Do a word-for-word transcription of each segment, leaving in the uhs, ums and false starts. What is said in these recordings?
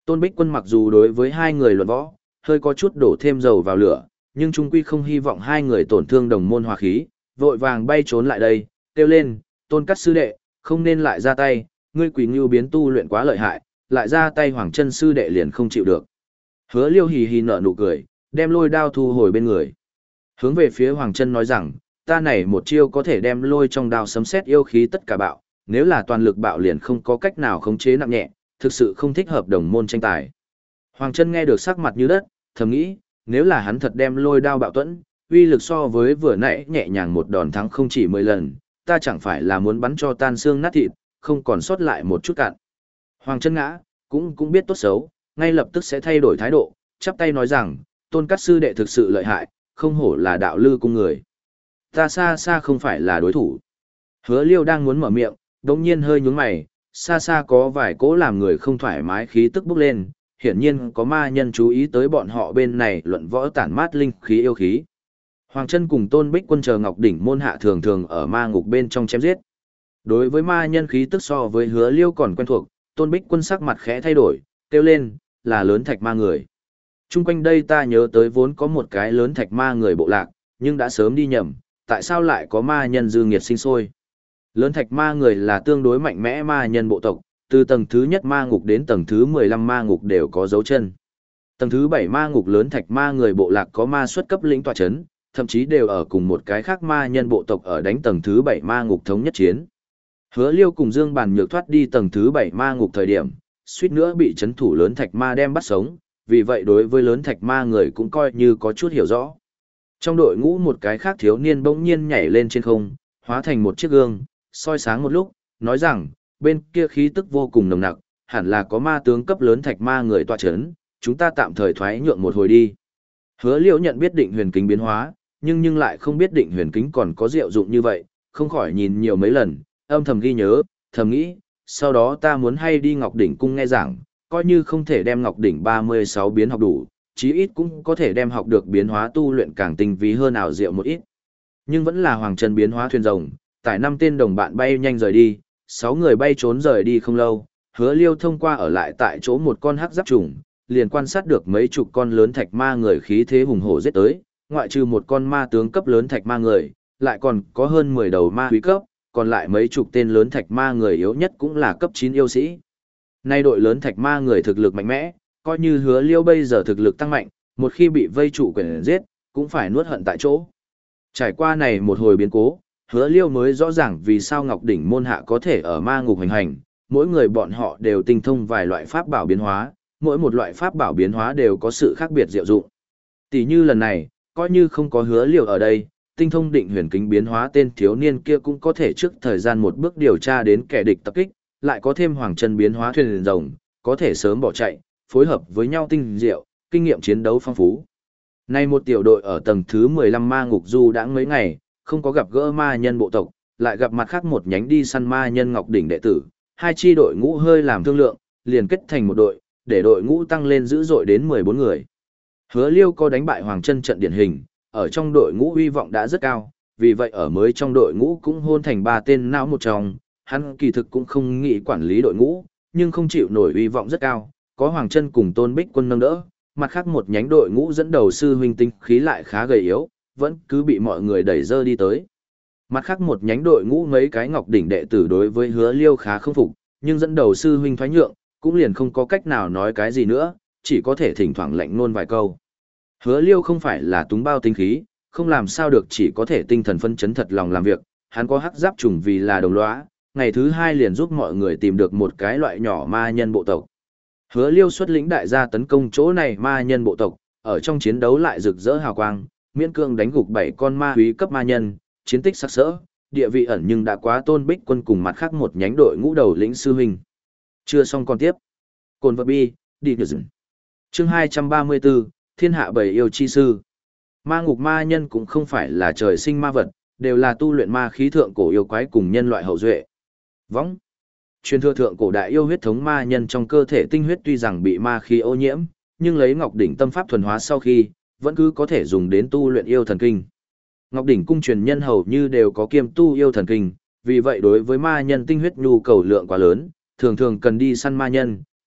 Tôn Bích Quân mặc dù đối với hai người luận võ, hơi có chút đổ thêm dầu vào lửa, nhưng trung quy không hy vọng hai người tổn thương đồng môn hòa khí, vội vàng bay trốn lại đây, kêu lên, Tôn Cắt sư đệ, không nên lại ra tay, ngươi Quỳ Ngưu biến tu luyện quá lợi hại, lại ra tay Hoàng Chân sư đệ liền không chịu được. Hứa Liêu hì hì nở nụ cười, đem lôi đao thu hồi bên người. Hướng về phía Hoàng Chân nói rằng, ta này một chiêu có thể đem lôi trong đao sấm sét yêu khí tất cả bạo, nếu là toàn lực bạo liền không có cách nào khống chế nặng nhẹ, thực sự không thích hợp đồng môn tranh tài. Hoàng Chân nghe được sắc mặt như đất, thầm nghĩ, nếu là hắn thật đem lôi đao bạo tuẫn, uy lực so với vừa nãy nhẹ nhàng một đòn thắng không chỉ mười lần, ta chẳng phải là muốn bắn cho tan xương nát thịt, không còn sót lại một chút cạn. Hoàng Chân ngã, cũng cũng biết tốt xấu, ngay lập tức sẽ thay đổi thái độ, chắp tay nói rằng, Tôn Cát sư đệ thực sự lợi hại, không hổ là đạo lư cung người. Ta xa xa không phải là đối thủ. Hứa Liêu đang muốn mở miệng, đột nhiên hơi nhướng mày, xa xa có vài cỗ làm người không thoải mái khí tức bốc lên, hiển nhiên có ma nhân chú ý tới bọn họ bên này luận võ tản mát linh khí yêu khí. Hoàng Chân cùng Tôn Bích Quân chờ Ngọc đỉnh môn hạ thường thường ở ma ngục bên trong chém giết. Đối với ma nhân khí tức so với Hứa Liêu còn quen thuộc, Tôn Bích Quân sắc mặt khẽ thay đổi, kêu lên, là lớn thạch ma người. Trung quanh đây ta nhớ tới vốn có một cái lớn thạch ma người bộ lạc, nhưng đã sớm đi nhầm, tại sao lại có ma nhân dư nghiệt sinh sôi? Lớn thạch ma người là tương đối mạnh mẽ ma nhân bộ tộc, từ tầng thứ nhất ma ngục đến tầng thứ mười lăm ma ngục đều có dấu chân. Tầng thứ bảy ma ngục lớn thạch ma người bộ lạc có ma xuất cấp lĩnh tọa chấn, thậm chí đều ở cùng một cái khác ma nhân bộ tộc ở đánh tầng thứ bảy ma ngục thống nhất chiến. Hứa Liêu cùng Dương Bàn Nhược thoát đi tầng thứ bảy ma ngục thời điểm, suýt nữa bị chấn thủ lớn thạch ma đem bắt sống, vì vậy đối với lớn thạch ma người cũng coi như có chút hiểu rõ. Trong đội ngũ một cái khác thiếu niên bỗng nhiên nhảy lên trên không, hóa thành một chiếc gương, soi sáng một lúc, nói rằng, bên kia khí tức vô cùng nồng nặc, hẳn là có ma tướng cấp lớn thạch ma người tọa chấn, chúng ta tạm thời thoái nhượng một hồi đi. Hứa Liễu nhận biết định huyền kính biến hóa, nhưng nhưng lại không biết định huyền kính còn có diệu dụng như vậy, không khỏi nhìn nhiều mấy lần, âm thầm ghi nhớ, thầm nghĩ, sau đó ta muốn hay đi Ngọc Đỉnh cung nghe giảng, coi như không thể đem Ngọc Đỉnh ba mươi sáu biến học đủ, chí ít cũng có thể đem học được biến hóa tu luyện càng tinh vi hơn ảo diệu một ít. Nhưng vẫn là Hoàng Chân biến hóa thuyền rồng, tải năm tên đồng bạn bay nhanh rời đi, sáu người bay trốn rời đi không lâu, Hứa Liêu thông qua ở lại tại chỗ một con hắc giáp trùng, liền quan sát được mấy chục con lớn thạch ma người khí thế hùng hổ giết tới, ngoại trừ một con ma tướng cấp lớn thạch ma người, lại còn có hơn mười đầu ma quý cấp, còn lại mấy chục tên lớn thạch ma người yếu nhất cũng là cấp chín yêu sĩ. Nay đội lớn thạch ma người thực lực mạnh mẽ, coi như Hứa Liêu bây giờ thực lực tăng mạnh, một khi bị vây trụ quyển giết, cũng phải nuốt hận tại chỗ. Trải qua này một hồi biến cố, Hứa Liêu mới rõ ràng vì sao Ngọc Đỉnh môn hạ có thể ở ma ngục hành hành, mỗi người bọn họ đều tinh thông vài loại pháp bảo biến hóa, mỗi một loại pháp bảo biến hóa đều có sự khác biệt diệu dụng. Tỷ như lần này, coi như không có Hứa Liêu ở đây, tinh thông định huyền kính biến hóa tên thiếu niên kia cũng có thể trước thời gian một bước điều tra đến kẻ địch tập kích, lại có thêm Hoàng Chân biến hóa thuyền rồng, có thể sớm bỏ chạy, phối hợp với nhau tinh diệu, kinh nghiệm chiến đấu phong phú. Nay một tiểu đội ở tầng thứ mười lăm ma ngục du đãng mấy ngày, không có gặp gỡ ma nhân bộ tộc, lại gặp mặt khác một nhánh đi săn ma nhân Ngọc Đỉnh đệ tử, hai chi đội ngũ hơi làm thương lượng, liền kết thành một đội, để đội ngũ tăng lên dữ dội đến mười bốn người. Hứa Liêu có đánh bại Hoàng Chân trận điển hình, ở trong đội ngũ hy vọng đã rất cao, vì vậy ở mới trong đội ngũ cũng hôn thành ba tên não một trong, hắn kỳ thực cũng không nghĩ quản lý đội ngũ, nhưng không chịu nổi hy vọng rất cao, có Hoàng Chân cùng Tôn Bích Quân nâng đỡ, mặt khác một nhánh đội ngũ dẫn đầu sư huynh tinh khí lại khá gầy yếu, vẫn cứ bị mọi người đẩy dơ đi tới. Mặt khác một nhánh đội ngũ mấy cái Ngọc Đỉnh đệ tử đối với Hứa Liêu khá không phục, nhưng dẫn đầu sư huynh thoái nhượng, cũng liền không có cách nào nói cái gì nữa, chỉ có thể thỉnh thoảng lạnh nôn vài câu. Hứa Liêu không phải là túng bao tinh khí, không làm sao được, chỉ có thể tinh thần phân chấn thật lòng làm việc, hắn có hắc giáp trùng vì là đồng lõa, ngày thứ hai liền giúp mọi người tìm được một cái loại nhỏ ma nhân bộ tộc. Hứa Liêu xuất lĩnh đại gia tấn công chỗ này ma nhân bộ tộc, ở trong chiến đấu lại rực rỡ hào quang, miễn cương đánh gục bảy con ma úy cấp ma nhân, chiến tích sắc sỡ, địa vị ẩn nhưng đã quá Tôn Bích Quân cùng mặt khác một nhánh đội ngũ đầu lĩnh sư huynh. Chưa xong còn tiếp. Cồn vật bi, đi nhờ dừng. Chương hai trăm ba mươi tư, Thiên hạ bảy yêu chi sư. Ma ngục ma nhân cũng không phải là trời sinh ma vật, đều là tu luyện ma khí thượng cổ yêu quái cùng nhân loại hậu duệ. Võng. Truyền thừa thượng cổ đại yêu huyết thống ma nhân trong cơ thể tinh huyết tuy rằng bị ma khí ô nhiễm, nhưng lấy Ngọc Đỉnh tâm pháp thuần hóa sau khi, vẫn cứ có thể dùng đến tu luyện yêu thần kinh. Ngọc Đỉnh cung truyền nhân hầu như đều có kiêm tu yêu thần kinh, vì vậy đối với ma nhân tinh huyết nhu cầu lượng quá lớn, thường thường cần đi săn ma nhân,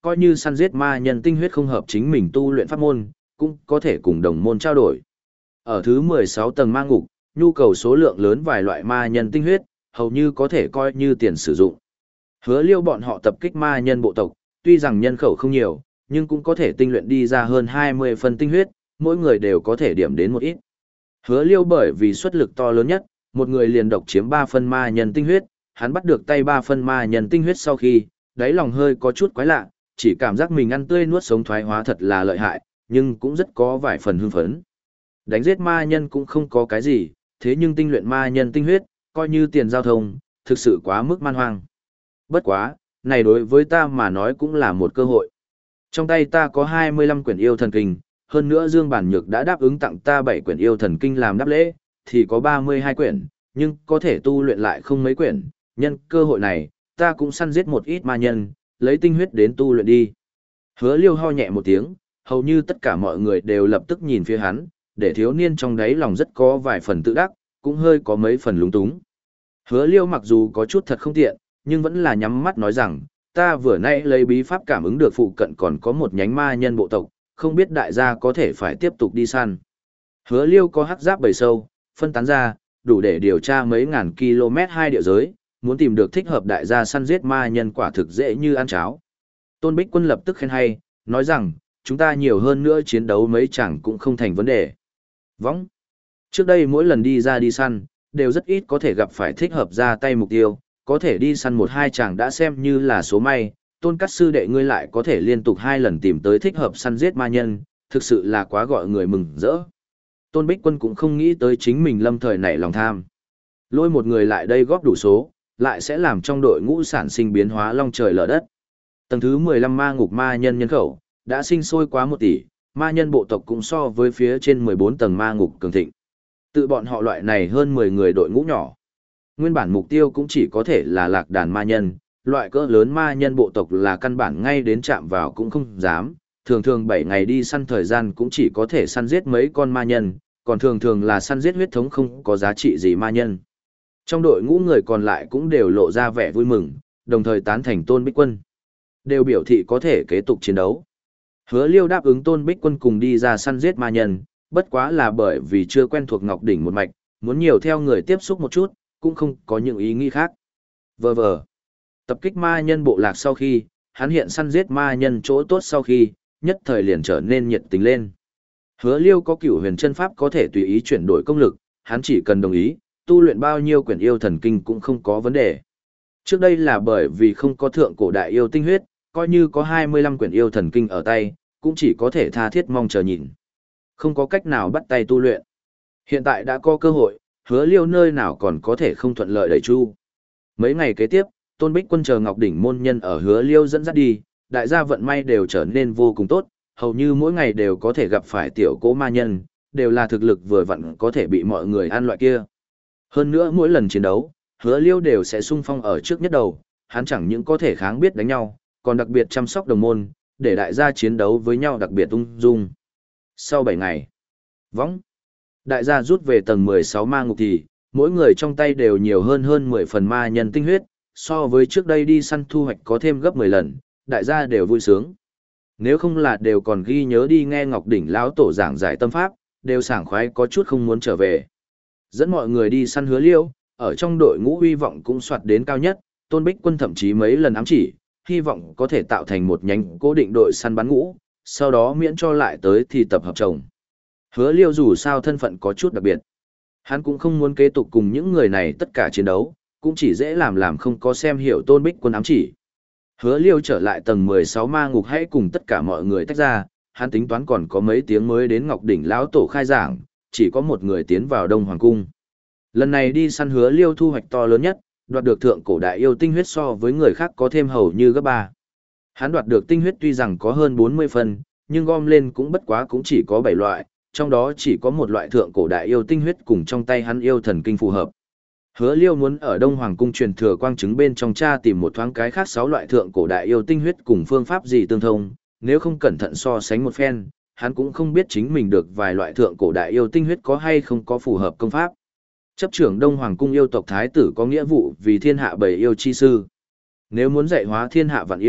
coi như săn giết ma nhân tinh huyết không hợp chính mình tu luyện pháp môn, cũng có thể cùng đồng môn trao đổi. Ở thứ mười sáu tầng ma ngục, nhu cầu số lượng lớn vài loại ma nhân tinh huyết, hầu như có thể coi như tiền sử dụng. Hứa Liêu bọn họ tập kích ma nhân bộ tộc, tuy rằng nhân khẩu không nhiều, nhưng cũng có thể tinh luyện đi ra hơn hai mươi phần tinh huyết, mỗi người đều có thể điểm đến một ít. Hứa Liêu bởi vì xuất lực to lớn nhất, một người liền độc chiếm ba phân ma nhân tinh huyết, hắn bắt được tay ba phân ma nhân tinh huyết sau khi, đáy lòng hơi có chút quái lạ, chỉ cảm giác mình ăn tươi nuốt sống thoái hóa thật là lợi hại, nhưng cũng rất có vài phần hưng phấn. Đánh giết ma nhân cũng không có cái gì, thế nhưng tinh luyện ma nhân tinh huyết, coi như tiền giao thông, thực sự quá mức man hoang. Bất quá, này đối với ta mà nói cũng là một cơ hội. Trong tay ta có hai mươi lăm quyển yêu thần kinh, hơn nữa Dương Bản Nhược đã đáp ứng tặng ta bảy quyển yêu thần kinh làm đáp lễ, thì có ba mươi hai quyển, nhưng có thể tu luyện lại không mấy quyển. Nhân cơ hội này, ta cũng săn giết một ít ma nhân, lấy tinh huyết đến tu luyện đi. Hứa Liêu ho nhẹ một tiếng, hầu như tất cả mọi người đều lập tức nhìn phía hắn, để thiếu niên trong đáy lòng rất có vài phần tự đắc, cũng hơi có mấy phần lúng túng. Hứa Liêu mặc dù có chút thật không tiện, nhưng vẫn là nhắm mắt nói rằng, ta vừa nãy lấy bí pháp cảm ứng được phụ cận còn có một nhánh ma nhân bộ tộc, không biết đại gia có thể phải tiếp tục đi săn. Hứa Liêu có hắc giáp bầy sâu, phân tán ra, đủ để điều tra mấy ngàn km hai địa giới, muốn tìm được thích hợp đại gia săn giết ma nhân quả thực dễ như ăn cháo. Tôn Bích Quân lập tức khen hay, nói rằng, chúng ta nhiều hơn nữa chiến đấu mấy chẳng cũng không thành vấn đề. Võng. Trước đây mỗi lần đi ra đi săn, đều rất ít có thể gặp phải thích hợp ra tay mục tiêu, có thể đi săn một hai chàng đã xem như là số may, Tôn Cát sư đệ ngươi lại có thể liên tục hai lần tìm tới thích hợp săn giết ma nhân, thực sự là quá gọi người mừng rỡ. Tôn Bích Quân cũng không nghĩ tới chính mình lâm thời nảy lòng tham. Lôi một người lại đây góp đủ số, lại sẽ làm trong đội ngũ sản sinh biến hóa long trời lở đất. Tầng thứ mười lăm ma ngục ma nhân nhân khẩu, đã sinh sôi quá một tỷ, ma nhân bộ tộc cũng so với phía trên mười bốn tầng ma ngục cường thịnh. Tự bọn họ loại này hơn mười người đội ngũ nhỏ. Nguyên bản mục tiêu cũng chỉ có thể là lạc đàn ma nhân, loại cỡ lớn ma nhân bộ tộc là căn bản ngay đến chạm vào cũng không dám, thường thường bảy ngày đi săn thời gian cũng chỉ có thể săn giết mấy con ma nhân, còn thường thường là săn giết huyết thống không có giá trị gì ma nhân. Trong đội ngũ người còn lại cũng đều lộ ra vẻ vui mừng, đồng thời tán thành Tôn Bích Quân. Đều biểu thị có thể kế tục chiến đấu. Hứa Liêu đáp ứng Tôn Bích Quân cùng đi ra săn giết ma nhân, bất quá là bởi vì chưa quen thuộc Ngọc Đỉnh một mạch, muốn nhiều theo người tiếp xúc một chút, cũng không có những ý nghĩ khác. Vờ vờ. Tập kích ma nhân bộ lạc sau khi, hắn hiện săn giết ma nhân chỗ tốt sau khi, nhất thời liền trở nên nhiệt tình lên. Hứa Liêu có cửu huyền chân pháp có thể tùy ý chuyển đổi công lực, hắn chỉ cần đồng ý, tu luyện bao nhiêu quyển yêu thần kinh cũng không có vấn đề. Trước đây là bởi vì không có thượng cổ đại yêu tinh huyết, coi như có hai mươi lăm quyển yêu thần kinh ở tay, cũng chỉ có thể tha thiết mong chờ nhìn. Không có cách nào bắt tay tu luyện. Hiện tại đã có cơ hội, Hứa Liêu nơi nào còn có thể không thuận lợi đẩy chu. Mấy ngày kế tiếp, Tôn Bích Quân chờ Ngọc Đỉnh môn nhân ở Hứa Liêu dẫn dắt đi, đại gia vận may đều trở nên vô cùng tốt, hầu như mỗi ngày đều có thể gặp phải tiểu cố ma nhân, đều là thực lực vừa vặn có thể bị mọi người ăn loại kia. Hơn nữa mỗi lần chiến đấu, Hứa Liêu đều sẽ sung phong ở trước nhất đầu, hắn chẳng những có thể kháng biết đánh nhau, còn đặc biệt chăm sóc đồng môn, để đại gia chiến đấu với nhau đặc biệt ung dung. Sau bảy ngày, võng, đại gia rút về tầng mười sáu ma ngục thì, mỗi người trong tay đều nhiều hơn hơn mười phần ma nhân tinh huyết, so với trước đây đi săn thu hoạch có thêm gấp mười lần, đại gia đều vui sướng. Nếu không là đều còn ghi nhớ đi nghe Ngọc Đỉnh lão tổ giảng giải tâm pháp, đều sảng khoái có chút không muốn trở về. Dẫn mọi người đi săn Hứa Liêu, ở trong đội ngũ hy vọng cũng soạt đến cao nhất, Tôn Bích Quân thậm chí mấy lần ám chỉ, hy vọng có thể tạo thành một nhánh cố định đội săn bắn ngũ, sau đó miễn cho lại tới thì tập hợp chồng. Hứa Liêu dù sao thân phận có chút đặc biệt. Hắn cũng không muốn kế tục cùng những người này tất cả chiến đấu, cũng chỉ dễ làm làm không có xem hiểu Tôn Bích Quân ám chỉ. Hứa Liêu trở lại tầng mười sáu ma ngục hãy cùng tất cả mọi người tách ra, hắn tính toán còn có mấy tiếng mới đến Ngọc Đỉnh lão tổ khai giảng, chỉ có một người tiến vào Đông Hoàng cung. Lần này đi săn Hứa Liêu thu hoạch to lớn nhất, đoạt được thượng cổ đại yêu tinh huyết so với người khác có thêm hầu như gấp ba. Hắn đoạt được tinh huyết tuy rằng có hơn bốn mươi phần, nhưng gom lên cũng bất quá cũng chỉ có bảy loại, trong đó chỉ có một loại thượng cổ đại yêu tinh huyết cùng trong tay hắn yêu thần kinh phù hợp. Hứa Liêu muốn ở Đông Hoàng cung truyền thừa quang chứng bên trong tra tìm một thoáng cái khác sáu loại thượng cổ đại yêu tinh huyết cùng phương pháp gì tương thông, nếu không cẩn thận so sánh một phen, hắn cũng không biết chính mình được vài loại thượng cổ đại yêu tinh huyết có hay không có phù hợp công pháp. Chấp trưởng Đông Hoàng cung yêu tộc thái tử có nghĩa vụ vì thiên hạ bầy yêu chi sư. Nếu muốn dạy hóa thiên hạ vạn yêu,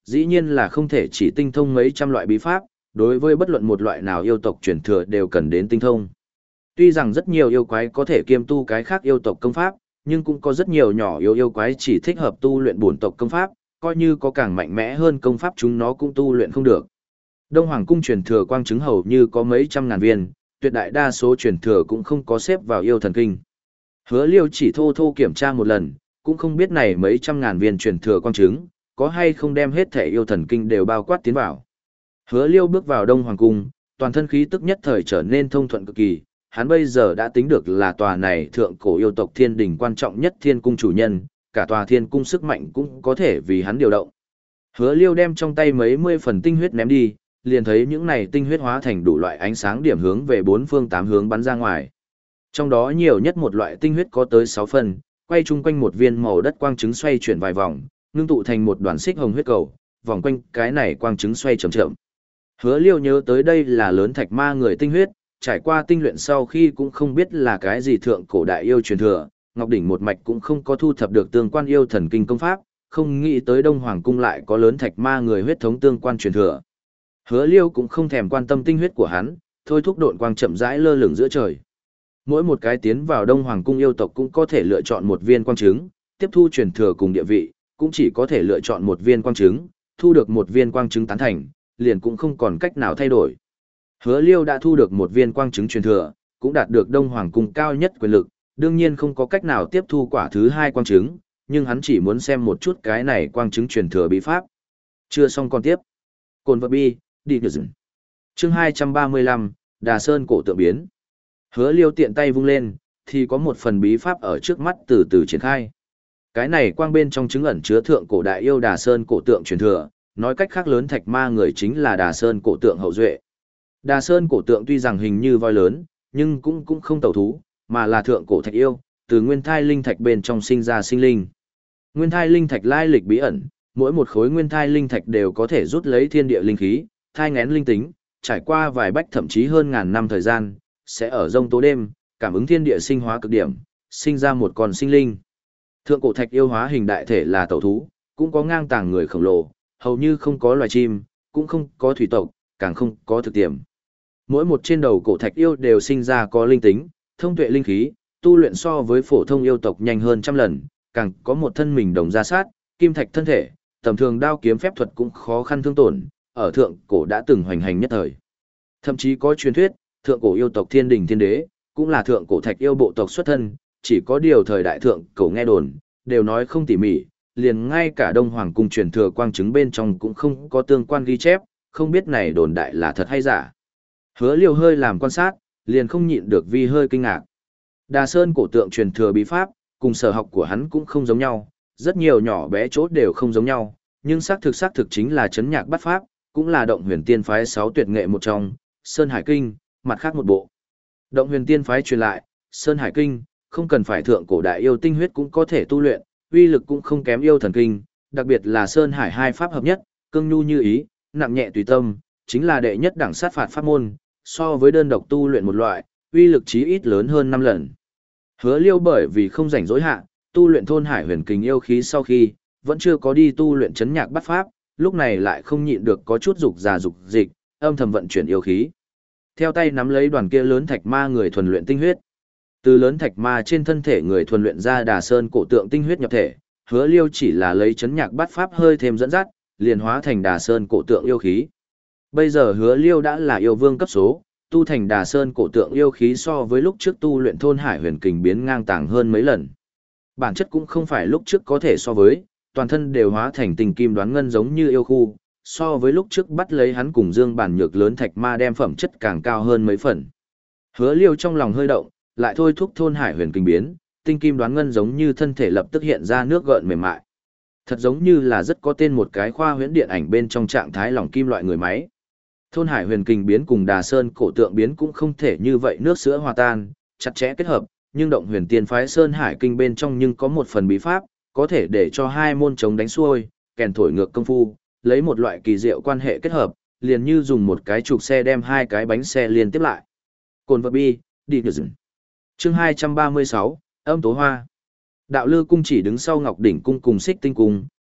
dĩ nhiên là không thể chỉ tinh thông mấy trăm loại bí pháp, đối với bất luận một loại nào yêu tộc truyền thừa đều cần đến tinh thông. Tuy rằng rất nhiều yêu quái có thể kiêm tu cái khác yêu tộc công pháp, nhưng cũng có rất nhiều nhỏ yêu yêu quái chỉ thích hợp tu luyện bổn tộc công pháp, coi như có càng mạnh mẽ hơn công pháp chúng nó cũng tu luyện không được. Đông Hoàng cung truyền thừa quang chứng hầu như có mấy trăm ngàn viên, tuyệt đại đa số truyền thừa cũng không có xếp vào yêu thần kinh. Hứa Liêu chỉ thô thô kiểm tra một lần, cũng không biết này mấy trăm ngàn viên truyền thừa quang chứng, có hay không đem hết thể yêu thần kinh đều bao quát tiến vào. Hứa Liêu bước vào Đông Hoàng cung, toàn thân khí tức nhất thời trở nên thông thuận cực kỳ, hắn bây giờ đã tính được là tòa này thượng cổ yêu tộc thiên đình quan trọng nhất thiên cung chủ nhân, cả tòa thiên cung sức mạnh cũng có thể vì hắn điều động. Hứa Liêu đem trong tay mấy mươi phần tinh huyết ném đi, liền thấy những này tinh huyết hóa thành đủ loại ánh sáng điểm hướng về bốn phương tám hướng bắn ra ngoài. Trong đó nhiều nhất một loại tinh huyết có tới sáu phần, quay chung quanh một viên màu đất quang trứng xoay chuyển vài vòng, ngưng tụ thành một đoàn xích hồng huyết cầu, vòng quanh cái này quang trứng xoay chậm chậm. Hứa Liêu nhớ tới đây là lớn thạch ma người tinh huyết, trải qua tinh luyện sau khi cũng không biết là cái gì thượng cổ đại yêu truyền thừa, Ngọc đỉnh một mạch cũng không có thu thập được tương quan yêu thần kinh công pháp, không nghĩ tới Đông Hoàng cung lại có lớn thạch ma người huyết thống tương quan truyền thừa. Hứa Liêu cũng không thèm quan tâm tinh huyết của hắn, thôi thúc độn quang chậm rãi lơ lửng giữa trời. Mỗi một cái tiến vào Đông Hoàng cung yêu tộc cũng có thể lựa chọn một viên quang trứng, tiếp thu truyền thừa cùng địa vị, cũng chỉ có thể lựa chọn một viên quang trứng, thu được một viên quang trứng tán thành, liền cũng không còn cách nào thay đổi. Hứa Liêu đã thu được một viên quang trứng truyền thừa, cũng đạt được Đông Hoàng cung cao nhất quyền lực, đương nhiên không có cách nào tiếp thu quả thứ hai quang trứng, nhưng hắn chỉ muốn xem một chút cái này quang trứng truyền thừa bí pháp. Chưa xong còn tiếp. Cồn vật bi, đi nhờ dừng. Chương hai trăm ba mươi lăm, Đà Sơn cổ tượng biến. Hứa Liêu tiện tay vung lên, thì có một phần bí pháp ở trước mắt từ từ triển khai. Cái này quang bên trong chứng ẩn chứa thượng cổ đại yêu Đà Sơn cổ tượng truyền thừa, nói cách khác lớn thạch ma người chính là Đà Sơn cổ tượng hậu duệ. Đà Sơn cổ tượng tuy rằng hình như voi lớn, nhưng cũng cũng không tẩu thú, mà là thượng cổ thạch yêu, từ nguyên thai linh thạch bên trong sinh ra sinh linh. Nguyên thai linh thạch lai lịch bí ẩn, mỗi một khối nguyên thai linh thạch đều có thể rút lấy thiên địa linh khí, thai ngén linh tính, trải qua vài bách thậm chí hơn ngàn năm thời gian, sẽ ở rông tố đêm, cảm ứng thiên địa sinh hóa cực điểm, sinh ra một con sinh linh. Thượng cổ thạch yêu hóa hình đại thể là tẩu thú, cũng có ngang tàng người khổng lồ, hầu như không có loài chim, cũng không có thủy tộc, càng không có thực tiềm. Mỗi một trên đầu cổ thạch yêu đều sinh ra có linh tính, thông tuệ linh khí, tu luyện so với phổ thông yêu tộc nhanh hơn trăm lần, càng có một thân mình đồng ra sát, kim thạch thân thể, tầm thường đao kiếm phép thuật cũng khó khăn thương tổn, ở thượng cổ đã từng hoành hành nhất thời. Thậm chí có truyền thuyết, thượng cổ yêu tộc Thiên Đình Thiên Đế, cũng là thượng cổ thạch yêu bộ tộc xuất thân, chỉ có điều thời đại thượng cổ nghe đồn, đều nói không tỉ mỉ, liền ngay cả Đông Hoàng cung truyền thừa quang chứng bên trong cũng không có tương quan ghi chép, không biết này đồn đại là thật hay giả. Hứa Liêu hơi làm quan sát, liền không nhịn được vì hơi kinh ngạc. Đà Sơn cổ tượng truyền thừa bí pháp, cùng sở học của hắn cũng không giống nhau, rất nhiều nhỏ bé chốt đều không giống nhau, nhưng xác thực xác thực chính là chấn nhạc bắt pháp, cũng là động huyền tiên phái sáu tuyệt nghệ một trong, Sơn Hải Kinh, mặt khác một bộ. Động huyền tiên phái truyền lại, Sơn Hải Kinh, không cần phải thượng cổ đại yêu tinh huyết cũng có thể tu luyện, uy lực cũng không kém yêu thần kinh, đặc biệt là Sơn Hải hai pháp hợp nhất, cương nhu như ý, nặng nhẹ tùy tâm, chính là đệ nhất đẳng sát phạt pháp môn, so với đơn độc tu luyện một loại, uy lực chí ít lớn hơn năm lần. Hứa Liêu bởi vì không rảnh rỗi hạ, tu luyện thôn Hải Huyền Kình yêu khí sau khi, vẫn chưa có đi tu luyện chấn nhạc bắt pháp, lúc này lại không nhịn được có chút dục già dục dịch, âm thầm vận chuyển yêu khí. Theo tay nắm lấy đoàn kia lớn thạch ma người thuần luyện tinh huyết. Từ lớn thạch ma trên thân thể người thuần luyện ra Đà Sơn cổ tượng tinh huyết nhập thể, Hứa Liêu chỉ là lấy chấn nhạc bắt pháp hơi thêm dẫn dắt, liền hóa thành Đà Sơn cổ tượng yêu khí. Bây giờ Hứa Liêu đã là yêu vương cấp số, tu thành Đà Sơn cổ tượng yêu khí so với lúc trước tu luyện thôn Hải Huyền Kình biến ngang tàng hơn mấy lần. Bản chất cũng không phải lúc trước có thể so với, toàn thân đều hóa thành tình kim đoán ngân giống như yêu khu, so với lúc trước bắt lấy hắn cùng Dương Bản Nhược lớn thạch ma đem phẩm chất càng cao hơn mấy phần. Hứa Liêu trong lòng hơi động, lại thôi thúc thôn Hải Huyền Kình biến, tinh kim đoán ngân giống như thân thể lập tức hiện ra nước gợn mềm mại. Thật giống như là rất có tên một cái khoa huyễn điện ảnh bên trong trạng thái lỏng kim loại người máy. Thôn Hải Huyền Kình biến cùng Đà Sơn cổ tượng biến cũng không thể như vậy nước sữa hòa tan, chặt chẽ kết hợp, nhưng động huyền tiên phái Sơn Hải Kinh bên trong nhưng có một phần bí pháp, có thể để cho hai môn chống đánh xuôi, kèn thổi ngược công phu, lấy một loại kỳ diệu quan hệ kết hợp, liền như dùng một cái trục xe đem hai cái bánh xe liên tiếp lại. Cồn vật bi, đi nhờ dừng. Chương hai trăm ba mươi sáu, âm tố hoa. Đạo Lư cung chỉ đứng sau Ngọc đỉnh cung cùng Xích Tinh cung,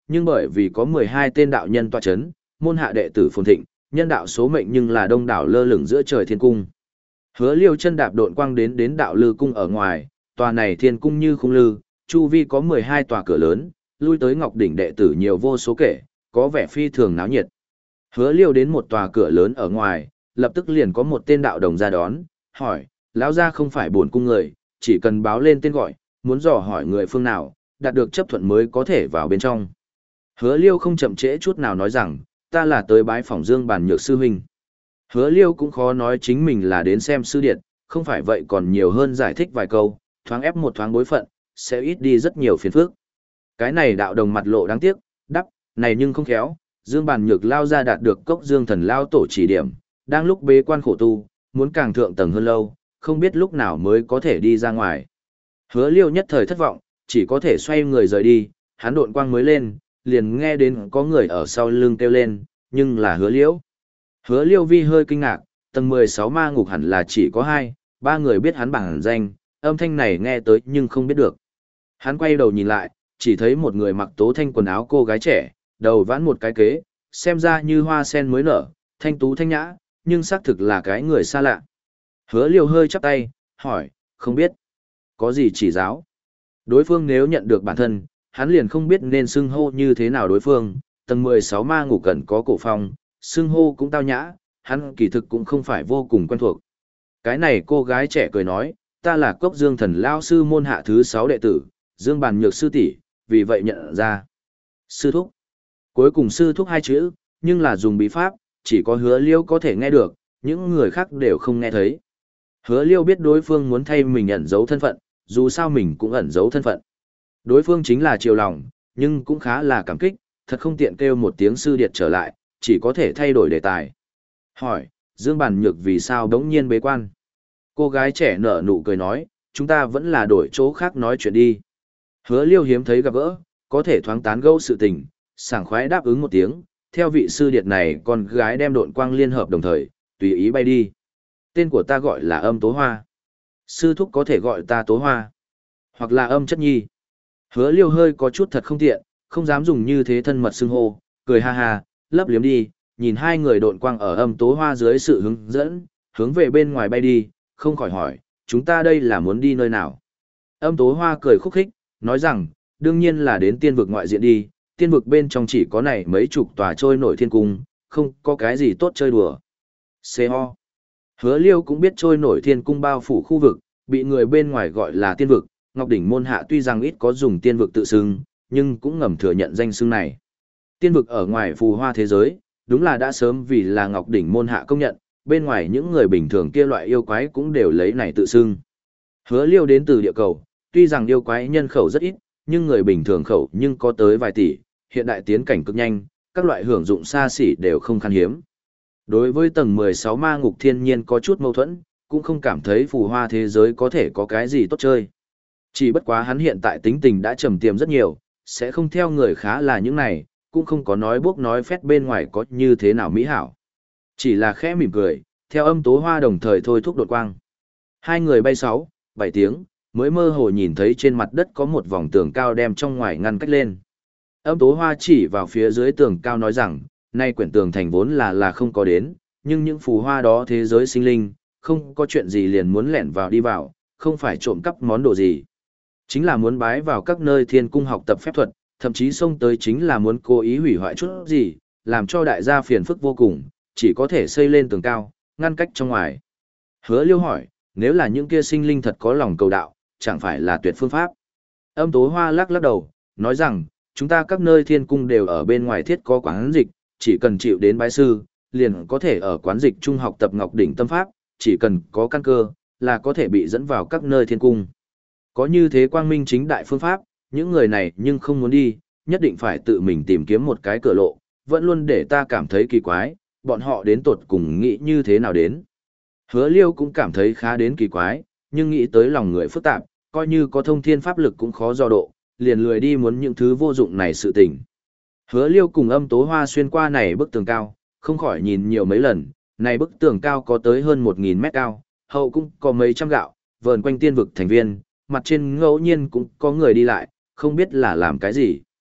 nhưng bởi vì có mười hai tên đạo nhân tọa chấn, môn hạ đệ tử phồn thịnh, nhân đạo số mệnh nhưng là đông đảo lơ lửng giữa trời thiên cung. Hứa Liêu chân đạp độn quang đến đến đạo lư cung ở ngoài, tòa này thiên cung như khung lư, chu vi có mười hai tòa cửa lớn, lui tới ngọc đỉnh đệ tử nhiều vô số kể, có vẻ phi thường náo nhiệt. Hứa Liêu đến một tòa cửa lớn ở ngoài, lập tức liền có một tên đạo đồng ra đón, hỏi, lão gia không phải bổn cung người, chỉ cần báo lên tên gọi, muốn dò hỏi người phương nào, đạt được chấp thuận mới có thể vào bên trong. Hứa Liêu không chậm trễ chút nào nói rằng, ta là tới bái phỏng Dương Bàn Nhược sư huynh. Hứa Liêu cũng khó nói chính mình là đến xem sư điện, không phải vậy còn nhiều hơn giải thích vài câu, thoáng ép một thoáng bối phận, sẽ ít đi rất nhiều phiền phức. Cái này đạo đồng mặt lộ đáng tiếc, đắp, này nhưng không khéo, Dương Bàn Nhược lao ra đạt được cốc Dương Thần lao tổ chỉ điểm, đang lúc bế quan khổ tu, muốn càng thượng tầng hơn lâu, không biết lúc nào mới có thể đi ra ngoài. Hứa Liêu nhất thời thất vọng, chỉ có thể xoay người rời đi, hắn độn quang mới lên, liền nghe đến có người ở sau lưng kêu lên, nhưng là Hứa Liêu. Hứa Liêu vi hơi kinh ngạc, tầng mười sáu ma ngục hẳn là chỉ có hai, ba người biết hắn bảng danh, âm thanh này nghe tới nhưng không biết được. Hắn quay đầu nhìn lại, chỉ thấy một người mặc tố thanh quần áo cô gái trẻ, đầu vãn một cái kế, xem ra như hoa sen mới nở, thanh tú thanh nhã, nhưng xác thực là cái người xa lạ. Hứa Liêu hơi chắp tay, hỏi, không biết, có gì chỉ giáo? Đối phương nếu nhận được bản thân, hắn liền không biết nên xưng hô như thế nào đối phương, tầng mười sáu ma ngục cần có cổ phong, xưng hô cũng tao nhã, hắn kỳ thực cũng không phải vô cùng quen thuộc. Cái này cô gái trẻ cười nói, ta là Cốc Dương Thần lao sư môn hạ thứ sáu đệ tử, Dương Bàn Nhược sư tỷ, vì vậy nhận ra. Sư thúc. Cuối cùng sư thúc hai chữ, nhưng là dùng bí pháp, chỉ có Hứa Liêu có thể nghe được, những người khác đều không nghe thấy. Hứa Liêu biết đối phương muốn thay mình ẩn giấu thân phận, dù sao mình cũng ẩn giấu thân phận. Đối phương chính là chiều lòng, nhưng cũng khá là cảm kích, thật không tiện kêu một tiếng sư điệt trở lại, chỉ có thể thay đổi đề tài. Hỏi, Dương Bàn Nhược vì sao đống nhiên bế quan? Cô gái trẻ nở nụ cười nói, chúng ta vẫn là đổi chỗ khác nói chuyện đi. Hứa Liêu hiếm thấy gặp gỡ, có thể thoáng tán gẫu sự tình, sảng khoái đáp ứng một tiếng, theo vị sư điệt này con gái đem độn quang liên hợp đồng thời, tùy ý bay đi. Tên của ta gọi là Âm Tố Hoa. Sư thúc có thể gọi ta Tố Hoa, hoặc là Âm Chất Nhi. Hứa Liêu hơi có chút thật không tiện, không dám dùng như thế thân mật xưng hô, cười ha ha, lấp liếm đi, nhìn hai người độn quang ở Âm Tố Hoa dưới sự hướng dẫn, hướng về bên ngoài bay đi, không khỏi hỏi, chúng ta đây là muốn đi nơi nào? Âm Tố Hoa cười khúc khích, nói rằng, đương nhiên là đến tiên vực ngoại diện đi, tiên vực bên trong chỉ có này mấy chục tòa trôi nổi thiên cung, không có cái gì tốt chơi đùa. C.O. Hứa Liêu cũng biết trôi nổi thiên cung bao phủ khu vực, bị người bên ngoài gọi là tiên vực, Ngọc Đỉnh môn hạ tuy rằng ít có dùng tiên vực tự xưng, nhưng cũng ngầm thừa nhận danh xưng này. Tiên vực ở ngoài phù hoa thế giới, đúng là đã sớm vì là Ngọc Đỉnh môn hạ công nhận, bên ngoài những người bình thường kia loại yêu quái cũng đều lấy này tự xưng. Hứa Liêu đến từ địa cầu, tuy rằng yêu quái nhân khẩu rất ít, nhưng người bình thường khẩu nhưng có tới vài tỷ, hiện đại tiến cảnh cực nhanh, các loại hưởng dụng xa xỉ đều không khan hiếm. Đối với tầng mười sáu ma ngục thiên nhiên có chút mâu thuẫn, cũng không cảm thấy phù hoa thế giới có thể có cái gì tốt chơi. Chỉ bất quá hắn hiện tại tính tình đã trầm tiềm rất nhiều, sẽ không theo người khá là những này, cũng không có nói bốc nói phét bên ngoài có như thế nào mỹ hảo. Chỉ là khẽ mỉm cười, theo Âm Tố Hoa đồng thời thôi thúc đột quang. Hai người bay sáu, bảy tiếng, mới mơ hồ nhìn thấy trên mặt đất có một vòng tường cao đem trong ngoài ngăn cách lên. Âm Tố Hoa chỉ vào phía dưới tường cao nói rằng, nay quyển tường thành vốn là là không có đến, nhưng những phù hoa đó thế giới sinh linh, không có chuyện gì liền muốn lẻn vào đi vào, không phải trộm cắp món đồ gì. Chính là muốn bái vào các nơi thiên cung học tập phép thuật, thậm chí xông tới chính là muốn cố ý hủy hoại chút gì, làm cho đại gia phiền phức vô cùng, chỉ có thể xây lên tường cao, ngăn cách trong ngoài. Hứa Liêu hỏi, nếu là những kia sinh linh thật có lòng cầu đạo, chẳng phải là tuyệt phương pháp. Âm Tố Hoa lắc lắc đầu, nói rằng, chúng ta các nơi thiên cung đều ở bên ngoài thiết có quán dịch, chỉ cần chịu đến bái sư, liền có thể ở quán dịch trung học tập Ngọc Đỉnh tâm pháp, chỉ cần có căn cơ, là có thể bị dẫn vào các nơi thiên cung. Có như thế quang minh chính đại phương pháp, những người này nhưng không muốn đi, nhất định phải tự mình tìm kiếm một cái cửa lộ, vẫn luôn để ta cảm thấy kỳ quái, bọn họ đến tột cùng nghĩ như thế nào đến. Hứa Liêu cũng cảm thấy khá đến kỳ quái, nhưng nghĩ tới lòng người phức tạp, coi như có thông thiên pháp lực cũng khó do độ, liền lười đi muốn những thứ vô dụng này sự tình. Hứa Liêu cùng Âm Tố Hoa xuyên qua này bức tường cao, không khỏi nhìn nhiều mấy lần, này bức tường cao có tới hơn một nghìn mét cao, hậu cũng có mấy trăm gạo, vờn quanh tiên vực thành viên, mặt trên ngẫu nhiên cũng có người đi lại, không biết là làm cái gì.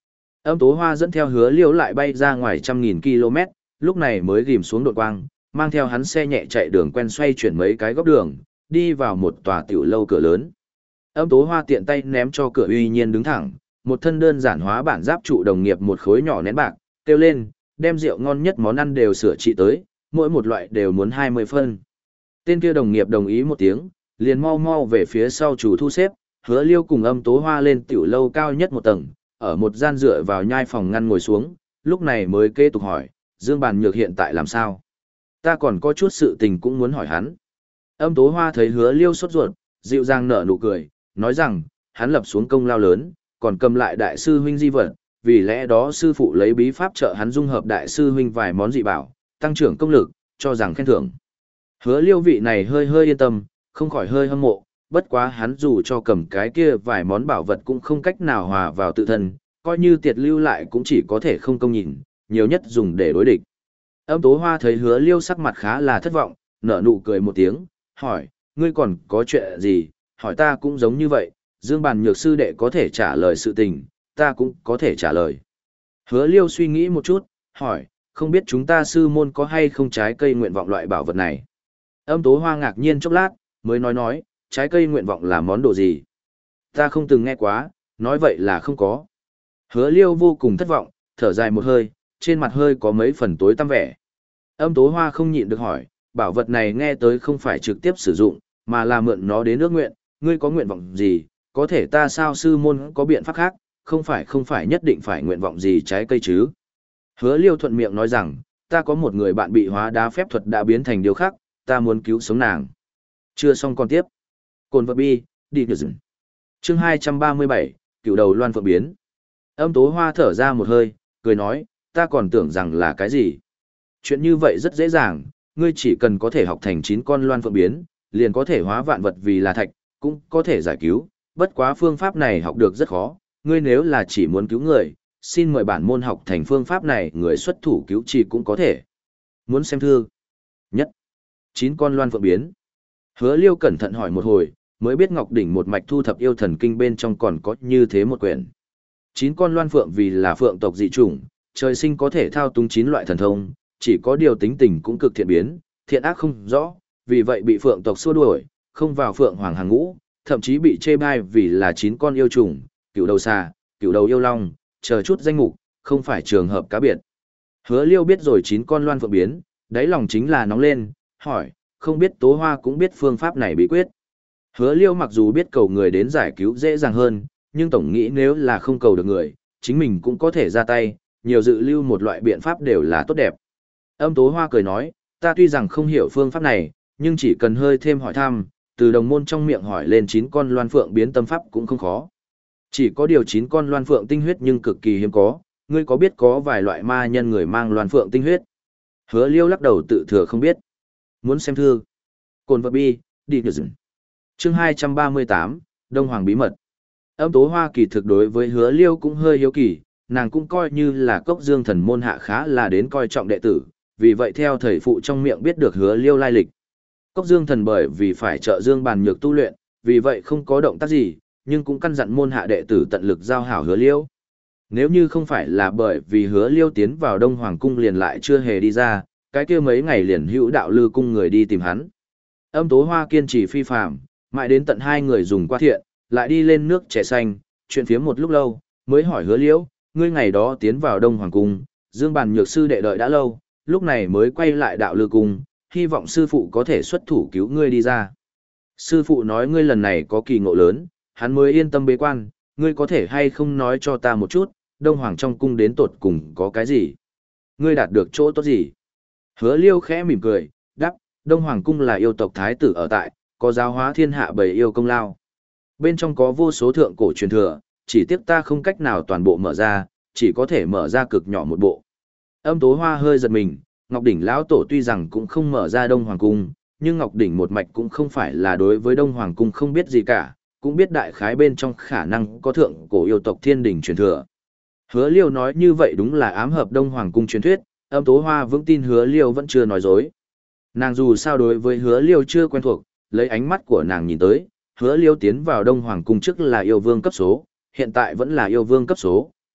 Âm tố hoa dẫn theo hứa liêu lại bay ra ngoài trăm nghìn km, lúc này mới ghim xuống đột quang, mang theo hắn xe nhẹ chạy đường quen xoay chuyển mấy cái góc đường, đi vào một tòa tiểu lâu cửa lớn. Âm tố hoa tiện tay ném cho cửa uy nhiên đứng thẳng, một thân đơn giản hóa bản giáp trụ đồng nghiệp một khối nhỏ nén bạc, kêu lên, đem rượu ngon nhất món ăn đều sửa trị tới, mỗi một loại đều muốn hai mươi phân. Tên kia đồng nghiệp đồng ý một tiếng, liền mau mau về phía sau chủ thu xếp, hứa liêu cùng âm tố hoa lên tiểu lâu cao nhất một tầng, ở một gian dựa vào nhai phòng ngăn ngồi xuống, lúc này mới kế tục hỏi, Dương Bàn Nhược hiện tại làm sao? Ta còn có chút sự tình cũng muốn hỏi hắn. Âm tố hoa thấy hứa liêu sốt ruột, dịu dàng nở nụ cười, nói rằng, hắn lập xuống công lao lớn, còn cầm lại đại sư huynh di vật, vì lẽ đó sư phụ lấy bí pháp trợ hắn dung hợp đại sư huynh vài món dị bảo, tăng trưởng công lực, cho rằng khen thưởng. Hứa liêu vị này hơi hơi yên tâm, không khỏi hơi hâm mộ, bất quá hắn dù cho cầm cái kia vài món bảo vật cũng không cách nào hòa vào tự thân, coi như tiệt lưu lại cũng chỉ có thể không công nhìn, nhiều nhất dùng để đối địch. Âm tố hoa thấy hứa liêu sắc mặt khá là thất vọng, nở nụ cười một tiếng, hỏi, ngươi còn có chuyện gì, hỏi ta cũng giống như vậy, Dương Bàn Nhược sư đệ có thể trả lời sự tình, ta cũng có thể trả lời. Hứa liêu suy nghĩ một chút, hỏi, không biết chúng ta sư môn có hay không trái cây nguyện vọng loại bảo vật này. Âm tố hoa ngạc nhiên chốc lát, mới nói nói, trái cây nguyện vọng là món đồ gì? Ta không từng nghe quá, nói vậy là không có. Hứa liêu vô cùng thất vọng, thở dài một hơi, trên mặt hơi có mấy phần tối tăm vẻ. Âm tố hoa không nhịn được hỏi, bảo vật này nghe tới không phải trực tiếp sử dụng, mà là mượn nó đến ước nguyện, ngươi có nguyện vọng gì, có thể ta sao sư môn có biện pháp khác, không phải không phải nhất định phải nguyện vọng gì trái cây chứ. Hứa liêu thuận miệng nói rằng, ta có một người bạn bị hóa đá phép thuật đã biến thành điều khác, ta muốn cứu sống nàng. Chưa xong còn tiếp. Cồn vật bi, đi được dừng. Chương hai trăm ba mươi bảy, cựu đầu loan phượng biến. Âm tố hoa thở ra một hơi, cười nói, ta còn tưởng rằng là cái gì. Chuyện như vậy rất dễ dàng, ngươi chỉ cần có thể học thành chín con loan phượng biến, liền có thể hóa vạn vật vì là thạch, cũng có thể giải cứu, bất quá phương pháp này học được rất khó, ngươi nếu là chỉ muốn cứu người, xin mời bản môn học thành phương pháp này người xuất thủ cứu trị cũng có thể. Muốn xem thư? Nhất. Chín con loan phượng biến. Hứa liêu cẩn thận hỏi một hồi, mới biết Ngọc Đỉnh một mạch thu thập yêu thần kinh bên trong còn có như thế một quyển. Chín con loan phượng vì là phượng tộc dị chủng, trời sinh có thể thao túng chín loại thần thông, chỉ có điều tính tình cũng cực thiện biến, thiện ác không rõ, vì vậy bị phượng tộc xua đuổi, không vào phượng hoàng hàng ngũ, thậm chí bị chê bai vì là chín con yêu trùng, cựu đầu xà, cựu đầu yêu long, chờ chút danh mục, không phải trường hợp cá biệt. Hứa liêu biết rồi chín con loan phượng biến, đáy lòng chính là nóng lên, hỏi, không biết tố hoa cũng biết phương pháp này bí quyết. Hứa liêu mặc dù biết cầu người đến giải cứu dễ dàng hơn, nhưng tổng nghĩ nếu là không cầu được người, chính mình cũng có thể ra tay, nhiều dự lưu một loại biện pháp đều là tốt đẹp. Âm tố hoa cười nói, ta tuy rằng không hiểu phương pháp này, nhưng chỉ cần hơi thêm hỏi thăm, từ đồng môn trong miệng hỏi lên chín con loan phượng biến tâm pháp cũng không khó. Chỉ có điều chín con loan phượng tinh huyết nhưng cực kỳ hiếm có, ngươi có biết có vài loại ma nhân người mang loan phượng tinh huyết? Hứa liêu lắc đầu tự thừa không biết. Muốn xem thư? Cồn vật bi, đi được dừng. Chương hai trăm ba mươi tám, Đông Hoàng bí mật. Âm tố hoa kỳ thực đối với hứa liêu cũng hơi hiếu kỳ, nàng cũng coi như là cốc dương thần môn hạ khá là đến coi trọng đệ tử, vì vậy theo thầy phụ trong miệng biết được hứa liêu lai lịch. Cốc dương thần bởi vì phải trợ Dương Bàn Nhược tu luyện, vì vậy không có động tác gì, nhưng cũng căn dặn môn hạ đệ tử tận lực giao hảo hứa liêu. Nếu như không phải là bởi vì hứa liêu tiến vào Đông Hoàng cung liền lại chưa hề đi ra, cái kia mấy ngày liền hữu đạo lư cung người đi tìm hắn. Âm tố hoa kiên trì phi phàm, mãi đến tận hai người dùng qua thiện, lại đi lên nước trẻ xanh, chuyện phía một lúc lâu, mới hỏi hứa liễu, ngươi ngày đó tiến vào Đông Hoàng cung, Dương Bàn Nhược sư đệ đợi đã lâu, lúc này mới quay lại đạo lư cung, hy vọng sư phụ có thể xuất thủ cứu ngươi đi ra. Sư phụ nói ngươi lần này có kỳ ngộ lớn, hắn mới yên tâm bế quan, ngươi có thể hay không nói cho ta một chút, Đông Hoàng trong cung đến tột cùng có cái gì? Ngươi đạt được chỗ tốt gì? Hứa liêu khẽ mỉm cười, đáp, Đông Hoàng cung là yêu tộc thái tử ở tại, có giáo hóa thiên hạ bầy yêu công lao. Bên trong có vô số thượng cổ truyền thừa, chỉ tiếc ta không cách nào toàn bộ mở ra, chỉ có thể mở ra cực nhỏ một bộ. Âm tố hoa hơi giật mình, Ngọc Đỉnh lão tổ tuy rằng cũng không mở ra Đông Hoàng cung, nhưng Ngọc Đỉnh một mạch cũng không phải là đối với Đông Hoàng cung không biết gì cả, cũng biết đại khái bên trong khả năng có thượng cổ yêu tộc thiên đỉnh truyền thừa. Hứa liêu nói như vậy đúng là ám hợp Đông Hoàng cung truyền thuyết, âm tố hoa vững tin hứa liêu vẫn chưa nói dối. Nàng dù sao đối với hứa liêu chưa quen thuộc, lấy ánh mắt của nàng nhìn tới, hứa liêu tiến vào Đông Hoàng cung trước là yêu vương cấp số, hiện tại vẫn là yêu vương cấp số,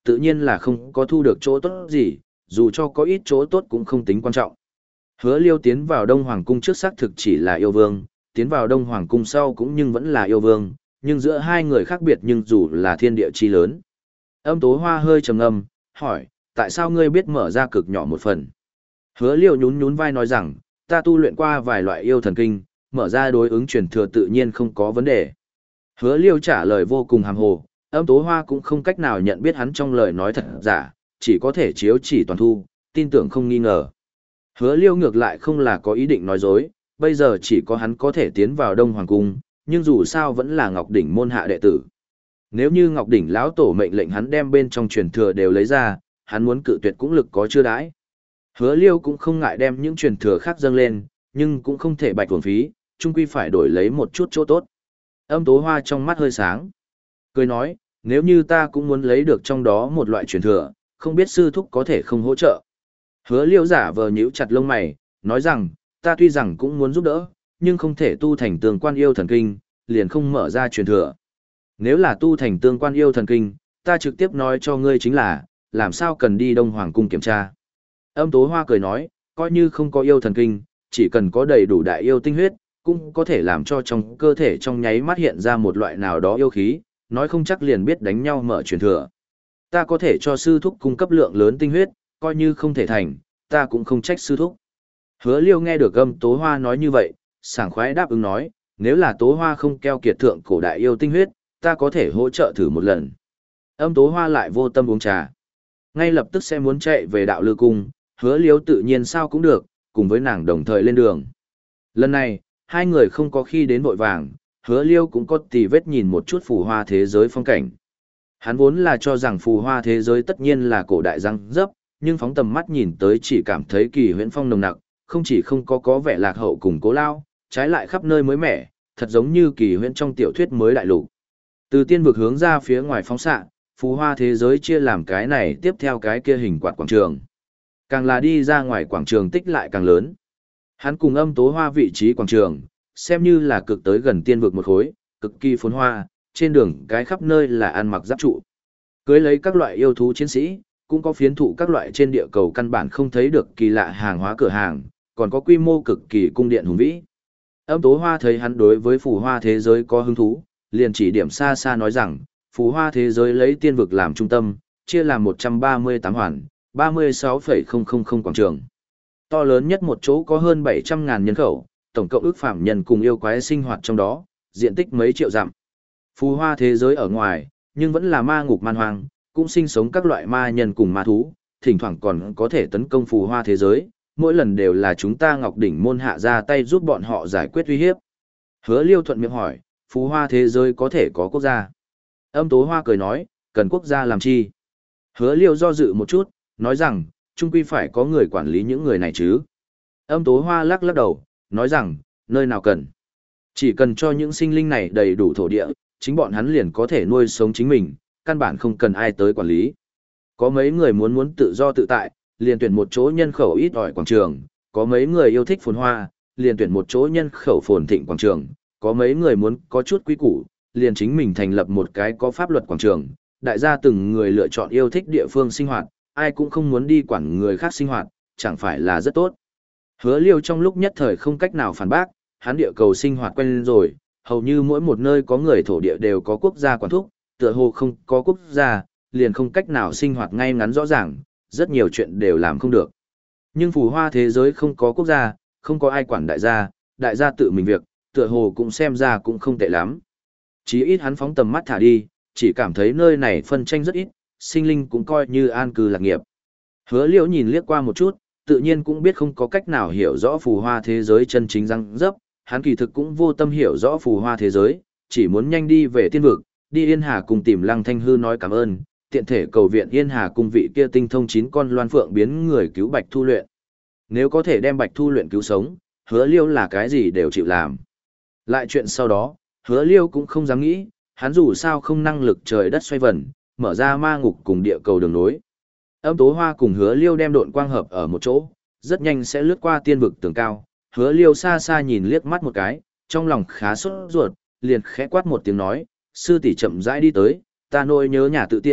tự nhiên là không có thu được chỗ tốt gì, dù cho có ít chỗ tốt cũng không tính quan trọng. Hứa Liêu tiến vào Đông Hoàng cung trước xác thực chỉ là yêu vương, tiến vào Đông Hoàng cung sau cũng nhưng vẫn là yêu vương, nhưng giữa hai người khác biệt nhưng dù là thiên địa chi lớn. Âm Tố Hoa hơi trầm ngâm, hỏi, tại sao ngươi biết mở ra cực nhỏ một phần? Hứa Liêu nhún nhún vai nói rằng, ta tu luyện qua vài loại yêu thần kinh, mở ra đối ứng truyền thừa tự nhiên không có vấn đề. Hứa Liêu trả lời vô cùng hàm hồ, Âm Tố Hoa cũng không cách nào nhận biết hắn trong lời nói thật giả, chỉ có thể chiếu chỉ toàn thu, tin tưởng không nghi ngờ. Hứa Liêu ngược lại không là có ý định nói dối, bây giờ chỉ có hắn có thể tiến vào Đông Hoàng cung, nhưng dù sao vẫn là Ngọc Đỉnh môn hạ đệ tử. Nếu như Ngọc Đỉnh lão tổ mệnh lệnh hắn đem bên trong truyền thừa đều lấy ra, hắn muốn cự tuyệt cũng lực có chưa đãi. Hứa Liêu cũng không ngại đem những truyền thừa khác dâng lên, nhưng cũng không thể bạch uổng phí, chung quy phải đổi lấy một chút chỗ tốt. Âm Tố Hoa trong mắt hơi sáng, cười nói, nếu như ta cũng muốn lấy được trong đó một loại truyền thừa, không biết sư thúc có thể không hỗ trợ. Hứa Liêu giả vờ nhíu chặt lông mày, nói rằng, ta tuy rằng cũng muốn giúp đỡ, nhưng không thể tu thành tương quan yêu thần kinh, liền không mở ra truyền thừa. Nếu là tu thành tương quan yêu thần kinh, ta trực tiếp nói cho ngươi chính là, làm sao cần đi Đông Hoàng cung kiểm tra. Âm Tố Hoa cười nói, coi như không có yêu thần kinh, chỉ cần có đầy đủ đại yêu tinh huyết, cũng có thể làm cho trong cơ thể trong nháy mắt hiện ra một loại nào đó yêu khí, nói không chắc liền biết đánh nhau mở truyền thừa. Ta có thể cho sư thúc cung cấp lượng lớn tinh huyết, coi như không thể thành, ta cũng không trách sư thúc. Hứa Liêu nghe được Âm Tố Hoa nói như vậy, sảng khoái đáp ứng nói, nếu là Tố Hoa không keo kiệt thượng cổ đại yêu tinh huyết, ta có thể hỗ trợ thử một lần. Âm Tố Hoa lại vô tâm uống trà. Ngay lập tức sẽ muốn chạy về đạo lư cung, Hứa Liêu tự nhiên sao cũng được, cùng với nàng đồng thời lên đường. Lần này, hai người không có khi đến vội vàng, Hứa Liêu cũng có tì vết nhìn một chút phù hoa thế giới phong cảnh. Hắn vốn là cho rằng phù hoa thế giới tất nhiên là cổ đại răng dấp, nhưng phóng tầm mắt nhìn tới chỉ cảm thấy kỳ huyễn phong nồng nặc, không chỉ không có có vẻ lạc hậu cùng cố lao, trái lại khắp nơi mới mẻ, thật giống như kỳ huyễn trong tiểu thuyết mới đại lục. Từ tiên vực hướng ra phía ngoài phóng xạ, phù hoa thế giới chia làm cái này tiếp theo cái kia hình quạt quảng trường. Càng là đi ra ngoài quảng trường tích lại càng lớn. Hắn cùng Âm Tố Hoa vị trí quảng trường, xem như là cực tới gần tiên vực một khối, cực kỳ phồn hoa, trên đường cái khắp nơi là ăn mặc giáp trụ. Cưới lấy các loại yêu thú chiến sĩ, cũng có phiến thụ các loại trên địa cầu căn bản không thấy được kỳ lạ hàng hóa cửa hàng, còn có quy mô cực kỳ cung điện hùng vĩ. Âm Tố Hoa thấy hắn đối với phù hoa thế giới có hứng thú, liền chỉ điểm xa xa nói rằng, phù hoa thế giới lấy tiên vực làm trung tâm, chia làm một trăm ba mươi tám hoàn, ba mươi sáu phẩy không không không quảng trường. To lớn nhất một chỗ có hơn bảy trăm ngàn nhân khẩu, tổng cộng ước phạm nhân cùng yêu quái sinh hoạt trong đó, diện tích mấy triệu dặm. Phù hoa thế giới ở ngoài, nhưng vẫn là ma ngục man hoang, cũng sinh sống các loại ma nhân cùng ma thú, thỉnh thoảng còn có thể tấn công phù hoa thế giới, mỗi lần đều là chúng ta Ngọc Đỉnh môn hạ ra tay giúp bọn họ giải quyết uy hiếp. Hứa Liêu thuận miệng hỏi, phù hoa thế giới có thể có quốc gia? Âm Tố Hoa cười nói, cần quốc gia làm chi? Hứa Liêu do dự một chút, nói rằng, chung quy phải có người quản lý những người này chứ. Âm Tố Hoa lắc lắc đầu, nói rằng, nơi nào cần. Chỉ cần cho những sinh linh này đầy đủ thổ địa, chính bọn hắn liền có thể nuôi sống chính mình, căn bản không cần ai tới quản lý. Có mấy người muốn muốn tự do tự tại, liền tuyển một chỗ nhân khẩu ít ỏi quảng trường, có mấy người yêu thích phồn hoa, liền tuyển một chỗ nhân khẩu phồn thịnh quảng trường, có mấy người muốn có chút quý củ, liền chính mình thành lập một cái có pháp luật quảng trường, đại gia từng người lựa chọn yêu thích địa phương sinh hoạt, ai cũng không muốn đi quản người khác sinh hoạt, chẳng phải là rất tốt. Hứa Liêu trong lúc nhất thời không cách nào phản bác, hắn địa cầu sinh hoạt quen rồi, hầu như mỗi một nơi có người thổ địa đều có quốc gia quản thúc, tựa hồ không có quốc gia, liền không cách nào sinh hoạt ngay ngắn rõ ràng, rất nhiều chuyện đều làm không được. Nhưng phù hoa thế giới không có quốc gia, không có ai quản đại gia, đại gia tự mình việc, tựa hồ cũng xem ra cũng không tệ lắm. Chí ít hắn phóng tầm mắt thả đi, chỉ cảm thấy nơi này phân tranh rất ít, sinh linh cũng coi như an cư lạc nghiệp. Hứa Liễu nhìn liếc qua một chút, tự nhiên cũng biết không có cách nào hiểu rõ phù hoa thế giới chân chính răng dấp, hắn kỳ thực cũng vô tâm hiểu rõ phù hoa thế giới, chỉ muốn nhanh đi về tiên vực, đi Yên Hà cùng tìm Lăng Thanh Hư nói cảm ơn, tiện thể cầu viện Yên Hà cung vị kia tinh thông chín con loan phượng biến người cứu Bạch Thu luyện. Nếu có thể đem Bạch Thu luyện cứu sống, Hứa Liêu là cái gì đều chịu làm. Lại chuyện sau đó, Hứa Liêu cũng không dám nghĩ, hắn dù sao không năng lực trời đất xoay vần, mở ra ma ngục cùng địa cầu đường nối. Âm Tố Hoa cùng Hứa Liêu đem độn quang hợp ở một chỗ, rất nhanh sẽ lướt qua tiên vực tường cao. Hứa Liêu xa xa nhìn liếc mắt một cái, trong lòng khá sốt ruột, liền khẽ quát một tiếng nói, sư tỷ chậm rãi đi tới, ta nỗi nhớ nhà tự tiễn,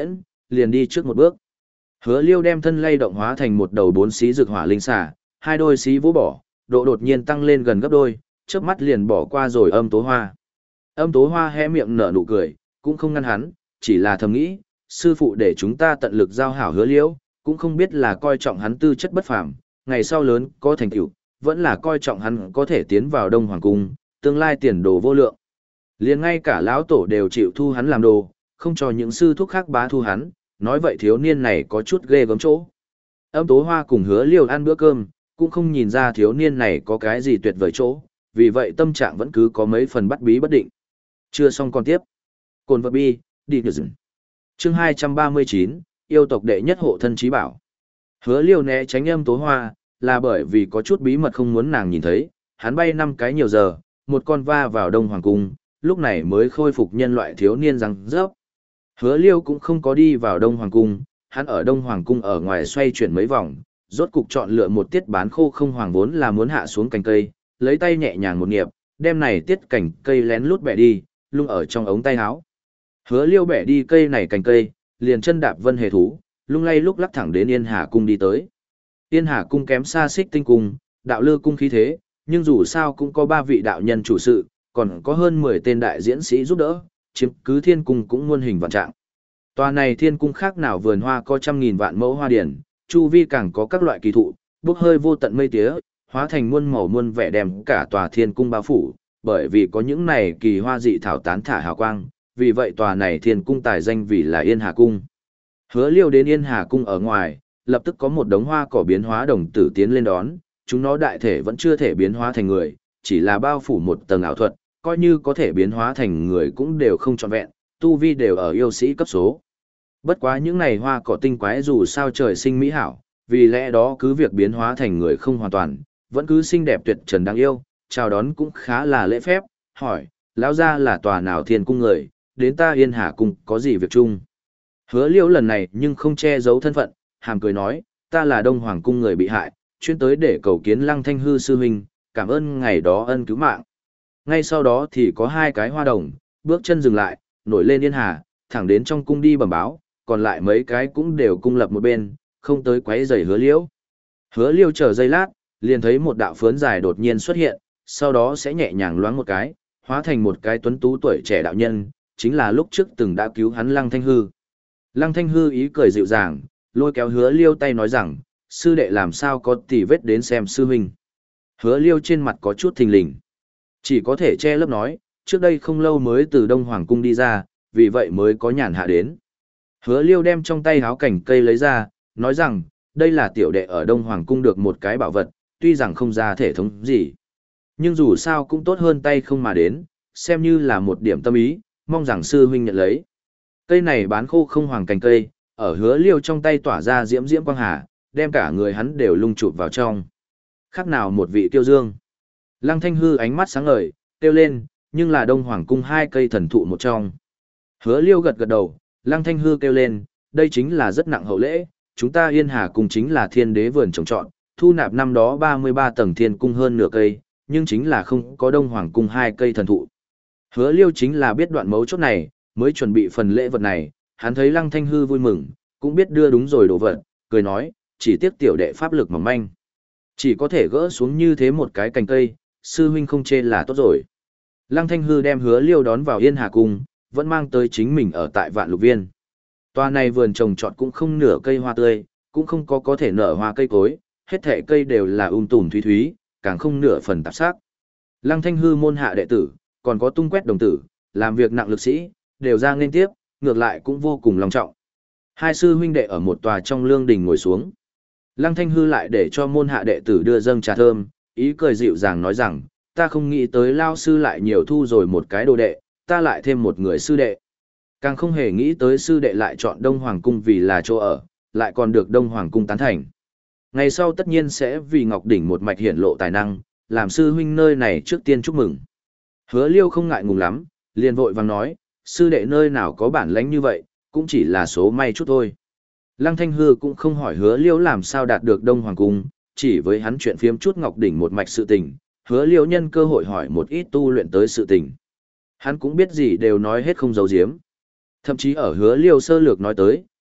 liền đi trước một bước. Hứa Liêu đem thân lay động hóa thành một đầu bốn xí rực hỏa linh xà, hai đôi xí vỗ bỏ, độ đột nhiên tăng lên gần gấp đôi, chớp mắt liền bỏ qua rồi Âm Tố Hoa. Âm Tố Hoa hé miệng nở nụ cười, cũng không ngăn hắn, chỉ là thầm nghĩ, sư phụ để chúng ta tận lực giao hảo Hứa Liêu, cũng không biết là coi trọng hắn tư chất bất phàm, ngày sau lớn có thành tựu, vẫn là coi trọng hắn có thể tiến vào Đông Hoàng cung, tương lai tiền đồ vô lượng. Liền ngay cả lão tổ đều chịu thu hắn làm đồ, không cho những sư thúc khác bá thu hắn, nói vậy thiếu niên này có chút ghê gớm chỗ. Âm Tố Hoa cùng Hứa Liêu ăn bữa cơm, cũng không nhìn ra thiếu niên này có cái gì tuyệt vời chỗ, vì vậy tâm trạng vẫn cứ có mấy phần bắt bí bất định. Chưa xong còn tiếp. Cồn vật bi, đi được dừng. Chương hai trăm ba mươi chín, yêu tộc đệ nhất hộ thân trí bảo. Hứa Liêu né tránh Âm Tố Hoa, là bởi vì có chút bí mật không muốn nàng nhìn thấy, hắn bay năm cái nhiều giờ, một con va vào Đông Hoàng cung, lúc này mới khôi phục nhân loại thiếu niên răng rớp. Hứa Liêu cũng không có đi vào Đông Hoàng cung, hắn ở Đông Hoàng cung ở ngoài xoay chuyển mấy vòng, rốt cục chọn lựa một tiết bán khô không hoàng vốn là muốn hạ xuống cành cây, lấy tay nhẹ nhàng một niệm, đem này tiết cành cây lén lút bẻ đi, lung ở trong ống tay áo. Hứa Liêu bẻ đi cây này cành cây, liền chân đạp vân hề thú, lung lay lúc lắc thẳng đến Yên Hà cung đi tới. Yên Hà cung kém xa Xích Tinh cung, đạo lư cung khí thế, nhưng dù sao cũng có ba vị đạo nhân chủ sự, còn có hơn mười tên đại diễn sĩ giúp đỡ, chiếm cứ thiên cung cũng muôn hình vạn trạng. Tòa này thiên cung khác nào vườn hoa có trăm nghìn vạn mẫu hoa điển, chu vi càng có các loại kỳ thụ, bốc hơi vô tận mây tía, hóa thành muôn màu muôn vẻ đem cả tòa thiên cung bao phủ, bởi vì có những này kỳ hoa dị thảo tán thả hào quang, vì vậy tòa này thiên cung tài danh vì là Yên Hà cung. Hứa Liêu đến Yên Hà cung ở ngoài, lập tức có một đống hoa cỏ biến hóa đồng tử tiến lên đón, chúng nó đại thể vẫn chưa thể biến hóa thành người, chỉ là bao phủ một tầng ảo thuật, coi như có thể biến hóa thành người cũng đều không trọn vẹn, tu vi đều ở yêu sĩ cấp số. Bất quá những này hoa cỏ tinh quái dù sao trời sinh mỹ hảo, vì lẽ đó cứ việc biến hóa thành người không hoàn toàn, vẫn cứ xinh đẹp tuyệt trần đáng yêu, chào đón cũng khá là lễ phép, hỏi, lão gia là tòa nào thiên cung người, đến ta Yên Hà cung có gì việc chung. Hứa Liêu lần này nhưng không che giấu thân phận, hàm cười nói, ta là Đông Hoàng cung người bị hại, chuyên tới để cầu kiến Lăng Thanh Hư sư huynh, cảm ơn ngày đó ân cứu mạng. Ngay sau đó thì có hai cái hoa đồng, bước chân dừng lại, nổi lên Yên Hà, thẳng đến trong cung đi bẩm báo, còn lại mấy cái cũng đều cung lập một bên, không tới quấy rầy Hứa Liêu. Hứa Liêu chờ giây lát, liền thấy một đạo phướn dài đột nhiên xuất hiện, sau đó sẽ nhẹ nhàng loáng một cái, hóa thành một cái tuấn tú tuổi trẻ đạo nhân, chính là lúc trước từng đã cứu hắn Lăng Thanh Hư. Lăng Thanh Hư ý cười dịu dàng, lôi kéo Hứa Liêu tay nói rằng, sư đệ làm sao có tỉ vết đến xem sư huynh. Hứa Liêu trên mặt có chút thình lình, chỉ có thể che lấp nói, trước đây không lâu mới từ Đông Hoàng cung đi ra, vì vậy mới có nhàn hạ đến. Hứa Liêu đem trong tay háo cảnh cây lấy ra, nói rằng, đây là tiểu đệ ở Đông Hoàng cung được một cái bảo vật, tuy rằng không ra thể thống gì, nhưng dù sao cũng tốt hơn tay không mà đến, xem như là một điểm tâm ý, mong rằng sư huynh nhận lấy. Cây này bán khô không hoàng cành cây, ở Hứa Liêu trong tay tỏa ra diễm diễm quang hà, đem cả người hắn đều lung chụp vào trong. Khác nào một vị tiêu dương. Lăng Thanh Hư ánh mắt sáng ngời, kêu lên, nhưng là Đông Hoàng cung hai cây thần thụ một trong. Hứa Liêu gật gật đầu, Lăng Thanh Hư kêu lên, đây chính là rất nặng hậu lễ, chúng ta Yên Hà cung chính là thiên đế vườn trồng trọt, thu nạp năm đó ba mươi ba tầng thiên cung hơn nửa cây, nhưng chính là không có Đông Hoàng cung hai cây thần thụ. Hứa Liêu chính là biết đoạn mấu chốt này, mới chuẩn bị phần lễ vật này, hắn thấy Lăng Thanh Hư vui mừng, cũng biết đưa đúng rồi đồ vật, cười nói, chỉ tiếc tiểu đệ pháp lực mỏng manh. Chỉ có thể gỡ xuống như thế một cái cành cây, sư huynh không chê là tốt rồi. Lăng Thanh Hư đem Hứa Liêu đón vào Yên Hà cung, vẫn mang tới chính mình ở tại Vạn Lục Viên. Tòa này vườn trồng trọt cũng không nửa cây hoa tươi, cũng không có có thể nở hoa cây cối, hết thảy cây đều là um tùm thúy thúy, càng không nửa phần tạp sắc. Lăng Thanh Hư môn hạ đệ tử, còn có tung quét đồng tử, làm việc nặng lực sĩ, đều ra nên tiếp, ngược lại cũng vô cùng long trọng. Hai sư huynh đệ ở một tòa trong lương đình ngồi xuống. Lăng Thanh Hư lại để cho môn hạ đệ tử đưa dâng trà thơm, ý cười dịu dàng nói rằng, ta không nghĩ tới lao sư lại nhiều thu rồi một cái đồ đệ, ta lại thêm một người sư đệ. Càng không hề nghĩ tới sư đệ lại chọn Đông Hoàng cung vì là chỗ ở, lại còn được Đông Hoàng cung tán thành. Ngày sau tất nhiên sẽ vì Ngọc Đỉnh một mạch hiển lộ tài năng, làm sư huynh nơi này trước tiên chúc mừng. Hứa Liêu không ngại ngùng lắm, liền vội vàng nói, sư đệ nơi nào có bản lãnh như vậy, cũng chỉ là số may chút thôi. Lăng Thanh Hư cũng không hỏi Hứa Liêu làm sao đạt được Đông Hoàng cung, chỉ với hắn chuyện phiếm chút Ngọc Đỉnh một mạch sự tình, Hứa Liêu nhân cơ hội hỏi một ít tu luyện tới sự tình. Hắn cũng biết gì đều nói hết không giấu giếm. Thậm chí ở Hứa Liêu sơ lược nói tới,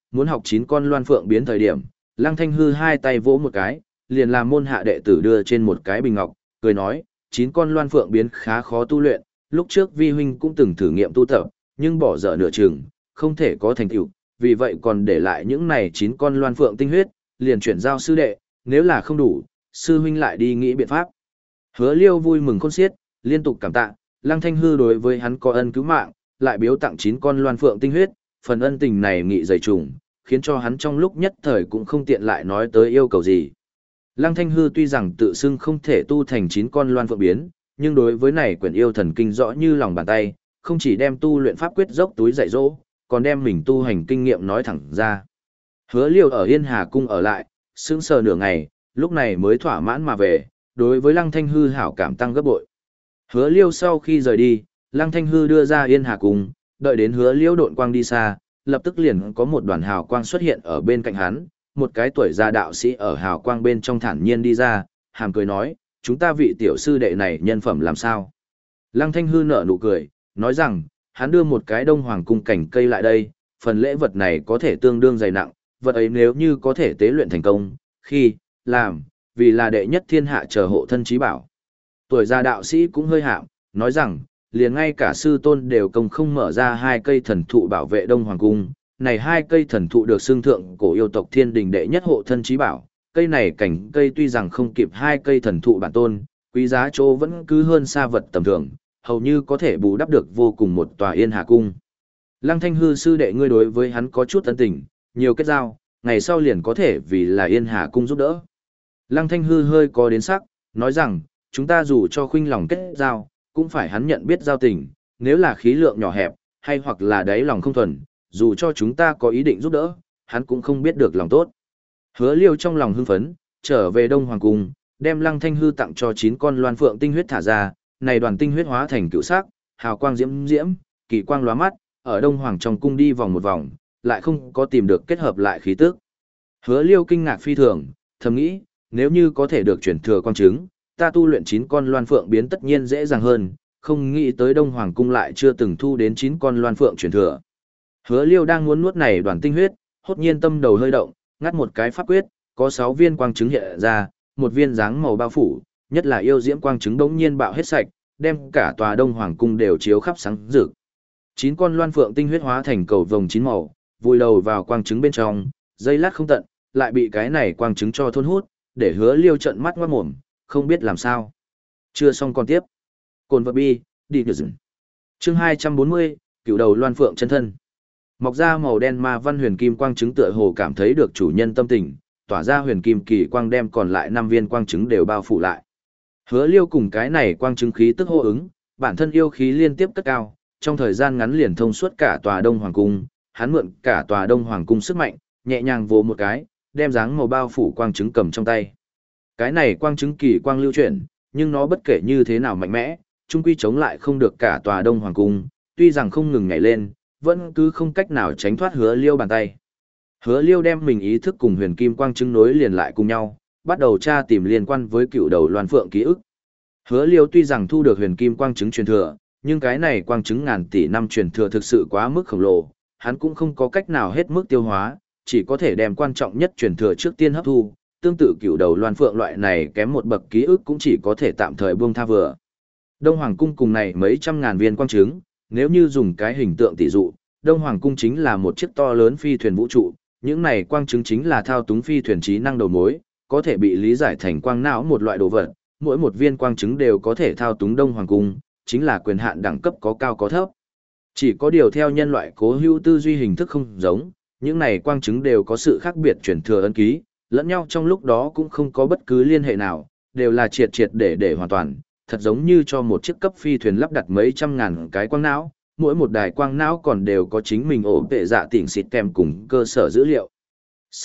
muốn học chín con loan phượng biến thời điểm, Lăng Thanh Hư hai tay vỗ một cái, liền làm môn hạ đệ tử đưa trên một cái bình ngọc, cười nói, chín con loan phượng biến khá khó tu luyện, lúc trước vi huynh cũng từng thử nghiệm tu tập, nhưng bỏ dở nửa chừng, không thể có thành tựu, vì vậy còn để lại những này chín con loan phượng tinh huyết, liền chuyển giao sư đệ, nếu là không đủ, sư huynh lại đi nghĩ biện pháp. Hứa Liêu vui mừng khôn xiết, liên tục cảm tạ, Lăng Thanh Hư đối với hắn có ân cứu mạng, lại biếu tặng chín con loan phượng tinh huyết, phần ân tình này nghị dày trùng, khiến cho hắn trong lúc nhất thời cũng không tiện lại nói tới yêu cầu gì. Lăng Thanh Hư tuy rằng tự xưng không thể tu thành chín con loan phượng biến, nhưng đối với này quyển yêu thần kinh rõ như lòng bàn tay, không chỉ đem tu luyện pháp quyết dốc túi dạy dỗ, còn đem mình tu hành kinh nghiệm nói thẳng ra. Hứa Liêu ở Yên Hà cung ở lại, sững sờ nửa ngày, lúc này mới thỏa mãn mà về, đối với Lăng Thanh Hư hảo cảm tăng gấp bội. Hứa Liêu sau khi rời đi, Lăng Thanh Hư đưa ra Yên Hà cung, đợi đến Hứa Liêu độn quang đi xa, lập tức liền có một đoàn hào quang xuất hiện ở bên cạnh hắn, một cái tuổi già đạo sĩ ở hào quang bên trong thản nhiên đi ra, hàm cười nói, chúng ta vị tiểu sư đệ này nhân phẩm làm sao? Lăng Thanh Hư nở nụ cười, nói rằng, hắn đưa một cái đông hoàng cung cảnh cây lại đây, phần lễ vật này có thể tương đương dày nặng, vật ấy nếu như có thể tế luyện thành công, khi, làm, vì là đệ nhất thiên hạ chờ hộ thân trí bảo. Tuổi già đạo sĩ cũng hơi hạm, nói rằng, liền ngay cả sư tôn đều công không mở ra hai cây thần thụ bảo vệ đông hoàng cung, này hai cây thần thụ được xưng thượng cổ yêu tộc thiên đình đệ nhất hộ thân trí bảo, cây này cảnh cây tuy rằng không kịp hai cây thần thụ bản tôn, quý giá chỗ vẫn cứ hơn xa vật tầm thường, hầu như có thể bù đắp được vô cùng một tòa Yên Hà cung. Lăng Thanh Hư sư đệ ngươi đối với hắn có chút ân tình, nhiều kết giao, ngày sau liền có thể vì là Yên Hà cung giúp đỡ. Lăng Thanh Hư hơi có đến sắc, nói rằng, chúng ta dù cho khuynh lòng kết giao, cũng phải hắn nhận biết giao tình, nếu là khí lượng nhỏ hẹp, hay hoặc là đáy lòng không thuần, dù cho chúng ta có ý định giúp đỡ, hắn cũng không biết được lòng tốt. Hứa Liêu trong lòng hưng phấn, trở về Đông Hoàng cung, đem Lăng Thanh Hư tặng cho chín con loan phượng tinh huyết thả ra, này đoàn tinh huyết hóa thành cựu sắc, hào quang diễm diễm, kỳ quang lóa mắt, ở Đông Hoàng trong cung đi vòng một vòng, lại không có tìm được kết hợp lại khí tức. Hứa Liêu kinh ngạc phi thường, thầm nghĩ, nếu như có thể được chuyển thừa quang chứng, ta tu luyện chín con loan phượng biến tất nhiên dễ dàng hơn, không nghĩ tới Đông Hoàng cung lại chưa từng thu đến chín con loan phượng chuyển thừa. Hứa Liêu đang muốn nuốt này đoàn tinh huyết, hốt nhiên tâm đầu hơi động, ngắt một cái pháp quyết, có sáu viên quang chứng hiện ra, một viên dáng màu bao phủ, nhất là yêu diễm quang chứng đống nhiên bạo hết sạch, đem cả tòa Đông Hoàng cung đều chiếu khắp sáng rực. Chín con loan phượng tinh huyết hóa thành cầu vồng chín màu, vùi đầu vào quang chứng bên trong, dây lát không tận, lại bị cái này quang chứng cho thôn hút, để Hứa Liêu trợn mắt ngoát mồm, không biết làm sao. Chưa xong còn tiếp. Cồn vật bi, đi nhờ dừng. Chương hai trăm bốn mươi, cựu đầu loan phượng chân thân. Mọc ra màu đen ma văn huyền kim quang chứng tựa hồ cảm thấy được chủ nhân tâm tình, tỏa ra huyền kim kỳ quang đem còn lại năm viên quang chứng đều bao phủ lại. Hứa Liêu cùng cái này quang chứng khí tức hô ứng, bản thân yêu khí liên tiếp cất cao, trong thời gian ngắn liền thông suốt cả tòa Đông Hoàng cung, hắn mượn cả tòa Đông Hoàng cung sức mạnh, nhẹ nhàng vồ một cái, đem dáng màu bao phủ quang chứng cầm trong tay. Cái này quang chứng kỳ quang lưu chuyển, nhưng nó bất kể như thế nào mạnh mẽ, chung quy chống lại không được cả tòa Đông Hoàng cung, tuy rằng không ngừng nhảy lên, vẫn cứ không cách nào tránh thoát Hứa Liêu bàn tay. Hứa Liêu đem mình ý thức cùng huyền kim quang chứng nối liền lại cùng nhau, bắt đầu tra tìm liên quan với cựu đầu loan phượng ký ức. Hứa Liêu tuy rằng thu được huyền kim quang chứng truyền thừa, nhưng cái này quang chứng ngàn tỷ năm truyền thừa thực sự quá mức khổng lồ, hắn cũng không có cách nào hết mức tiêu hóa, chỉ có thể đem quan trọng nhất truyền thừa trước tiên hấp thu, tương tự cựu đầu loan phượng loại này kém một bậc ký ức cũng chỉ có thể tạm thời buông tha vừa. Đông Hoàng cung cùng này mấy trăm ngàn viên quang chứng, nếu như dùng cái hình tượng tỷ dụ, Đông Hoàng cung chính là một chiếc to lớn phi thuyền vũ trụ, những này quang chứng chính là thao túng phi thuyền trí năng đầu mối, có thể bị lý giải thành quang não một loại đồ vật, mỗi một viên quang chứng đều có thể thao túng Đông Hoàng cung, chính là quyền hạn đẳng cấp có cao có thấp. Chỉ có điều theo nhân loại cố hữu tư duy hình thức không giống, những này quang chứng đều có sự khác biệt truyền thừa ấn ký, lẫn nhau trong lúc đó cũng không có bất cứ liên hệ nào, đều là triệt triệt để để hoàn toàn, thật giống như cho một chiếc cấp phi thuyền lắp đặt mấy trăm ngàn cái quang não, mỗi một đài quang não còn đều có chính mình ổ vệ dạ tỉnh xịt kèm cùng cơ sở dữ liệu. C.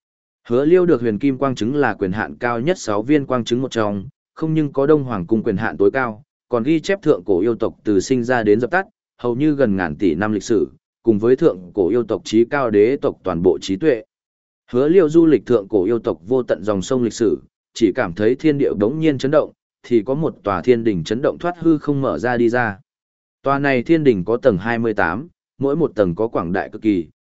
Hứa Liêu được huyền kim quang chứng là quyền hạn cao nhất sáu viên quang chứng một trong, không nhưng có Đông Hoàng cung quyền hạn tối cao, còn ghi chép thượng cổ yêu tộc từ sinh ra đến dập tắt, hầu như gần ngàn tỷ năm lịch sử, cùng với thượng cổ yêu tộc trí cao đế tộc toàn bộ trí tuệ. Hứa Liêu du lịch thượng cổ yêu tộc vô tận dòng sông lịch sử, chỉ cảm thấy thiên địa đống nhiên chấn động, thì có một tòa thiên đỉnh chấn động thoát hư không mở ra đi ra. Tòa này thiên đỉnh có tầng hai mươi tám, mỗi một tầng có quảng đại cực kỳ,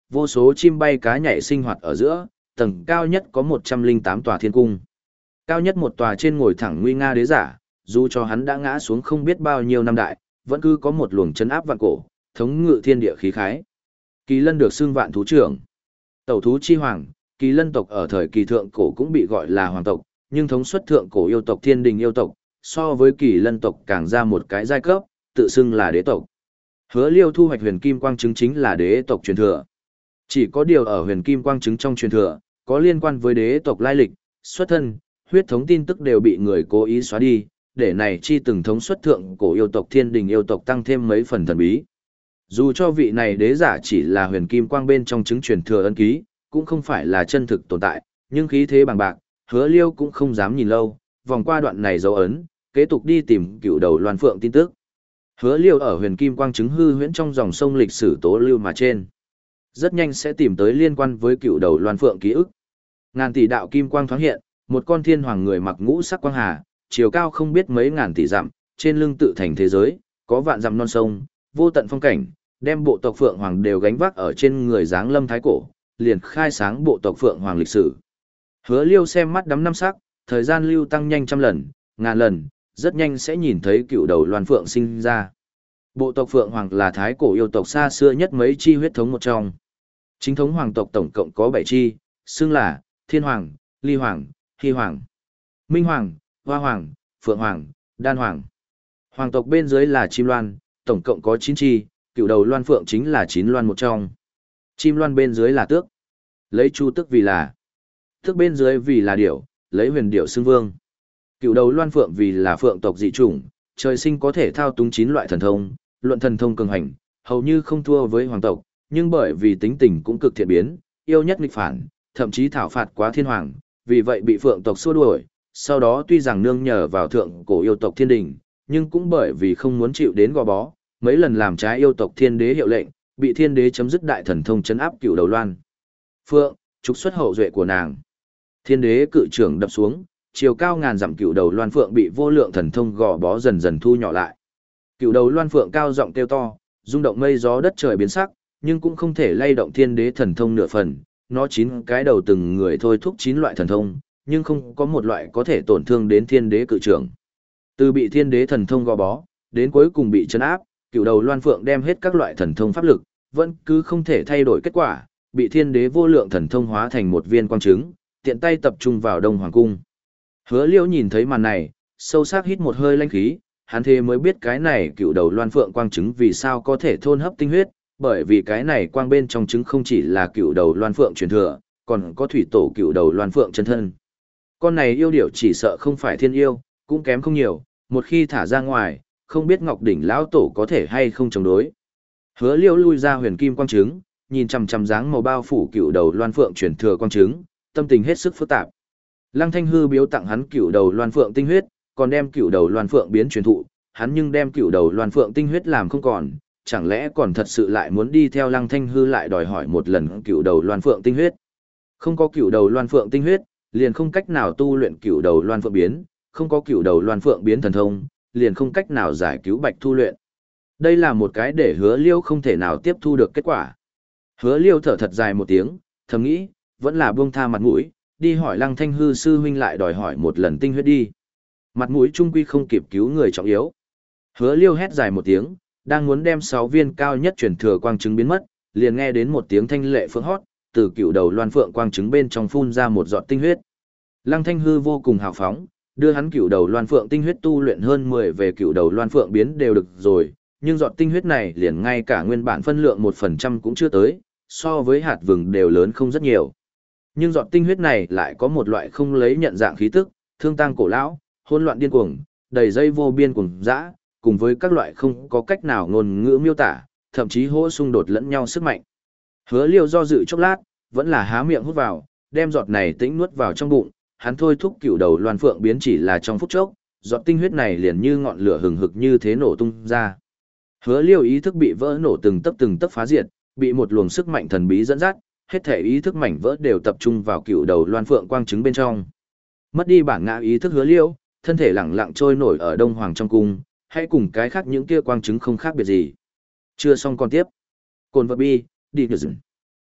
vô số chim bay cá nhảy sinh hoạt ở giữa, tầng cao nhất có một trăm lẻ tám tòa thiên cung. Cao nhất một tòa trên ngồi thẳng nguy nga đế giả, dù cho hắn đã ngã xuống không biết bao nhiêu năm đại, vẫn cứ có một luồng chấn áp vạn cổ, thống ngự thiên địa khí khái. Kỳ lân được xưng vạn thú trưởng. Tẩu thú chi hoàng, kỳ lân tộc ở thời kỳ thượng cổ cũng bị gọi là hoàng tộc, nhưng thống suất thượng cổ yêu tộc thiên đình yêu tộc, so với kỳ lân tộc càng ra một cái giai cấp, tự xưng là đế tộc. Hứa Liêu thu hoạch huyền kim quang chứng chính là đế tộc truyền thừa. Chỉ có điều ở huyền kim quang chứng trong truyền thừa, có liên quan với đế tộc lai lịch, xuất thân, huyết thống tin tức đều bị người cố ý xóa đi, để này chi từng thống xuất thượng cổ yêu tộc thiên đình yêu tộc tăng thêm mấy phần thần bí. Dù cho vị này đế giả chỉ là huyền kim quang bên trong chứng truyền thừa ân ký, cũng không phải là chân thực tồn tại, nhưng khí thế bằng bạc, Hứa Liêu cũng không dám nhìn lâu, vòng qua đoạn này dấu ấn, kế tục đi tìm cựu đầu Loan Phượng tin tức. Hứa Liêu ở huyền kim quang chứng hư huyễn trong dòng sông lịch sử tố lưu mà trên. Rất nhanh sẽ tìm tới liên quan với cựu đầu Loan Phượng ký ức. Ngàn tỷ đạo kim quang thoáng hiện, một con thiên hoàng người mặc ngũ sắc quang hà, chiều cao không biết mấy ngàn tỷ dặm, trên lưng tự thành thế giới, có vạn dặm non sông, vô tận phong cảnh, đem bộ tộc Phượng Hoàng đều gánh vác ở trên người dáng lâm thái cổ, liền khai sáng bộ tộc Phượng Hoàng lịch sử. Hứa Liêu xem mắt đắm năm sắc, thời gian lưu tăng nhanh trăm lần, ngàn lần, rất nhanh sẽ nhìn thấy cựu đầu Loan Phượng sinh ra. Bộ tộc Phượng Hoàng là thái cổ yêu tộc xa xưa nhất mấy chi huyết thống một trong. Chính thống hoàng tộc tổng cộng có bảy chi, xưng là Thiên Hoàng, Ly Hoàng, Hy Hoàng, Minh Hoàng, Hoa Hoàng, Phượng Hoàng, Đan Hoàng. Hoàng tộc bên dưới là Chim Loan, tổng cộng có chín chi, cựu đầu Loan Phượng chính là chín loan một trong. Chim Loan bên dưới là Tước, lấy Chu Tước vì là. Tước bên dưới vì là Điểu, lấy Huyền Điểu xưng vương. Cựu đầu Loan Phượng vì là Phượng tộc dị chủng, trời sinh có thể thao túng chín loại thần thông, luận thần thông cường hành, hầu như không thua với hoàng tộc, nhưng bởi vì tính tình cũng cực thiện biến, yêu nhất nghịch phản, thậm chí thảo phạt quá thiên hoàng, vì vậy bị Phượng tộc xua đuổi. Sau đó tuy rằng nương nhờ vào thượng cổ yêu tộc thiên đình, nhưng cũng bởi vì không muốn chịu đến gò bó, mấy lần làm trái yêu tộc thiên đế hiệu lệnh, bị thiên đế chấm dứt đại thần thông chấn áp cựu đầu Loan Phượng, trục xuất hậu duệ của nàng. Thiên đế cự trưởng đập xuống, chiều cao ngàn dặm cựu đầu Loan Phượng bị vô lượng thần thông gò bó dần dần thu nhỏ lại. Cựu đầu Loan Phượng cao giọng kêu to, rung động mây gió đất trời biến sắc, nhưng cũng không thể lay động thiên đế thần thông nửa phần. Nó chín cái đầu từng người thôi thúc chín loại thần thông, nhưng không có một loại có thể tổn thương đến thiên đế cự trưởng. Từ bị thiên đế thần thông gò bó, đến cuối cùng bị chấn áp, cựu đầu Loan Phượng đem hết các loại thần thông pháp lực, vẫn cứ không thể thay đổi kết quả, bị thiên đế vô lượng thần thông hóa thành một viên quang trứng, tiện tay tập trung vào Đông Hoàng cung. Hứa Liễu nhìn thấy màn này, sâu sắc hít một hơi lãnh khí, hắn thế mới biết cái này cựu đầu Loan Phượng quang trứng vì sao có thể thôn hấp tinh huyết, bởi vì cái này quang bên trong trứng không chỉ là cựu đầu Loan Phượng truyền thừa, còn có thủy tổ cựu đầu Loan Phượng chân thân. Con này yêu điểu chỉ sợ không phải thiên yêu, cũng kém không nhiều, một khi thả ra ngoài, không biết Ngọc Đỉnh lão tổ có thể hay không chống đối. Hứa Liễu lui ra huyền kim quang trứng, nhìn chằm chằm dáng màu bao phủ cựu đầu Loan Phượng truyền thừa quang trứng, tâm tình hết sức phức tạp. Lăng Thanh Hư biếu tặng hắn cựu đầu Loan Phượng tinh huyết, còn đem cựu đầu Loan Phượng biến truyền thụ, hắn nhưng đem cựu đầu Loan Phượng tinh huyết làm không còn, chẳng lẽ còn thật sự lại muốn đi theo Lăng Thanh Hư lại đòi hỏi một lần cựu đầu Loan Phượng tinh huyết. Không có cựu đầu Loan Phượng tinh huyết, liền không cách nào tu luyện cựu đầu Loan Phượng biến, không có cựu đầu Loan Phượng biến thần thông, liền không cách nào giải cứu Bạch Thu luyện. Đây là một cái để Hứa Liêu không thể nào tiếp thu được kết quả. Hứa Liêu thở thật dài một tiếng, thầm nghĩ, vẫn là buông tha mặt mũi, đi hỏi Lăng Thanh Hư sư huynh lại đòi hỏi một lần tinh huyết đi. Mặt mũi trung quy không kịp cứu người trọng yếu. Hứa Liêu hét dài một tiếng, đang muốn đem sáu viên cao nhất truyền thừa quang trứng biến mất, liền nghe đến một tiếng thanh lệ phượng hót, từ cựu đầu Loan Phượng quang trứng bên trong phun ra một giọt tinh huyết. Lăng Thanh Hư vô cùng hào phóng, đưa hắn cựu đầu Loan Phượng tinh huyết tu luyện hơn mười về cựu đầu Loan Phượng biến đều được rồi, nhưng giọt tinh huyết này liền ngay cả nguyên bản phân lượng một phần trăm cũng chưa tới, so với hạt vừng đều lớn không rất nhiều. Nhưng giọt tinh huyết này lại có một loại không lấy nhận dạng khí tức, thương tang cổ lão, hỗn loạn điên cuồng, đầy dây vô biên cuồng dã, cùng với các loại không có cách nào ngôn ngữ miêu tả, thậm chí hỗ xung đột lẫn nhau sức mạnh. Hứa Liêu do dự chốc lát, vẫn là há miệng hút vào, đem giọt này tĩnh nuốt vào trong bụng, hắn thôi thúc cựu đầu Loan Phượng biến chỉ là trong phút chốc, giọt tinh huyết này liền như ngọn lửa hừng hực như thế nổ tung ra. Hứa Liêu ý thức bị vỡ nổ từng tấc từng tấc phá diệt, bị một luồng sức mạnh thần bí dẫn dắt, hết thể ý thức mảnh vỡ đều tập trung vào cựu đầu Loan Phượng quang trứng bên trong. Mất đi bản ngã ý thức Hứa Liêu, thân thể lẳng lặng trôi nổi ở Đông Hoàng trong cung, hay cùng cái khác những kia quang trứng không khác biệt gì. Chưa xong còn tiếp. Cồn vật bi, đi được dừng.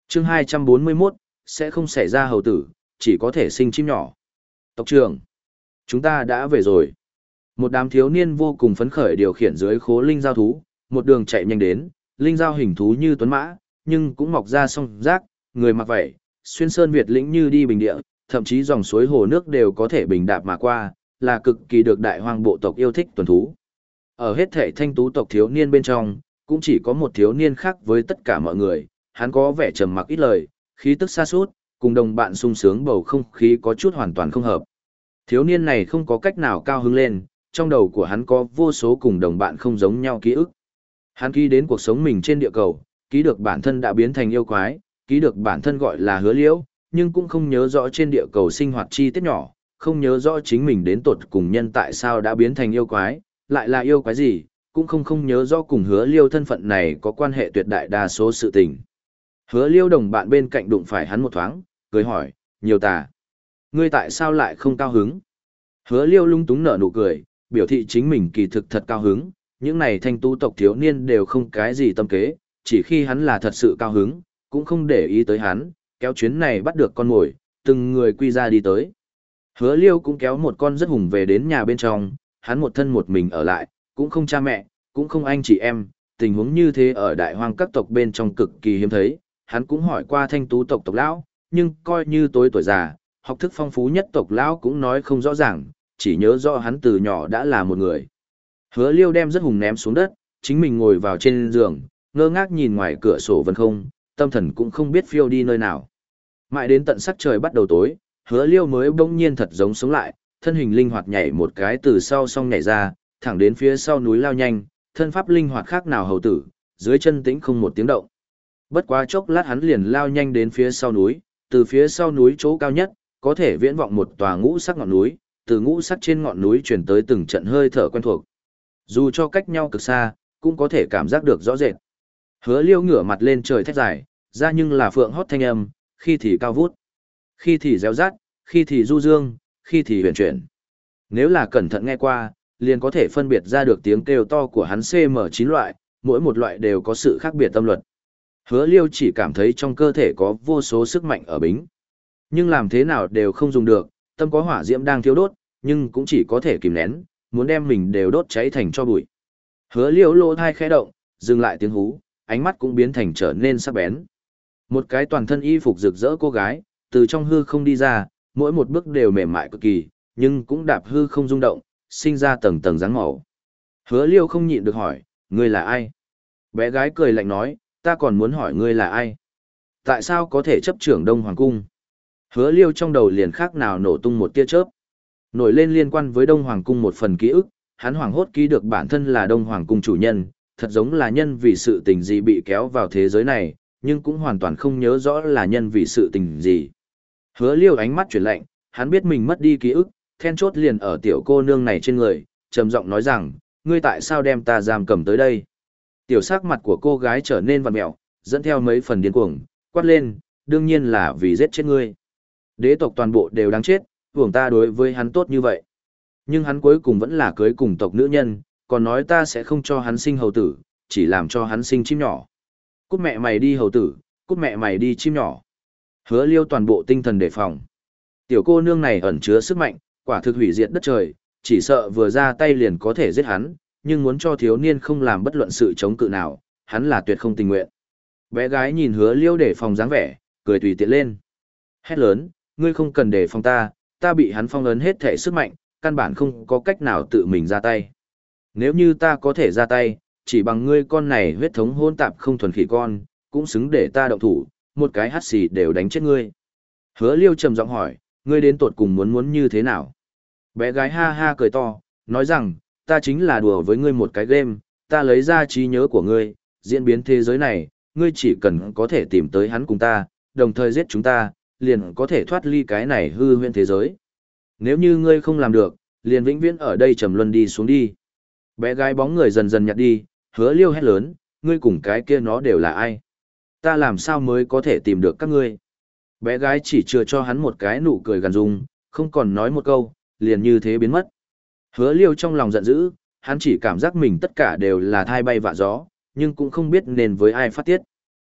chương hai trăm bốn mươi mốt, sẽ không xảy ra hầu tử, chỉ có thể sinh chim nhỏ. Tộc trưởng, chúng ta đã về rồi. Một đám thiếu niên vô cùng phấn khởi điều khiển dưới khố linh giao thú, một đường chạy nhanh đến, linh giao hình thú như tuấn mã, nhưng cũng mọc ra song rác, người mặc vậy, xuyên sơn Việt lĩnh như đi bình địa, thậm chí dòng suối hồ nước đều có thể bình đạp mà qua, là cực kỳ được đại hoang bộ tộc yêu thích tuần thú. Ở hết thể thanh tú tộc thiếu niên bên trong, cũng chỉ có một thiếu niên khác với tất cả mọi người, hắn có vẻ trầm mặc ít lời, khí tức xa sút, cùng đồng bạn sung sướng bầu không khí có chút hoàn toàn không hợp. Thiếu niên này không có cách nào cao hứng lên, trong đầu của hắn có vô số cùng đồng bạn không giống nhau ký ức. Hắn ký đến cuộc sống mình trên địa cầu, ký được bản thân đã biến thành yêu quái, ký được bản thân gọi là hứa liễu, nhưng cũng không nhớ rõ trên địa cầu sinh hoạt chi tiết nhỏ, không nhớ rõ chính mình đến tột cùng nhân tại sao đã biến thành yêu quái, lại là yêu quái gì, cũng không không nhớ rõ cùng hứa liêu thân phận này có quan hệ tuyệt đại đa số sự tình. Hứa liêu đồng bạn bên cạnh đụng phải hắn một thoáng, cười hỏi, nhiều tà. Ngươi tại sao lại không cao hứng? Hứa liêu lung túng nở nụ cười, biểu thị chính mình kỳ thực thật cao hứng, những này thanh tú tộc thiếu niên đều không cái gì tâm kế, chỉ khi hắn là thật sự cao hứng, cũng không để ý tới hắn, kéo chuyến này bắt được con mồi, từng người quy ra đi tới. Hứa liêu cũng kéo một con rất hùng về đến nhà bên trong, hắn một thân một mình ở lại, cũng không cha mẹ, cũng không anh chị em, tình huống như thế ở đại hoang các tộc bên trong cực kỳ hiếm thấy, hắn cũng hỏi qua thanh tú tộc tộc lão, nhưng coi như tối tuổi già, học thức phong phú nhất tộc lão cũng nói không rõ ràng, chỉ nhớ rõ hắn từ nhỏ đã là một người. Hứa liêu đem rất hùng ném xuống đất, chính mình ngồi vào trên giường, ngơ ngác nhìn ngoài cửa sổ vân không, tâm thần cũng không biết phiêu đi nơi nào. Mãi đến tận sắc trời bắt đầu tối, hứa liêu mới bỗng nhiên thật giống sống lại, thân hình linh hoạt nhảy một cái từ sau song nhảy ra, thẳng đến phía sau núi lao nhanh, thân pháp linh hoạt khác nào hầu tử, dưới chân tĩnh không một tiếng động. Bất quá chốc lát hắn liền lao nhanh đến phía sau núi, từ phía sau núi chỗ cao nhất, có thể viễn vọng một tòa ngũ sắc ngọn núi, từ ngũ sắc trên ngọn núi truyền tới từng trận hơi thở quen thuộc. Dù cho cách nhau cực xa, cũng có thể cảm giác được rõ rệt. Hứa liêu ngửa mặt lên trời thét dài, ra nhưng là phượng hót thanh âm, khi thì cao vút, khi thì réo rát, khi thì du dương, khi thì huyền chuyển. Nếu là cẩn thận nghe qua, liền có thể phân biệt ra được tiếng kêu to của hắn xê em chín loại, mỗi một loại đều có sự khác biệt tâm luật. Hứa liêu chỉ cảm thấy trong cơ thể có vô số sức mạnh ở bính. Nhưng làm thế nào đều không dùng được, tâm có hỏa diễm đang thiêu đốt, nhưng cũng chỉ có thể kìm nén, muốn đem mình đều đốt cháy thành cho bụi. Hứa liêu lỗ thai khẽ động, dừng lại tiếng hú, ánh mắt cũng biến thành trở nên sắc bén. Một cái toàn thân y phục rực rỡ cô gái, từ trong hư không đi ra, mỗi một bước đều mềm mại cực kỳ, nhưng cũng đạp hư không rung động, sinh ra tầng tầng dáng màu. Hứa liêu không nhịn được hỏi, ngươi là ai? Bé gái cười lạnh nói, ta còn muốn hỏi ngươi là ai? Tại sao có thể chấp trưởng Đông Hoàng Cung? Hứa liêu trong đầu liền khác nào nổ tung một tia chớp. Nổi lên liên quan với Đông Hoàng Cung một phần ký ức, hắn hoảng hốt ký được bản thân là Đông Hoàng Cung chủ nhân, thật giống là nhân vì sự tình gì bị kéo vào thế giới này, nhưng cũng hoàn toàn không nhớ rõ là nhân vì sự tình gì. Hứa liêu ánh mắt chuyển lạnh, hắn biết mình mất đi ký ức, then chốt liền ở tiểu cô nương này trên người, trầm giọng nói rằng, ngươi tại sao đem ta giam cầm tới đây? Tiểu sắc mặt của cô gái trở nên vặn mẹo, dẫn theo mấy phần điên cuồng, quát lên, đương nhiên là vì giết chết ngươi. Đế tộc toàn bộ đều đáng chết, hưởng ta đối với hắn tốt như vậy. Nhưng hắn cuối cùng vẫn là cưới cùng tộc nữ nhân, còn nói ta sẽ không cho hắn sinh hầu tử, chỉ làm cho hắn sinh chim nhỏ. Cút mẹ mày đi hầu tử, cút mẹ mày đi chim nhỏ. Hứa liêu toàn bộ tinh thần đề phòng. Tiểu cô nương này ẩn chứa sức mạnh, quả thực hủy diệt đất trời, chỉ sợ vừa ra tay liền có thể giết hắn, nhưng muốn cho thiếu niên không làm bất luận sự chống cự nào, hắn là tuyệt không tình nguyện. Bé gái nhìn hứa liêu để phòng dáng vẻ, cười tùy tiện lên. Hét lớn, ngươi không cần đề phòng ta, ta bị hắn phong ấn hết thể sức mạnh, căn bản không có cách nào tự mình ra tay. Nếu như ta có thể ra tay, chỉ bằng ngươi con này huyết thống hôn tạp không thuần khỉ con, cũng xứng để ta động thủ, một cái hắt xì đều đánh chết ngươi. Hứa liêu trầm giọng hỏi, ngươi đến tột cùng muốn muốn như thế nào? Bé gái ha ha cười to, nói rằng, ta chính là đùa với ngươi một cái game, ta lấy ra trí nhớ của ngươi, diễn biến thế giới này, ngươi chỉ cần có thể tìm tới hắn cùng ta, đồng thời giết chúng ta, liền có thể thoát ly cái này hư huyễn thế giới. Nếu như ngươi không làm được, liền vĩnh viễn ở đây trầm luân đi xuống đi. Bé gái bóng người dần dần nhạt đi, hứa liêu hét lớn, ngươi cùng cái kia nó đều là ai? Ta làm sao mới có thể tìm được các ngươi? Bé gái chỉ chưa cho hắn một cái nụ cười gằn dung, không còn nói một câu, liền như thế biến mất. Hứa liêu trong lòng giận dữ, hắn chỉ cảm giác mình tất cả đều là thai bay vạ gió, nhưng cũng không biết nên với ai phát tiết.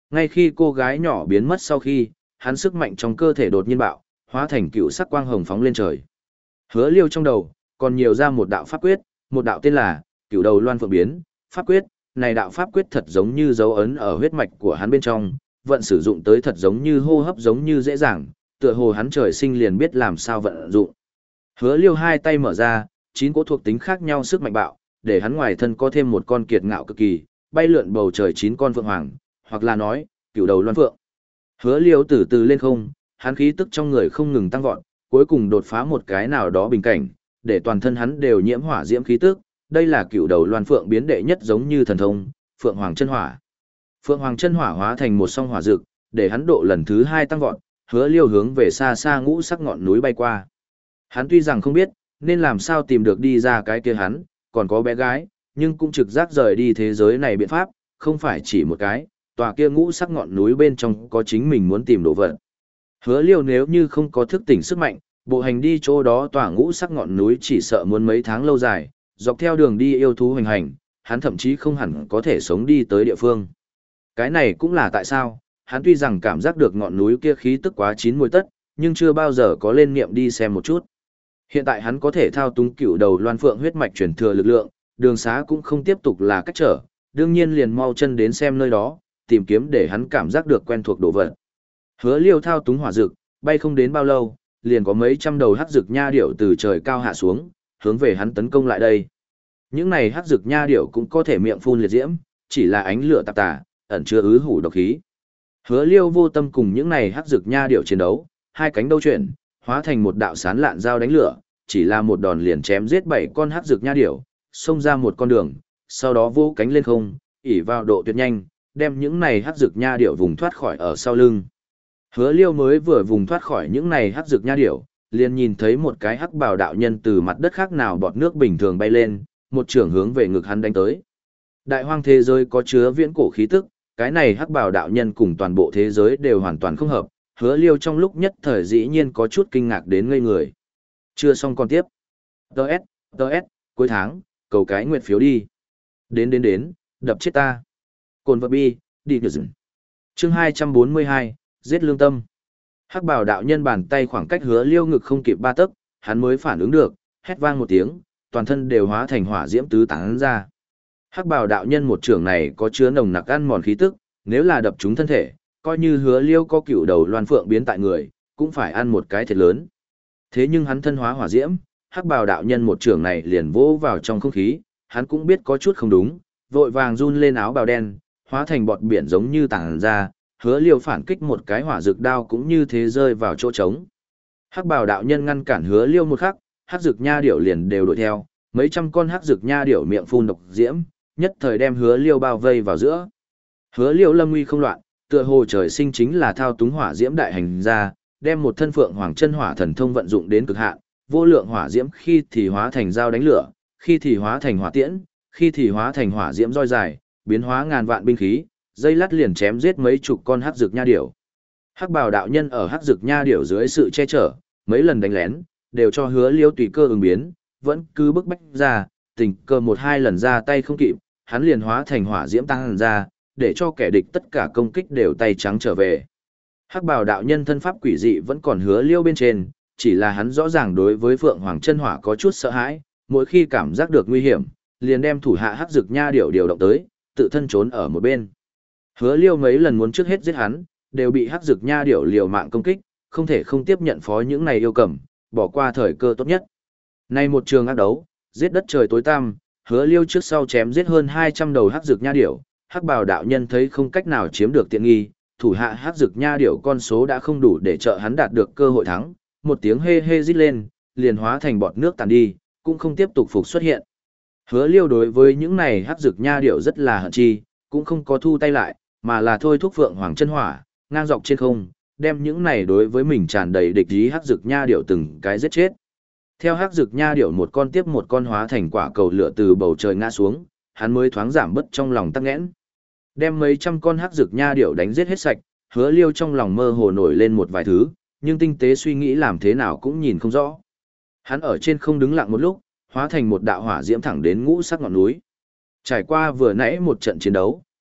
Ngay khi cô gái nhỏ biến mất sau khi, hắn sức mạnh trong cơ thể đột nhiên bạo, hóa thành cựu sắc quang hồng phóng lên trời. Hứa Liêu trong đầu, còn nhiều ra một đạo pháp quyết, một đạo tên là Cửu Đầu Loan Phượng Biến, pháp quyết, này đạo pháp quyết thật giống như dấu ấn ở huyết mạch của hắn bên trong, vận sử dụng tới thật giống như hô hấp giống như dễ dàng, tựa hồ hắn trời sinh liền biết làm sao vận dụng. Hứa Liêu hai tay mở ra, chín cỗ thuộc tính khác nhau sức mạnh bạo, để hắn ngoài thân có thêm một con kiệt ngạo cực kỳ, bay lượn bầu trời chín con phượng hoàng, hoặc là nói, Cửu Đầu Loan Phượng. Hứa Liêu từ từ lên không, hắn khí tức trong người không ngừng tăng vọt, cuối cùng đột phá một cái nào đó bình cảnh, để toàn thân hắn đều nhiễm hỏa diễm khí tức, đây là Cửu Đầu Loan Phượng biến đệ nhất giống như thần thông, Phượng Hoàng chân hỏa. Phượng Hoàng chân hỏa hóa thành một song hỏa dược, để hắn độ lần thứ hai tăng vọt, Hứa Liêu hướng về xa xa ngũ sắc ngọn núi bay qua. Hắn tuy rằng không biết nên làm sao tìm được đi ra cái kia hắn, còn có bé gái, nhưng cũng trực giác rời đi thế giới này biện pháp, không phải chỉ một cái, tòa kia ngũ sắc ngọn núi bên trong có chính mình muốn tìm đồ vật. Hứa Liêu nếu như không có thức tỉnh sức mạnh, bộ hành đi chỗ đó tòa ngũ sắc ngọn núi chỉ sợ muốn mấy tháng lâu dài, dọc theo đường đi yêu thú hoành hành, hắn thậm chí không hẳn có thể sống đi tới địa phương. Cái này cũng là tại sao, hắn tuy rằng cảm giác được ngọn núi kia khí tức quá chín muồi tất, nhưng chưa bao giờ có lên niệm đi xem một chút. Hiện tại hắn có thể thao túng Cửu Đầu Loan Phượng huyết mạch truyền thừa lực lượng, đường xá cũng không tiếp tục là cách trở, đương nhiên liền mau chân đến xem nơi đó, tìm kiếm để hắn cảm giác được quen thuộc đồ vật. Hứa Liêu thao túng hỏa dược, bay không đến bao lâu, liền có mấy trăm đầu hắc dược nha điểu từ trời cao hạ xuống, hướng về hắn tấn công lại đây. Những này hắc dược nha điểu cũng có thể miệng phun liệt diễm, chỉ là ánh lửa tạp tà, ẩn chứa ứ hủ độc khí. Hứa Liêu vô tâm cùng những này hắc dược nha điểu chiến đấu, hai cánh đâu chuyển, hóa thành một đạo sán lạn dao đánh lửa, chỉ là một đòn liền chém giết bảy con hắc dược nha điểu, xông ra một con đường, sau đó vỗ cánh lên không, ỉ vào độ tuyệt nhanh, đem những này hắc dược nha điểu vùng thoát khỏi ở sau lưng. Hứa Liêu mới vừa vùng thoát khỏi những này hắc dược nha điểu, liền nhìn thấy một cái hắc bào đạo nhân từ mặt đất khác nào bọt nước bình thường bay lên, một trường hướng về ngực hắn đánh tới. Đại hoang thế giới có chứa viễn cổ khí tức, cái này hắc bào đạo nhân cùng toàn bộ thế giới đều hoàn toàn không hợp, Hứa Liêu trong lúc nhất thời dĩ nhiên có chút kinh ngạc đến ngây người. Chưa xong còn tiếp. Đợt, đợt, cuối tháng, cầu cái nguyệt phiếu đi. Đến đến đến, đập chết ta. Cồn vật bi, đi được dừng. Chương hai trăm bốn mươi hai, giết lương tâm. Hắc bào đạo nhân bàn tay khoảng cách Hứa Liêu ngực không kịp ba tấc, hắn mới phản ứng được, hét vang một tiếng, toàn thân đều hóa thành hỏa diễm tứ tán ra. Hắc bào đạo nhân một trường này có chứa nồng nặc ăn mòn khí tức, nếu là đập trúng thân thể, coi như Hứa Liêu có Cửu Đầu Loan Phượng biến tại người, cũng phải ăn một cái thiệt lớn. Thế nhưng hắn thân hóa hỏa diễm, hắc bào đạo nhân một trường này liền vỗ vào trong không khí, hắn cũng biết có chút không đúng, vội vàng run lên áo bào đen, hóa thành bọt biển giống như tảng ra, Hứa Liêu phản kích một cái hỏa dược đao cũng như thế rơi vào chỗ trống. Hắc bào đạo nhân ngăn cản Hứa Liêu một khắc, hắc dược nha điểu liền đều đuổi theo, mấy trăm con hắc dược nha điểu miệng phun độc diễm, nhất thời đem Hứa Liêu bao vây vào giữa. Hứa Liêu lâm nguy không loạn, tựa hồ trời sinh chính là thao túng hỏa diễm đại hành ra, đem một thân phượng hoàng chân hỏa thần thông vận dụng đến cực hạn, vô lượng hỏa diễm khi thì hóa thành dao đánh lửa, khi thì hóa thành hỏa tiễn, khi thì hóa thành hỏa diễm roi dài, biến hóa ngàn vạn binh khí, dây lát liền chém giết mấy chục con hắc dược nha điểu. Hắc bào đạo nhân ở hắc dược nha điểu dưới sự che chở, mấy lần đánh lén, đều cho Hứa Liêu tùy cơ ứng biến, vẫn cứ bức bách ra, tình cơ một hai lần ra tay không kịp, hắn liền hóa thành hỏa diễm tăng ra, để cho kẻ địch tất cả công kích đều tay trắng trở về. Hắc bào đạo nhân thân pháp quỷ dị vẫn còn Hứa Liêu bên trên, chỉ là hắn rõ ràng đối với Phượng Hoàng chân hỏa có chút sợ hãi, mỗi khi cảm giác được nguy hiểm, liền đem thủ hạ hắc dược nha điểu điều động tới, tự thân trốn ở một bên. Hứa Liêu mấy lần muốn trước hết giết hắn, đều bị hắc dược nha điểu liều mạng công kích, không thể không tiếp nhận phó những này yêu cầm, bỏ qua thời cơ tốt nhất. Nay một trường ác đấu, giết đất trời tối tăm, Hứa Liêu trước sau chém giết hơn hai trăm đầu hắc dược nha điểu, hắc bào đạo nhân thấy không cách nào chiếm được tiện nghi, thủ hạ hắc dược nha điểu con số đã không đủ để trợ hắn đạt được cơ hội thắng, một tiếng hê hê rít lên, liền hóa thành bọt nước tàn đi, cũng không tiếp tục phục xuất hiện. Hứa Liêu đối với những này hắc dược nha điểu rất là hận chi, cũng không có thu tay lại, mà là thôi thúc Phượng Hoàng chân hỏa, ngang dọc trên không, đem những này đối với mình tràn đầy địch ý hắc dược nha điểu từng cái giết chết. Theo hắc dược nha điểu một con tiếp một con hóa thành quả cầu lửa từ bầu trời ngã xuống, hắn mới thoáng giảm bớt trong lòng tắc nghẽn. Đem mấy trăm con hắc dược nha điểu đánh giết hết sạch, Hứa Liêu trong lòng mơ hồ nổi lên một vài thứ, nhưng tinh tế suy nghĩ làm thế nào cũng nhìn không rõ. Hắn ở trên không đứng lặng một lúc, hóa thành một đạo hỏa diễm thẳng đến ngũ sắc ngọn núi. Trải qua vừa nãy một trận chiến đấu,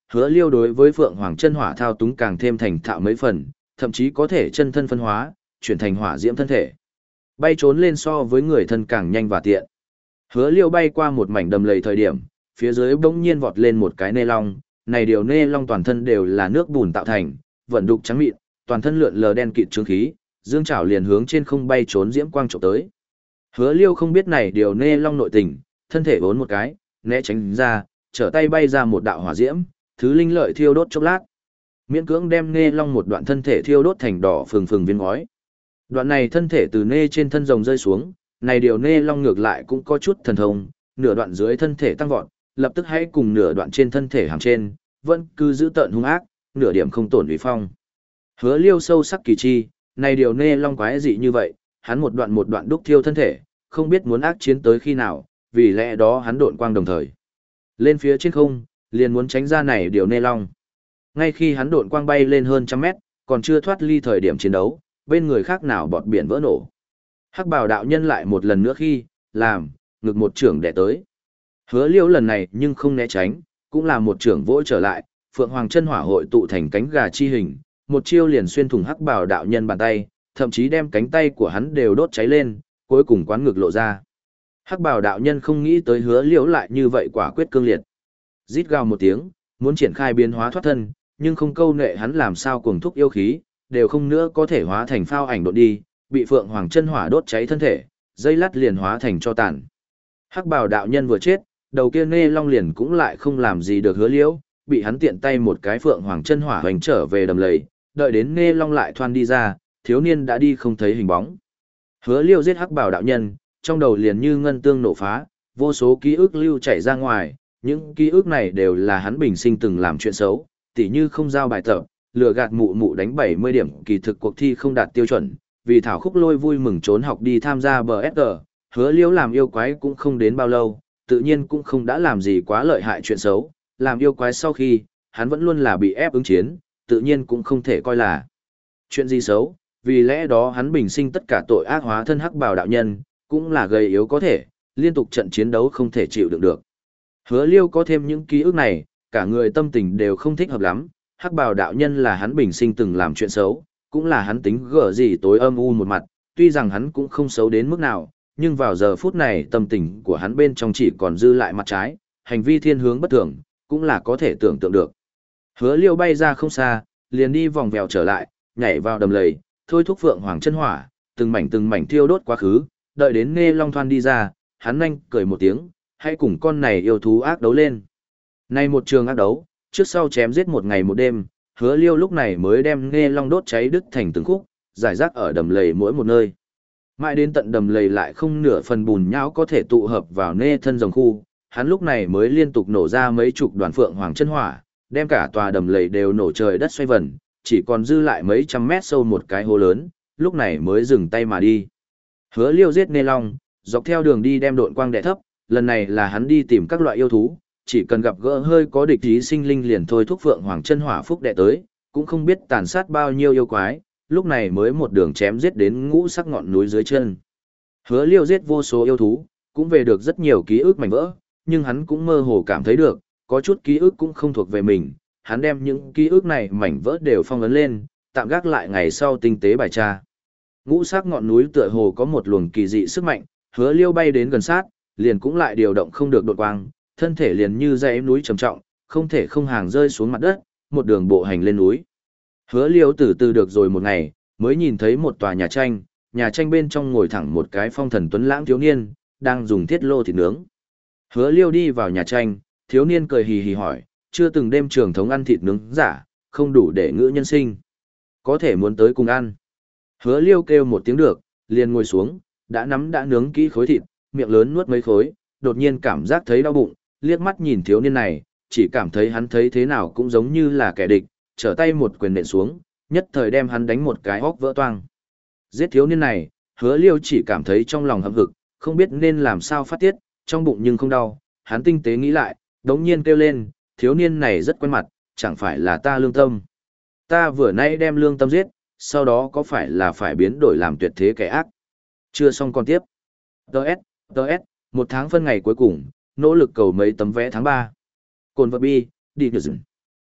Hứa Liêu đối với Phượng Hoàng chân hỏa thao túng càng thêm thành thạo mấy phần, thậm chí có thể chân thân phân hóa, chuyển thành hỏa diễm thân thể. Bay trốn lên so với người thân càng nhanh và tiện. Hứa Liêu bay qua một mảnh đầm lầy thời điểm, phía dưới bỗng nhiên vọt lên một cái nê long, này điều nê long toàn thân đều là nước bùn tạo thành, vận đục trắng mịn, toàn thân lượn lờ đen kịt trướng khí, dương chảo liền hướng trên không bay trốn diễm quang chụp tới. Hứa Liêu không biết này điều nê long nội tình, thân thể vốn một cái, né tránh ra, trở tay bay ra một đạo hỏa diễm, thứ linh lợi thiêu đốt chốc lát. Miễn cưỡng đem nê long một đoạn thân thể thiêu đốt thành đỏ phừng phừng viên ngói. Đoạn này thân thể từ nê trên thân rồng rơi xuống, này điều nê long ngược lại cũng có chút thần thông, nửa đoạn dưới thân thể tăng vọt, lập tức hãy cùng nửa đoạn trên thân thể hàm trên, vẫn cứ giữ tợn hung ác, nửa điểm không tổn uy phong. Hứa Liêu sâu sắc kỳ chi, này điều nê long quái dị như vậy, hắn một đoạn một đoạn đúc thiêu thân thể, không biết muốn ác chiến tới khi nào, vì lẽ đó hắn độn quang đồng thời. Lên phía trên không, liền muốn tránh ra này điều nê long. Ngay khi hắn độn quang bay lên hơn trăm mét, còn chưa thoát ly thời điểm chiến đấu, bên người khác nào bọt biển vỡ nổ. Hắc Bảo đạo nhân lại một lần nữa khi, làm, ngực một trưởng đẻ tới. Hứa Liêu lần này nhưng không né tránh, cũng là một trưởng vỗ trở lại, Phượng Hoàng chân hỏa hội tụ thành cánh gà chi hình, một chiêu liền xuyên thủng Hắc Bảo đạo nhân bàn tay, thậm chí đem cánh tay của hắn đều đốt cháy lên, cuối cùng quán ngực lộ ra. Hắc Bảo đạo nhân không nghĩ tới Hứa Liêu lại như vậy quả quyết cương liệt. Rít gào một tiếng, muốn triển khai biến hóa thoát thân, nhưng không câu nệ hắn làm sao cuồng thúc yêu khí, đều không nữa có thể hóa thành phao ảnh đột đi, bị Phượng Hoàng chân hỏa đốt cháy thân thể, dây lát liền hóa thành cho tàn. Hắc Bảo đạo nhân vừa chết, đầu kia nê long liền cũng lại không làm gì được Hứa Liễu, bị hắn tiện tay một cái Phượng Hoàng chân hỏa hoành trở về đầm lầy, đợi đến nê long lại thoăn đi ra, thiếu niên đã đi không thấy hình bóng. Hứa Liễu giết Hắc Bảo đạo nhân, trong đầu liền như ngân tương nổ phá, vô số ký ức lưu chảy ra ngoài, những ký ức này đều là hắn bình sinh từng làm chuyện xấu, tỉ như không giao bài tập, lừa gạt mụ mụ đánh bảy mươi điểm kỳ thực cuộc thi không đạt tiêu chuẩn, vì thảo khúc lôi vui mừng trốn học đi tham gia bê ét giê, Hứa Liễu làm yêu quái cũng không đến bao lâu, tự nhiên cũng không đã làm gì quá lợi hại chuyện xấu, làm yêu quái sau khi, hắn vẫn luôn là bị ép ứng chiến, tự nhiên cũng không thể coi là chuyện gì xấu, vì lẽ đó hắn bình sinh tất cả tội ác hóa thân Hắc Bảo đạo nhân, cũng là gầy yếu có thể, liên tục trận chiến đấu không thể chịu đựng được. Hứa Liêu có thêm những ký ức này, cả người tâm tình đều không thích hợp lắm, Hắc Bảo đạo nhân là hắn bình sinh từng làm chuyện xấu, cũng là hắn tính gở gì tối âm u một mặt, tuy rằng hắn cũng không xấu đến mức nào, nhưng vào giờ phút này tâm tình của hắn bên trong chỉ còn dư lại mặt trái, hành vi thiên hướng bất thường, cũng là có thể tưởng tượng được. Hứa Liêu bay ra không xa, liền đi vòng vèo trở lại, nhảy vào đầm lầy, thôi thúc Phượng Hoàng chân hỏa, từng mảnh từng mảnh thiêu đốt quá khứ, đợi đến Nghe Long Thoan đi ra, hắn nhanh cười một tiếng, hãy cùng con này yêu thú ác đấu lên. Nay một trường ác đấu, trước sau chém giết một ngày một đêm, Hứa Liêu lúc này mới đem Nghe Long đốt cháy đứt thành từng khúc, giải rác ở đầm lầy mỗi một nơi. Mãi đến tận đầm lầy lại không nửa phần bùn nhão có thể tụ hợp vào nê thân rồng khu, hắn lúc này mới liên tục nổ ra mấy chục đoàn Phượng Hoàng chân hỏa, đem cả tòa đầm lầy đều nổ trời đất xoay vần, chỉ còn dư lại mấy trăm mét sâu một cái hố lớn, lúc này mới dừng tay mà đi. Hứa Liêu giết Nê Long, dọc theo đường đi đem độn quang đè thấp, lần này là hắn đi tìm các loại yêu thú, chỉ cần gặp gỡ hơi có địch ý sinh linh liền thôi thúc Phượng Hoàng chân hỏa phúc đệ tới, cũng không biết tàn sát bao nhiêu yêu quái, lúc này mới một đường chém giết đến ngũ sắc ngọn núi dưới chân. Hứa Liêu giết vô số yêu thú, cũng về được rất nhiều ký ức mảnh vỡ, nhưng hắn cũng mơ hồ cảm thấy được, có chút ký ức cũng không thuộc về mình, hắn đem những ký ức này mảnh vỡ đều phong ấn lên, tạm gác lại ngày sau tinh tế bài tra. Ngũ sắc ngọn núi tựa hồ có một luồng kỳ dị sức mạnh, Hứa Liêu bay đến gần sát, liền cũng lại điều động không được đột quang, thân thể liền như dãy núi trầm trọng, không thể không hàng rơi xuống mặt đất, một đường bộ hành lên núi. Hứa Liêu từ từ được rồi một ngày, mới nhìn thấy một tòa nhà tranh, nhà tranh bên trong ngồi thẳng một cái phong thần tuấn lãng thiếu niên, đang dùng thiết lô thịt nướng. Hứa Liêu đi vào nhà tranh, thiếu niên cười hì hì hỏi, chưa từng đêm trường thống ăn thịt nướng giả, không đủ để ngữ nhân sinh. Có thể muốn tới cùng ăn. Hứa Liêu kêu một tiếng được, liền ngồi xuống, đã nắm đã nướng kỹ khối thịt, miệng lớn nuốt mấy khối, đột nhiên cảm giác thấy đau bụng, liếc mắt nhìn thiếu niên này, chỉ cảm thấy hắn thấy thế nào cũng giống như là kẻ địch, trở tay một quyền nện xuống, nhất thời đem hắn đánh một cái hốc vỡ toang. Giết thiếu niên này, Hứa Liêu chỉ cảm thấy trong lòng hậm hực, không biết nên làm sao phát tiết, trong bụng nhưng không đau, hắn tinh tế nghĩ lại, đống nhiên kêu lên, thiếu niên này rất quen mặt, chẳng phải là ta Lương Tâm. Ta vừa nãy đem Lương Tâm giết, sau đó có phải là phải biến đổi làm tuyệt thế kẻ ác? Chưa xong còn tiếp. Đợt, đợt, một tháng phân ngày cuối cùng, nỗ lực cầu mấy tấm vé tháng ba. Cồn vật bi, đi ngược dừng.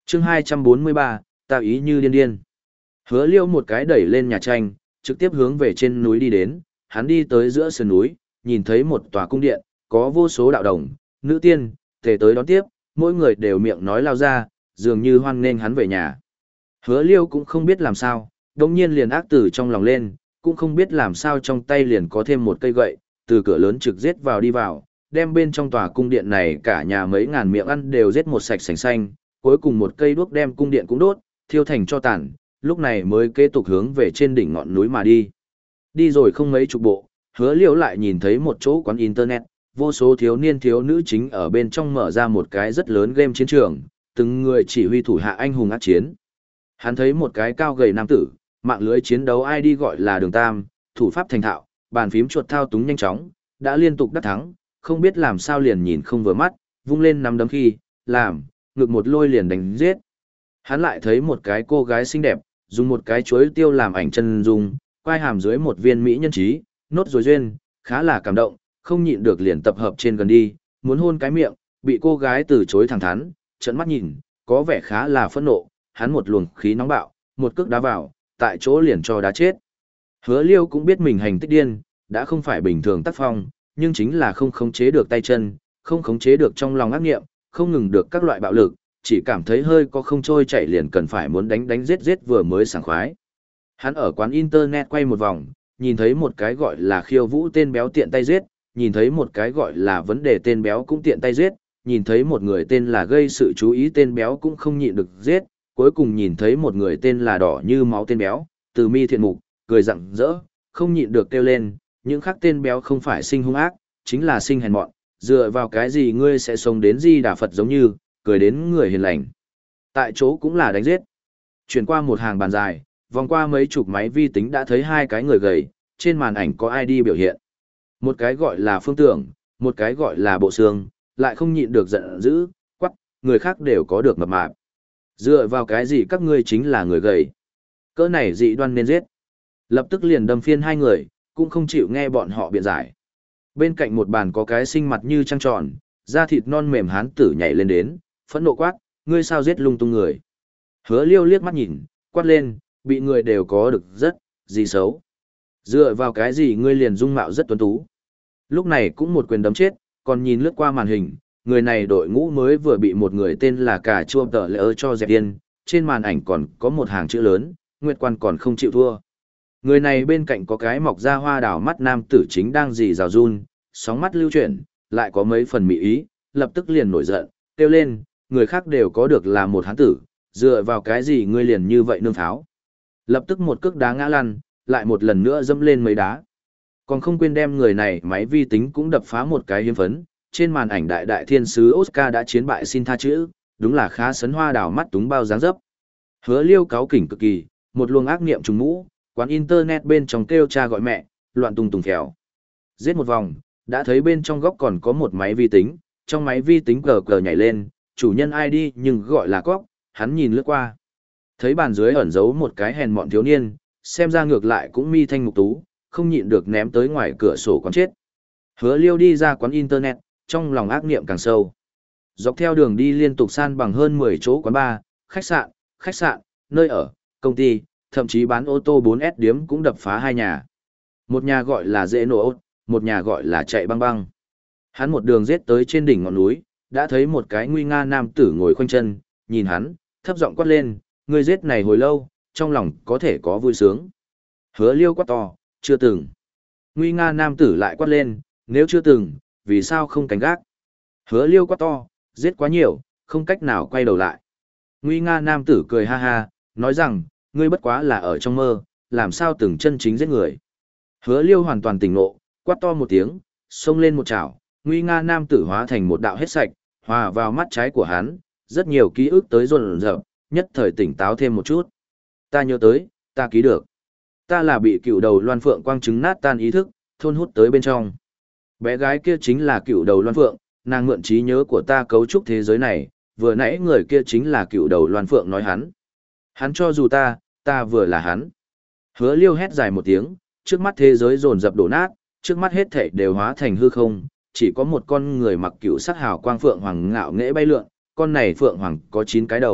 chương hai trăm bốn mươi ba, ta ý như điên điên. Hứa Liêu một cái đẩy lên nhà tranh, trực tiếp hướng về trên núi đi đến, hắn đi tới giữa sườn núi, nhìn thấy một tòa cung điện, có vô số đạo đồng, nữ tiên, tề tới đón tiếp, mỗi người đều miệng nói lao ra, dường như hoan nghênh hắn về nhà. Hứa Liêu cũng không biết làm sao, đồng nhiên liền ác tử trong lòng lên, cũng không biết làm sao trong tay liền có thêm một cây gậy, từ cửa lớn trực giết vào đi vào, đem bên trong tòa cung điện này cả nhà mấy ngàn miệng ăn đều giết một sạch sành xanh, cuối cùng một cây đuốc đem cung điện cũng đốt, thiêu thành cho tàn, lúc này mới kế tục hướng về trên đỉnh ngọn núi mà đi. Đi rồi không mấy chục bộ, Hứa Liễu lại nhìn thấy một chỗ quán internet, vô số thiếu niên thiếu nữ chính ở bên trong mở ra một cái rất lớn game chiến trường, từng người chỉ huy thủ hạ anh hùng ác chiến. Hắn thấy một cái cao gầy nam tử, mạng lưới chiến đấu i đê gọi là Đường Tam, thủ pháp thành thạo, bàn phím chuột thao túng nhanh chóng, đã liên tục đắc thắng, không biết làm sao liền nhìn không vừa mắt, vung lên nắm đấm khi, làm, ngực một lôi liền đánh giết. Hắn lại thấy một cái cô gái xinh đẹp, dùng một cái chuối tiêu làm ảnh chân dung, quai hàm dưới một viên mỹ nhân trí, nốt rồi duyên, khá là cảm động, không nhịn được liền tập hợp trên gần đi, muốn hôn cái miệng, bị cô gái từ chối thẳng thắn, trợn mắt nhìn, có vẻ khá là phẫn nộ, hắn một luồng khí nóng bạo, một cước đá vào, tại chỗ liền cho đá chết. Hứa Liêu cũng biết mình hành tích điên, đã không phải bình thường tác phong, nhưng chính là không khống chế được tay chân, không khống chế được trong lòng ác nghiệm, không ngừng được các loại bạo lực, chỉ cảm thấy hơi có không trôi chạy liền cần phải muốn đánh đánh giết giết vừa mới sảng khoái. Hắn ở quán internet quay một vòng, nhìn thấy một cái gọi là khiêu vũ tên béo tiện tay giết, nhìn thấy một cái gọi là vấn đề tên béo cũng tiện tay giết, nhìn thấy một người tên là gây sự chú ý tên béo cũng không nhịn được giết, cuối cùng nhìn thấy một người tên là đỏ như máu tên béo, từ mi thiện mục, cười rặng rỡ, không nhịn được kêu lên, những khác tên béo không phải sinh hung ác, chính là sinh hèn mọn, dựa vào cái gì ngươi sẽ sống đến Di Đà Phật giống như, cười đến người hiền lành. Tại chỗ cũng là đánh giết. Chuyển qua một hàng bàn dài, vòng qua mấy chục máy vi tính đã thấy hai cái người gầy, trên màn ảnh có i đê biểu hiện. Một cái gọi là Phương Tưởng, một cái gọi là Bộ Xương, lại không nhịn được giận dữ, quắc, người khác đều có được mập mạp. Dựa vào cái gì các ngươi chính là người gầy? Cỡ này dị đoan nên giết. Lập tức liền đâm phiên hai người, cũng không chịu nghe bọn họ biện giải. Bên cạnh một bàn có cái sinh mặt như trăng tròn, da thịt non mềm hán tử nhảy lên đến, phẫn nộ quát, ngươi sao giết lung tung người? Hứa Liêu liếc mắt nhìn, quát lên, bị người đều có được rất, gì xấu. Dựa vào cái gì ngươi liền dung mạo rất tuấn tú. Lúc này cũng một quyền đấm chết, còn nhìn lướt qua màn hình, người này đội ngũ mới vừa bị một người tên là Cà Chua Tờ Lỡ cho dẹp điên, trên màn ảnh còn có một hàng chữ lớn, Nguyệt Quan còn không chịu thua. Người này bên cạnh có cái mọc ra hoa đào mắt nam tử chính đang dì rào run, sóng mắt lưu chuyển, lại có mấy phần mị ý, lập tức liền nổi giận, kêu lên, người khác đều có được là một hán tử, dựa vào cái gì ngươi liền như vậy nương tháo. Lập tức một cước đá ngã lăn, lại một lần nữa dẫm lên mấy đá. Còn không quên đem người này máy vi tính cũng đập phá một cái hiếm phấn, trên màn ảnh đại đại thiên sứ Oscar đã chiến bại xin tha chữ, đúng là khá sấn hoa đào mắt túng bao dáng dấp. Hứa Liêu cáu kỉnh cực kỳ, một luồng ác niệm trùng mũ, quán internet bên trong kêu cha gọi mẹ, loạn tung tùng phèo. Giết một vòng, đã thấy bên trong góc còn có một máy vi tính, trong máy vi tính cờ cờ nhảy lên, chủ nhân i đê nhưng gọi là cóc, hắn nhìn lướt qua. Thấy bàn dưới ẩn giấu một cái hèn mọn thiếu niên, xem ra ngược lại cũng mi thanh mục tú, không nhịn được ném tới ngoài cửa sổ quán chết. Hứa Liêu đi ra quán internet, trong lòng ác niệm càng sâu. Dọc theo đường đi liên tục san bằng hơn mười chỗ quán bar, khách sạn, khách sạn, nơi ở, công ty, thậm chí bán ô tô bốn S điếm cũng đập phá hai nhà. Một nhà gọi là dễ nổ, một nhà gọi là chạy băng băng. Hắn một đường giết tới trên đỉnh ngọn núi, đã thấy một cái nguy nga nam tử ngồi khoanh chân, nhìn hắn, thấp giọng quát lên, người giết này hồi lâu, trong lòng có thể có vui sướng. Hứa Liêu quát to, chưa từng. Nguy nga nam tử lại quát lên, nếu chưa từng, vì sao không cảnh gác? Hứa Liêu quát to, giết quá nhiều, không cách nào quay đầu lại. Nguy nga nam tử cười ha ha, nói rằng, ngươi bất quá là ở trong mơ, làm sao từng chân chính giết người. Hứa Liêu hoàn toàn tỉnh ngộ, quát to một tiếng, xông lên một chảo, nguy nga nam tử hóa thành một đạo hết sạch, hòa vào mắt trái của hắn, rất nhiều ký ức tới dồn dập, nhất thời tỉnh táo thêm một chút. Ta nhớ tới, ta ký được. Ta là bị cựu đầu Loan Phượng quang chứng nát tan ý thức, thôn hút tới bên trong. Bé gái kia chính là cựu đầu Loan Phượng, nàng mượn trí nhớ của ta cấu trúc thế giới này, vừa nãy người kia chính là cựu đầu Loan Phượng nói hắn. Hắn cho dù ta, ta vừa là hắn. Hứa Liêu hét dài một tiếng, trước mắt thế giới dồn dập đổ nát, trước mắt hết thảy đều hóa thành hư không, chỉ có một con người mặc cựu sắc hào quang phượng hoàng ngạo nghễ bay lượn, con này phượng hoàng có chín cái đầu,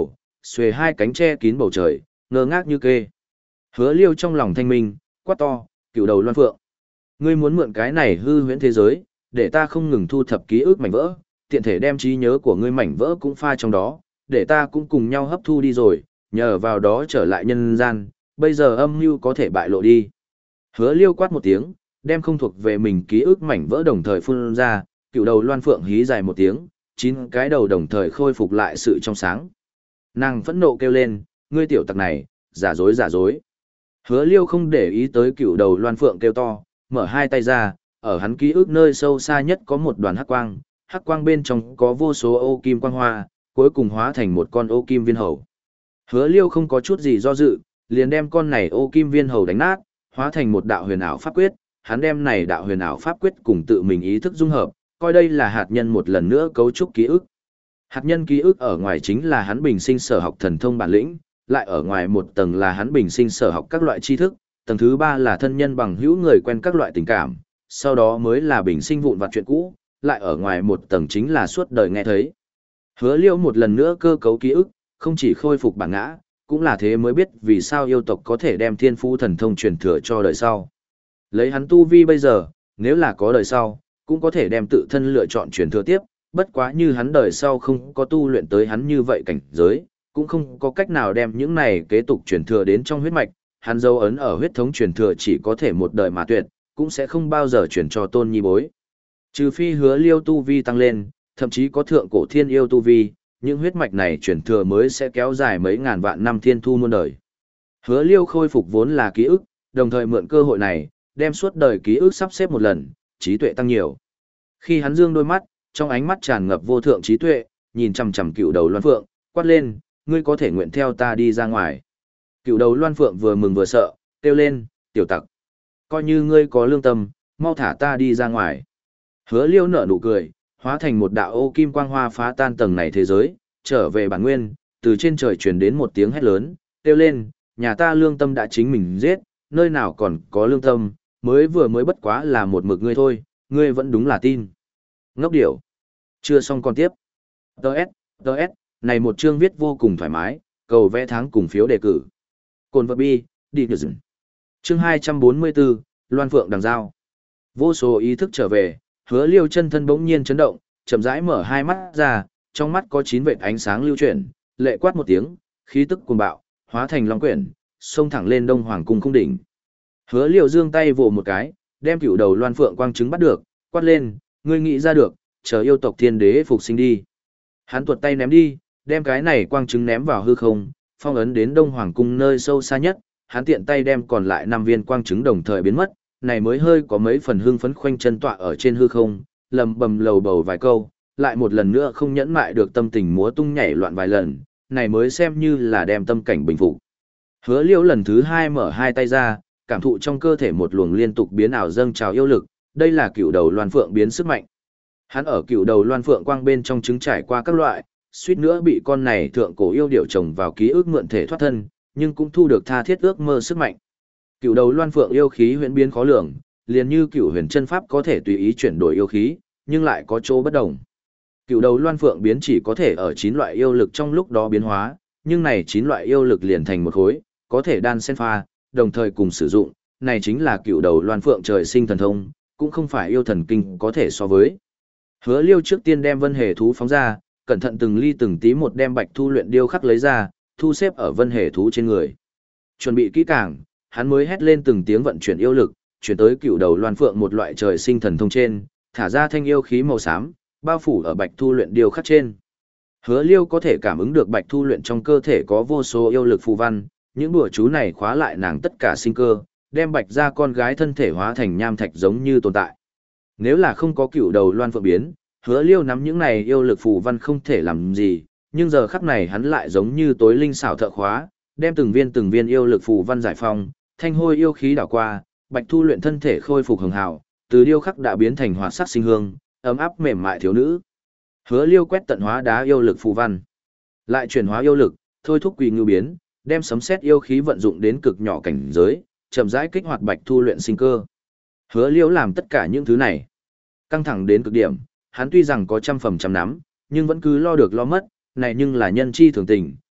xuề hai cánh che kín bầu trời, ngơ ngác như kê. Hứa Liêu trong lòng thanh minh, quát to, cựu đầu loan phượng. Ngươi muốn mượn cái này hư huyễn thế giới, để ta không ngừng thu thập ký ức mảnh vỡ, tiện thể đem trí nhớ của ngươi mảnh vỡ cũng pha trong đó, để ta cũng cùng nhau hấp thu đi rồi, nhờ vào đó trở lại nhân gian, bây giờ âm mưu có thể bại lộ đi. Hứa Liêu quát một tiếng, đem không thuộc về mình ký ức mảnh vỡ đồng thời phun ra, cựu đầu loan phượng hí dài một tiếng, chín cái đầu đồng thời khôi phục lại sự trong sáng. Nàng phẫn nộ kêu lên, ngươi tiểu tặc này, giả dối giả dối. Hứa Liêu không để ý tới cựu đầu loan phượng kêu to, mở hai tay ra, ở hắn ký ức nơi sâu xa nhất có một đoàn hắc quang, hắc quang bên trong có vô số ô kim quang hoa, cuối cùng hóa thành một con ô kim viên hầu. Hứa Liêu không có chút gì do dự, liền đem con này ô kim viên hầu đánh nát, hóa thành một đạo huyền ảo pháp quyết, hắn đem này đạo huyền ảo pháp quyết cùng tự mình ý thức dung hợp, coi đây là hạt nhân một lần nữa cấu trúc ký ức. Hạt nhân ký ức ở ngoài chính là hắn bình sinh sở học thần thông bản lĩnh, lại ở ngoài một tầng là hắn bình sinh sở học các loại tri thức, tầng thứ ba là thân nhân bằng hữu người quen các loại tình cảm, sau đó mới là bình sinh vụn vặt chuyện cũ, lại ở ngoài một tầng chính là suốt đời nghe thấy. Hứa Liêu một lần nữa cơ cấu ký ức, không chỉ khôi phục bản ngã, cũng là thế mới biết vì sao yêu tộc có thể đem thiên phú thần thông truyền thừa cho đời sau. Lấy hắn tu vi bây giờ, nếu là có đời sau, cũng có thể đem tự thân lựa chọn truyền thừa tiếp, bất quá như hắn đời sau không có tu luyện tới hắn như vậy cảnh giới, cũng không có cách nào đem những này kế tục truyền thừa đến trong huyết mạch, hắn dấu ấn ở huyết thống truyền thừa chỉ có thể một đời mà tuyệt, cũng sẽ không bao giờ truyền cho tôn nhi bối. Trừ phi Hứa Liêu tu vi tăng lên, thậm chí có thượng cổ thiên yêu tu vi, những huyết mạch này truyền thừa mới sẽ kéo dài mấy ngàn vạn năm thiên thu muôn đời. Hứa Liêu khôi phục vốn là ký ức, đồng thời mượn cơ hội này, đem suốt đời ký ức sắp xếp một lần, trí tuệ tăng nhiều. Khi hắn dương đôi mắt, trong ánh mắt tràn ngập vô thượng trí tuệ, nhìn chằm chằm cựu đầu loan phượng, quát lên, ngươi có thể nguyện theo ta đi ra ngoài. Cựu đầu loan phượng vừa mừng vừa sợ, kêu lên, tiểu tặc. Coi như ngươi có lương tâm, mau thả ta đi ra ngoài. Hứa Liêu nở nụ cười, hóa thành một đạo ô kim quang hoa phá tan tầng này thế giới, trở về bản nguyên, từ trên trời truyền đến một tiếng hét lớn, kêu lên, nhà ta lương tâm đã chính mình giết, nơi nào còn có lương tâm, mới vừa mới bất quá là một mực ngươi thôi, ngươi vẫn đúng là tin. Ngốc điểu. Chưa xong còn tiếp. Đợt, đợt, này một chương viết vô cùng thoải mái, cầu vẽ tháng cùng phiếu đề cử. Cồn vật bi, đi nhờ dừng. Chương hai trăm bốn mươi bốn, Loan Phượng đằng giao. Vô số ý thức trở về, Hứa Liêu chân thân bỗng nhiên chấn động, chậm rãi mở hai mắt ra, trong mắt có chín vệt ánh sáng lưu chuyển, lệ quát một tiếng, khí tức cuồng bạo, hóa thành long quyển, xông thẳng lên Đông Hoàng cung cung đỉnh. Hứa Liêu giương tay vồ một cái, đem cựu đầu Loan Phượng quang trứng bắt được, quát lên, ngươi nghĩ ra được, chờ yêu tộc thiên đế phục sinh đi. Hắn tuột tay ném đi, đem cái này quang trứng ném vào hư không, phong ấn đến Đông Hoàng cung nơi sâu xa nhất, hắn tiện tay đem còn lại năm viên quang trứng đồng thời biến mất, này mới hơi có mấy phần hưng phấn khoanh chân tọa ở trên hư không, lầm bầm lầu bầu vài câu, lại một lần nữa không nhẫn mại được tâm tình múa tung nhảy loạn vài lần, này mới xem như là đem tâm cảnh bình phục. Hứa Liễu lần thứ hai mở hai tay ra, cảm thụ trong cơ thể một luồng liên tục biến ảo dâng trào yêu lực, đây là cựu đầu Loan Phượng biến sức mạnh. Hắn ở cựu đầu Loan Phượng quang bên trong trứng trải qua các loại, suýt nữa bị con này thượng cổ yêu điểu trồng vào ký ức mượn thể thoát thân, nhưng cũng thu được tha thiết ước mơ sức mạnh. Cựu đầu Loan Phượng yêu khí huyền biến khó lường, liền như cựu huyền chân pháp có thể tùy ý chuyển đổi yêu khí, nhưng lại có chỗ bất đồng. Cựu đầu Loan Phượng biến chỉ có thể ở chín loại yêu lực trong lúc đó biến hóa, nhưng này chín loại yêu lực liền thành một khối, có thể đan xen pha, đồng thời cùng sử dụng, này chính là cựu đầu Loan Phượng trời sinh thần thông, cũng không phải yêu thần kinh có thể so với. Hứa Liêu trước tiên đem Vân Hề thú phóng ra, cẩn thận từng ly từng tí một đem Bạch Thu luyện điêu khắc lấy ra, thu xếp ở Vân Hề thú trên người. Chuẩn bị kỹ càng, hắn mới hét lên từng tiếng vận chuyển yêu lực, chuyển tới cựu đầu Loan Phượng một loại trời sinh thần thông trên, thả ra thanh yêu khí màu xám, bao phủ ở Bạch Thu luyện điêu khắc trên. Hứa Liêu có thể cảm ứng được Bạch Thu luyện trong cơ thể có vô số yêu lực phù văn, những đùa chú này khóa lại nàng tất cả sinh cơ, đem Bạch ra con gái thân thể hóa thành nham thạch giống như tồn tại. Nếu là không có cựu đầu Loan Phượng biến, Hứa Liêu nắm những này yêu lực phù văn không thể làm gì, nhưng giờ khắc này hắn lại giống như tối linh xảo thợ khóa, đem từng viên từng viên yêu lực phù văn giải phong, thanh hôi yêu khí đảo qua, Bạch Thu luyện thân thể khôi phục hường hào, từ điêu khắc đã biến thành hoạt sắc sinh hương, ấm áp mềm mại thiếu nữ. Hứa Liêu quét tận hóa đá yêu lực phù văn, lại chuyển hóa yêu lực, thôi thúc quỷ ngưu biến, đem sấm sét yêu khí vận dụng đến cực nhỏ cảnh giới, chậm rãi kích hoạt Bạch Thu luyện sinh cơ. Hứa Liêu làm tất cả những thứ này, căng thẳng đến cực điểm, hắn tuy rằng có trăm phẩm trăm nắm, nhưng vẫn cứ lo được lo mất, này nhưng là nhân chi thường tình,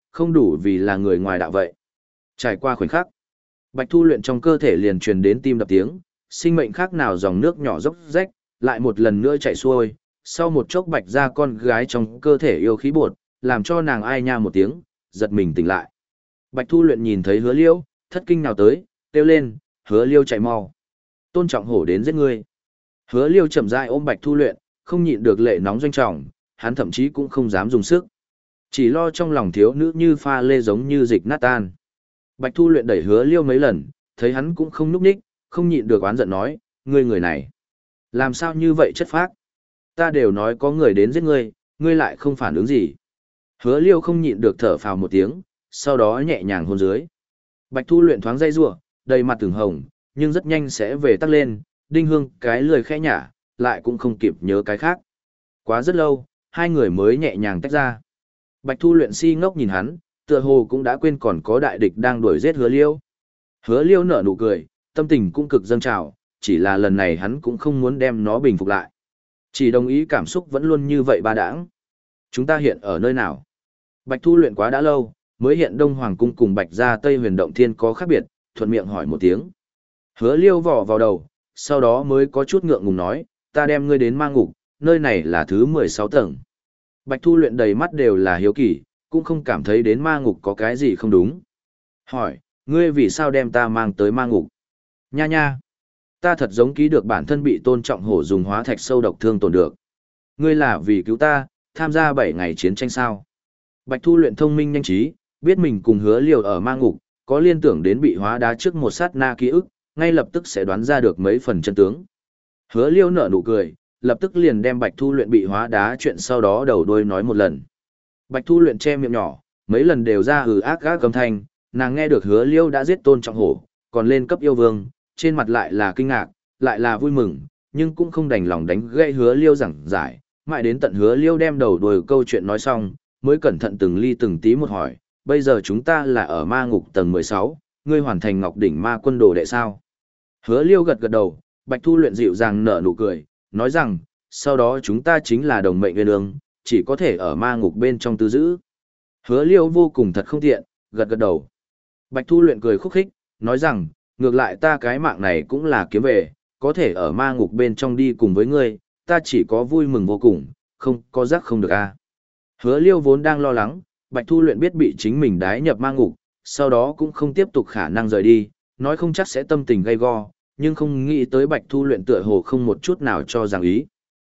không đủ vì là người ngoài đạo vậy. Trải qua khoảnh khắc, Bạch Thu Luyện trong cơ thể liền truyền đến tim đập tiếng, sinh mệnh khác nào dòng nước nhỏ dốc rách, lại một lần nữa chảy xuôi, sau một chốc Bạch ra con gái trong cơ thể yêu khí bột, làm cho nàng ai nha một tiếng, giật mình tỉnh lại. Bạch Thu Luyện nhìn thấy Hứa Liêu, thất kinh nào tới, kêu lên, Hứa Liêu chạy mau. Tôn Trọng Hổ đến giết ngươi. Hứa Liêu chậm rãi ôm Bạch Thu Luyện, không nhịn được lệ nóng doanh trọng, hắn thậm chí cũng không dám dùng sức. Chỉ lo trong lòng thiếu nữ như pha lê giống như dịch nát tan. Bạch Thu Luyện đẩy Hứa Liêu mấy lần, thấy hắn cũng không núp ních, không nhịn được oán giận nói, ngươi người này, làm sao như vậy chất phác? Ta đều nói có người đến giết ngươi, ngươi lại không phản ứng gì. Hứa Liêu không nhịn được thở phào một tiếng, sau đó nhẹ nhàng hôn dưới. Bạch Thu Luyện thoáng dây rủa, đầy mặt từng hồng, nhưng rất nhanh sẽ về tắt lên, Đinh Hương cái lười khẽ nhả, lại cũng không kịp nhớ cái khác. Quá rất lâu, hai người mới nhẹ nhàng tách ra. Bạch Thu Luyện si ngốc nhìn hắn, tựa hồ cũng đã quên còn có đại địch đang đuổi giết Hứa Liêu. Hứa Liêu nở nụ cười, tâm tình cũng cực dâng trào, chỉ là lần này hắn cũng không muốn đem nó bình phục lại. Chỉ đồng ý cảm xúc vẫn luôn như vậy ba đãng. Chúng ta hiện ở nơi nào? Bạch Thu Luyện quá đã lâu, mới hiện Đông Hoàng Cung cùng Bạch Gia Tây Huyền Động Thiên có khác biệt, thuận miệng hỏi một tiếng. Hứa Liêu vỏ vào đầu, sau đó mới có chút ngượng ngùng nói, ta đem ngươi đến ma ngục, nơi này là thứ mười sáu tầng. Bạch Thu Luyện đầy mắt đều là hiếu kỳ, cũng không cảm thấy đến ma ngục có cái gì không đúng. Hỏi, ngươi vì sao đem ta mang tới ma ngục? Nha nha, ta thật giống ký được bản thân bị Tôn Trọng Hổ dùng hóa thạch sâu độc thương tổn được. Ngươi là vì cứu ta, tham gia bảy ngày chiến tranh sao? Bạch Thu Luyện thông minh nhanh trí, biết mình cùng Hứa Liêu ở ma ngục, có liên tưởng đến bị hóa đá trước một sát na ký ức, ngay lập tức sẽ đoán ra được mấy phần chân tướng. Hứa Liêu nở nụ cười, lập tức liền đem Bạch Thu Luyện bị hóa đá chuyện sau đó đầu đuôi nói một lần. Bạch Thu Luyện che miệng nhỏ, mấy lần đều ra hừ ác gác âm thanh, nàng nghe được Hứa Liêu đã giết Tôn Trọng Hổ, còn lên cấp yêu vương, trên mặt lại là kinh ngạc, lại là vui mừng, nhưng cũng không đành lòng đánh gãy Hứa Liêu giảng giải, mãi đến tận Hứa Liêu đem đầu đuôi câu chuyện nói xong, mới cẩn thận từng ly từng tí một hỏi, bây giờ chúng ta là ở ma ngục tầng mười sáu, ngươi hoàn thành Ngọc Đỉnh Ma Quân đồ đệ sao? Hứa Liêu gật gật đầu, Bạch Thu Luyện dịu dàng nở nụ cười, nói rằng, sau đó chúng ta chính là đồng mệnh nguyên ương, chỉ có thể ở ma ngục bên trong tư giữ. Hứa Liêu vô cùng thật không tiện, gật gật đầu. Bạch Thu Luyện cười khúc khích, nói rằng, ngược lại ta cái mạng này cũng là kiếm về, có thể ở ma ngục bên trong đi cùng với ngươi, ta chỉ có vui mừng vô cùng, không có rắc không được a. Hứa Liêu vốn đang lo lắng, Bạch Thu Luyện biết bị chính mình đái nhập ma ngục, sau đó cũng không tiếp tục khả năng rời đi, nói không chắc sẽ tâm tình gay go, nhưng không nghĩ tới Bạch Thu Luyện tựa hồ không một chút nào cho rằng ý.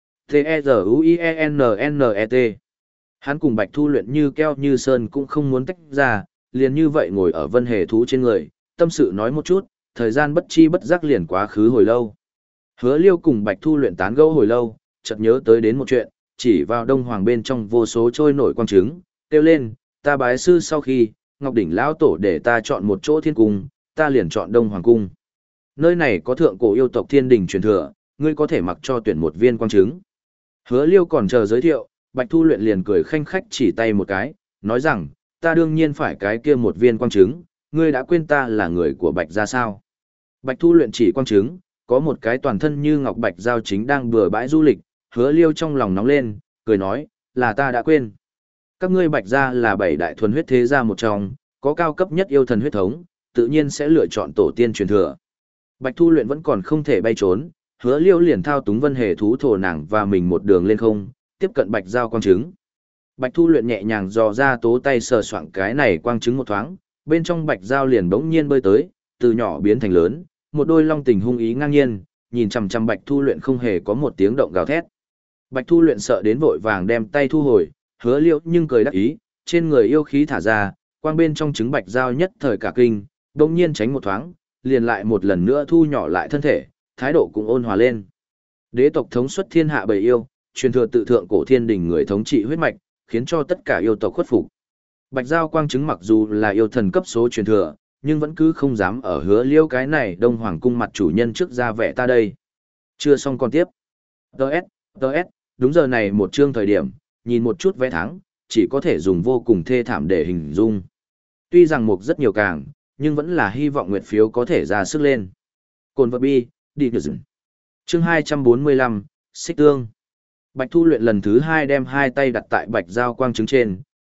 T-E-Z-U-I-E-N-N-E-T Hắn cùng Bạch Thu Luyện như keo như sơn cũng không muốn tách ra, liền như vậy ngồi ở vân hề thú trên người, tâm sự nói một chút, thời gian bất chi bất giác liền quá khứ hồi lâu. Hứa Liêu cùng Bạch Thu Luyện tán gẫu hồi lâu, chợt nhớ tới đến một chuyện, chỉ vào Đông Hoàng bên trong vô số trôi nổi quang trứng, kêu lên, ta bái sư sau khi, Ngọc Đỉnh lão tổ để ta chọn một chỗ thiên cung, ta liền chọn Đông Hoàng cung. Nơi này có thượng cổ yêu tộc thiên đình truyền thừa, ngươi có thể mặc cho tuyển một viên quang trứng. Hứa Liêu còn chờ giới thiệu, Bạch Thu Luyện liền cười khanh khách chỉ tay một cái, nói rằng, ta đương nhiên phải cái kia một viên quang trứng, ngươi đã quên ta là người của Bạch gia sao? Bạch Thu Luyện chỉ quang trứng, có một cái toàn thân như ngọc bạch giao chính đang bừa bãi du lịch, Hứa Liêu trong lòng nóng lên, cười nói, là ta đã quên. Các ngươi Bạch gia là bảy đại thuần huyết thế gia một trong, có cao cấp nhất yêu thần huyết thống, tự nhiên sẽ lựa chọn tổ tiên truyền thừa. Bạch Thu Luyện vẫn còn không thể bay trốn, Hứa Liêu liền thao túng vân hề thú thổ nàng và mình một đường lên không, tiếp cận Bạch Giao quang trứng. Bạch Thu Luyện nhẹ nhàng dò ra tố tay sờ soạng cái này quang trứng một thoáng, bên trong Bạch Giao liền bỗng nhiên bơi tới, từ nhỏ biến thành lớn, một đôi long tình hung ý ngang nhiên, nhìn chằm chằm Bạch Thu Luyện không hề có một tiếng động gào thét. Bạch Thu Luyện sợ đến vội vàng đem tay thu hồi, Hứa Liêu nhưng cười đắc ý, trên người yêu khí thả ra, quang bên trong trứng Bạch Giao nhất thời cả kinh, bỗng nhiên tránh một thoáng, liền lại một lần nữa thu nhỏ lại thân thể, thái độ cũng ôn hòa lên. Đế tộc thống xuất thiên hạ bầy yêu, truyền thừa tự thượng cổ thiên đình người thống trị huyết mạch, khiến cho tất cả yêu tộc khuất phục. Bạch Giao quang trứng mặc dù là yêu thần cấp số truyền thừa, nhưng vẫn cứ không dám ở Hứa Liêu cái này Đông Hoàng cung mặt chủ nhân trước ra vẻ ta đây. Chưa xong còn tiếp. Đợt, đợt, đúng giờ này một chương thời điểm, nhìn một chút vé thắng, chỉ có thể dùng vô cùng thê thảm để hình dung. Tuy rằng mục rất nhiều càng, nhưng vẫn là hy vọng nguyệt phiếu có thể ra sức lên. Cồn vật bi, đi được dừng. Chương hai trăm bốn mươi lăm, Xích Tương. Bạch Thu Luyện lần thứ hai đem hai tay đặt tại Bạch Giao quang trứng trên,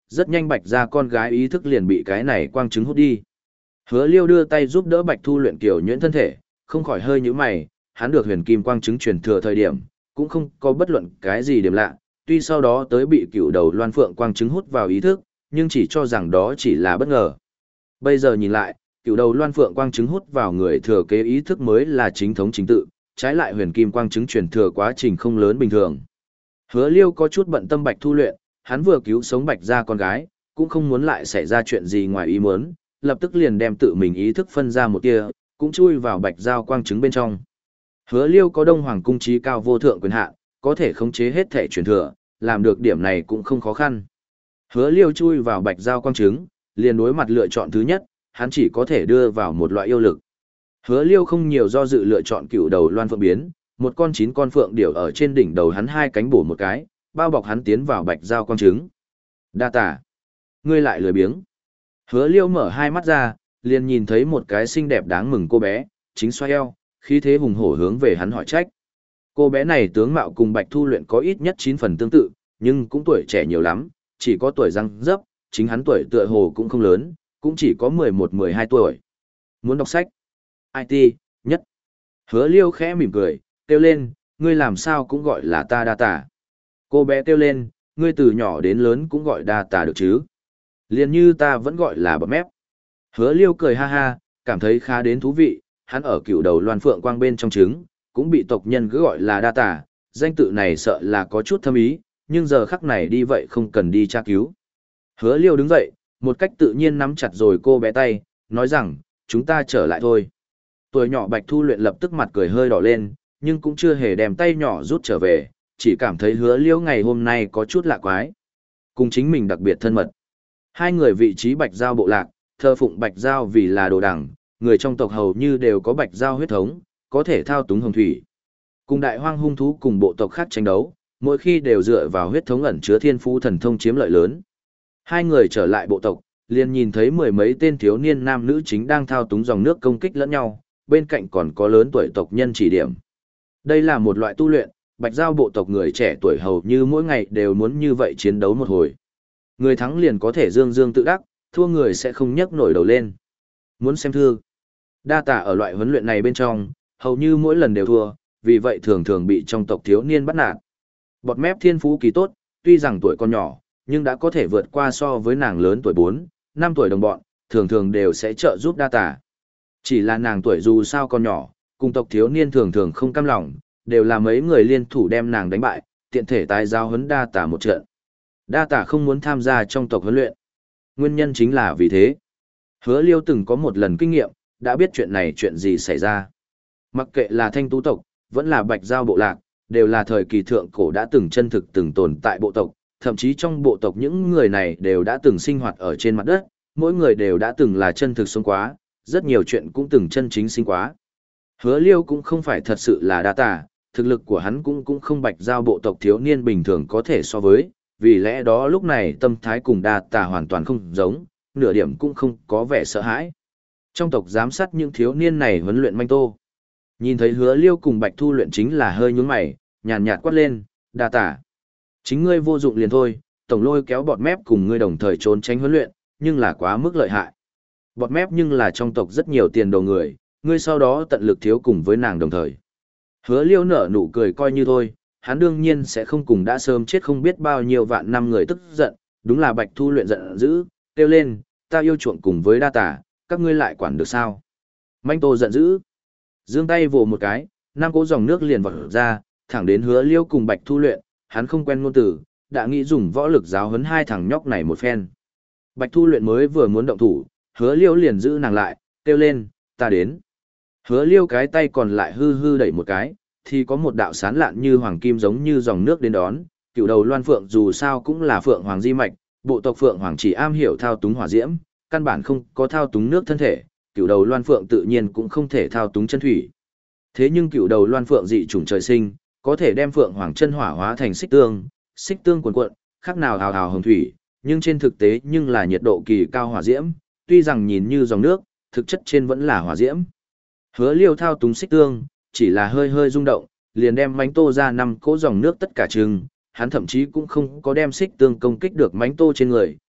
rất nhanh Bạch gia con gái ý thức liền bị cái này quang chứng hút đi. Hứa Liêu đưa tay giúp đỡ Bạch Thu Luyện kiểu nhuyễn thân thể, không khỏi hơi nhíu mày, hắn được huyền kim quang chứng truyền thừa thời điểm, cũng không có bất luận cái gì điểm lạ, tuy sau đó tới bị cựu đầu loan phượng quang chứng hút vào ý thức, nhưng chỉ cho rằng đó chỉ là bất ngờ. Bây giờ nhìn lại, cựu đầu loan phượng quang chứng hút vào người thừa kế ý thức mới là chính thống chính tự, trái lại huyền kim quang chứng truyền thừa quá trình không lớn bình thường. Hứa Liêu có chút bận tâm Bạch Thu Luyện, hắn vừa cứu sống Bạch gia con gái, cũng không muốn lại xảy ra chuyện gì ngoài ý muốn, lập tức liền đem tự mình ý thức phân ra một tia, cũng chui vào Bạch giao quang chứng bên trong. Hứa Liêu có Đông Hoàng cung trí cao vô thượng quyền hạn, có thể khống chế hết thể truyền thừa, làm được điểm này cũng không khó khăn. Hứa Liêu chui vào Bạch giao quang chứng, liền đối mặt lựa chọn thứ nhất, hắn chỉ có thể đưa vào một loại yêu lực. Hứa Liêu không nhiều do dự lựa chọn cựu đầu loan phượng biến, một con chín con phượng điểu ở trên đỉnh đầu hắn hai cánh bổ một cái, bao bọc hắn tiến vào Bạch giao quang chứng. Đa tả, ngươi lại lười biếng. Hứa Liêu mở hai mắt ra, liền nhìn thấy một cái xinh đẹp đáng mừng cô bé, chính xoay eo, khí thế hùng hổ hướng về hắn hỏi trách. Cô bé này tướng mạo cùng Bạch Thu Luyện có ít nhất chín phần tương tự, nhưng cũng tuổi trẻ nhiều lắm, chỉ có tuổi răng dấp, chính hắn tuổi tựa hồ cũng không lớn, cũng chỉ có mười một mười hai tuổi. Muốn đọc sách? i tê, nhất. Hứa Liêu khẽ mỉm cười, kêu lên, ngươi làm sao cũng gọi là ta đa tả. Cô bé kêu lên, ngươi từ nhỏ đến lớn cũng gọi đa tả được chứ? Liền như ta vẫn gọi là bọt mép. Hứa Liêu cười ha ha, cảm thấy khá đến thú vị, hắn ở cựu đầu loan phượng quang bên trong trứng, cũng bị tộc nhân cứ gọi là đa tả, danh tự này sợ là có chút thâm ý, nhưng giờ khắc này đi vậy không cần đi tra cứu. Hứa Liêu đứng dậy, một cách tự nhiên nắm chặt rồi cô bé tay, nói rằng, chúng ta trở lại thôi. Tuổi nhỏ Bạch Thu Luyện lập tức mặt cười hơi đỏ lên, nhưng cũng chưa hề đem tay nhỏ rút trở về, chỉ cảm thấy Hứa Liêu ngày hôm nay có chút lạ quái. Cùng chính mình đặc biệt thân mật. Hai người vị trí Bạch Giao bộ lạc, thờ phụng Bạch Giao vì là đồ đẳng, người trong tộc hầu như đều có Bạch Giao huyết thống, có thể thao túng hồng thủy. Cùng đại hoang hung thú cùng bộ tộc khác tranh đấu, mỗi khi đều dựa vào huyết thống ẩn chứa thiên phú thần thông chiếm lợi lớn. Hai người trở lại bộ tộc, liền nhìn thấy mười mấy tên thiếu niên nam nữ chính đang thao túng dòng nước công kích lẫn nhau, bên cạnh còn có lớn tuổi tộc nhân chỉ điểm. Đây là một loại tu luyện, Bạch Giao bộ tộc người trẻ tuổi hầu như mỗi ngày đều muốn như vậy chiến đấu một hồi. Người thắng liền có thể dương dương tự đắc, thua người sẽ không nhấc nổi đầu lên. Muốn xem thư. Đa tả ở loại huấn luyện này bên trong, hầu như mỗi lần đều thua, vì vậy thường thường bị trong tộc thiếu niên bắt nạt. Bọt mép thiên phú kỳ tốt, tuy rằng tuổi còn nhỏ, nhưng đã có thể vượt qua so với nàng lớn tuổi bốn, năm tuổi đồng bọn, thường thường đều sẽ trợ giúp đa tả. Chỉ là nàng tuổi dù sao còn nhỏ, cùng tộc thiếu niên thường thường không cam lòng, đều là mấy người liên thủ đem nàng đánh bại, tiện thể tái giao huấn đa tả một trận. Đa tả không muốn tham gia trong tộc huấn luyện. Nguyên nhân chính là vì thế. Hứa Liêu từng có một lần kinh nghiệm, đã biết chuyện này chuyện gì xảy ra. Mặc kệ là Thanh Tú tộc, vẫn là Bạch Giao bộ lạc, đều là thời kỳ thượng cổ đã từng chân thực từng tồn tại bộ tộc, thậm chí trong bộ tộc những người này đều đã từng sinh hoạt ở trên mặt đất, mỗi người đều đã từng là chân thực sống quá, rất nhiều chuyện cũng từng chân chính sinh quá. Hứa Liêu cũng không phải thật sự là đa tả, thực lực của hắn cũng cũng không Bạch Giao bộ tộc thiếu niên bình thường có thể so với, vì lẽ đó lúc này tâm thái cùng đa tả hoàn toàn không giống, nửa điểm cũng không có vẻ sợ hãi. Trong tộc giám sát những thiếu niên này huấn luyện manh tô. Nhìn thấy Hứa Liêu cùng Bạch Thu Luyện chính là hơi nhún mày, nhàn nhạt quát lên, đa tả. Chính ngươi vô dụng liền thôi, tổng lôi kéo bọt mép cùng ngươi đồng thời trốn tránh huấn luyện, nhưng là quá mức lợi hại. Bọt mép nhưng là trong tộc rất nhiều tiền đồ người, ngươi sau đó tận lực thiếu cùng với nàng đồng thời. Hứa Liêu nở nụ cười coi như thôi, hắn đương nhiên sẽ không cùng đã sớm chết không biết bao nhiêu vạn năm người tức giận, đúng là Bạch Thu Luyện giận dữ, kêu lên, ta yêu chuộng cùng với đa tả, các ngươi lại quản được sao? Manh Tô giận dữ, giương tay vồ một cái, năm cỗ dòng nước liền vọt ra, thẳng đến Hứa Liêu cùng Bạch Thu Luyện, hắn không quen ngôn từ, đã nghĩ dùng võ lực giáo huấn hai thằng nhóc này một phen. Bạch Thu Luyện mới vừa muốn động thủ, Hứa Liêu liền giữ nàng lại, kêu lên, ta đến. Hứa Liêu cái tay còn lại hư hư đẩy một cái, thì có một đạo sán lạn như hoàng kim giống như dòng nước đến đón, cựu đầu loan phượng dù sao cũng là phượng hoàng di mạch, bộ tộc phượng hoàng chỉ am hiểu thao túng hỏa diễm, căn bản không có thao túng nước thân thể, cựu đầu loan phượng tự nhiên cũng không thể thao túng chân thủy. Thế nhưng cựu đầu loan phượng dị chủng trời sinh, có thể đem phượng hoàng chân hỏa hóa thành xích tương, xích tương cuồn cuộn, khác nào hào hào hồng thủy, nhưng trên thực tế nhưng là nhiệt độ kỳ cao hỏa diễm, tuy rằng nhìn như dòng nước, thực chất trên vẫn là hỏa diễm. Hứa Liêu thao túng xích tương, chỉ là hơi hơi rung động, liền đem mánh tô ra năm cỗ dòng nước tất cả chừng, hắn thậm chí cũng không có đem xích tương công kích được mánh tô trên người,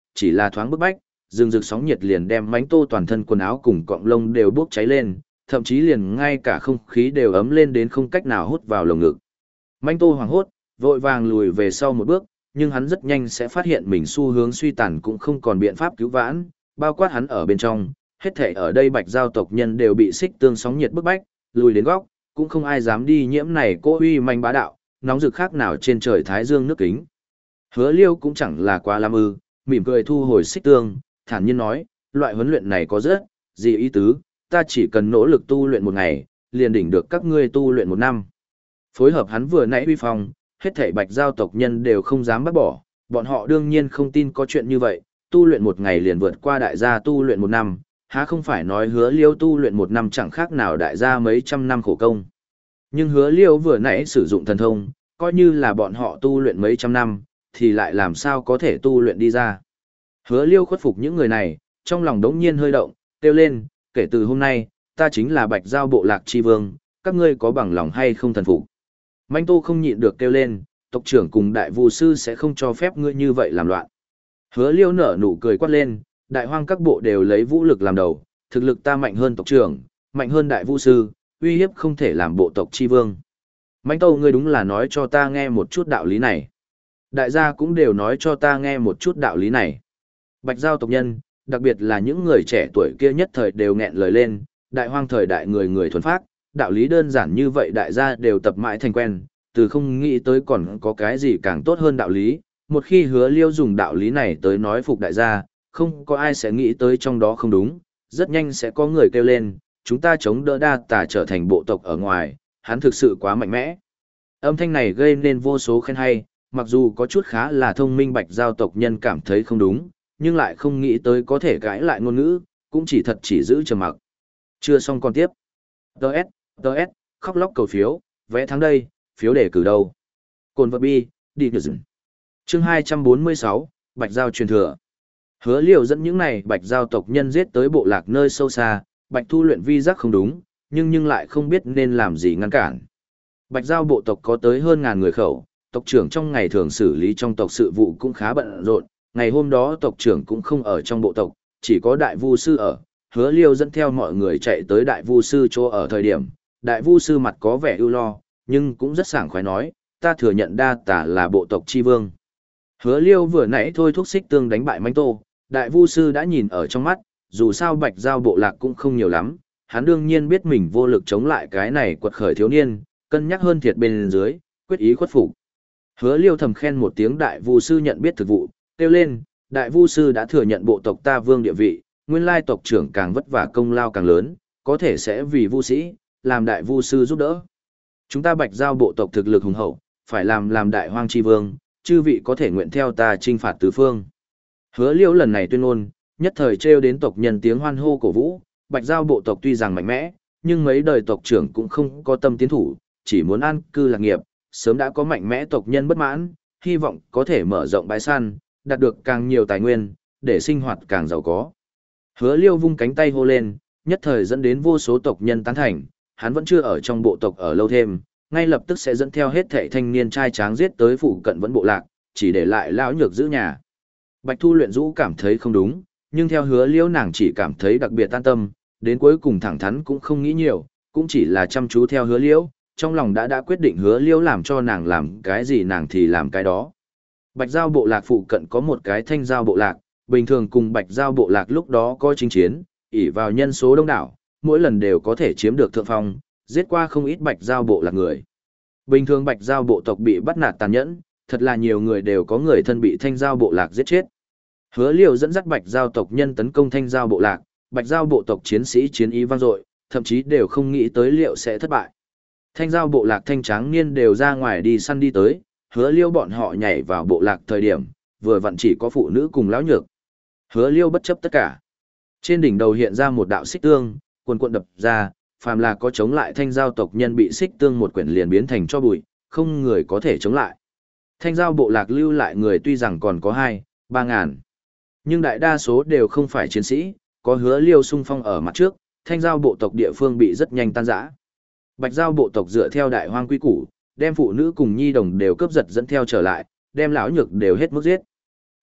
chỉ là thoáng bức bách, rừng rực sóng nhiệt liền đem Mánh Tô toàn thân quần áo cùng cọng lông đều bốc cháy lên, thậm chí liền ngay cả không khí đều ấm lên đến không cách nào hút vào lồng ngực. Mánh Tô hoảng hốt, vội vàng lùi về sau một bước, nhưng hắn rất nhanh sẽ phát hiện mình xu hướng suy tàn cũng không còn biện pháp cứu vãn, bao quát hắn ở bên trong, hết thể ở đây Bạch Giao tộc nhân đều bị xích tương sóng nhiệt bức bách, lùi đến góc, cũng không ai dám đi nhiễm này cô uy manh bá đạo, nóng rực khác nào trên trời thái dương nước kính. Hứa Liêu cũng chẳng là quá làm ư, mỉm cười thu hồi xích tương, thản nhiên nói, loại huấn luyện này có rất, gì ý tứ, ta chỉ cần nỗ lực tu luyện một ngày, liền đỉnh được các ngươi tu luyện một năm. Phối hợp hắn vừa nãy uy phong, hết thảy Bạch Giao tộc nhân đều không dám bắt bỏ, bọn họ đương nhiên không tin có chuyện như vậy, tu luyện một ngày liền vượt qua đại gia tu luyện một năm, há không phải nói Hứa Liêu tu luyện một năm chẳng khác nào đại gia mấy trăm năm khổ công. Nhưng Hứa Liêu vừa nãy sử dụng thần thông, coi như là bọn họ tu luyện mấy trăm năm, thì lại làm sao có thể tu luyện đi ra. Hứa Liêu khuất phục những người này, trong lòng đống nhiên hơi động, kêu lên, kể từ hôm nay, ta chính là Bạch Giao bộ lạc chi vương, các ngươi có bằng lòng hay không thần phục. Manh Tô không nhịn được kêu lên, tộc trưởng cùng đại vu sư sẽ không cho phép ngươi như vậy làm loạn. Hứa Liêu nở nụ cười quát lên, đại hoang các bộ đều lấy vũ lực làm đầu, thực lực ta mạnh hơn tộc trưởng, mạnh hơn đại vu sư, uy hiếp không thể làm bộ tộc chi vương. Manh Tô ngươi đúng là nói cho ta nghe một chút đạo lý này. Đại gia cũng đều nói cho ta nghe một chút đạo lý này. Bạch Giao tộc nhân, đặc biệt là những người trẻ tuổi kia nhất thời đều nghẹn lời lên, đại hoang thời đại người người thuần phác, đạo lý đơn giản như vậy đại gia đều tập mãi thành quen, từ không nghĩ tới còn có cái gì càng tốt hơn đạo lý, một khi Hứa Liêu dùng đạo lý này tới nói phục đại gia, không có ai sẽ nghĩ tới trong đó không đúng, rất nhanh sẽ có người kêu lên, chúng ta chống đỡ đa tà trở thành bộ tộc ở ngoài, hắn thực sự quá mạnh mẽ. Âm thanh này gây nên vô số khen hay, mặc dù có chút khá là thông minh Bạch Giao tộc nhân cảm thấy không đúng, nhưng lại không nghĩ tới có thể cãi lại ngôn ngữ, cũng chỉ thật chỉ giữ trầm mặc. Chưa xong còn tiếp. Đợt, đợt, khóc lóc cầu phiếu, vẽ tháng đây, phiếu đề cử đâu. Cồn vật bi, đi nhờ dừng. Chương hai trăm bốn mươi sáu, Bạch Giao truyền thừa. Hứa Liêu dẫn những này Bạch Giao tộc nhân giết tới bộ lạc nơi sâu xa, Bạch Thu luyện vi giác không đúng, nhưng nhưng lại không biết nên làm gì ngăn cản. Bạch Giao bộ tộc có tới hơn ngàn người khẩu, tộc trưởng trong ngày thường xử lý trong tộc sự vụ cũng khá bận rộn, ngày hôm đó tộc trưởng cũng không ở trong bộ tộc, chỉ có đại vu sư ở. Hứa Liêu dẫn theo mọi người chạy tới đại vu sư chỗ ở thời điểm, đại vu sư mặt có vẻ ưu lo, nhưng cũng rất sảng khoái nói, ta thừa nhận đa tả là bộ tộc chi vương. Hứa Liêu vừa nãy thôi thúc xích tương đánh bại Manh Tô, đại vu sư đã nhìn ở trong mắt, dù sao Bạch Giao bộ lạc cũng không nhiều lắm, hắn đương nhiên biết mình vô lực chống lại cái này quật khởi thiếu niên, cân nhắc hơn thiệt bên dưới, quyết ý khuất phục. Hứa Liêu thầm khen một tiếng đại vu sư nhận biết thực vụ, kêu lên, đại vu sư đã thừa nhận bộ tộc ta vương địa vị, nguyên lai tộc trưởng càng vất vả công lao càng lớn, có thể sẽ vì vu sĩ, làm đại vu sư giúp đỡ. Chúng ta Bạch Giao bộ tộc thực lực hùng hậu, phải làm làm đại hoang chi vương, chư vị có thể nguyện theo ta trinh phạt tứ phương. Hứa Liêu lần này tuyên ngôn, nhất thời trêu đến tộc nhân tiếng hoan hô cổ vũ, Bạch Giao bộ tộc tuy rằng mạnh mẽ, nhưng mấy đời tộc trưởng cũng không có tâm tiến thủ, chỉ muốn an cư lạc nghiệp, sớm đã có mạnh mẽ tộc nhân bất mãn, hy vọng có thể mở rộng bãi săn, đạt được càng nhiều tài nguyên, để sinh hoạt càng giàu có. Hứa Liêu vung cánh tay hô lên, nhất thời dẫn đến vô số tộc nhân tán thành, hắn vẫn chưa ở trong bộ tộc ở lâu thêm, ngay lập tức sẽ dẫn theo hết thảy thanh niên trai tráng giết tới phụ cận vẫn bộ lạc, chỉ để lại lão nhược giữ nhà. Bạch Thu luyện rũ cảm thấy không đúng, nhưng theo Hứa Liêu nàng chỉ cảm thấy đặc biệt an tâm, đến cuối cùng thẳng thắn cũng không nghĩ nhiều, cũng chỉ là chăm chú theo Hứa Liêu, trong lòng đã đã quyết định Hứa Liêu làm cho nàng làm cái gì nàng thì làm cái đó. Bạch Giao bộ lạc phụ cận có một cái Thanh Giao bộ lạc, bình thường cùng Bạch Giao bộ lạc lúc đó có chinh chiến, ỷ vào nhân số đông đảo, mỗi lần đều có thể chiếm được thượng phong, giết qua không ít Bạch Giao bộ lạc người. Bình thường Bạch Giao bộ tộc bị bắt nạt tàn nhẫn, thật là nhiều người đều có người thân bị Thanh Giao bộ lạc giết chết. Hứa Liêu dẫn dắt Bạch Giao tộc nhân tấn công Thanh Giao bộ lạc, Bạch Giao bộ tộc chiến sĩ chiến ý vang dội, thậm chí đều không nghĩ tới liệu sẽ thất bại. Thanh Giao bộ lạc thanh tráng niên đều ra ngoài đi săn đi tới, Hứa Liêu bọn họ nhảy vào bộ lạc thời điểm, vừa vặn chỉ có phụ nữ cùng lão nhược. Hứa Liêu bất chấp tất cả. Trên đỉnh đầu hiện ra một đạo xích tương, cuồn cuộn đập ra, phàm là có chống lại Thanh Giao tộc nhân bị xích tương một quyển liền biến thành cho bụi, không người có thể chống lại. Thanh Giao bộ lạc lưu lại người tuy rằng còn có hai, ba ngàn, nhưng đại đa số đều không phải chiến sĩ, có Hứa Liêu xung phong ở mặt trước, Thanh Giao bộ tộc địa phương bị rất nhanh tan rã. Bạch Giao bộ tộc dựa theo đại hoang quy củ, đem phụ nữ cùng nhi đồng đều cướp giật dẫn theo trở lại, đem lão nhược đều hết mức giết.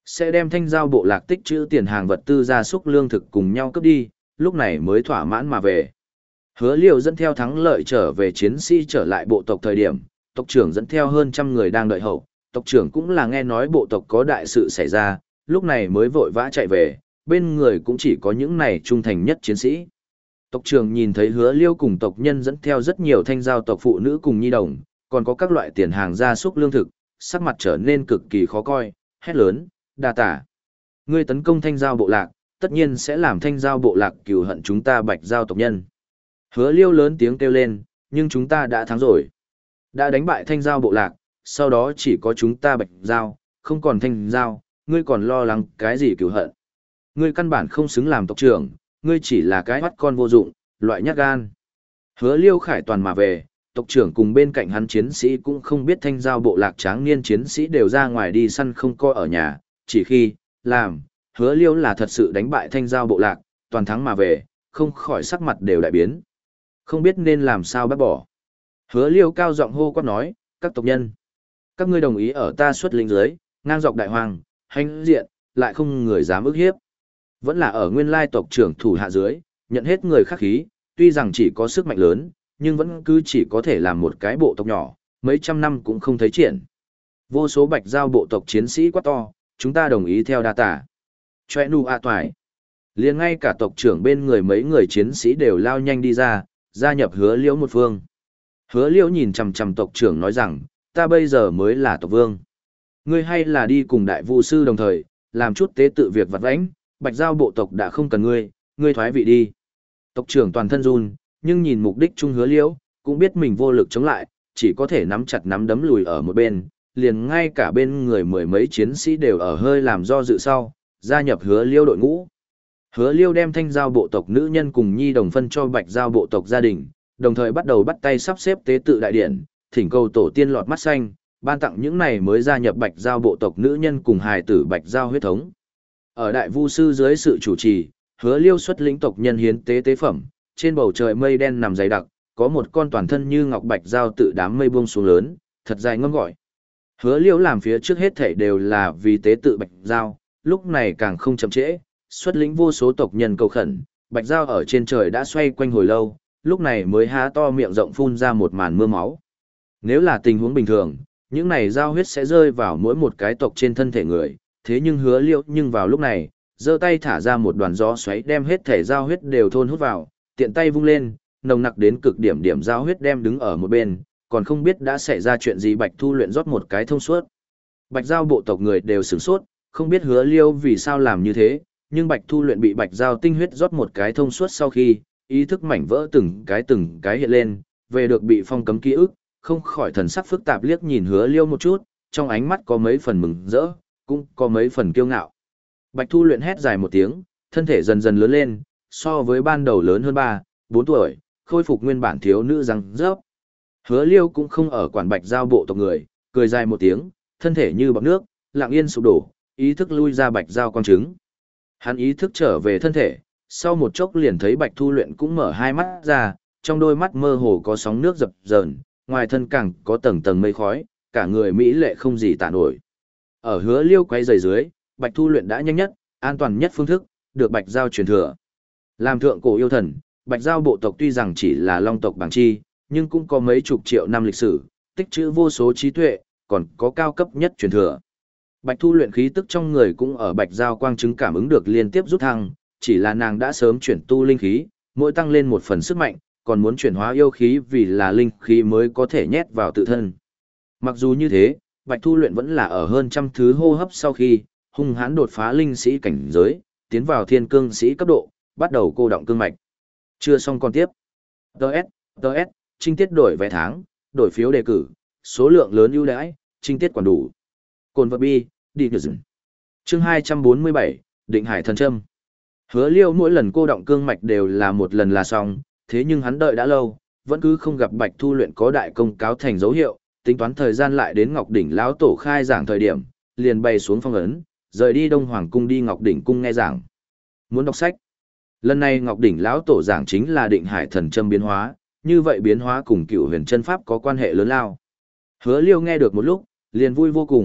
Sẽ đem thanh giao bộ lạc tích trữ tiền hàng vật tư gia súc lương thực cùng nhau cướp đi, lúc này mới thỏa mãn mà về. Hứa Liêu dẫn theo thắng lợi trở về chiến sĩ trở lại bộ tộc thời điểm, tộc trưởng dẫn theo hơn trăm người đang đợi hậu, tộc trưởng cũng là nghe nói bộ tộc có đại sự xảy ra, lúc này mới vội vã chạy về, bên người cũng chỉ có những này trung thành nhất chiến sĩ. Tộc trưởng nhìn thấy Hứa Liêu cùng tộc nhân dẫn theo rất nhiều thanh giao tộc phụ nữ cùng nhi đồng, còn có các loại tiền hàng gia súc lương thực, sắc mặt trở nên cực kỳ khó coi, hét lớn, đa tả. Ngươi tấn công thanh giao bộ lạc, tất nhiên sẽ làm thanh giao bộ lạc cừu hận chúng ta bạch giao tộc nhân. Hứa Liêu lớn tiếng kêu lên, nhưng chúng ta đã thắng rồi. Đã đánh bại thanh giao bộ lạc, sau đó chỉ có chúng ta bạch giao, không còn thanh giao, ngươi còn lo lắng cái gì cừu hận. Ngươi căn bản không xứng làm tộc trưởng, ngươi chỉ là cái mắt con vô dụng, loại nhát gan. Hứa Liêu khải toàn mà về, tộc trưởng cùng bên cạnh hắn chiến sĩ cũng không biết thanh giao bộ lạc tráng niên chiến sĩ đều ra ngoài đi săn không coi ở nhà, chỉ khi, làm, Hứa Liêu là thật sự đánh bại thanh giao bộ lạc, toàn thắng mà về, không khỏi sắc mặt đều đại biến. Không biết nên làm sao bác bỏ. Hứa Liêu cao giọng hô quát nói, các tộc nhân, các ngươi đồng ý ở ta xuất lĩnh dưới, ngang dọc đại hoàng, hành diện, lại không người dám ức hiếp. Vẫn là ở nguyên lai tộc trưởng thủ hạ dưới, nhận hết người khác khí, tuy rằng chỉ có sức mạnh lớn, nhưng vẫn cứ chỉ có thể làm một cái bộ tộc nhỏ, mấy trăm năm cũng không thấy triển. Vô số bạch giao bộ tộc chiến sĩ quá to, chúng ta đồng ý theo đa tả. Chòe nu a toài. Liền ngay cả tộc trưởng bên người mấy người chiến sĩ đều lao nhanh đi ra, gia nhập Hứa Liễu một phương. Hứa Liễu nhìn chằm chằm tộc trưởng nói rằng, ta bây giờ mới là tộc vương. Ngươi hay là đi cùng đại vu sư đồng thời, làm chút tế tự việc vặt vãnh, bạch giao bộ tộc đã không cần ngươi, ngươi thoái vị đi. Tộc trưởng toàn thân run, nhưng nhìn mục đích chung Hứa Liễu, cũng biết mình vô lực chống lại, chỉ có thể nắm chặt nắm đấm lùi ở một bên, liền ngay cả bên người mười mấy chiến sĩ đều ở hơi làm do dự sau, gia nhập Hứa Liễu đội ngũ. Hứa Liêu đem thanh giao bộ tộc nữ nhân cùng nhi đồng phân cho bạch giao bộ tộc gia đình, đồng thời bắt đầu bắt tay sắp xếp tế tự đại điển, thỉnh cầu tổ tiên lọt mắt xanh, ban tặng những này mới gia nhập bạch giao bộ tộc nữ nhân cùng hài tử bạch giao huyết thống. Ở đại vu sư dưới sự chủ trì, Hứa Liêu xuất lĩnh tộc nhân hiến tế tế phẩm, trên bầu trời mây đen nằm dày đặc, có một con toàn thân như ngọc bạch giao tự đám mây buông xuống lớn, thật dài ngâm gọi. Hứa Liêu làm phía trước hết thảy đều là vì tế tự bạch giao, lúc này càng không chậm trễ, xuất lĩnh vô số tộc nhân cầu khẩn, bạch giao ở trên trời đã xoay quanh hồi lâu, lúc này mới há to miệng rộng phun ra một màn mưa máu. Nếu là tình huống bình thường, những này giao huyết sẽ rơi vào mỗi một cái tộc trên thân thể người, thế nhưng Hứa Liêu nhưng vào lúc này, giơ tay thả ra một đoàn gió xoáy đem hết thể giao huyết đều thôn hút vào, tiện tay vung lên, nồng nặc đến cực điểm điểm giao huyết đem đứng ở một bên, còn không biết đã xảy ra chuyện gì Bạch Thu Luyện rót một cái thông suốt. Bạch giao bộ tộc người đều sửng sốt, không biết Hứa Liêu vì sao làm như thế, nhưng Bạch Thu Luyện bị bạch giao tinh huyết rót một cái thông suốt sau khi, ý thức mảnh vỡ từng cái từng cái hiện lên, về được bị phong cấm ký ức, không khỏi thần sắc phức tạp liếc nhìn Hứa Liêu một chút, trong ánh mắt có mấy phần mừng rỡ, cũng có mấy phần kiêu ngạo. Bạch Thu Luyện hét dài một tiếng, thân thể dần dần lớn lên, so với ban đầu lớn hơn ba, bốn tuổi, khôi phục nguyên bản thiếu nữ răng rớp. Hứa Liêu cũng không ở quản bạch giao bộ tộc người, cười dài một tiếng, thân thể như bọt nước, lặng yên sụp đổ, ý thức lui ra bạch giao quang trứng. Hắn ý thức trở về thân thể, sau một chốc liền thấy Bạch Thu Luyện cũng mở hai mắt ra, trong đôi mắt mơ hồ có sóng nước dập dờn, ngoài thân càng có tầng tầng mây khói, cả người mỹ lệ không gì tả nổi. Ở Hứa Liêu quay giày dưới, Bạch Thu Luyện đã nhanh nhất, an toàn nhất phương thức, được Bạch Giao truyền thừa. Làm thượng cổ yêu thần, Bạch Giao bộ tộc tuy rằng chỉ là long tộc bằng chi, nhưng cũng có mấy chục triệu năm lịch sử, tích trữ vô số trí tuệ, còn có cao cấp nhất truyền thừa. Bạch Thu Luyện khí tức trong người cũng ở Bạch Giao quang chứng cảm ứng được liên tiếp rút thăng, chỉ là nàng đã sớm chuyển tu linh khí, mỗi tăng lên một phần sức mạnh, còn muốn chuyển hóa yêu khí vì là linh khí mới có thể nhét vào tự thân. Mặc dù như thế, Bạch Thu Luyện vẫn là ở hơn trăm thứ hô hấp sau khi, hung hãn đột phá linh sĩ cảnh giới, tiến vào thiên cương sĩ cấp độ, bắt đầu cô động cương mạch. Chưa xong còn tiếp. Đợt, đợt, trinh tiết đổi vé tháng, đổi phiếu đề cử, số lượng lớn ưu đãi, trinh tiết quản đủ. Cồn vật bi, đi ngược dừng. Chương hai trăm bốn mươi bảy, Định Hải Thần Châm. Hứa Liêu mỗi lần cô động cương mạch đều là một lần là xong, thế nhưng hắn đợi đã lâu, vẫn cứ không gặp Bạch Thu Luyện có đại công cáo thành dấu hiệu, tính toán thời gian lại đến Ngọc Đỉnh lão tổ khai giảng thời điểm, liền bay xuống phong ấn, rời đi Đông Hoàng cung đi Ngọc Đỉnh cung nghe giảng. Muốn đọc sách. Lần này Ngọc Đỉnh lão tổ giảng chính là Định Hải Thần Châm biến hóa, như vậy biến hóa cùng Cựu Huyền chân pháp có quan hệ lớn lao. Hứa Liêu nghe được một lúc, liền vui vô cùng,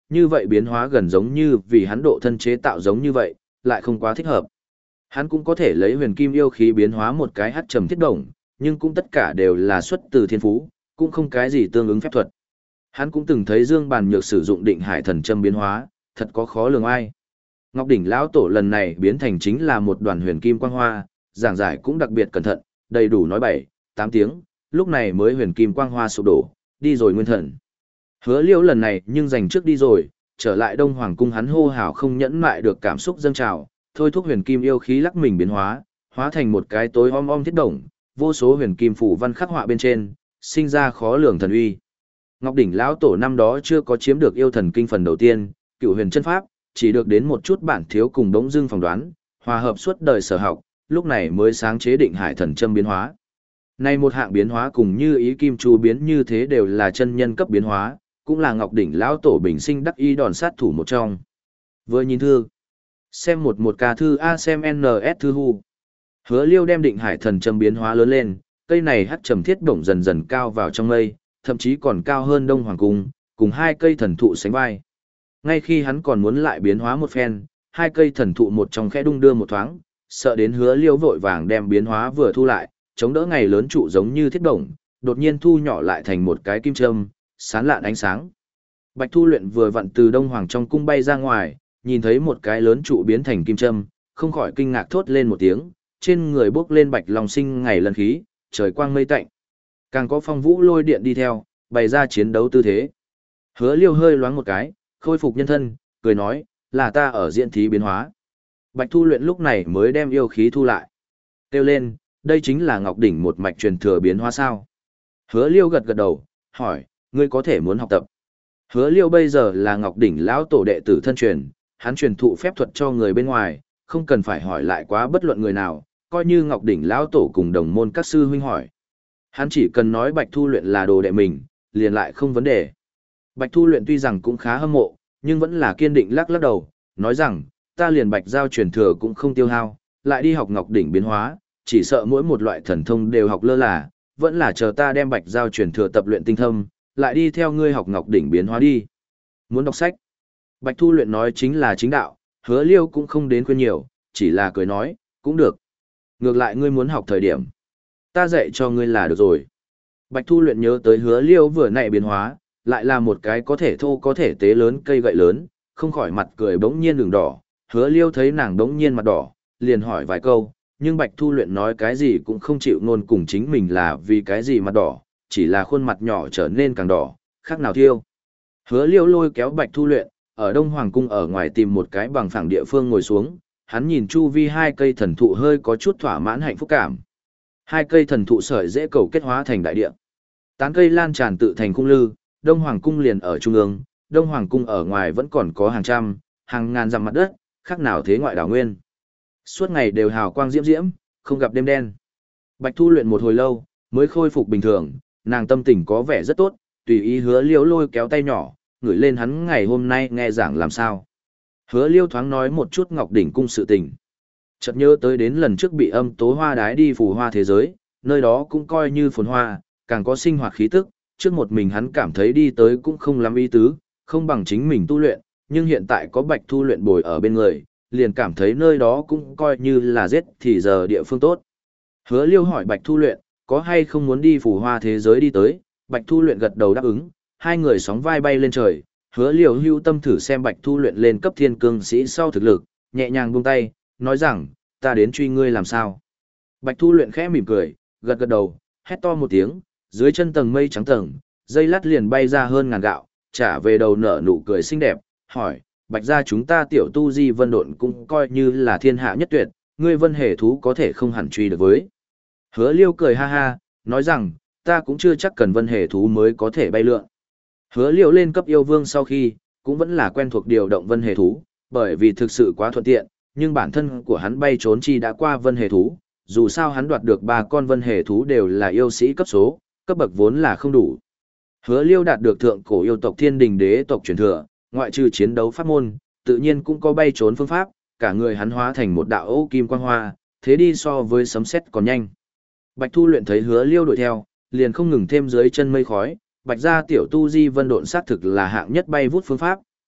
như vậy biến hóa gần giống như vì hắn độ thân chế tạo giống như vậy, lại không quá thích hợp. Hắn cũng có thể lấy huyền kim yêu khí biến hóa một cái hắc trầm thiết đồng, nhưng cũng tất cả đều là xuất từ thiên phú, cũng không cái gì tương ứng phép thuật. Hắn cũng từng thấy Dương Bàn Nhược sử dụng định hải thần châm biến hóa, thật có khó lường ai. Ngọc đỉnh lão tổ lần này biến thành chính là một đoàn huyền kim quang hoa, giảng giải cũng đặc biệt cẩn thận, đầy đủ nói bảy, tám tiếng, lúc này mới huyền kim quang hoa sụp đổ, đi rồi nguyên thần. Hứa Liêu lần này nhưng giành trước đi rồi, trở lại Đông Hoàng cung hắn hô hào không nhẫn mại được cảm xúc dâng trào, thôi thúc huyền kim yêu khí lắc mình biến hóa, hóa thành một cái tối om om thiết đồng, vô số huyền kim phủ văn khắc họa bên trên, sinh ra khó lường thần uy. Ngọc đỉnh lão tổ năm đó chưa có chiếm được yêu thần kinh phần đầu tiên, cựu huyền chân pháp, chỉ được đến một chút bản thiếu cùng đống dưng phỏng đoán, hòa hợp suốt đời sở học, lúc này mới sáng chế định hải thần châm biến hóa. Nay một hạng biến hóa cùng như ý kim chu biến như thế đều là chân nhân cấp biến hóa, cũng là Ngọc đỉnh lão tổ bình sinh đắc ý đòn sát thủ một trong. Vừa nhìn thư, xem một một ca thư A xem en ét thư hu. Hứa Liêu đem định hải thần châm biến hóa lớn lên, cây này hắc trầm thiết bổng dần dần cao vào trong mây, thậm chí còn cao hơn Đông Hoàng cung, cùng hai cây thần thụ sánh vai. Ngay khi hắn còn muốn lại biến hóa một phen, hai cây thần thụ một trong khẽ đung đưa một thoáng, sợ đến Hứa Liêu vội vàng đem biến hóa vừa thu lại, chống đỡ ngày lớn trụ giống như thiết bổng, đột nhiên thu nhỏ lại thành một cái kim châm, sáng lạn ánh sáng. Bạch Thu Luyện vừa vặn từ Đông Hoàng trong cung bay ra ngoài, nhìn thấy một cái lớn trụ biến thành kim châm, không khỏi kinh ngạc thốt lên một tiếng, trên người bốc lên bạch long sinh ngày lần khí, trời quang mây tạnh. Càng có phong vũ lôi điện đi theo, bày ra chiến đấu tư thế. Hứa Liêu hơi loáng một cái, khôi phục nhân thân, cười nói, là ta ở diễn thí biến hóa. Bạch Thu Luyện lúc này mới đem yêu khí thu lại. Kêu lên, đây chính là Ngọc đỉnh một mạch truyền thừa biến hóa sao? Hứa Liêu gật gật đầu, hỏi, ngươi có thể muốn học tập. Hứa Liêu bây giờ là Ngọc đỉnh lão tổ đệ tử thân truyền, hắn truyền thụ phép thuật cho người bên ngoài, không cần phải hỏi lại quá bất luận người nào, coi như Ngọc đỉnh lão tổ cùng đồng môn các sư huynh hỏi. Hắn chỉ cần nói Bạch Thu Luyện là đồ đệ mình, liền lại không vấn đề. Bạch Thu Luyện tuy rằng cũng khá hâm mộ, nhưng vẫn là kiên định lắc lắc đầu, nói rằng, ta liền Bạch giao truyền thừa cũng không tiêu hao, lại đi học Ngọc đỉnh biến hóa, chỉ sợ mỗi một loại thần thông đều học lơ là, vẫn là chờ ta đem Bạch giao truyền thừa tập luyện tinh thâm, lại đi theo ngươi học Ngọc đỉnh biến hóa đi. Muốn đọc sách? Bạch Thu Luyện nói chính là chính đạo, Hứa Liêu cũng không đến khuyên nhiều, chỉ là cười nói, cũng được. Ngược lại ngươi muốn học thời điểm, ta dạy cho ngươi là được rồi. Bạch Thu Luyện nhớ tới Hứa Liêu vừa nãy biến hóa, lại là một cái có thể thô có thể tế lớn cây gậy lớn, không khỏi mặt cười bỗng nhiên đường đỏ. Hứa Liêu thấy nàng bỗng nhiên mặt đỏ, liền hỏi vài câu, nhưng Bạch Thu Luyện nói cái gì cũng không chịu ngôn cùng chính mình là vì cái gì mặt đỏ, chỉ là khuôn mặt nhỏ trở nên càng đỏ, khác nào thiêu. Hứa Liêu lôi kéo Bạch Thu Luyện, ở Đông Hoàng cung ở ngoài tìm một cái bằng phẳng địa phương ngồi xuống, hắn nhìn chu vi hai cây thần thụ hơi có chút thỏa mãn hạnh phúc cảm. Hai cây thần thụ sợi dễ cầu kết hóa thành đại địa. Tán cây lan tràn tự thành cung lư, Đông Hoàng cung liền ở trung ương, Đông Hoàng cung ở ngoài vẫn còn có hàng trăm, hàng ngàn dặm mặt đất, khác nào thế ngoại đảo nguyên. Suốt ngày đều hào quang diễm diễm, không gặp đêm đen. Bạch Thu Luyện một hồi lâu, mới khôi phục bình thường, nàng tâm tình có vẻ rất tốt, tùy ý Hứa Liêu lôi kéo tay nhỏ, ngửi lên hắn ngày hôm nay nghe giảng làm sao. Hứa Liêu thoáng nói một chút Ngọc đỉnh cung sự tình. Chợt nhớ tới đến lần trước bị âm tố hoa đái đi phù hoa thế giới, nơi đó cũng coi như phồn hoa, càng có sinh hoạt khí tức, trước một mình hắn cảm thấy đi tới cũng không lắm ý tứ, không bằng chính mình tu luyện, nhưng hiện tại có Bạch Thu Luyện bồi ở bên người, liền cảm thấy nơi đó cũng coi như là giết thì giờ địa phương tốt. Hứa Liêu hỏi Bạch Thu Luyện, có hay không muốn đi phù hoa thế giới đi tới, Bạch Thu Luyện gật đầu đáp ứng, hai người sóng vai bay lên trời. Hứa Liêu hưu tâm thử xem Bạch Thu Luyện lên cấp thiên cương sĩ sau thực lực, nhẹ nhàng buông tay, nói rằng, ta đến truy ngươi làm sao. Bạch Thu Luyện khẽ mỉm cười, gật gật đầu, hét to một tiếng, dưới chân tầng mây trắng tầng, dây lát liền bay ra hơn ngàn gạo, trả về đầu nở nụ cười xinh đẹp, hỏi, Bạch gia chúng ta tiểu tu di vân độn cũng coi như là thiên hạ nhất tuyệt, ngươi vân hề thú có thể không hẳn truy được với. Hứa Liêu cười ha ha, nói rằng, ta cũng chưa chắc cần vân hề thú mới có thể bay lượn. Hứa Liêu lên cấp yêu vương sau khi, cũng vẫn là quen thuộc điều động vân hề thú, bởi vì thực sự quá thuận tiện, nhưng bản thân của hắn bay trốn chi đã qua vân hề thú, dù sao hắn đoạt được ba con vân hề thú đều là yêu sĩ cấp số, cấp bậc vốn là không đủ. Hứa Liêu đạt được thượng cổ yêu tộc Thiên Đình đế tộc truyền thừa, ngoại trừ chiến đấu pháp môn, tự nhiên cũng có bay trốn phương pháp, cả người hắn hóa thành một đạo ô kim quang hoa, thế đi so với sấm sét còn nhanh. Bạch Thu Luyện thấy Hứa Liêu đuổi theo, liền không ngừng thêm dưới chân mây khói, Bạch gia tiểu tu di vân độn xác thực là hạng nhất bay vút phương pháp,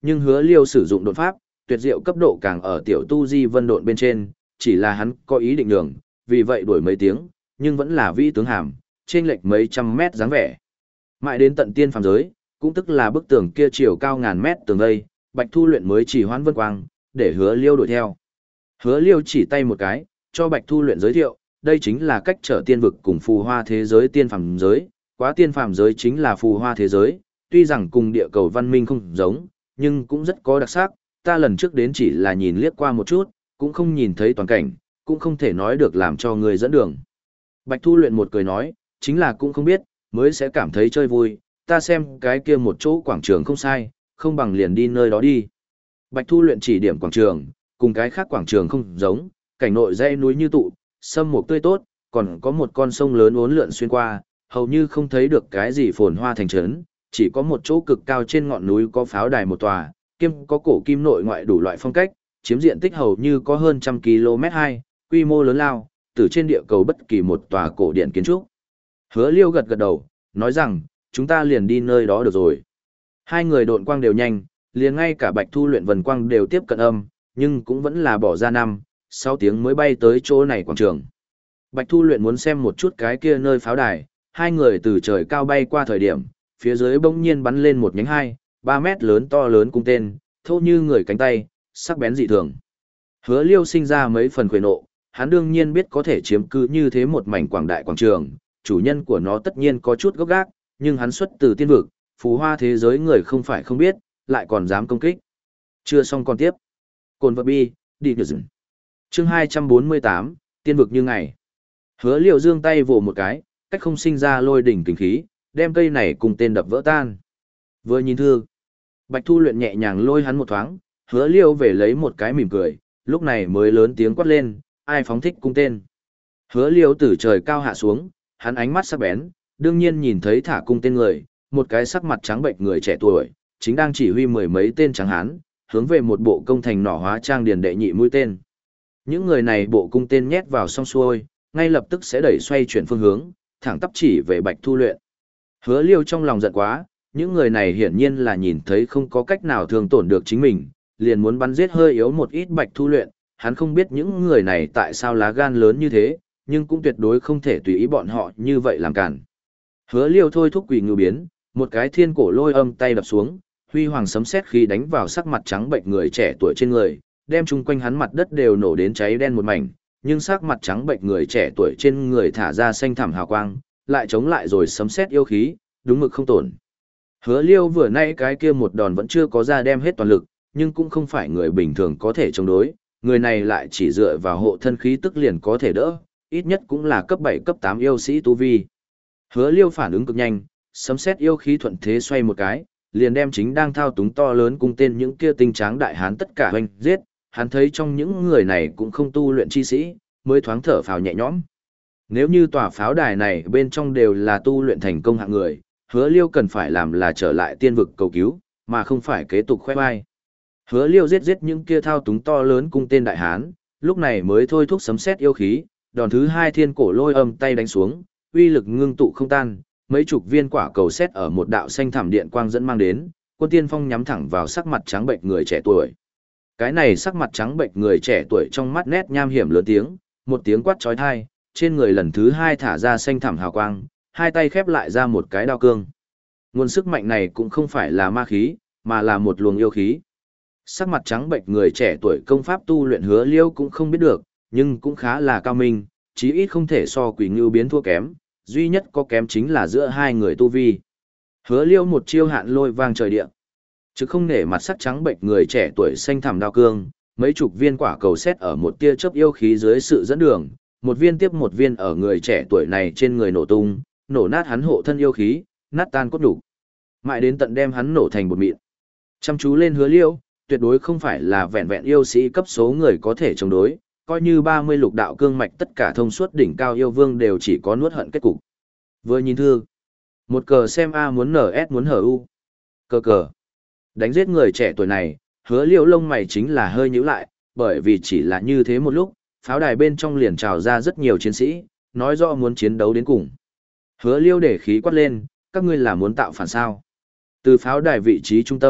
nhưng hứa liêu sử dụng đột pháp, tuyệt diệu cấp độ càng ở tiểu tu di vân độn bên trên, chỉ là hắn có ý định đường, vì vậy đuổi mấy tiếng, nhưng vẫn là vĩ tướng hàm, trên lệch mấy trăm mét dáng vẻ. Mãi đến tận tiên phàm giới, cũng tức là bức tường kia chiều cao ngàn mét tường đây, Bạch Thu Luyện mới chỉ hoãn vân quang, để hứa liêu đuổi theo. Hứa liêu chỉ tay một cái, cho Bạch Thu Luyện giới thiệu, đây chính là cách trở tiên vực cùng phù hoa thế giới tiên phàm giới, quá tiên phàm giới chính là phù hoa thế giới, tuy rằng cùng địa cầu văn minh không giống, nhưng cũng rất có đặc sắc, ta lần trước đến chỉ là nhìn liếc qua một chút, cũng không nhìn thấy toàn cảnh, cũng không thể nói được làm cho người dẫn đường. Bạch Thu Luyện một cười nói, chính là cũng không biết, mới sẽ cảm thấy chơi vui, ta xem cái kia một chỗ quảng trường không sai, không bằng liền đi nơi đó đi. Bạch Thu Luyện chỉ điểm quảng trường, cùng cái khác quảng trường không giống, cảnh nội dãy núi như tụ, sâm mục tươi tốt, còn có một con sông lớn uốn lượn xuyên qua, hầu như không thấy được cái gì phồn hoa thành trấn, chỉ có một chỗ cực cao trên ngọn núi có pháo đài một tòa, kiêm có cổ kim nội ngoại đủ loại phong cách, chiếm diện tích hầu như có hơn trăm km hai, quy mô lớn lao, từ trên địa cầu bất kỳ một tòa cổ điện kiến trúc. Hứa Liêu gật gật đầu, nói rằng, chúng ta liền đi nơi đó được rồi. Hai người độn quang đều nhanh, liền ngay cả Bạch Thu Luyện vần quang đều tiếp cận âm, nhưng cũng vẫn là bỏ ra năm, sáu tiếng mới bay tới chỗ này quảng trường. Bạch Thu Luyện muốn xem một chút cái kia nơi pháo đài, hai người từ trời cao bay qua thời điểm, phía dưới bỗng nhiên bắn lên một nhánh hai, ba mét lớn to lớn cung tên, thô như người cánh tay, sắc bén dị thường. Hứa Liêu sinh ra mấy phần khuê nộ, hắn đương nhiên biết có thể chiếm cứ như thế một mảnh quảng đại quảng trường, chủ nhân của nó tất nhiên có chút gốc gác, nhưng hắn xuất từ tiên vực, phù hoa thế giới người không phải không biết, lại còn dám công kích. Chưa xong còn tiếp. Cồn vật bi, đi nhờ dừng. Chương hai trăm bốn mươi tám, tiên vực như ngày. Hứa Liêu giương tay vồ một cái, cách không sinh ra lôi đỉnh kinh khí, đem cây này cùng tên đập vỡ tan. Vừa nhìn thương, Bạch Thu Luyện nhẹ nhàng lôi hắn một thoáng, Hứa Liêu về lấy một cái mỉm cười, lúc này mới lớn tiếng quát lên, ai phóng thích cung tên. Hứa Liêu từ trời cao hạ xuống, hắn ánh mắt sắc bén, đương nhiên nhìn thấy thả cung tên người, một cái sắc mặt trắng bệnh người trẻ tuổi, chính đang chỉ huy mười mấy tên trắng hán, hướng về một bộ công thành nỏ hóa trang điền đệ nhị mũi tên. Những người này bộ cung tên nhét vào xong xuôi, ngay lập tức sẽ đẩy xoay chuyển phương hướng, thẳng tắp chỉ về Bạch Thu Luyện. Hứa Liêu trong lòng giận quá, những người này hiển nhiên là nhìn thấy không có cách nào thương tổn được chính mình, liền muốn bắn giết hơi yếu một ít Bạch Thu Luyện, hắn không biết những người này tại sao lá gan lớn như thế, nhưng cũng tuyệt đối không thể tùy ý bọn họ như vậy làm cản. Hứa Liêu thôi thúc quỷ ngưu biến, một cái thiên cổ lôi âm tay đập xuống, huy hoàng sấm sét khi đánh vào sắc mặt trắng bệnh người trẻ tuổi trên người, đem chung quanh hắn mặt đất đều nổ đến cháy đen một mảnh, nhưng sắc mặt trắng bệnh người trẻ tuổi trên người thả ra xanh thẳm hào quang, lại chống lại rồi sấm sét yêu khí, đúng mực không tổn. Hứa Liêu vừa nãy cái kia một đòn vẫn chưa có ra đem hết toàn lực, nhưng cũng không phải người bình thường có thể chống đối, người này lại chỉ dựa vào hộ thân khí tức liền có thể đỡ, ít nhất cũng là cấp bảy cấp tám yêu sĩ tu vi. Hứa Liêu phản ứng cực nhanh, sấm sét yêu khí thuận thế xoay một cái, liền đem chính đang thao túng to lớn cung tên những kia tinh tráng đại hán tất cả hoành giết, hắn thấy trong những người này cũng không tu luyện chi sĩ, mới thoáng thở phào nhẹ nhõm. Nếu như tòa pháo đài này bên trong đều là tu luyện thành công hạng người, Hứa Liêu cần phải làm là trở lại tiên vực cầu cứu, mà không phải kế tục khoe vai. Hứa Liêu giết giết những kia thao túng to lớn cung tên đại hán, lúc này mới thôi thúc sấm sét yêu khí, đòn thứ hai thiên cổ lôi âm tay đánh xuống, uy lực ngưng tụ không tan, mấy chục viên quả cầu sét ở một đạo xanh thảm điện quang dẫn mang đến, quân tiên phong nhắm thẳng vào sắc mặt trắng bệnh người trẻ tuổi. Cái này sắc mặt trắng bệnh người trẻ tuổi trong mắt nét nham hiểm lớn tiếng, một tiếng quát chói tai, trên người lần thứ hai thả ra xanh thảm hào quang, hai tay khép lại ra một cái đao cương. Nguồn sức mạnh này cũng không phải là ma khí, mà là một luồng yêu khí. Sắc mặt trắng bệnh người trẻ tuổi công pháp tu luyện Hứa Liêu cũng không biết được, nhưng cũng khá là cao minh, chí ít không thể so quỷ ngưu biến thua kém, duy nhất có kém chính là giữa hai người tu vi. Hứa Liêu một chiêu hạn lôi vang trời địa, chứ không nể mặt sắc trắng bệnh người trẻ tuổi xanh thẳm đao cương, mấy chục viên quả cầu sét ở một tia chớp yêu khí dưới sự dẫn đường, một viên tiếp một viên ở người trẻ tuổi này trên người nổ tung, nổ nát hắn hộ thân yêu khí, nát tan cốt đủ. Mãi đến tận đem hắn nổ thành bột mịn. Chăm chú lên Hứa Liêu, tuyệt đối không phải là vẹn vẹn yêu sĩ cấp số người có thể chống đối, coi như ba mươi lục đạo cương mạch tất cả thông suốt đỉnh cao yêu vương đều chỉ có nuốt hận kết cục. Vừa nhìn thư, một cờ xem A muốn en ét muốn hở u. Cờ cờ. Đánh giết người trẻ tuổi này, Hứa Liêu lông mày chính là hơi nhíu lại, bởi vì chỉ là như thế một lúc, pháo đài bên trong liền trào ra rất nhiều chiến sĩ, nói rõ muốn chiến đấu đến cùng. Hứa Liêu để khí quát lên, các ngươi là muốn tạo phản sao? Từ pháo đài vị trí trung tâm,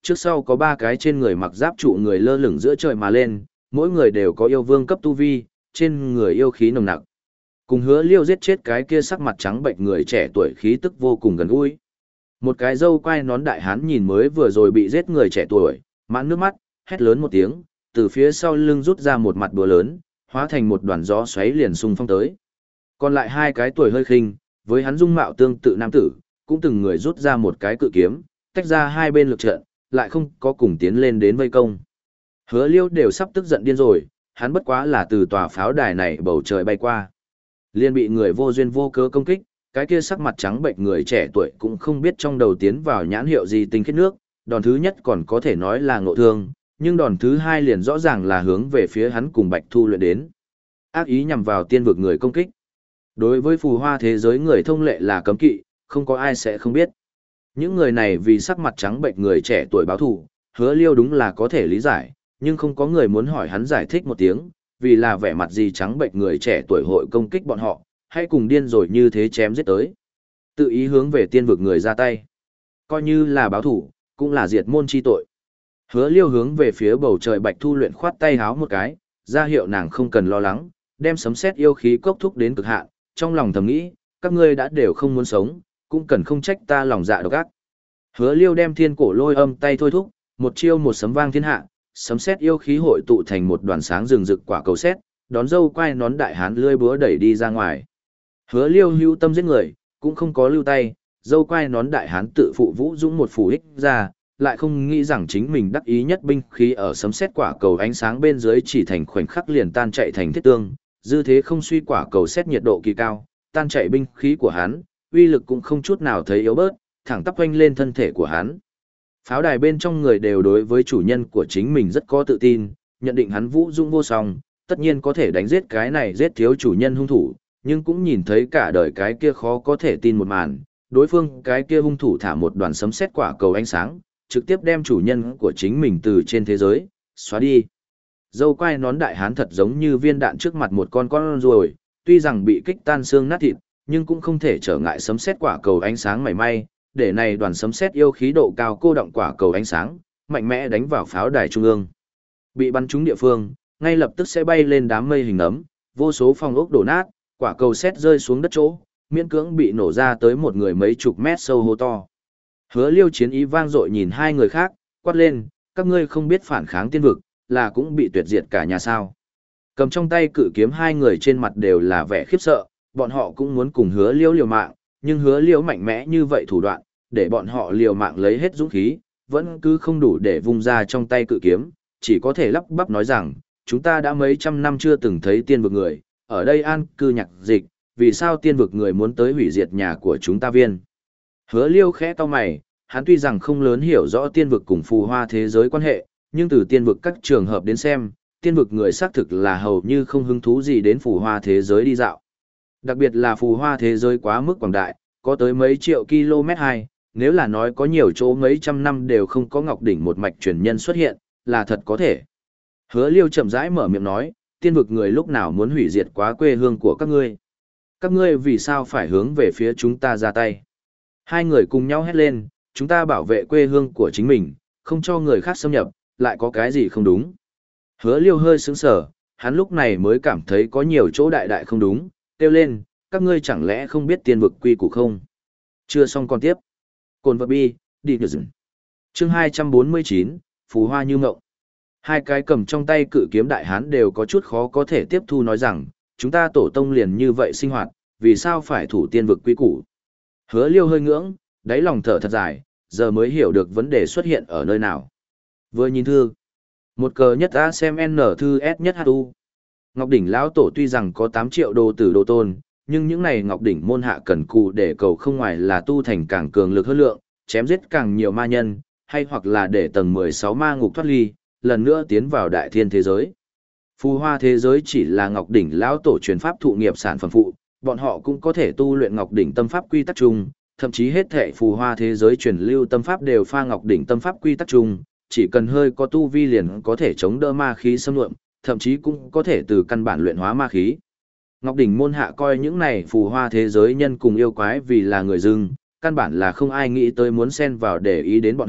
trước sau có ba cái trên người mặc giáp trụ người lơ lửng giữa trời mà lên, mỗi người đều có yêu vương cấp tu vi, trên người yêu khí nồng nặc. Cùng Hứa Liêu giết chết cái kia sắc mặt trắng bệnh người trẻ tuổi khí tức vô cùng gần gũi. Một cái râu quai nón đại hán nhìn mới vừa rồi bị giết người trẻ tuổi, mãn nước mắt, hét lớn một tiếng, từ phía sau lưng rút ra một mặt búa lớn, hóa thành một đoàn gió xoáy liền xung phong tới. Còn lại hai cái tuổi hơi khinh, với hắn dung mạo tương tự nam tử, cũng từng người rút ra một cái cự kiếm, tách ra hai bên lực trận, lại không có cùng tiến lên đến vây công. Hứa Liêu đều sắp tức giận điên rồi, hắn bất quá là từ tòa pháo đài này bầu trời bay qua. Liên bị người vô duyên vô cớ công kích, cái kia sắc mặt trắng bệnh người trẻ tuổi cũng không biết trong đầu tiến vào nhãn hiệu gì tinh khiết nước, đòn thứ nhất còn có thể nói là ngộ thương, nhưng đòn thứ hai liền rõ ràng là hướng về phía hắn cùng Bạch Thu luyện đến. Ác ý nhằm vào tiên vực người công kích. Đối với phù hoa thế giới người thông lệ là cấm kỵ, không có ai sẽ không biết. Những người này vì sắc mặt trắng bệnh người trẻ tuổi báo thù, Hứa Liêu đúng là có thể lý giải, nhưng không có người muốn hỏi hắn giải thích một tiếng, vì là vẻ mặt gì trắng bệnh người trẻ tuổi hội công kích bọn họ, hay cùng điên rồi như thế chém giết tới. Tự ý hướng về tiên vực người ra tay. Coi như là báo thủ, cũng là diệt môn chi tội. Hứa Liêu hướng về phía bầu trời Bạch Thu luyện khoát tay háo một cái, ra hiệu nàng không cần lo lắng, đem sấm sét yêu khí cốc thúc đến cực hạn, trong lòng thầm nghĩ, các ngươi đã đều không muốn sống, cũng cần không trách ta lòng dạ độc ác. Hứa Liêu đem thiên cổ lôi âm tay thôi thúc, một chiêu một sấm vang thiên hạ, sấm sét yêu khí hội tụ thành một đoàn sáng rừng rực quả cầu sét, đón dâu quay nón đại hán lưỡi búa đẩy đi ra ngoài. Hứa Liêu hưu tâm giết người, cũng không có lưu tay, dâu quay nón đại hán tự phụ vũ dũng một phủ ích ra, lại không nghĩ rằng chính mình đắc ý nhất binh khí ở sấm sét quả cầu ánh sáng bên dưới chỉ thành khoảnh khắc liền tan chạy thành thiết tương, dư thế không suy quả cầu sét nhiệt độ kỳ cao, tan chạy binh khí của hắn, uy lực cũng không chút nào thấy yếu bớt, thẳng tắp quanh lên thân thể của hắn. Pháo đài bên trong người đều đối với chủ nhân của chính mình rất có tự tin, nhận định hắn vũ dũng vô song, tất nhiên có thể đánh giết cái này giết thiếu chủ nhân hung thủ, nhưng cũng nhìn thấy cả đời cái kia khó có thể tin một màn, đối phương cái kia hung thủ thả một đoàn sấm sét quả cầu ánh sáng, trực tiếp đem chủ nhân của chính mình từ trên thế giới xóa đi. Dâu quai nón đại hán thật giống như viên đạn trước mặt một con con ruồi, tuy rằng bị kích tan xương nát thịt, nhưng cũng không thể trở ngại sấm sét quả cầu ánh sáng mảy may, để này đoàn sấm sét yêu khí độ cao cô động quả cầu ánh sáng, mạnh mẽ đánh vào pháo đài trung ương. Bị bắn trúng địa phương, ngay lập tức sẽ bay lên đám mây hình nấm, vô số phòng ốc đổ nát, quả cầu sét rơi xuống đất chỗ, miễn cưỡng bị nổ ra tới một người mấy chục mét sâu hô to. Hứa Liêu chiến ý vang dội nhìn hai người khác, quát lên, các ngươi không biết phản kháng tiên vực, là cũng bị tuyệt diệt cả nhà sao. Cầm trong tay cự kiếm hai người trên mặt đều là vẻ khiếp sợ, bọn họ cũng muốn cùng Hứa Liêu liều mạng, nhưng Hứa Liêu mạnh mẽ như vậy thủ đoạn, để bọn họ liều mạng lấy hết dũng khí, vẫn cứ không đủ để vung ra trong tay cự kiếm, chỉ có thể lắp bắp nói rằng, chúng ta đã mấy trăm năm chưa từng thấy tiên vực người, ở đây an cư nhạc dịch, vì sao tiên vực người muốn tới hủy diệt nhà của chúng ta viên. Hứa Liêu khẽ cau mày, hắn tuy rằng không lớn hiểu rõ tiên vực cùng phù hoa thế giới quan hệ, nhưng từ tiên vực các trường hợp đến xem, tiên vực người xác thực là hầu như không hứng thú gì đến phù hoa thế giới đi dạo. Đặc biệt là phù hoa thế giới quá mức quảng đại, có tới mấy triệu km hai, nếu là nói có nhiều chỗ mấy trăm năm đều không có ngọc đỉnh một mạch truyền nhân xuất hiện, là thật có thể. Hứa Liêu chậm rãi mở miệng nói, tiên vực người lúc nào muốn hủy diệt quá quê hương của các ngươi. Các ngươi vì sao phải hướng về phía chúng ta ra tay? Hai người cùng nhau hét lên, chúng ta bảo vệ quê hương của chính mình, không cho người khác xâm nhập, lại có cái gì không đúng. Hứa Liêu hơi sững sờ, hắn lúc này mới cảm thấy có nhiều chỗ đại đại không đúng, kêu lên, các ngươi chẳng lẽ không biết tiên vực quy củ không? Chưa xong còn tiếp. Cồn vật bi, đi được dừng. Chương hai trăm bốn mươi chín, Phù Hoa Như Mộng. Hai cái cầm trong tay cự kiếm đại hán đều có chút khó có thể tiếp thu nói rằng, chúng ta tổ tông liền như vậy sinh hoạt, vì sao phải thủ tiên vực quy củ? Hứa Liêu hơi ngưỡng, đáy lòng thở thật dài, giờ mới hiểu được vấn đề xuất hiện ở nơi nào. Vừa nhìn thư, một cờ nhất A xem N thư S nhất H U. Ngọc Đỉnh lão tổ tuy rằng có tám triệu đồ tử đồ tôn, nhưng những này Ngọc Đỉnh môn hạ cần cù để cầu không ngoài là tu thành càng cường lực hơn lượng, chém giết càng nhiều ma nhân, hay hoặc là để tầng mười sáu ma ngục thoát ly, lần nữa tiến vào đại thiên thế giới. Phù hoa thế giới chỉ là Ngọc Đỉnh lão tổ truyền pháp thụ nghiệp sản phẩm phụ, bọn họ cũng có thể tu luyện Ngọc Đỉnh tâm pháp quy tắc chung, thậm chí hết thảy phù hoa thế giới truyền lưu tâm pháp đều pha Ngọc Đỉnh tâm pháp quy tắc chung, chỉ cần hơi có tu vi liền có thể chống đỡ ma khí xâm lượm, thậm chí cũng có thể từ căn bản luyện hóa ma khí. Ngọc Đỉnh môn hạ coi những này phù hoa thế giới nhân cùng yêu quái vì là người dưng, căn bản là không ai nghĩ tới muốn xen vào để ý đến bọn họ,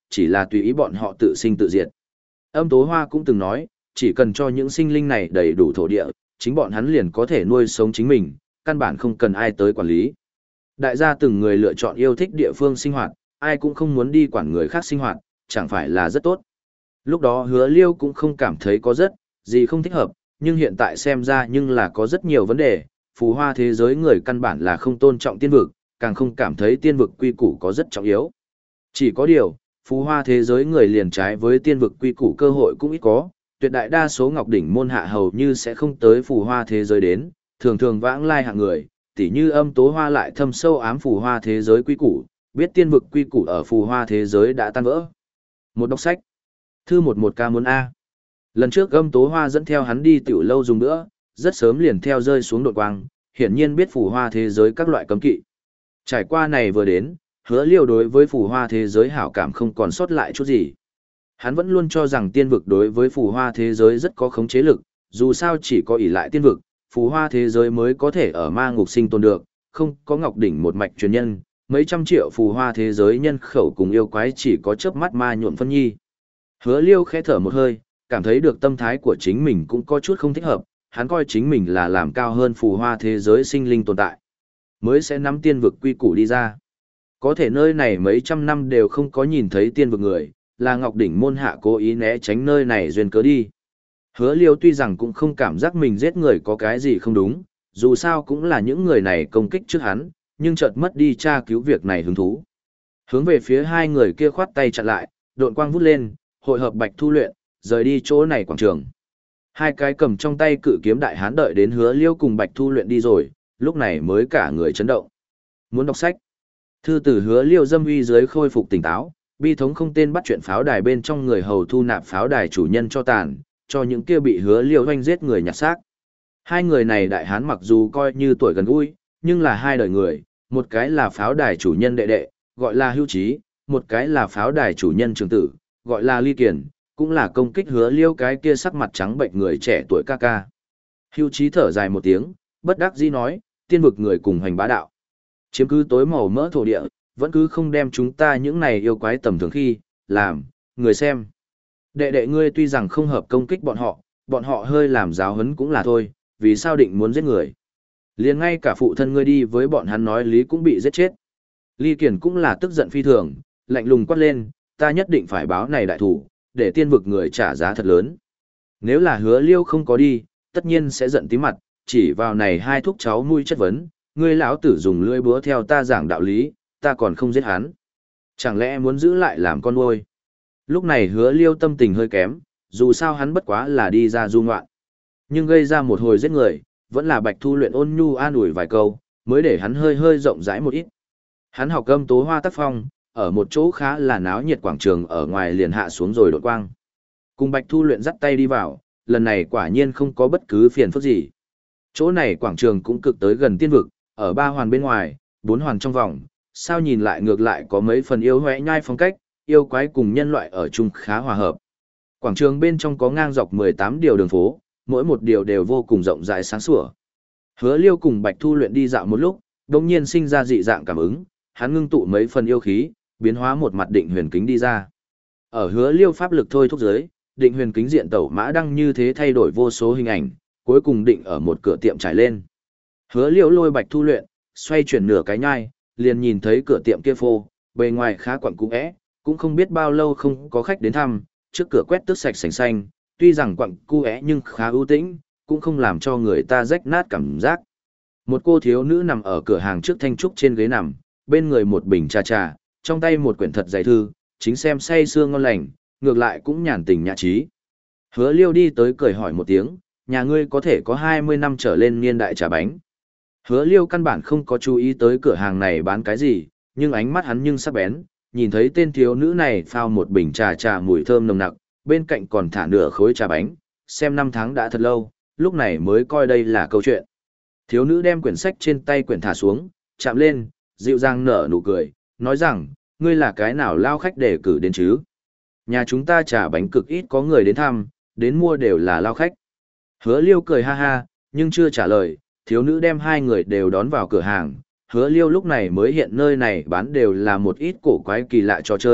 chỉ là tùy ý bọn họ tự sinh tự diệt. Âm Tố Hoa cũng từng nói, chỉ cần cho những sinh linh này đầy đủ thổ địa, chính bọn hắn liền có thể nuôi sống chính mình, căn bản không cần ai tới quản lý. Đại gia từng người lựa chọn yêu thích địa phương sinh hoạt, ai cũng không muốn đi quản người khác sinh hoạt, chẳng phải là rất tốt. Lúc đó Hứa Liêu cũng không cảm thấy có rất gì không thích hợp, nhưng hiện tại xem ra nhưng là có rất nhiều vấn đề, phù hoa thế giới người căn bản là không tôn trọng tiên vực, càng không cảm thấy tiên vực quy củ có rất trọng yếu. Chỉ có điều, phù hoa thế giới người liền trái với tiên vực quy củ cơ hội cũng ít có, tuyệt đại đa số ngọc đỉnh môn hạ hầu như sẽ không tới phù hoa thế giới đến, thường thường vãng lai hạng người, tỉ như Âm Tố Hoa lại thâm sâu ám phù hoa thế giới quy củ, biết tiên vực quy củ ở phù hoa thế giới đã tan vỡ. Một đọc sách. Thư một một ca muốn A. Lần trước Âm Tố Hoa dẫn theo hắn đi tiểu lâu dùng nữa, rất sớm liền theo rơi xuống đột quang, hiển nhiên biết phù hoa thế giới các loại cấm kỵ. Trải qua này vừa đến, Hứa Liêu đối với phù hoa thế giới hảo cảm không còn sót lại chút gì. Hắn vẫn luôn cho rằng tiên vực đối với phù hoa thế giới rất có khống chế lực, dù sao chỉ có ỷ lại tiên vực, phù hoa thế giới mới có thể ở ma ngục sinh tồn được, không có ngọc đỉnh một mạch truyền nhân, mấy trăm triệu phù hoa thế giới nhân khẩu cùng yêu quái chỉ có chớp mắt ma nhuộm phân nhi. Hứa Liêu khẽ thở một hơi, cảm thấy được tâm thái của chính mình cũng có chút không thích hợp, hắn coi chính mình là làm cao hơn phù hoa thế giới sinh linh tồn tại, mới sẽ nắm tiên vực quy củ đi ra. Có thể nơi này mấy trăm năm đều không có nhìn thấy tiên vực người, là Ngọc Đỉnh môn hạ cố ý né tránh nơi này duyên cớ đi. Hứa Liêu tuy rằng cũng không cảm giác mình giết người có cái gì không đúng, dù sao cũng là những người này công kích trước hắn, nhưng chợt mất đi tra cứu việc này hứng thú. Hướng về phía hai người kia khoát tay chặn lại, độn quang vút lên, hội hợp Bạch Thu Luyện, rời đi chỗ này quảng trường. Hai cái cầm trong tay cự kiếm đại hán đợi đến Hứa Liêu cùng Bạch Thu Luyện đi rồi, lúc này mới cả người chấn động. Muốn đọc sách. Thư tử Hứa Liêu dâm uy dưới khôi phục tỉnh táo, bi thống không tên bắt chuyện pháo đài bên trong người hầu thu nạp pháo đài chủ nhân cho tàn, cho những kia bị Hứa Liêu hoanh giết người nhặt xác. Hai người này đại hán mặc dù coi như tuổi gần gũi, nhưng là hai đời người, một cái là pháo đài chủ nhân đệ đệ, gọi là Hưu Trí, một cái là pháo đài chủ nhân trường tử, gọi là Ly Kiền, cũng là công kích Hứa Liêu cái kia sắc mặt trắng bệnh người trẻ tuổi ca ca. Hưu Trí thở dài một tiếng, bất đắc dĩ nói, tiên vực người cùng hành bá đạo. Chiếm cứ tối màu mỡ thổ địa, vẫn cứ không đem chúng ta những này yêu quái tầm thường khi, làm, người xem. Đệ đệ ngươi tuy rằng không hợp công kích bọn họ, bọn họ hơi làm giáo huấn cũng là thôi, vì sao định muốn giết người. Liền ngay cả phụ thân ngươi đi với bọn hắn nói lý cũng bị giết chết. Ly Kiền cũng là tức giận phi thường, lạnh lùng quát lên, ta nhất định phải báo này đại thủ, để tiên vực người trả giá thật lớn. Nếu là Hứa Liêu không có đi, tất nhiên sẽ giận tí mặt, chỉ vào này hai thúc cháu nuôi chất vấn, ngươi lão tử dùng lưỡi búa theo ta giảng đạo lý, ta còn không giết hắn. Chẳng lẽ muốn giữ lại làm con nuôi? Lúc này Hứa Liêu tâm tình hơi kém, dù sao hắn bất quá là đi ra du ngoạn. Nhưng gây ra một hồi giết người, vẫn là Bạch Thu Luyện ôn nhu an ủi vài câu, mới để hắn hơi hơi rộng rãi một ít. Hắn học Âm Tố Hoa tác phong, ở một chỗ khá là náo nhiệt quảng trường ở ngoài liền hạ xuống rồi đột quang. Cùng Bạch Thu Luyện dắt tay đi vào, lần này quả nhiên không có bất cứ phiền phức gì. Chỗ này quảng trường cũng cực tới gần tiên vực, ở ba hoàn bên ngoài, bốn hoàn trong vòng, sao nhìn lại ngược lại có mấy phần yêu hoẹ nhai phong cách, yêu quái cùng nhân loại ở chung khá hòa hợp. Quảng trường bên trong có ngang dọc mười tám điều đường phố, mỗi một điều đều vô cùng rộng rãi sáng sủa. Hứa Liêu cùng Bạch Thu Luyện đi dạo một lúc, đột nhiên sinh ra dị dạng cảm ứng, hắn ngưng tụ mấy phần yêu khí, biến hóa một mặt định huyền kính đi ra. Ở Hứa Liêu pháp lực thôi thúc giới, định huyền kính diện tẩu mã đăng như thế thay đổi vô số hình ảnh, cuối cùng định ở một cửa tiệm trải lên. Hứa Liêu lôi Bạch Thu Luyện, xoay chuyển nửa cái nhai, liền nhìn thấy cửa tiệm kia phô, bề ngoài khá quẩn cũ é, cũng không biết bao lâu không có khách đến thăm, trước cửa quét tước sạch sành xanh, tuy rằng quẩn cũ é nhưng khá ưu tĩnh, cũng không làm cho người ta rách nát cảm giác. Một cô thiếu nữ nằm ở cửa hàng trước thanh trúc trên ghế nằm, bên người một bình trà trà, trong tay một quyển thật dày thư, chính xem say sưa ngon lành, ngược lại cũng nhàn tình nhã trí. Hứa Liêu đi tới cười hỏi một tiếng, nhà ngươi có thể có hai mươi năm trở lên niên đại trà bánh. Hứa Liêu căn bản không có chú ý tới cửa hàng này bán cái gì, nhưng ánh mắt hắn nhưng sắc bén, nhìn thấy tên thiếu nữ này phao một bình trà trà mùi thơm nồng nặc, bên cạnh còn thả nửa khối trà bánh, xem năm tháng đã thật lâu, lúc này mới coi đây là câu chuyện. Thiếu nữ đem quyển sách trên tay quyển thả xuống, chạm lên, dịu dàng nở nụ cười, nói rằng, ngươi là cái nào lao khách để cử đến chứ? Nhà chúng ta trà bánh cực ít có người đến thăm, đến mua đều là lao khách. Hứa Liêu cười ha ha, nhưng chưa trả lời, thiếu nữ đem hai người đều đón vào cửa hàng. Hứa Liêu lúc này mới hiện nơi này bán đều là một ít cổ quái kỳ lạ trò chơi,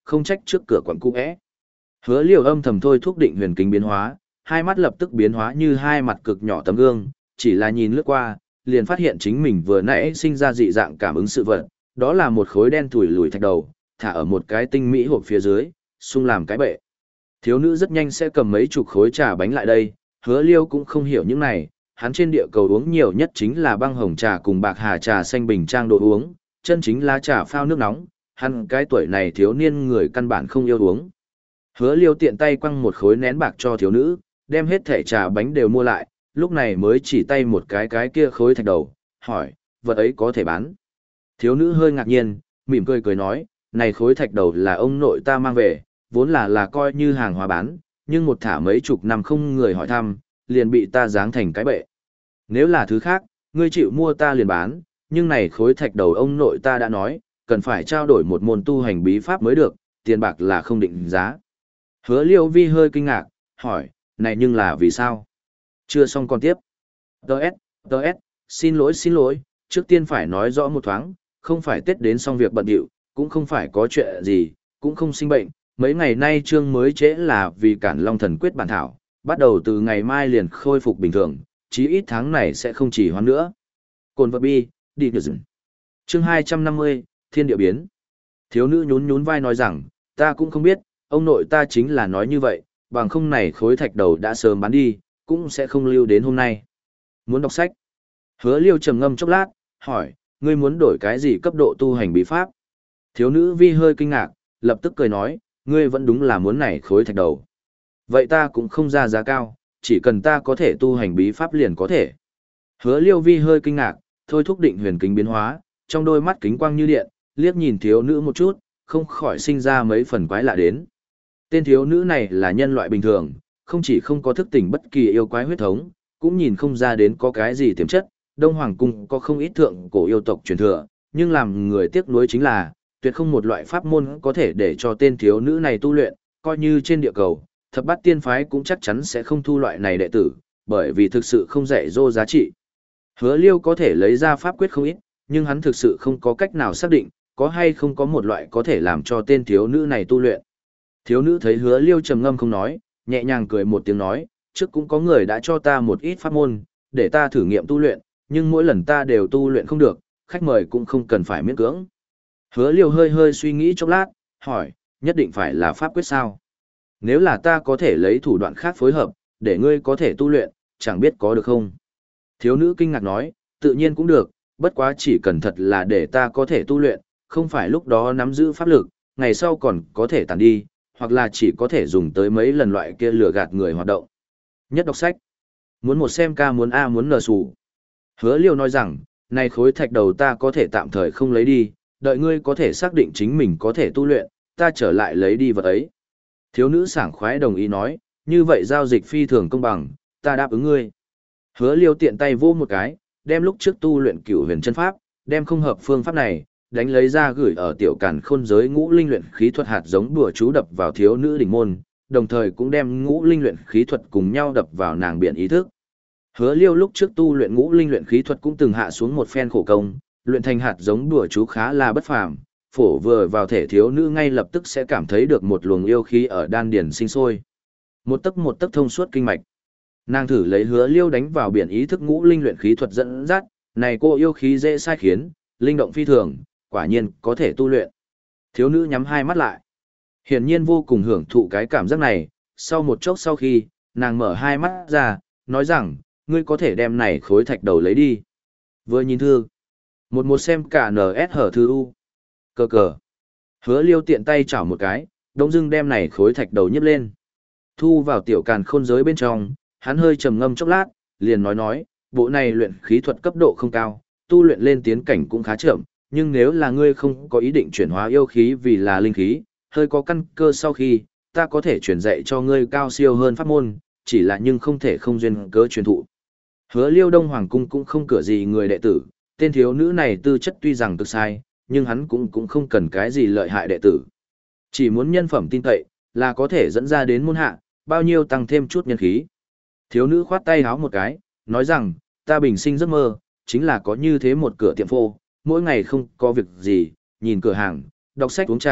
không trách trước cửa quận cũ é. Hứa Liêu âm thầm thôi thúc định huyền kính biến hóa, hai mắt lập tức biến hóa như hai mặt cực nhỏ tấm gương, chỉ là nhìn lướt qua, liền phát hiện chính mình vừa nãy sinh ra dị dạng cảm ứng sự vật, đó là một khối đen thủi lùi thạch đầu, thả ở một cái tinh mỹ hộp phía dưới, xung làm cái bệ. Thiếu nữ rất nhanh sẽ cầm mấy chục khối trà bánh lại đây, Hứa Liêu cũng không hiểu những này, hắn trên địa cầu uống nhiều nhất chính là băng hồng trà cùng bạc hà trà xanh bình trang đồ uống, chân chính lá trà phao nước nóng, hắn cái tuổi này thiếu niên người căn bản không yêu uống. Hứa Liêu tiện tay quăng một khối nén bạc cho thiếu nữ, đem hết thẻ trà bánh đều mua lại, lúc này mới chỉ tay một cái cái kia khối thạch đầu, hỏi, vật ấy có thể bán. Thiếu nữ hơi ngạc nhiên, mỉm cười cười nói, này khối thạch đầu là ông nội ta mang về, vốn là là coi như hàng hóa bán, nhưng một thả mấy chục năm không người hỏi thăm, liền bị ta giáng thành cái bệ. Nếu là thứ khác, ngươi chịu mua ta liền bán, nhưng này khối thạch đầu ông nội ta đã nói, cần phải trao đổi một môn tu hành bí pháp mới được, tiền bạc là không định giá. Hứa Liêu Vi hơi kinh ngạc, hỏi, này nhưng là vì sao? Chưa xong còn tiếp. Đợt, đợt, xin lỗi xin lỗi, trước tiên phải nói rõ một thoáng, không phải Tết đến xong việc bận điệu, cũng không phải có chuyện gì, cũng không sinh bệnh. Mấy ngày nay chương mới trễ là vì cản Long Thần Quyết bản thảo, bắt đầu từ ngày mai liền khôi phục bình thường, chí ít tháng này sẽ không chỉ hoãn nữa. Cồn vật bi, đi được dừng. Chương hai trăm năm mươi, Thiên địa biến. Thiếu nữ nhún nhún vai nói rằng, ta cũng không biết, ông nội ta chính là nói như vậy, bằng không này khối thạch đầu đã sớm bán đi, cũng sẽ không lưu đến hôm nay. Muốn đọc sách? Hứa Liêu trầm ngâm chốc lát, hỏi, ngươi muốn đổi cái gì cấp độ tu hành bí pháp? Thiếu nữ Vi hơi kinh ngạc, lập tức cười nói, ngươi vẫn đúng là muốn này khối thạch đầu. Vậy ta cũng không ra giá cao, chỉ cần ta có thể tu hành bí pháp liền có thể. Hứa Liêu Vi hơi kinh ngạc, thôi thúc định huyền kính biến hóa, trong đôi mắt kính quang như điện, liếc nhìn thiếu nữ một chút, không khỏi sinh ra mấy phần quái lạ đến. Tên thiếu nữ này là nhân loại bình thường, không chỉ không có thức tỉnh bất kỳ yêu quái huyết thống, cũng nhìn không ra đến có cái gì tiềm chất. Đông Hoàng Cung có không ít thượng cổ yêu tộc truyền thừa, nhưng làm người tiếc nuối chính là, tuyệt không một loại pháp môn có thể để cho tên thiếu nữ này tu luyện, coi như trên địa cầu, thập bát tiên phái cũng chắc chắn sẽ không thu loại này đệ tử, bởi vì thực sự không dạy dỗ giá trị. Hứa Liêu có thể lấy ra pháp quyết không ít, nhưng hắn thực sự không có cách nào xác định, có hay không có một loại có thể làm cho tên thiếu nữ này tu luyện. Thiếu nữ thấy Hứa Liêu trầm ngâm không nói, nhẹ nhàng cười một tiếng nói, trước cũng có người đã cho ta một ít pháp môn, để ta thử nghiệm tu luyện, nhưng mỗi lần ta đều tu luyện không được, khách mời cũng không cần phải miễn cưỡng. Hứa Liêu hơi hơi suy nghĩ chốc lát, hỏi, nhất định phải là pháp quyết sao? Nếu là ta có thể lấy thủ đoạn khác phối hợp, để ngươi có thể tu luyện, chẳng biết có được không? Thiếu nữ kinh ngạc nói, tự nhiên cũng được, bất quá chỉ cần thật là để ta có thể tu luyện, không phải lúc đó nắm giữ pháp lực, ngày sau còn có thể tàn đi, hoặc là chỉ có thể dùng tới mấy lần loại kia lừa gạt người hoạt động. Nhất đọc sách. Muốn một xem ca muốn A muốn nờ sủ. Hứa Liêu nói rằng, này khối thạch đầu ta có thể tạm thời không lấy đi, đợi ngươi có thể xác định chính mình có thể tu luyện, ta trở lại lấy đi vật ấy. Thiếu nữ sảng khoái đồng ý nói, như vậy giao dịch phi thường công bằng, ta đáp ứng ngươi. Hứa Liêu tiện tay vô một cái, đem lúc trước tu luyện cửu huyền chân pháp, đem không hợp phương pháp này, đánh lấy ra gửi ở tiểu càn khôn giới ngũ linh luyện khí thuật hạt giống đùa chú đập vào thiếu nữ đỉnh môn, đồng thời cũng đem ngũ linh luyện khí thuật cùng nhau đập vào nàng biển ý thức. Hứa Liêu lúc trước tu luyện ngũ linh luyện khí thuật cũng từng hạ xuống một phen khổ công, luyện thành hạt giống đùa chú khá là bất phàm, phổ vừa vào thể thiếu nữ ngay lập tức sẽ cảm thấy được một luồng yêu khí ở đan điền sinh sôi. Một tấc một tấc thông suốt kinh mạch. Nàng thử lấy Hứa Liêu đánh vào biển ý thức ngũ linh luyện khí thuật dẫn dắt, này cô yêu khí dễ sai khiến, linh động phi thường, quả nhiên có thể tu luyện. Thiếu nữ nhắm hai mắt lại. Hiển nhiên vô cùng hưởng thụ cái cảm giác này, sau một chốc sau khi, nàng mở hai mắt ra, nói rằng, ngươi có thể đem này khối thạch đầu lấy đi. Vừa nhìn thư. Một một xem cả en ét hở thư u. Cờ cờ. Hứa Liêu tiện tay chảo một cái, đông dưng đem này khối thạch đầu nhấp lên. Thu vào tiểu càn khôn giới bên trong, hắn hơi trầm ngâm chốc lát, liền nói nói, bộ này luyện khí thuật cấp độ không cao, tu luyện lên tiến cảnh cũng khá chậm, nhưng nếu là ngươi không có ý định chuyển hóa yêu khí vì là linh khí, hơi có căn cơ sau khi, ta có thể truyền dạy cho ngươi cao siêu hơn pháp môn, chỉ là nhưng không thể không duyên cớ truyền thụ. Hứa Liêu Đông Hoàng Cung cũng không cửa gì người đệ tử, tên thiếu nữ này tư chất tuy rằng cực sai, nhưng hắn cũng cũng không cần cái gì lợi hại đệ tử. Chỉ muốn nhân phẩm tin cậy, là có thể dẫn ra đến môn hạ, bao nhiêu tăng thêm chút nhân khí. Thiếu nữ khoát tay háo một cái, nói rằng, ta bình sinh giấc mơ, chính là có như thế một cửa tiệm phô, mỗi ngày không có việc gì, nhìn cửa hàng, đọc sách uống trà,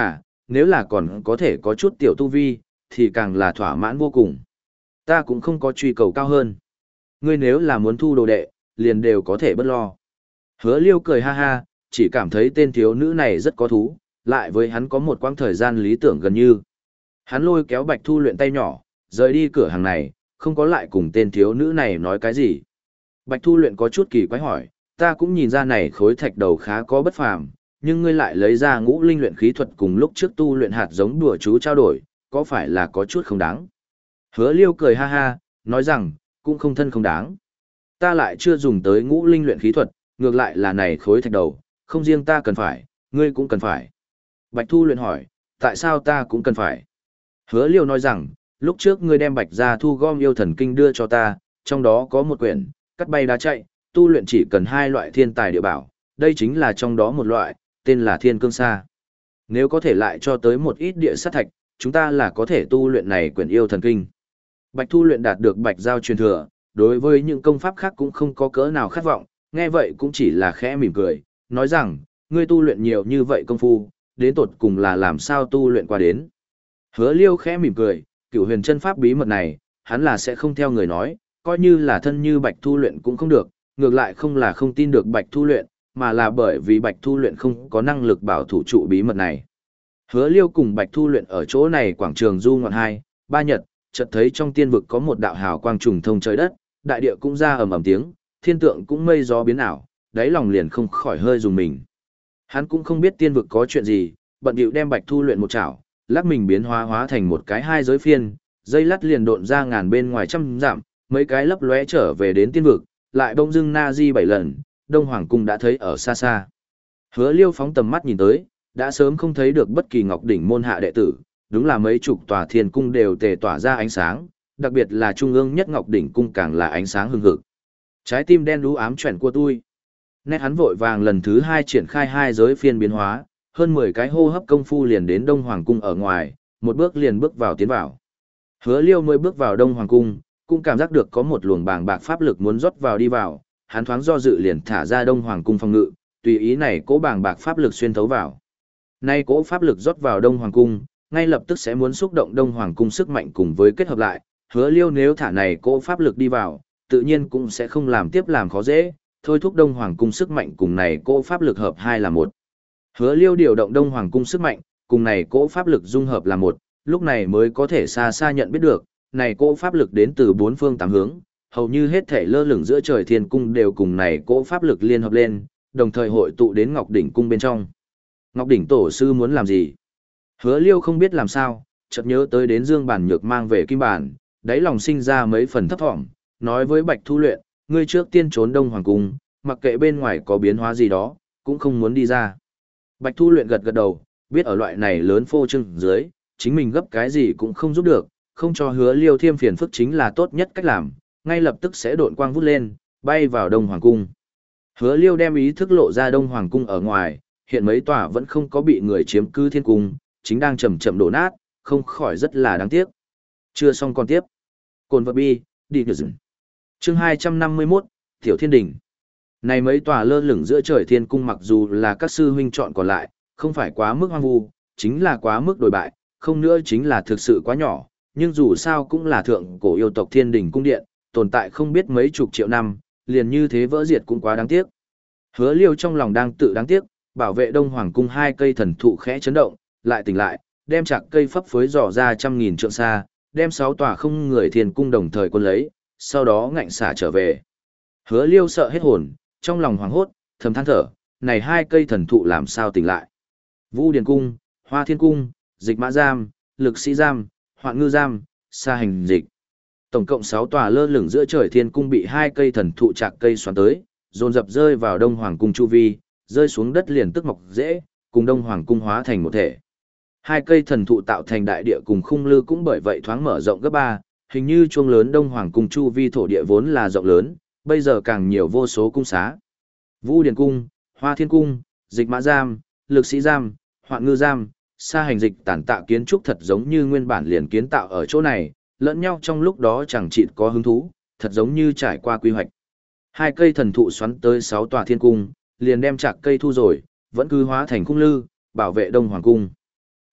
nếu là còn có thể có chút tiểu tu vi, thì càng là thỏa mãn vô cùng. Ta cũng không có truy cầu cao hơn. Ngươi nếu là muốn thu đồ đệ, liền đều có thể bất lo. Hứa Liêu cười ha ha, chỉ cảm thấy tên thiếu nữ này rất có thú, lại với hắn có một quãng thời gian lý tưởng gần như. Hắn lôi kéo Bạch Thu Luyện tay nhỏ, rời đi cửa hàng này, không có lại cùng tên thiếu nữ này nói cái gì. Bạch Thu Luyện có chút kỳ quái hỏi, ta cũng nhìn ra này khối thạch đầu khá có bất phàm, nhưng ngươi lại lấy ra ngũ linh luyện khí thuật cùng lúc trước tu luyện hạt giống đùa chú trao đổi, có phải là có chút không đáng? Hứa Liêu cười ha ha, nói rằng, cũng không thân không đáng. Ta lại chưa dùng tới ngũ linh luyện khí thuật, ngược lại là này khối thạch đầu, không riêng ta cần phải, ngươi cũng cần phải. Bạch Thu Luyện hỏi, tại sao ta cũng cần phải? Hứa Liêu nói rằng, lúc trước ngươi đem Bạch gia thu gom yêu thần kinh đưa cho ta, trong đó có một quyển, cắt bay đá chạy, tu luyện chỉ cần hai loại thiên tài địa bảo, đây chính là trong đó một loại, tên là Thiên Cương Sa. Nếu có thể lại cho tới một ít địa sát thạch, chúng ta là có thể tu luyện này quyển yêu thần kinh. Bạch Thu Luyện đạt được Bạch giao truyền thừa, đối với những công pháp khác cũng không có cỡ nào khát vọng, nghe vậy cũng chỉ là khẽ mỉm cười, nói rằng, ngươi tu luyện nhiều như vậy công phu, đến tột cùng là làm sao tu luyện qua đến. Hứa Liêu khẽ mỉm cười, Cửu Huyền chân pháp bí mật này, hắn là sẽ không theo người nói, coi như là thân như Bạch Thu Luyện cũng không được, ngược lại không là không tin được Bạch Thu Luyện, mà là bởi vì Bạch Thu Luyện không có năng lực bảo thủ trụ bí mật này. Hứa Liêu cùng Bạch Thu Luyện ở chỗ này quảng trường du ngoạn hai, ba nhật, chợt thấy trong tiên vực có một đạo hào quang trùng thông trời đất, đại địa cũng ra ầm ầm tiếng, thiên tượng cũng mây gió biến ảo, đáy lòng liền không khỏi hơi dùng mình. Hắn cũng không biết tiên vực có chuyện gì, bận bịu đem Bạch Thu Luyện một chảo, lắc mình biến hóa hóa thành một cái hai giới phiên, dây lắt liền độn ra ngàn bên ngoài trăm dặm, mấy cái lấp lóe trở về đến tiên vực, lại bỗng dưng na di bảy lần, Đông Hoàng cung đã thấy ở xa xa. Hứa Liêu phóng tầm mắt nhìn tới, đã sớm không thấy được bất kỳ Ngọc đỉnh môn hạ đệ tử, đúng là mấy chục tòa thiên cung đều tề tỏa ra ánh sáng, đặc biệt là trung ương nhất Ngọc đỉnh cung càng là ánh sáng hừng hực. Trái tim đen đú ám chuyển của tôi. Nét hắn vội vàng lần thứ hai triển khai hai giới phiên biến hóa, hơn mười cái hô hấp công phu liền đến Đông Hoàng cung ở ngoài, một bước liền bước vào tiến vào. Hứa Liêu mới bước vào Đông Hoàng cung, cũng cảm giác được có một luồng bàng bạc pháp lực muốn rót vào đi vào, hắn thoáng do dự liền thả ra Đông Hoàng cung phòng ngự, tùy ý này cỗ bàng bạc pháp lực xuyên thấu vào. Nay cỗ pháp lực rót vào Đông Hoàng cung, ngay lập tức sẽ muốn xúc động Đông Hoàng cung sức mạnh cùng với kết hợp lại, Hứa Liêu nếu thả này cỗ pháp lực đi vào, tự nhiên cũng sẽ không làm tiếp làm khó dễ, thôi thúc Đông Hoàng cung sức mạnh cùng này cỗ pháp lực hợp hai là một. Hứa Liêu điều động Đông Hoàng cung sức mạnh, cùng này cỗ pháp lực dung hợp là một, lúc này mới có thể xa xa nhận biết được, này cỗ pháp lực đến từ bốn phương tám hướng, hầu như hết thể lơ lửng giữa trời thiên cung đều cùng này cỗ pháp lực liên hợp lên, đồng thời hội tụ đến Ngọc đỉnh cung bên trong. Ngọc đỉnh tổ sư muốn làm gì? Hứa Liêu không biết làm sao, chợt nhớ tới đến Dương Bản Nhược mang về kim bản, đáy lòng sinh ra mấy phần thấp thỏm, nói với Bạch Thu Luyện, ngươi trước tiên trốn Đông Hoàng cung, mặc kệ bên ngoài có biến hóa gì đó, cũng không muốn đi ra. Bạch Thu Luyện gật gật đầu, biết ở loại này lớn phô trương dưới, chính mình gấp cái gì cũng không giúp được, không cho Hứa Liêu thêm phiền phức chính là tốt nhất cách làm, ngay lập tức sẽ độn quang vút lên, bay vào Đông Hoàng cung. Hứa Liêu đem ý thức lộ ra Đông Hoàng cung ở ngoài, hiện mấy tòa vẫn không có bị người chiếm cứ thiên cung, chính đang chậm chậm đổ nát, không khỏi rất là đáng tiếc. Chưa xong còn tiếp. Cồn vật bi, đi được dừng. Chương hai trăm năm mươi mốt, Tiểu Thiên Đình. Này mấy tòa lơ lửng giữa trời thiên cung mặc dù là các sư huynh chọn còn lại, không phải quá mức hoang vu, chính là quá mức đổi bại, không nữa chính là thực sự quá nhỏ, nhưng dù sao cũng là thượng cổ yêu tộc Thiên Đình cung điện, tồn tại không biết mấy chục triệu năm, liền như thế vỡ diệt cũng quá đáng tiếc. Hứa Liêu trong lòng đang tự đáng tiếc, bảo vệ Đông Hoàng cung hai cây thần thụ khẽ chấn động, lại tỉnh lại, đem chặt cây phấp phới dò ra trăm nghìn trượng xa, đem sáu tòa không người thiên cung đồng thời quân lấy, sau đó ngạnh xả trở về. Hứa Liêu sợ hết hồn, trong lòng hoảng hốt, thầm than thở, này hai cây thần thụ làm sao tỉnh lại. Vũ Điền cung, Hoa Thiên cung, Dịch Mã giam, Lực Sĩ giam, Hoạn Ngư giam, Sa Hành dịch. Tổng cộng sáu tòa lơ lửng giữa trời thiên cung bị hai cây thần thụ chạc cây xoắn tới, dồn dập rơi vào Đông Hoàng cung chu vi, rơi xuống đất liền tức mọc dễ, cùng Đông Hoàng cung hóa thành một thể. Hai cây thần thụ tạo thành đại địa cùng khung lư cũng bởi vậy thoáng mở rộng gấp ba, hình như chuông lớn Đông Hoàng cung chu vi thổ địa vốn là rộng lớn, bây giờ càng nhiều vô số cung xá. Vũ Điền cung, Hoa Thiên cung, Dịch Mã giam, Lực Sĩ giam, Hoạn Ngư giam, Sa Hành dịch tản tạo kiến trúc thật giống như nguyên bản liền kiến tạo ở chỗ này, lẫn nhau trong lúc đó chẳng chịt có hứng thú, thật giống như trải qua quy hoạch. Hai cây thần thụ xoắn tới sáu tòa thiên cung, liền đem chạc cây thu rồi, vẫn cứ hóa thành cung lư, bảo vệ Đông Hoàng cung.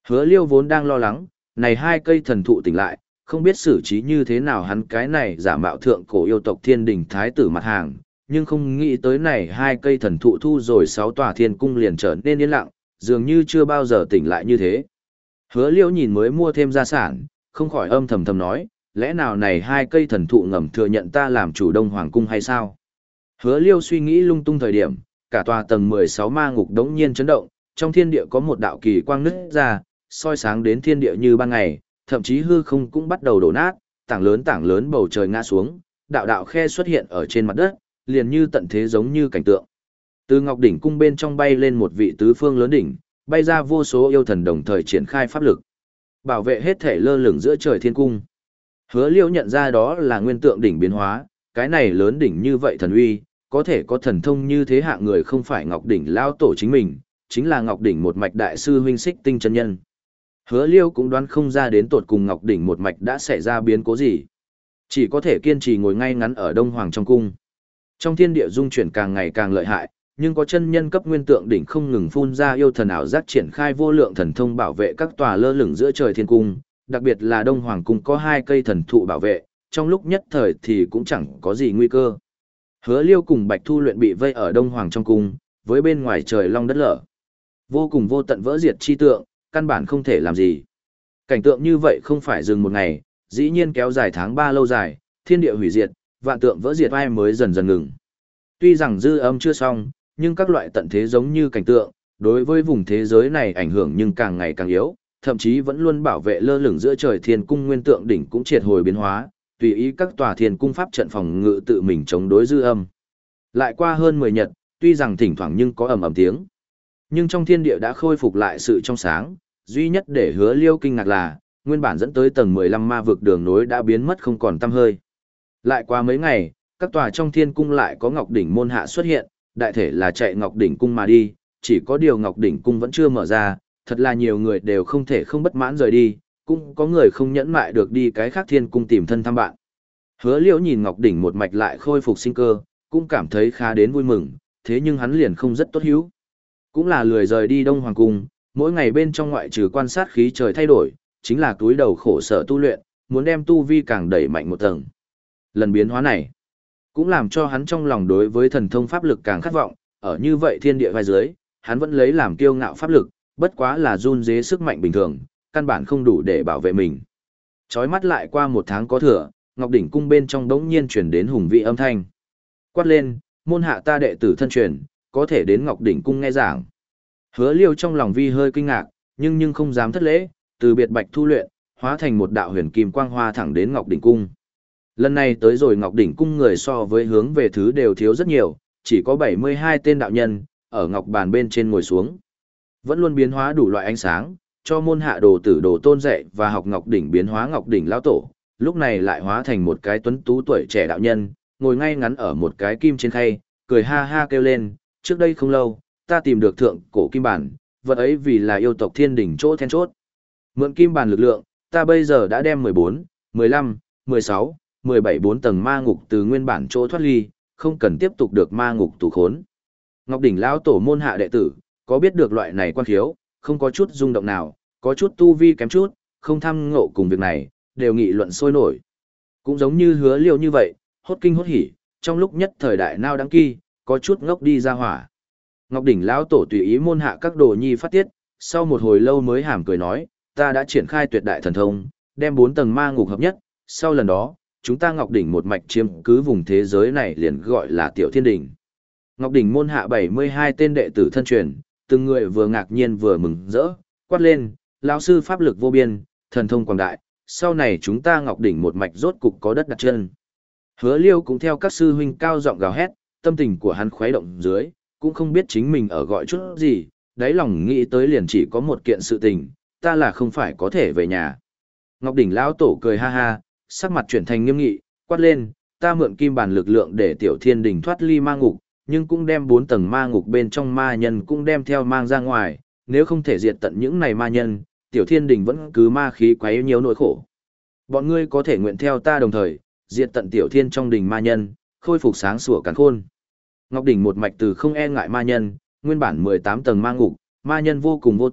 Hứa Liêu vốn đang lo lắng, này hai cây thần thụ tỉnh lại, không biết xử trí như thế nào hắn cái này giả mạo thượng cổ yêu tộc thiên đình thái tử mặt hàng, nhưng không nghĩ tới này hai cây thần thụ thu rồi sáu tòa thiên cung liền trở nên yên lặng, dường như chưa bao giờ tỉnh lại như thế. Hứa Liêu nhìn mới mua thêm gia sản, không khỏi âm thầm thầm nói, lẽ nào này hai cây thần thụ ngầm thừa nhận ta làm chủ Đông Hoàng cung hay sao? Hứa Liêu suy nghĩ lung tung thời điểm, cả tòa tầng mười sáu ma ngục đống nhiên chấn động, trong thiên địa có một đạo kỳ quang nứt ra, soi sáng đến thiên địa như ban ngày, thậm chí hư không cũng bắt đầu đổ nát, tảng lớn tảng lớn bầu trời ngã xuống, đạo đạo khe xuất hiện ở trên mặt đất, liền như tận thế giống như cảnh tượng. Từ Ngọc đỉnh cung bên trong bay lên một vị tứ phương lớn đỉnh, bay ra vô số yêu thần đồng thời triển khai pháp lực, bảo vệ hết thể lơ lửng giữa trời thiên cung. Hứa Liêu nhận ra đó là nguyên tượng đỉnh biến hóa, cái này lớn đỉnh như vậy thần uy, có thể có thần thông như thế hạng người không phải Ngọc đỉnh lao tổ chính mình, chính là Ngọc đỉnh một mạch đại sư huynh Xích Tinh chân nhân. Hứa Liêu cũng đoán không ra đến tột cùng Ngọc đỉnh một mạch đã xảy ra biến cố gì, chỉ có thể kiên trì ngồi ngay ngắn ở Đông Hoàng trong cung. Trong thiên địa dung chuyển càng ngày càng lợi hại, nhưng có chân nhân cấp nguyên tượng đỉnh không ngừng phun ra yêu thần ảo giác triển khai vô lượng thần thông bảo vệ các tòa lơ lửng giữa trời thiên cung, đặc biệt là Đông Hoàng cung có hai cây thần thụ bảo vệ, trong lúc nhất thời thì cũng chẳng có gì nguy cơ. Hứa Liêu cùng Bạch Thu luyện bị vây ở Đông Hoàng trong cung, với bên ngoài trời long đất lở. Vô cùng vô tận vỡ diệt chi tượng, căn bản không thể làm gì. Cảnh tượng như vậy không phải dừng một ngày, dĩ nhiên kéo dài tháng ba lâu dài, thiên địa hủy diệt, vạn tượng vỡ diệt ai mới dần dần ngừng. Tuy rằng dư âm chưa xong, nhưng các loại tận thế giống như cảnh tượng, đối với vùng thế giới này ảnh hưởng nhưng càng ngày càng yếu, thậm chí vẫn luôn bảo vệ lơ lửng giữa trời thiên cung nguyên tượng đỉnh cũng triệt hồi biến hóa, tùy ý các tòa thiên cung pháp trận phòng ngự tự mình chống đối dư âm. Lại qua hơn mười nhật, tuy rằng thỉnh thoảng nhưng có ầm ầm tiếng, nhưng trong thiên địa đã khôi phục lại sự trong sáng, duy nhất để Hứa Liêu kinh ngạc là, nguyên bản dẫn tới tầng mười lăm ma vực đường nối đã biến mất không còn tăm hơi. Lại qua mấy ngày, các tòa trong thiên cung lại có Ngọc đỉnh môn hạ xuất hiện, đại thể là chạy Ngọc đỉnh cung mà đi, chỉ có điều Ngọc đỉnh cung vẫn chưa mở ra, thật là nhiều người đều không thể không bất mãn rời đi, cũng có người không nhẫn mại được đi cái khác thiên cung tìm thân thăm bạn. Hứa Liễu nhìn Ngọc đỉnh một mạch lại khôi phục sinh cơ, cũng cảm thấy khá đến vui mừng, thế nhưng hắn liền không rất tốt hữu. Cũng là lười rời đi Đông Hoàng cung, mỗi ngày bên trong ngoại trừ quan sát khí trời thay đổi, chính là túi đầu khổ sở tu luyện, muốn đem tu vi càng đẩy mạnh một tầng. Lần biến hóa này, cũng làm cho hắn trong lòng đối với thần thông pháp lực càng khát vọng, ở như vậy thiên địa vai dưới, hắn vẫn lấy làm kiêu ngạo pháp lực, bất quá là run rế sức mạnh bình thường, căn bản không đủ để bảo vệ mình. Chói mắt lại qua một tháng có thừa, Ngọc đỉnh cung bên trong đống nhiên truyền đến hùng vị âm thanh. Quát lên, môn hạ ta đệ tử thân truyền, có thể đến Ngọc đỉnh cung nghe giảng. Hứa Liêu trong lòng vi hơi kinh ngạc, nhưng nhưng không dám thất lễ, từ biệt Bạch Thu luyện, hóa thành một đạo huyền kim quang hoa thẳng đến Ngọc đỉnh cung. Lần này tới rồi Ngọc đỉnh cung người so với hướng về thứ đều thiếu rất nhiều, chỉ có bảy mươi hai tên đạo nhân, ở ngọc bàn bên trên ngồi xuống. Vẫn luôn biến hóa đủ loại ánh sáng, cho môn hạ đồ tử đồ tôn dạy và học Ngọc đỉnh biến hóa Ngọc đỉnh lão tổ, lúc này lại hóa thành một cái tuấn tú tuổi trẻ đạo nhân, ngồi ngay ngắn ở một cái kim trên khay, cười ha ha kêu lên, trước đây không lâu, ta tìm được thượng cổ kim bản, vật ấy vì là yêu tộc thiên đỉnh chỗ then chốt. Mượn kim bản lực lượng, ta bây giờ đã đem mười bốn, mười lăm, mười sáu, mười bảy bốn tầng ma ngục từ nguyên bản chỗ thoát ly, không cần tiếp tục được ma ngục tù khốn. Ngọc đỉnh lão tổ môn hạ đệ tử, có biết được loại này quan khiếu, không có chút rung động nào, có chút tu vi kém chút, không tham ngộ cùng việc này, đều nghị luận sôi nổi. Cũng giống như Hứa Liêu như vậy, hốt kinh hốt hỉ, trong lúc nhất thời đại nao đăng kỳ, có chút ngốc đi ra hỏa. Ngọc đỉnh lão tổ tùy ý môn hạ các đồ nhi phát tiết, sau một hồi lâu mới hàm cười nói, ta đã triển khai tuyệt đại thần thông, đem bốn tầng ma ngục hợp nhất, sau lần đó, chúng ta Ngọc đỉnh một mạch chiếm cứ vùng thế giới này liền gọi là Tiểu Thiên Đỉnh. Ngọc đỉnh môn hạ bảy mươi hai tên đệ tử thân truyền, từng người vừa ngạc nhiên vừa mừng rỡ, quát lên, lão sư pháp lực vô biên, thần thông quảng đại, sau này chúng ta Ngọc đỉnh một mạch rốt cục có đất đặt chân. Hứa Liêu cũng theo các sư huynh cao giọng gào hét, tâm tình của hắn khuấy động dưới, cũng không biết chính mình ở gọi chút gì, đáy lòng nghĩ tới liền chỉ có một kiện sự tình, ta là không phải có thể về nhà. Ngọc đỉnh lão tổ cười ha ha, sắc mặt chuyển thành nghiêm nghị, quát lên, ta mượn kim bản lực lượng để Tiểu Thiên Đỉnh thoát ly ma ngục, nhưng cũng đem bốn tầng ma ngục bên trong ma nhân cũng đem theo mang ra ngoài, nếu không thể diệt tận những này ma nhân, Tiểu Thiên Đỉnh vẫn cứ ma khí quấy nhiều nỗi khổ. Bọn ngươi có thể nguyện theo ta đồng thời, diệt tận Tiểu Thiên trong đỉnh ma nhân, khôi phục sáng sủa càn khôn. Ngọc đỉnh một mạch từ không e ngại ma nhân, nguyên bản mười tám tầng ma ngục, ma nhân vô cùng vô tận,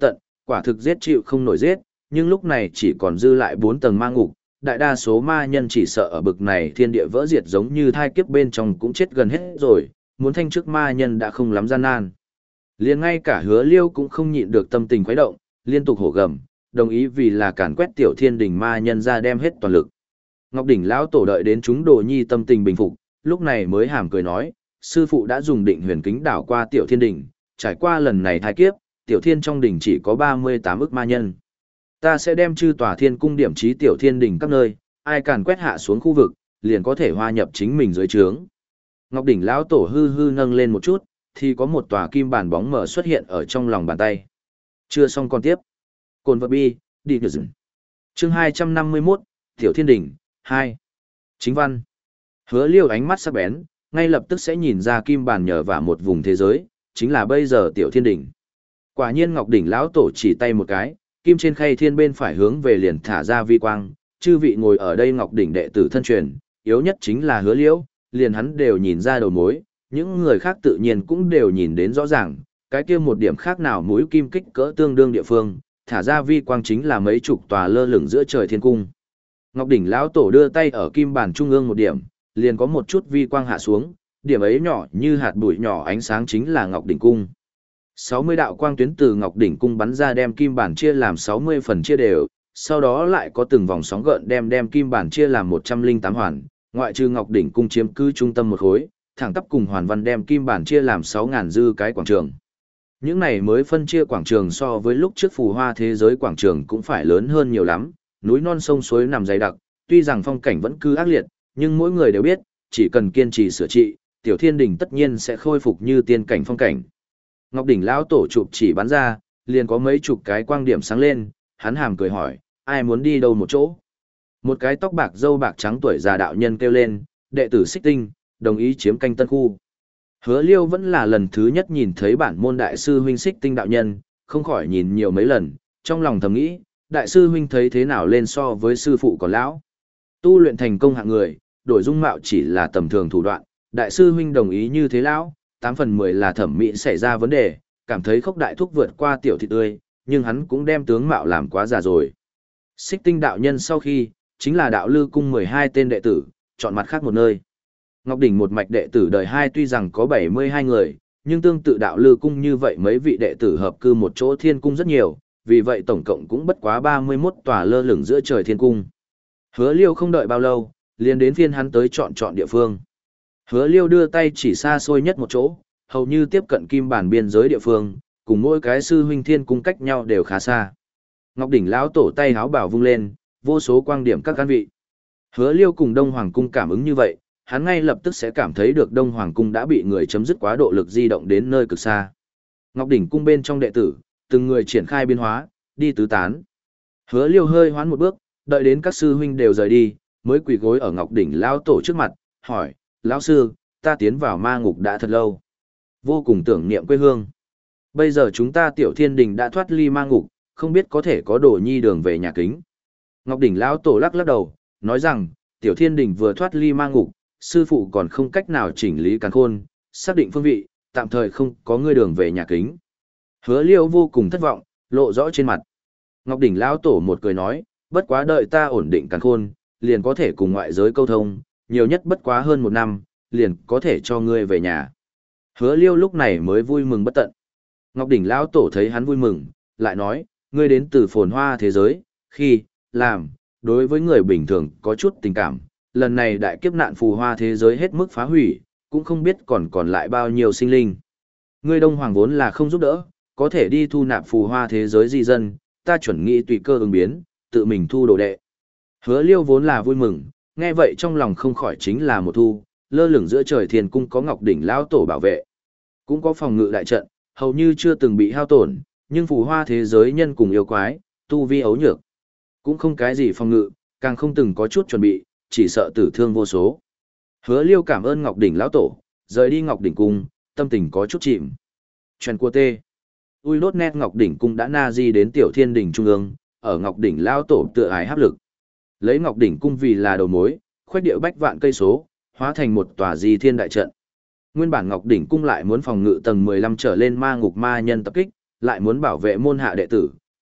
Quả thực giết chịu không nổi giết, nhưng lúc này chỉ còn dư lại bốn tầng ma ngục, đại đa số ma nhân chỉ sợ ở bực này thiên địa vỡ diệt giống như thai kiếp bên trong cũng chết gần hết rồi, muốn thanh trước ma nhân đã không lắm gian nan. Liền ngay cả Hứa Liêu cũng không nhịn được tâm tình khuấy động, liên tục hổ gầm, đồng ý vì là càn quét tiểu thiên đỉnh ma nhân ra đem hết toàn lực. Ngọc đỉnh lão tổ đợi đến chúng đồ nhi tâm tình bình phục, lúc này mới hàm cười nói, sư phụ đã dùng định huyền kính đảo qua tiểu thiên đỉnh, trải qua lần này thai kiếp, tiểu thiên trong đỉnh chỉ có ba mươi tám ức ma nhân. Ta sẽ đem chư tòa thiên cung điểm trí tiểu thiên đỉnh các nơi, ai càn quét hạ xuống khu vực, liền có thể hòa nhập chính mình dưới trướng. Ngọc đỉnh lão tổ hư hư nâng lên một chút, thì có một tòa kim bản bóng mở xuất hiện ở trong lòng bàn tay. Chưa xong còn tiếp. Cồn vật bi, đi được dừng. Chương hai trăm năm mươi mốt, Tiểu Thiên Đỉnh, hai. Chính văn. Hứa Liêu ánh mắt sắc bén, ngay lập tức sẽ nhìn ra kim bản nhờ vào một vùng thế giới, chính là bây giờ Tiểu Thiên Đỉnh. Quả nhiên Ngọc đỉnh lão tổ chỉ tay một cái, kim trên khay thiên bên phải hướng về liền thả ra vi quang, chư vị ngồi ở đây Ngọc đỉnh đệ tử thân truyền, yếu nhất chính là Hứa Liêu, liền hắn đều nhìn ra đầu mối, những người khác tự nhiên cũng đều nhìn đến rõ ràng, cái kia một điểm khác nào mũi kim kích cỡ tương đương địa phương, thả ra vi quang chính là mấy chục tòa lơ lửng giữa trời thiên cung. Ngọc đỉnh lão tổ đưa tay ở kim bàn trung ương một điểm, liền có một chút vi quang hạ xuống, điểm ấy nhỏ như hạt bụi nhỏ ánh sáng chính là Ngọc đỉnh cung. sáu mươi đạo quang tuyến từ Ngọc đỉnh cung bắn ra đem kim bản chia làm sáu mươi phần chia đều, sau đó lại có từng vòng sóng gợn đem đem kim bản chia làm một trăm lẻ tám hoàn, ngoại trừ Ngọc đỉnh cung chiếm cứ trung tâm một khối, thẳng tắp cùng hoàn văn đem kim bản chia làm sáu ngàn dư cái quảng trường. Những này mới phân chia quảng trường so với lúc trước phù hoa thế giới quảng trường cũng phải lớn hơn nhiều lắm, núi non sông suối nằm dày đặc, tuy rằng phong cảnh vẫn cứ ác liệt, nhưng mỗi người đều biết, chỉ cần kiên trì sửa trị, tiểu thiên đỉnh tất nhiên sẽ khôi phục như tiên cảnh phong cảnh. Ngọc đỉnh lão tổ chụp chỉ bắn ra, liền có mấy chục cái quang điểm sáng lên, hắn hàm cười hỏi, ai muốn đi đâu một chỗ? Một cái tóc bạc râu bạc trắng tuổi già đạo nhân kêu lên, đệ tử Xích Tinh, đồng ý chiếm canh tân khu. Hứa Liêu vẫn là lần thứ nhất nhìn thấy bản môn đại sư huynh Xích Tinh đạo nhân, không khỏi nhìn nhiều mấy lần, trong lòng thầm nghĩ, đại sư huynh thấy thế nào lên so với sư phụ còn lão. Tu luyện thành công hạng người, đổi dung mạo chỉ là tầm thường thủ đoạn, đại sư huynh đồng ý như thế lão, tám phần mười là thẩm mỹ xảy ra vấn đề, cảm thấy khốc đại thúc vượt qua tiểu thịt tươi, nhưng hắn cũng đem tướng mạo làm quá già rồi. Xích Tinh đạo nhân sau khi, chính là đạo lư cung mười hai tên đệ tử, chọn mặt khác một nơi. Ngọc đỉnh một mạch đệ tử đời hai tuy rằng có bảy mươi hai người, nhưng tương tự đạo lư cung như vậy mấy vị đệ tử hợp cư một chỗ thiên cung rất nhiều, vì vậy tổng cộng cũng bất quá ba mươi mốt tòa lơ lửng giữa trời thiên cung. Hứa Liêu không đợi bao lâu, liền đến phiên hắn tới chọn chọn địa phương. Hứa Liêu đưa tay chỉ xa xôi nhất một chỗ, hầu như tiếp cận kim bản biên giới địa phương, cùng mỗi cái sư huynh thiên cung cách nhau đều khá xa. Ngọc đỉnh lão tổ tay háo bảo vung lên, vô số quang điểm các căn vị. Hứa Liêu cùng Đông Hoàng cung cảm ứng như vậy, hắn ngay lập tức sẽ cảm thấy được Đông Hoàng cung đã bị người chấm dứt quá độ lực di động đến nơi cực xa. Ngọc đỉnh cung bên trong đệ tử, từng người triển khai biến hóa, đi tứ tán. Hứa Liêu hơi hoán một bước, đợi đến các sư huynh đều rời đi, mới quỳ gối ở Ngọc đỉnh lão tổ trước mặt, hỏi: "Lão sư, ta tiến vào ma ngục đã thật lâu, vô cùng tưởng niệm quê hương. Bây giờ chúng ta Tiểu Thiên Đình đã thoát ly ma ngục, không biết có thể có đồ nhi đường về nhà kính." Ngọc đỉnh lão tổ lắc lắc đầu, nói rằng: "Tiểu Thiên Đình vừa thoát ly ma ngục, sư phụ còn không cách nào chỉnh lý càn khôn, xác định phương vị, tạm thời không có ngươi đường về nhà kính." Hứa Liêu vô cùng thất vọng, lộ rõ trên mặt. Ngọc đỉnh lão tổ một cười nói: "Bất quá đợi ta ổn định càn khôn, liền có thể cùng ngoại giới câu thông, nhiều nhất bất quá hơn một năm, liền có thể cho ngươi về nhà." Hứa Liêu lúc này mới vui mừng bất tận. Ngọc đỉnh lão tổ thấy hắn vui mừng, lại nói: "Ngươi đến từ phồn hoa thế giới, khi, làm, đối với người bình thường có chút tình cảm, lần này đại kiếp nạn phù hoa thế giới hết mức phá hủy, cũng không biết còn còn lại bao nhiêu sinh linh. Ngươi Đông Hoàng vốn là không giúp đỡ, có thể đi thu nạp phù hoa thế giới di dân, ta chuẩn nghĩ tùy cơ ứng biến, tự mình thu đồ đệ." Hứa Liêu vốn là vui mừng, nghe vậy trong lòng không khỏi chính là một thu, lơ lửng giữa trời thiên cung có Ngọc đỉnh lão tổ bảo vệ, cũng có phòng ngự đại trận, hầu như chưa từng bị hao tổn, nhưng phù hoa thế giới nhân cùng yêu quái, tu vi ấu nhược, cũng không cái gì phòng ngự, càng không từng có chút chuẩn bị, chỉ sợ tử thương vô số. Hứa Liêu cảm ơn Ngọc đỉnh lão tổ, rời đi Ngọc đỉnh cung, tâm tình có chút chìm. Chuyện của tê. Ui đốt nét Ngọc đỉnh cung đã na di đến Tiểu Thiên Đình trung ương, ở Ngọc đỉnh lão tổ tựa ái hấp lực. Lấy Ngọc đỉnh cung vì là đầu mối, khoét địa bách vạn cây số, hóa thành một tòa di thiên đại trận. Nguyên bản Ngọc đỉnh cung lại muốn phòng ngự tầng mười lăm trở lên ma ngục ma nhân tập kích, lại muốn bảo vệ môn hạ đệ tử,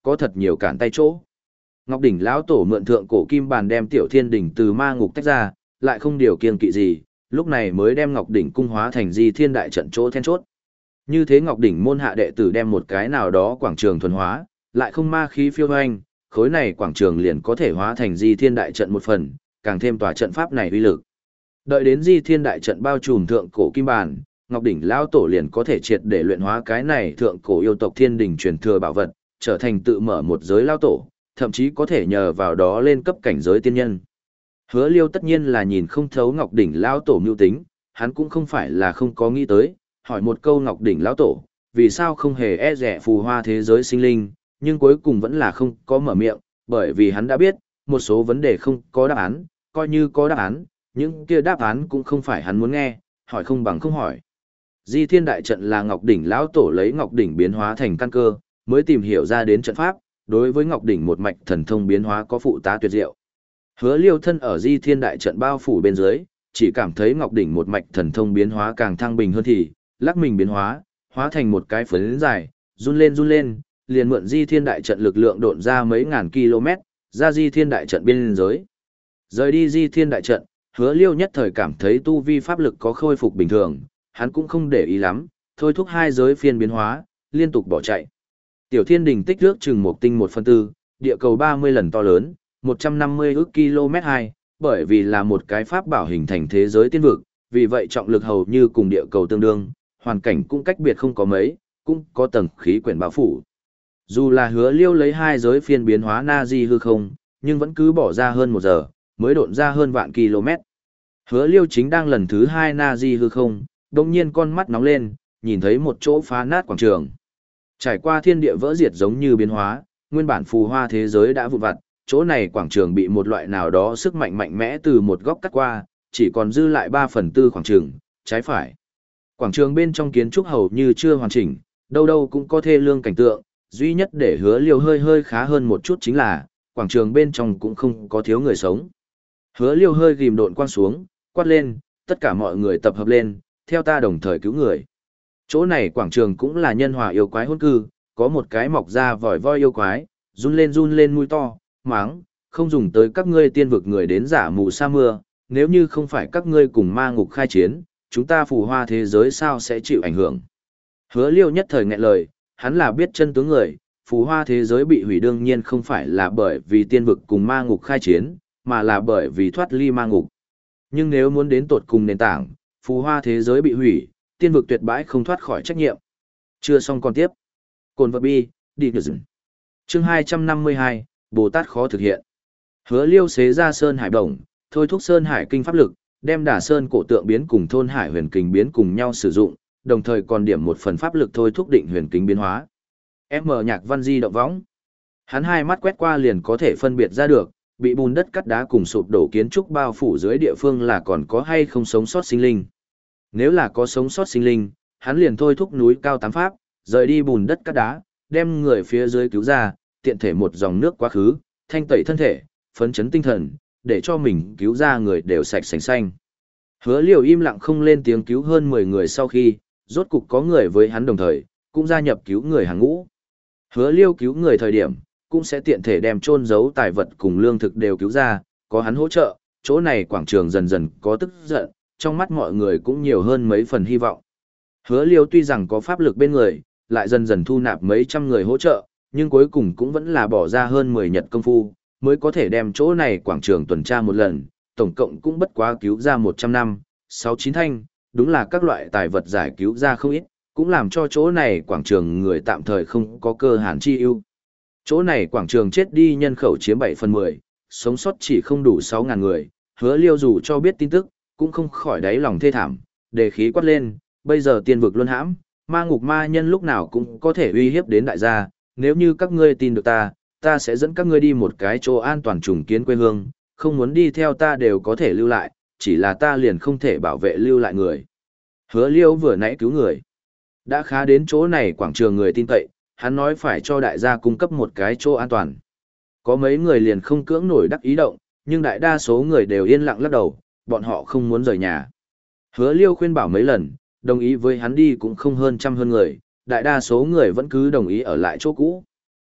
có thật nhiều cản tay chỗ. Ngọc Đỉnh lão tổ mượn thượng cổ kim bàn đem Tiểu Thiên đỉnh từ ma ngục tách ra, lại không điều kiêng kỵ gì, lúc này mới đem Ngọc Đỉnh cung hóa thành Di Thiên đại trận chỗ then chốt. Như thế Ngọc Đỉnh môn hạ đệ tử đem một cái nào đó quảng trường thuần hóa, lại không ma khí phiêu hoành, khối này quảng trường liền có thể hóa thành Di Thiên đại trận một phần, càng thêm tòa trận pháp này uy lực. Đợi đến Di Thiên đại trận bao trùm thượng cổ kim bàn, Ngọc Đỉnh lão tổ liền có thể triệt để luyện hóa cái này thượng cổ yêu tộc Thiên đỉnh truyền thừa bảo vật, trở thành tự mở một giới lão tổ, thậm chí có thể nhờ vào đó lên cấp cảnh giới tiên nhân. Hứa Liêu tất nhiên là nhìn không thấu Ngọc Đỉnh lão tổ mưu tính, hắn cũng không phải là không có nghĩ tới, hỏi một câu Ngọc Đỉnh lão tổ, vì sao không hề e rẻ phù hoa thế giới sinh linh, nhưng cuối cùng vẫn là không có mở miệng, bởi vì hắn đã biết, một số vấn đề không có đáp án, coi như có đáp án, những kia đáp án cũng không phải hắn muốn nghe, hỏi không bằng không hỏi. Di Thiên đại trận là Ngọc Đỉnh lão tổ lấy Ngọc Đỉnh biến hóa thành căn cơ, mới tìm hiểu ra đến trận pháp, đối với Ngọc Đỉnh một mạch thần thông biến hóa có phụ tá tuyệt diệu. Hứa Liêu thân ở Di Thiên đại trận bao phủ bên dưới, chỉ cảm thấy Ngọc Đỉnh một mạch thần thông biến hóa càng thăng bình hơn thì, lắc mình biến hóa, hóa thành một cái phấn dài, run lên run lên, liền mượn Di Thiên đại trận lực lượng độn ra mấy ngàn km, ra Di Thiên đại trận biên giới. Rời đi Di Thiên đại trận, Hứa Liêu nhất thời cảm thấy tu vi pháp lực có khôi phục bình thường, hắn cũng không để ý lắm, thôi thúc hai giới phiên biến hóa, liên tục bỏ chạy. Tiểu Thiên đỉnh tích nước chừng một tinh một phân tư, địa cầu ba mươi lần to lớn, một trăm năm mươi ước km hai, bởi vì là một cái pháp bảo hình thành thế giới tiên vực, vì vậy trọng lực hầu như cùng địa cầu tương đương, hoàn cảnh cũng cách biệt không có mấy, cũng có tầng khí quyển bao phủ. Dù là Hứa Liêu lấy hai giới phiên biến hóa na di hư không, nhưng vẫn cứ bỏ ra hơn một giờ, mới độn ra hơn vạn km. Hứa Liêu chính đang lần thứ hai na di hư không, đồng nhiên con mắt nóng lên, nhìn thấy một chỗ phá nát quảng trường. Trải qua thiên địa vỡ diệt giống như biến hóa, nguyên bản phù hoa thế giới đã vụn vặt, chỗ này quảng trường bị một loại nào đó sức mạnh mạnh mẽ từ một góc cắt qua, chỉ còn dư lại ba phần tư khoảng trường, trái phải. Quảng trường bên trong kiến trúc hầu như chưa hoàn chỉnh, đâu đâu cũng có thê lương cảnh tượng, duy nhất để Hứa Liêu hơi hơi khá hơn một chút chính là, quảng trường bên trong cũng không có thiếu người sống. Hứa Liêu hơi ghim độn quang xuống, quát lên, tất cả mọi người tập hợp lên, theo ta đồng thời cứu người. Chỗ này quảng trường cũng là nhân hòa yêu quái hôn cư, có một cái mọc ra vòi voi yêu quái, run lên run lên mũi to, máng, không dùng tới các ngươi tiên vực người đến giả mù sa mưa, nếu như không phải các ngươi cùng ma ngục khai chiến, chúng ta phù hoa thế giới sao sẽ chịu ảnh hưởng. Hứa Liêu nhất thời nghẹn lời, hắn là biết chân tướng người, phù hoa thế giới bị hủy đương nhiên không phải là bởi vì tiên vực cùng ma ngục khai chiến, mà là bởi vì thoát ly ma ngục. Nhưng nếu muốn đến tột cùng nền tảng, phù hoa thế giới bị hủy, tiên vực tuyệt bãi không thoát khỏi trách nhiệm. Chưa xong còn tiếp. Cồn vật bi, đi nhờ dừng. Chương hai trăm năm mươi hai, Bồ Tát khó thực hiện. Hứa Liêu xế ra Sơn Hải Đồng, thôi thúc Sơn Hải kinh pháp lực, đem Đả Sơn cổ tượng biến cùng thôn Hải huyền kình biến cùng nhau sử dụng, đồng thời còn điểm một phần pháp lực thôi thúc định huyền kính biến hóa. M nhạc văn di động võng. Hắn hai mắt quét qua liền có thể phân biệt ra được, bị bùn đất cắt đá cùng sụp đổ kiến trúc bao phủ dưới địa phương là còn có hay không sống sót sinh linh. Nếu là có sống sót sinh linh, hắn liền thôi thúc núi cao tám pháp, rời đi bùn đất cắt đá, đem người phía dưới cứu ra, tiện thể một dòng nước quá khứ, thanh tẩy thân thể, phấn chấn tinh thần, để cho mình cứu ra người đều sạch sành xanh. Hứa Liêu im lặng không lên tiếng cứu hơn mười người sau khi, rốt cục có người với hắn đồng thời, cũng gia nhập cứu người hàng ngũ. Hứa Liêu cứu người thời điểm, cũng sẽ tiện thể đem chôn giấu tài vật cùng lương thực đều cứu ra, có hắn hỗ trợ, chỗ này quảng trường dần dần có tức giận, trong mắt mọi người cũng nhiều hơn mấy phần hy vọng. Hứa Liêu tuy rằng có pháp lực bên người, lại dần dần thu nạp mấy trăm người hỗ trợ, nhưng cuối cùng cũng vẫn là bỏ ra hơn mười nhật công phu, mới có thể đem chỗ này quảng trường tuần tra một lần, tổng cộng cũng bất quá cứu ra một trăm năm, sáu chín thanh, đúng là các loại tài vật giải cứu ra không ít, cũng làm cho chỗ này quảng trường người tạm thời không có cơ hàn chi ưu. Chỗ này quảng trường chết đi nhân khẩu chiếm bảy phần mười, sống sót chỉ không đủ sáu ngàn người, Hứa Liêu dù cho biết tin tức, cũng không khỏi đáy lòng thê thảm, đề khí quát lên, bây giờ tiên vực luân hãm, ma ngục ma nhân lúc nào cũng có thể uy hiếp đến đại gia, nếu như các ngươi tin được ta, ta sẽ dẫn các ngươi đi một cái chỗ an toàn trùng kiến quê hương, không muốn đi theo ta đều có thể lưu lại, chỉ là ta liền không thể bảo vệ lưu lại người. Hứa Liêu vừa nãy cứu người, đã khá đến chỗ này quảng trường người tin cậy, hắn nói phải cho đại gia cung cấp một cái chỗ an toàn. Có mấy người liền không cưỡng nổi đắc ý động, nhưng đại đa số người đều yên lặng lắc đầu, bọn họ không muốn rời nhà. Hứa Liêu khuyên bảo mấy lần, đồng ý với hắn đi cũng không hơn trăm hơn người, đại đa số người vẫn cứ đồng ý ở lại chỗ cũ.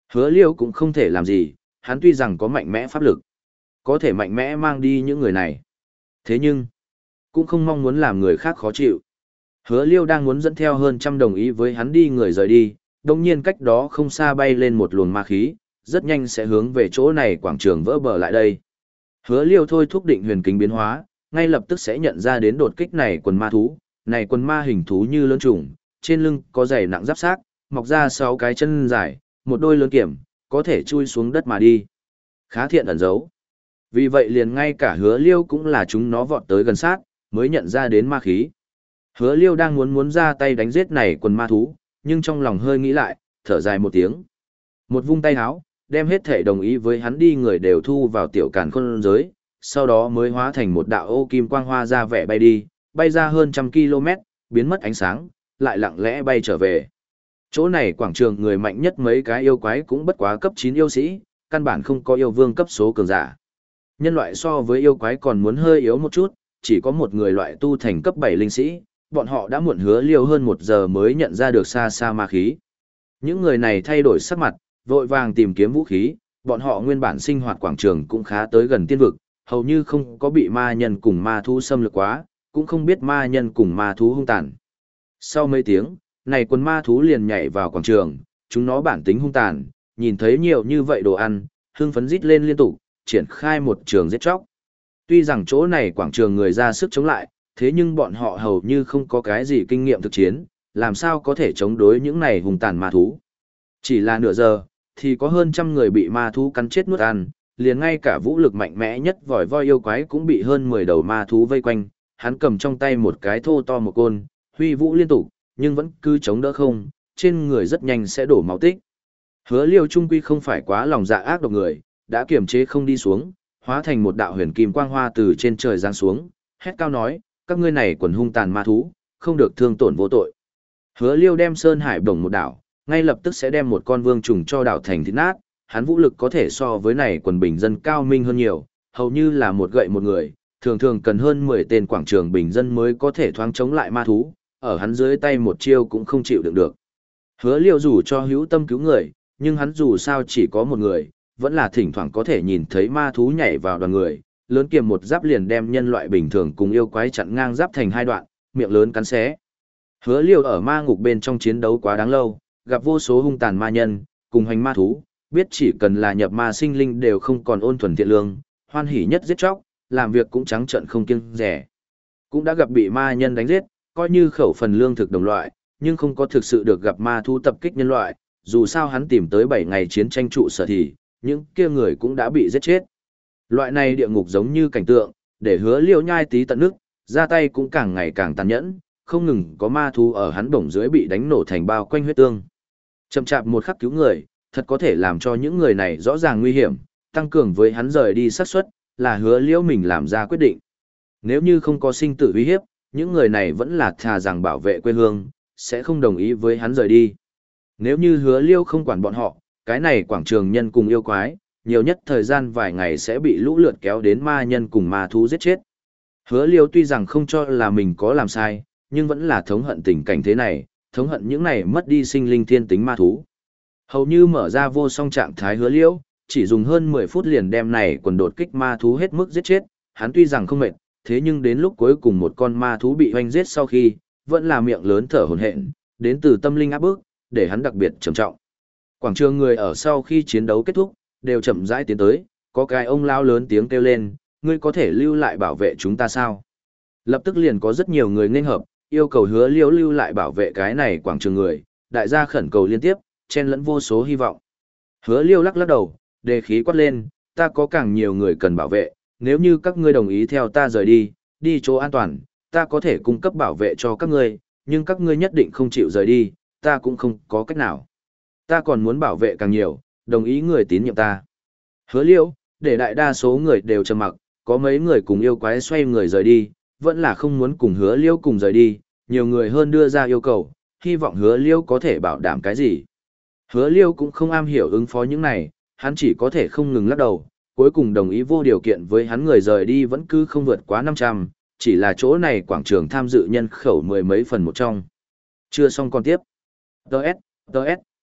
Hứa Liêu cũng không thể làm gì, hắn tuy rằng có mạnh mẽ pháp lực, có thể mạnh mẽ mang đi những người này. Thế nhưng, cũng không mong muốn làm người khác khó chịu. Hứa Liêu đang muốn dẫn theo hơn trăm đồng ý với hắn đi người rời đi, đồng nhiên cách đó không xa bay lên một luồng ma khí, rất nhanh sẽ hướng về chỗ này quảng trường vỡ bờ lại đây. Hứa Liêu thôi thúc định huyền kính biến hóa, ngay lập tức sẽ nhận ra đến đột kích này quần ma thú, này quần ma hình thú như lớn trùng, trên lưng có dày nặng giáp xác, mọc ra sáu cái chân dài, một đôi lớn kiểm, có thể chui xuống đất mà đi. Khá thiện ẩn giấu. Vì vậy liền ngay cả Hứa Liêu cũng là chúng nó vọt tới gần sát, mới nhận ra đến ma khí. Hứa Liêu đang muốn muốn ra tay đánh giết này quần ma thú, nhưng trong lòng hơi nghĩ lại, thở dài một tiếng. Một vung tay háo, đem hết thể đồng ý với hắn đi người đều thu vào tiểu càn khôn giới, sau đó mới hóa thành một đạo ô kim quang hoa ra vẻ bay đi, bay ra hơn trăm km, biến mất ánh sáng, lại lặng lẽ bay trở về. Chỗ này quảng trường người mạnh nhất mấy cái yêu quái cũng bất quá cấp chín yêu sĩ, căn bản không có yêu vương cấp số cường giả. Nhân loại so với yêu quái còn muốn hơi yếu một chút, chỉ có một người loại tu thành cấp bảy linh sĩ, bọn họ đã muộn Hứa Liêu hơn một giờ mới nhận ra được xa xa ma khí. Những người này thay đổi sắc mặt, vội vàng tìm kiếm vũ khí, bọn họ nguyên bản sinh hoạt quảng trường cũng khá tới gần tiên vực, hầu như không có bị ma nhân cùng ma thú xâm lược quá, cũng không biết ma nhân cùng ma thú hung tàn. Sau mấy tiếng, này quần ma thú liền nhảy vào quảng trường, chúng nó bản tính hung tàn, nhìn thấy nhiều như vậy đồ ăn, hưng phấn rít lên liên tục, triển khai một trường giết chóc. Tuy rằng chỗ này quảng trường người ra sức chống lại, thế nhưng bọn họ hầu như không có cái gì kinh nghiệm thực chiến, làm sao có thể chống đối những này hung tàn ma thú. Chỉ là nửa giờ, thì có hơn trăm người bị ma thú cắn chết nuốt ăn, liền ngay cả vũ lực mạnh mẽ nhất vòi voi yêu quái cũng bị hơn mười đầu ma thú vây quanh, hắn cầm trong tay một cái thô to một côn, huy vũ liên tục, nhưng vẫn cứ chống đỡ không, trên người rất nhanh sẽ đổ máu tích. Hứa Liêu trung quy không phải quá lòng dạ ác độc người, đã kiềm chế không đi xuống, hóa thành một đạo huyền kim quang hoa từ trên trời giáng xuống, hét cao nói, các ngươi này quần hung tàn ma thú, không được thương tổn vô tội. Hứa Liêu đem Sơn Hải đồng một đảo, ngay lập tức sẽ đem một con vương trùng cho đảo thành thịt nát, hắn vũ lực có thể so với này quần bình dân cao minh hơn nhiều, hầu như là một gậy một người, thường thường cần hơn mười tên quảng trường bình dân mới có thể thoáng chống lại ma thú, ở hắn dưới tay một chiêu cũng không chịu đựng được. Hứa Liêu dù cho hữu tâm cứu người, nhưng hắn dù sao chỉ có một người, vẫn là thỉnh thoảng có thể nhìn thấy ma thú nhảy vào đoàn người, lớn kiềm một giáp liền đem nhân loại bình thường cùng yêu quái chặn ngang giáp thành hai đoạn, miệng lớn cắn xé. Hứa Liêu ở ma ngục bên trong chiến đấu quá đáng lâu, gặp vô số hung tàn ma nhân, cùng hành ma thú, biết chỉ cần là nhập ma sinh linh đều không còn ôn thuần thiện lương, hoan hỉ nhất giết chóc, làm việc cũng trắng trợn không kiêng dè. Cũng đã gặp bị ma nhân đánh giết, coi như khẩu phần lương thực đồng loại, nhưng không có thực sự được gặp ma thú tập kích nhân loại, dù sao hắn tìm tới bảy ngày chiến tranh trụ sở thì, những kia người cũng đã bị giết chết. Loại này địa ngục giống như cảnh tượng, để Hứa Liêu nhai tí tận nước, ra tay cũng càng ngày càng tàn nhẫn, không ngừng có ma thú ở hắn bổng dưới bị đánh nổ thành bao quanh huyết tương. Chậm chạp một khắc cứu người, thật có thể làm cho những người này rõ ràng nguy hiểm, tăng cường với hắn rời đi xác suất, là Hứa Liêu mình làm ra quyết định. Nếu như không có sinh tử uy hiếp, những người này vẫn là thà rằng bảo vệ quê hương, sẽ không đồng ý với hắn rời đi. Nếu như Hứa Liêu không quản bọn họ, cái này quảng trường nhân cùng yêu quái, nhiều nhất thời gian vài ngày sẽ bị lũ lượt kéo đến ma nhân cùng ma thú giết chết. Hứa Liêu tuy rằng không cho là mình có làm sai, nhưng vẫn là thống hận tình cảnh thế này, thống hận những này mất đi sinh linh thiên tính ma thú. Hầu như mở ra vô song trạng thái Hứa Liêu, chỉ dùng hơn mười phút liền đem này quần đột kích ma thú hết mức giết chết, hắn tuy rằng không mệt, thế nhưng đến lúc cuối cùng một con ma thú bị hoanh giết sau khi, vẫn là miệng lớn thở hổn hển, đến từ tâm linh áp bức, để hắn đặc biệt trầm trọng. Quảng trường người ở sau khi chiến đấu kết thúc, đều chậm rãi tiến tới, có cái ông lao lớn tiếng kêu lên, ngươi có thể lưu lại bảo vệ chúng ta sao? Lập tức liền có rất nhiều người nghênh hợp, yêu cầu Hứa Liêu lưu lại bảo vệ cái này quảng trường người, đại gia khẩn cầu liên tiếp, chen lẫn vô số hy vọng. Hứa Liêu lắc lắc đầu, đề khí quát lên, ta có càng nhiều người cần bảo vệ, nếu như các ngươi đồng ý theo ta rời đi, đi chỗ an toàn, ta có thể cung cấp bảo vệ cho các ngươi, nhưng các ngươi nhất định không chịu rời đi, ta cũng không có cách nào. Ta còn muốn bảo vệ càng nhiều, đồng ý người tín nhiệm ta. Hứa Liêu, để đại đa số người đều trầm mặc, có mấy người cùng yêu quái xoay người rời đi, vẫn là không muốn cùng Hứa Liêu cùng rời đi, nhiều người hơn đưa ra yêu cầu, hy vọng Hứa Liêu có thể bảo đảm cái gì. Hứa Liêu cũng không am hiểu ứng phó những này, hắn chỉ có thể không ngừng lắc đầu, cuối cùng đồng ý vô điều kiện với hắn người rời đi vẫn cứ không vượt quá năm trăm, chỉ là chỗ này quảng trường tham dự nhân khẩu mười mấy phần một trong. Chưa xong còn tiếp. Đợt, đợt,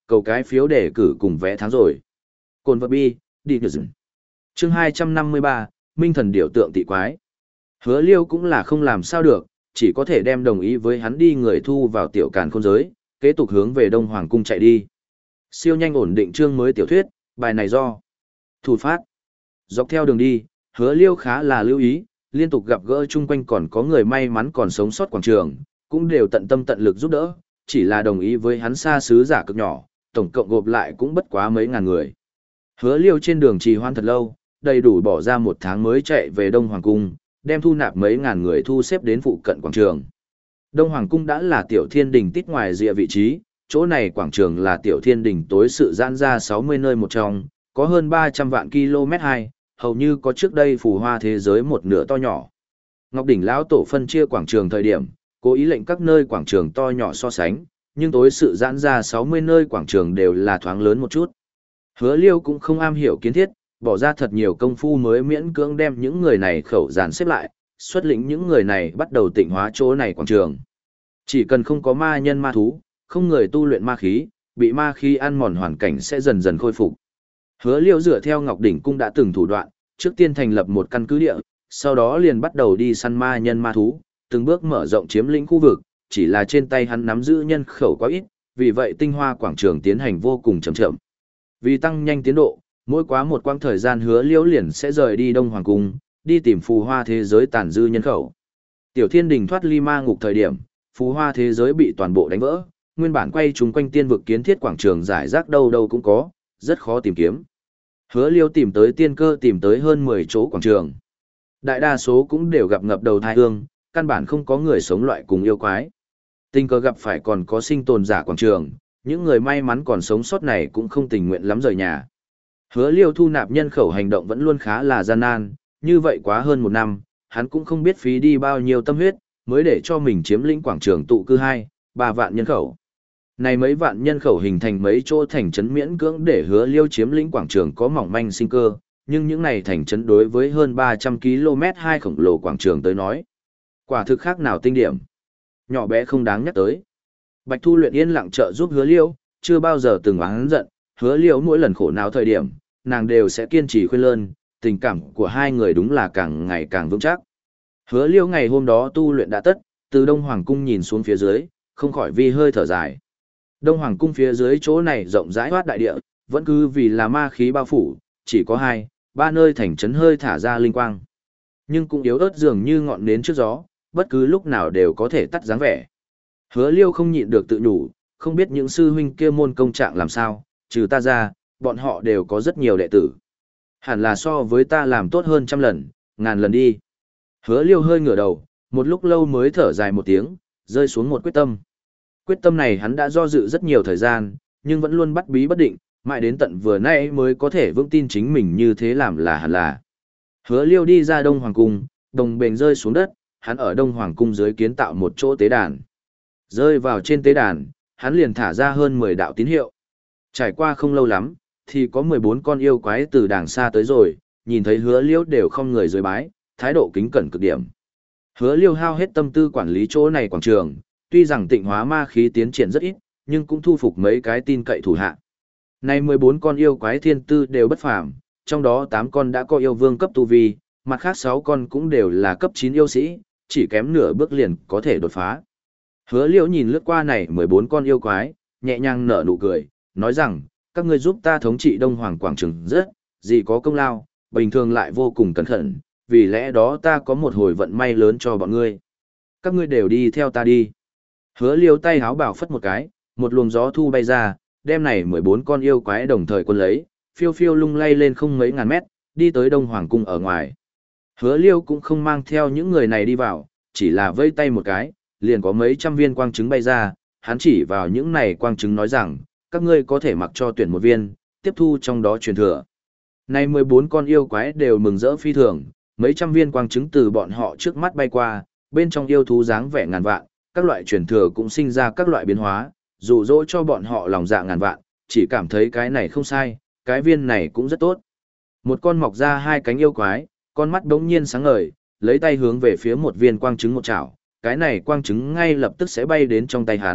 cầu cái phiếu để cử cùng vẽ tháng rồi. Cồn vật bi, đi ngược dừng. Chương hai trăm năm mươi ba, Minh thần điểu tượng tị quái. Hứa Liêu cũng là không làm sao được, chỉ có thể đem đồng ý với hắn đi người thu vào tiểu càn khôn giới, kế tục hướng về Đông Hoàng cung chạy đi. Siêu nhanh ổn định chương mới tiểu thuyết, bài này do Thủ phát. Dọc theo đường đi, Hứa Liêu khá là lưu ý, liên tục gặp gỡ chung quanh còn có người may mắn còn sống sót quảng trường, cũng đều tận tâm tận lực giúp đỡ, chỉ là đồng ý với hắn xa xứ giả cực nhỏ, tổng cộng gộp lại cũng bất quá mấy ngàn người. Hứa Liêu trên đường trì hoãn thật lâu, đầy đủ bỏ ra một tháng mới chạy về Đông Hoàng cung, đem thu nạp mấy ngàn người thu xếp đến phụ cận quảng trường. Đông Hoàng cung đã là tiểu thiên đình tít ngoài rìa vị trí, chỗ này quảng trường là tiểu thiên đình tối sự giãn ra sáu mươi nơi một trong, có hơn ba trăm vạn km hai, hầu như có trước đây phù hoa thế giới một nửa to nhỏ. Ngọc Đỉnh lão tổ phân chia quảng trường thời điểm, cố ý lệnh các nơi quảng trường to nhỏ so sánh, nhưng tối sự giãn ra sáu mươi nơi quảng trường đều là thoáng lớn một chút. Hứa Liêu cũng không am hiểu kiến thiết, bỏ ra thật nhiều công phu mới miễn cưỡng đem những người này khẩu dàn xếp lại, xuất lĩnh những người này bắt đầu tịnh hóa chỗ này quảng trường. Chỉ cần không có ma nhân ma thú, không người tu luyện ma khí, bị ma khí ăn mòn hoàn cảnh sẽ dần dần khôi phục. Hứa Liêu dựa theo Ngọc Đỉnh cung đã từng thủ đoạn, trước tiên thành lập một căn cứ địa, sau đó liền bắt đầu đi săn ma nhân ma thú, từng bước mở rộng chiếm lĩnh khu vực, chỉ là trên tay hắn nắm giữ nhân khẩu quá ít, vì vậy tinh hoa quảng trường tiến hành vô cùng chậm chậm. Vì tăng nhanh tiến độ, mỗi quá một quãng thời gian Hứa Liêu liền sẽ rời đi Đông Hoàng cung, đi tìm phù hoa thế giới tàn dư nhân khẩu. Tiểu Thiên Đình thoát ly ma ngục thời điểm, phù hoa thế giới bị toàn bộ đánh vỡ, nguyên bản quay chúng quanh tiên vực kiến thiết quảng trường giải rác đâu đâu cũng có, rất khó tìm kiếm. Hứa Liêu tìm tới tiên cơ tìm tới hơn mười chỗ quảng trường. Đại đa số cũng đều gặp ngập đầu thai hương, căn bản không có người sống loại cùng yêu quái. Tình cờ gặp phải còn có sinh tồn giả quảng trường, những người may mắn còn sống sót này cũng không tình nguyện lắm rời nhà. Hứa Liêu thu nạp nhân khẩu hành động vẫn luôn khá là gian nan, như vậy quá hơn một năm, hắn cũng không biết phí đi bao nhiêu tâm huyết, mới để cho mình chiếm lĩnh quảng trường tụ cư hai, ba vạn nhân khẩu. Này mấy vạn nhân khẩu hình thành mấy chỗ thành trấn miễn cưỡng để Hứa Liêu chiếm lĩnh quảng trường có mỏng manh sinh cơ, nhưng những này thành trấn đối với hơn ba trăm ki lô mét hai khổng lồ quảng trường tới nói, quả thực khác nào tinh điểm. Nhỏ bé không đáng nhắc tới. Bạch Thu Luyện yên lặng trợ giúp Hứa Liêu, chưa bao giờ từng oán giận, Hứa Liêu mỗi lần khổ não thời điểm, nàng đều sẽ kiên trì khuyên lơn, tình cảm của hai người đúng là càng ngày càng vững chắc. Hứa Liêu ngày hôm đó tu luyện đã tất, từ Đông Hoàng cung nhìn xuống phía dưới, không khỏi vi hơi thở dài. Đông Hoàng cung phía dưới chỗ này rộng rãi hoát đại địa, vẫn cứ vì là ma khí bao phủ, chỉ có hai, ba nơi thành trấn hơi thả ra linh quang. Nhưng cũng yếu ớt dường như ngọn nến trước gió, bất cứ lúc nào đều có thể tắt dáng vẻ. Hứa Liêu không nhịn được tự nhủ, không biết những sư huynh kia môn công trạng làm sao, trừ ta ra, bọn họ đều có rất nhiều đệ tử. Hẳn là so với ta làm tốt hơn trăm lần, ngàn lần đi. Hứa Liêu hơi ngửa đầu, một lúc lâu mới thở dài một tiếng, rơi xuống một quyết tâm. Quyết tâm này hắn đã do dự rất nhiều thời gian, nhưng vẫn luôn bắt bí bất định, mãi đến tận vừa nãy mới có thể vững tin chính mình như thế làm là hẳn là. Hứa Liêu đi ra Đông Hoàng cung, đồng bền rơi xuống đất, hắn ở Đông Hoàng cung dưới kiến tạo một chỗ tế đàn. Rơi vào trên tế đàn, hắn liền thả ra hơn mười đạo tín hiệu. Trải qua không lâu lắm, thì có mười bốn con yêu quái từ đàng xa tới rồi, nhìn thấy Hứa Liêu đều không người dưới bái, thái độ kính cẩn cực điểm. Hứa Liêu hao hết tâm tư quản lý chỗ này quảng trường, tuy rằng tịnh hóa ma khí tiến triển rất ít, nhưng cũng thu phục mấy cái tin cậy thủ hạ. Nay mười bốn con yêu quái thiên tư đều bất phàm, trong đó tám con đã có yêu vương cấp tu vi, mặt khác sáu con cũng đều là cấp chín yêu sĩ, chỉ kém nửa bước liền có thể đột phá. Hứa Liêu nhìn lướt qua này mười bốn con yêu quái, nhẹ nhàng nở nụ cười, nói rằng, các ngươi giúp ta thống trị Đông Hoàng quảng trường rất, gì có công lao, bình thường lại vô cùng cẩn thận, vì lẽ đó ta có một hồi vận may lớn cho bọn ngươi. Các ngươi đều đi theo ta đi. Hứa Liêu tay háo bảo phất một cái, một luồng gió thu bay ra, đem này mười bốn con yêu quái đồng thời quân lấy, phiêu phiêu lung lay lên không mấy ngàn mét, đi tới Đông Hoàng cung ở ngoài. Hứa Liêu cũng không mang theo những người này đi vào, chỉ là vây tay một cái, liền có mấy trăm viên quang trứng bay ra, hắn chỉ vào những này quang trứng nói rằng, các ngươi có thể mặc cho tuyển một viên, tiếp thu trong đó truyền thừa. Này mười bốn con yêu quái đều mừng rỡ phi thường, mấy trăm viên quang trứng từ bọn họ trước mắt bay qua, bên trong yêu thú dáng vẻ ngàn vạn, các loại truyền thừa cũng sinh ra các loại biến hóa, dụ dỗ cho bọn họ lòng dạ ngàn vạn, chỉ cảm thấy cái này không sai, cái viên này cũng rất tốt. Một con mọc ra hai cánh yêu quái, con mắt đống nhiên sáng ngời, lấy tay hướng về phía một viên quang trứng một chảo, cái này quang trứng ngay lập tức sẽ bay đến trong tay hắn,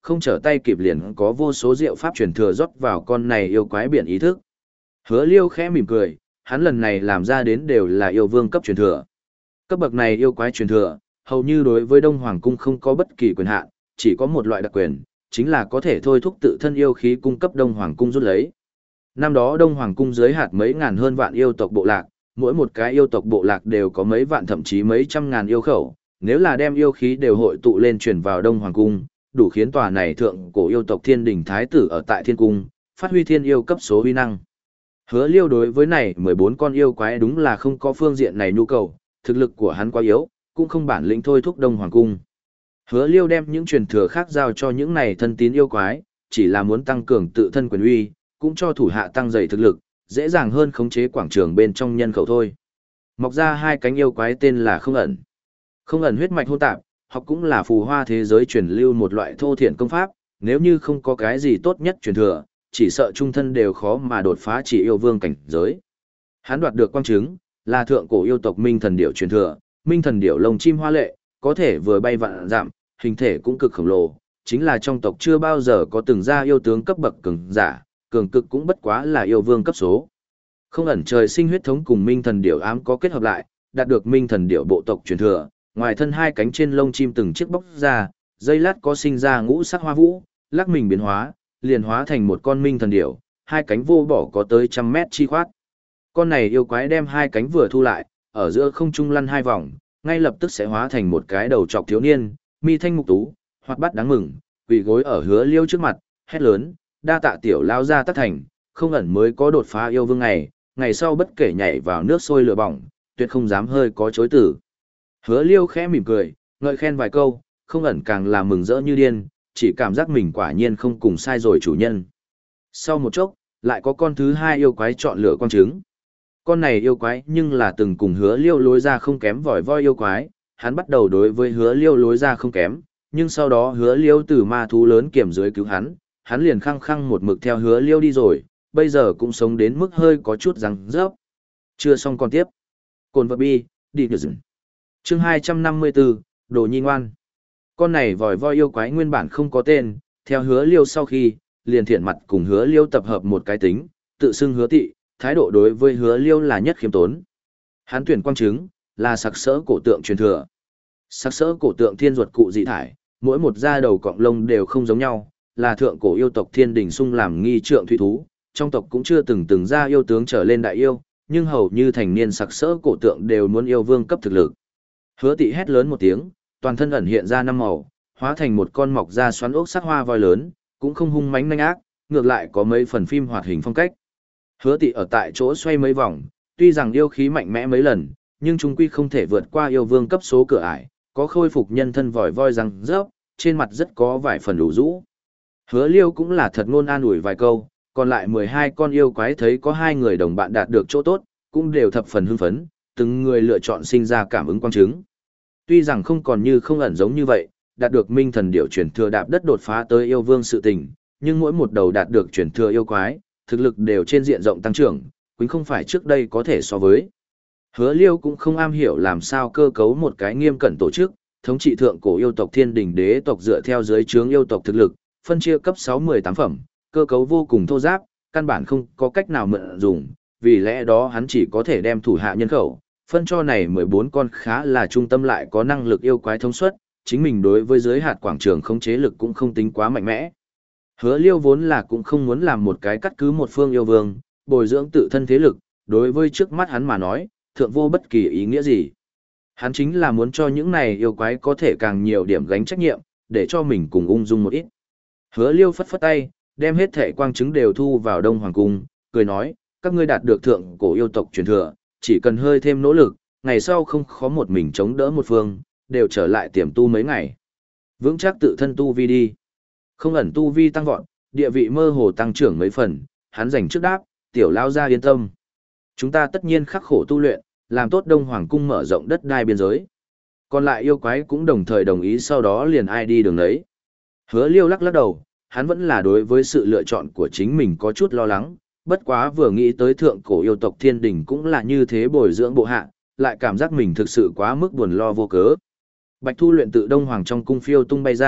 không trở tay kịp liền có vô số diệu pháp truyền thừa rót vào con này yêu quái biển ý thức. Hứa Liêu khẽ mỉm cười, hắn lần này làm ra đến đều là yêu vương cấp truyền thừa. Cấp bậc này yêu quái truyền thừa, hầu như đối với Đông Hoàng cung không có bất kỳ quyền hạn, chỉ có một loại đặc quyền, chính là có thể thôi thúc tự thân yêu khí cung cấp Đông Hoàng cung rút lấy. Năm đó Đông Hoàng cung dưới hạt mấy ngàn hơn vạn yêu tộc bộ lạc, mỗi một cái yêu tộc bộ lạc đều có mấy vạn thậm chí mấy trăm ngàn yêu khẩu, nếu là đem yêu khí đều hội tụ lên truyền vào Đông Hoàng cung, đủ khiến tòa này thượng cổ yêu tộc Thiên Đình thái tử ở tại Thiên cung, phát huy thiên yêu cấp số uy năng. Hứa Liêu đối với này mười bốn con yêu quái đúng là không có phương diện này nhu cầu, thực lực của hắn quá yếu, cũng không bản lĩnh thôi thúc Đông Hoàng cung. Hứa Liêu đem những truyền thừa khác giao cho những này thân tín yêu quái, chỉ là muốn tăng cường tự thân quyền uy, cũng cho thủ hạ tăng dày thực lực, dễ dàng hơn khống chế quảng trường bên trong nhân khẩu thôi. Mọc ra hai cánh yêu quái tên là Không ẩn. Không ẩn huyết mạch hỗn tạp, học cũng là phù hoa thế giới truyền lưu một loại thô thiện công pháp, nếu như không có cái gì tốt nhất truyền thừa, chỉ sợ trung thân đều khó mà đột phá chỉ yêu vương cảnh giới. Hắn đoạt được quang chứng, là thượng cổ yêu tộc Minh Thần Điểu truyền thừa, Minh Thần Điểu lông chim hoa lệ, có thể vừa bay vạn dặm, hình thể cũng cực khổng lồ, chính là trong tộc chưa bao giờ có từng ra yêu tướng cấp bậc cường giả, cường cực cũng bất quá là yêu vương cấp số. Không ẩn trời sinh huyết thống cùng Minh Thần Điểu ám có kết hợp lại, đạt được Minh Thần Điểu bộ tộc truyền thừa, ngoài thân hai cánh trên lông chim từng chiếc bóc ra, dây lát có sinh ra ngũ sắc hoa vũ, lắc mình biến hóa, liền hóa thành một con Minh Thần Điểu, hai cánh vô bỏ có tới trăm mét chi khoát. Con này yêu quái đem hai cánh vừa thu lại, ở giữa không trung lăn hai vòng, ngay lập tức sẽ hóa thành một cái đầu trọc thiếu niên, mi thanh mục tú, hoạt bát đáng mừng, quỳ gối ở Hứa Liêu trước mặt, hét lớn, đa tạ tiểu lao ra tất thành, không ẩn mới có đột phá yêu vương ngày, ngày sau bất kể nhảy vào nước sôi lửa bỏng, tuyệt không dám hơi có chối từ. Hứa Liêu khẽ mỉm cười, ngợi khen vài câu, không ẩn càng là mừng rỡ như điên, chỉ cảm giác mình quả nhiên không cùng sai rồi chủ nhân. Sau một chốc, lại có con thứ hai yêu quái chọn lựa quang trứng. Con này yêu quái nhưng là từng cùng Hứa Liêu lối ra không kém vòi voi yêu quái, hắn bắt đầu đối với Hứa Liêu lối ra không kém, nhưng sau đó Hứa Liêu từ ma thú lớn kiểm dưới cứu hắn, hắn liền khăng khăng một mực theo Hứa Liêu đi rồi, bây giờ cũng sống đến mức hơi có chút răng rớp. Chưa xong còn tiếp. Cồn vật bi, đi được dừng. Chương hai trăm năm mươi tư, Đồ Nhi ngoan. Con này vòi voi yêu quái nguyên bản không có tên, theo Hứa Liêu sau khi, liền thiện mặt cùng Hứa Liêu tập hợp một cái tính, tự xưng Hứa Tị, thái độ đối với Hứa Liêu là nhất khiêm tốn. Hắn tuyển quang chứng, là sặc sỡ cổ tượng truyền thừa. Sặc sỡ cổ tượng thiên ruột cụ dị thải, mỗi một da đầu cọng lông đều không giống nhau, là thượng cổ yêu tộc Thiên Đình sung làm nghi trượng thủy thú, trong tộc cũng chưa từng từng ra yêu tướng trở lên đại yêu, nhưng hầu như thành niên sặc sỡ cổ tượng đều muốn yêu vương cấp thực lực. Hứa Tị hét lớn một tiếng, toàn thân ẩn hiện ra năm màu, hóa thành một con mọc da xoắn ốc sắc hoa voi lớn, cũng không hung mãnh nhanh ác, ngược lại có mấy phần phim hoạt hình phong cách. Hứa Tị ở tại chỗ xoay mấy vòng, tuy rằng yêu khí mạnh mẽ mấy lần, nhưng chúng quy không thể vượt qua yêu vương cấp số cửa ải, có khôi phục nhân thân vòi voi răng rớp, trên mặt rất có vài phần đủ rũ. Hứa Liêu cũng là thật ngôn an ủi vài câu, còn lại mười hai con yêu quái thấy có hai người đồng bạn đạt được chỗ tốt, cũng đều thập phần hưng phấn, từng người lựa chọn sinh ra cảm ứng quang chứng. Tuy rằng không còn như không ẩn giống như vậy, đạt được Minh Thần Điểu chuyển thừa đạp đất đột phá tới yêu vương sự tình, nhưng mỗi một đầu đạt được chuyển thừa yêu quái, thực lực đều trên diện rộng tăng trưởng, cũng không phải trước đây có thể so với. Hứa Liêu cũng không am hiểu làm sao cơ cấu một cái nghiêm cẩn tổ chức, thống trị thượng cổ yêu tộc Thiên Đình đế tộc dựa theo dưới trướng yêu tộc thực lực, phân chia cấp sáu mười tám phẩm, cơ cấu vô cùng thô ráp, căn bản không có cách nào mượn dùng, vì lẽ đó hắn chỉ có thể đem thủ hạ nhân khẩu, phân cho này mười bốn con khá là trung tâm lại có năng lực yêu quái thông suất, chính mình đối với giới hạt quảng trường khống chế lực cũng không tính quá mạnh mẽ. Hứa Liêu vốn là cũng không muốn làm một cái cắt cứ một phương yêu vương, bồi dưỡng tự thân thế lực, đối với trước mắt hắn mà nói, thượng vô bất kỳ ý nghĩa gì. Hắn chính là muốn cho những này yêu quái có thể càng nhiều điểm gánh trách nhiệm, để cho mình cùng ung dung một ít. Hứa Liêu phất phất tay, đem hết thể quang chứng đều thu vào Đông Hoàng Cung, cười nói, các ngươi đạt được thượng cổ yêu tộc truyền thừa, chỉ cần hơi thêm nỗ lực, ngày sau không khó một mình chống đỡ một phương, đều trở lại tiềm tu mấy ngày. Vững chắc tự thân tu vi đi. Không ẩn tu vi tăng vọt, địa vị mơ hồ tăng trưởng mấy phần, hắn giành trước đáp, tiểu lao ra yên tâm. Chúng ta tất nhiên khắc khổ tu luyện, làm tốt Đông Hoàng Cung mở rộng đất đai biên giới. Còn lại yêu quái cũng đồng thời đồng ý, sau đó liền ai đi đường đấy. Hứa Liêu lắc lắc đầu, hắn vẫn là đối với sự lựa chọn của chính mình có chút lo lắng, bất quá vừa nghĩ tới thượng cổ yêu tộc Thiên Đình cũng là như thế bồi dưỡng bộ hạ, lại cảm giác mình thực sự quá mức buồn lo vô cớ. Bạch Thu luyện tự Đông Hoàng trong cung phiêu tung bay ra,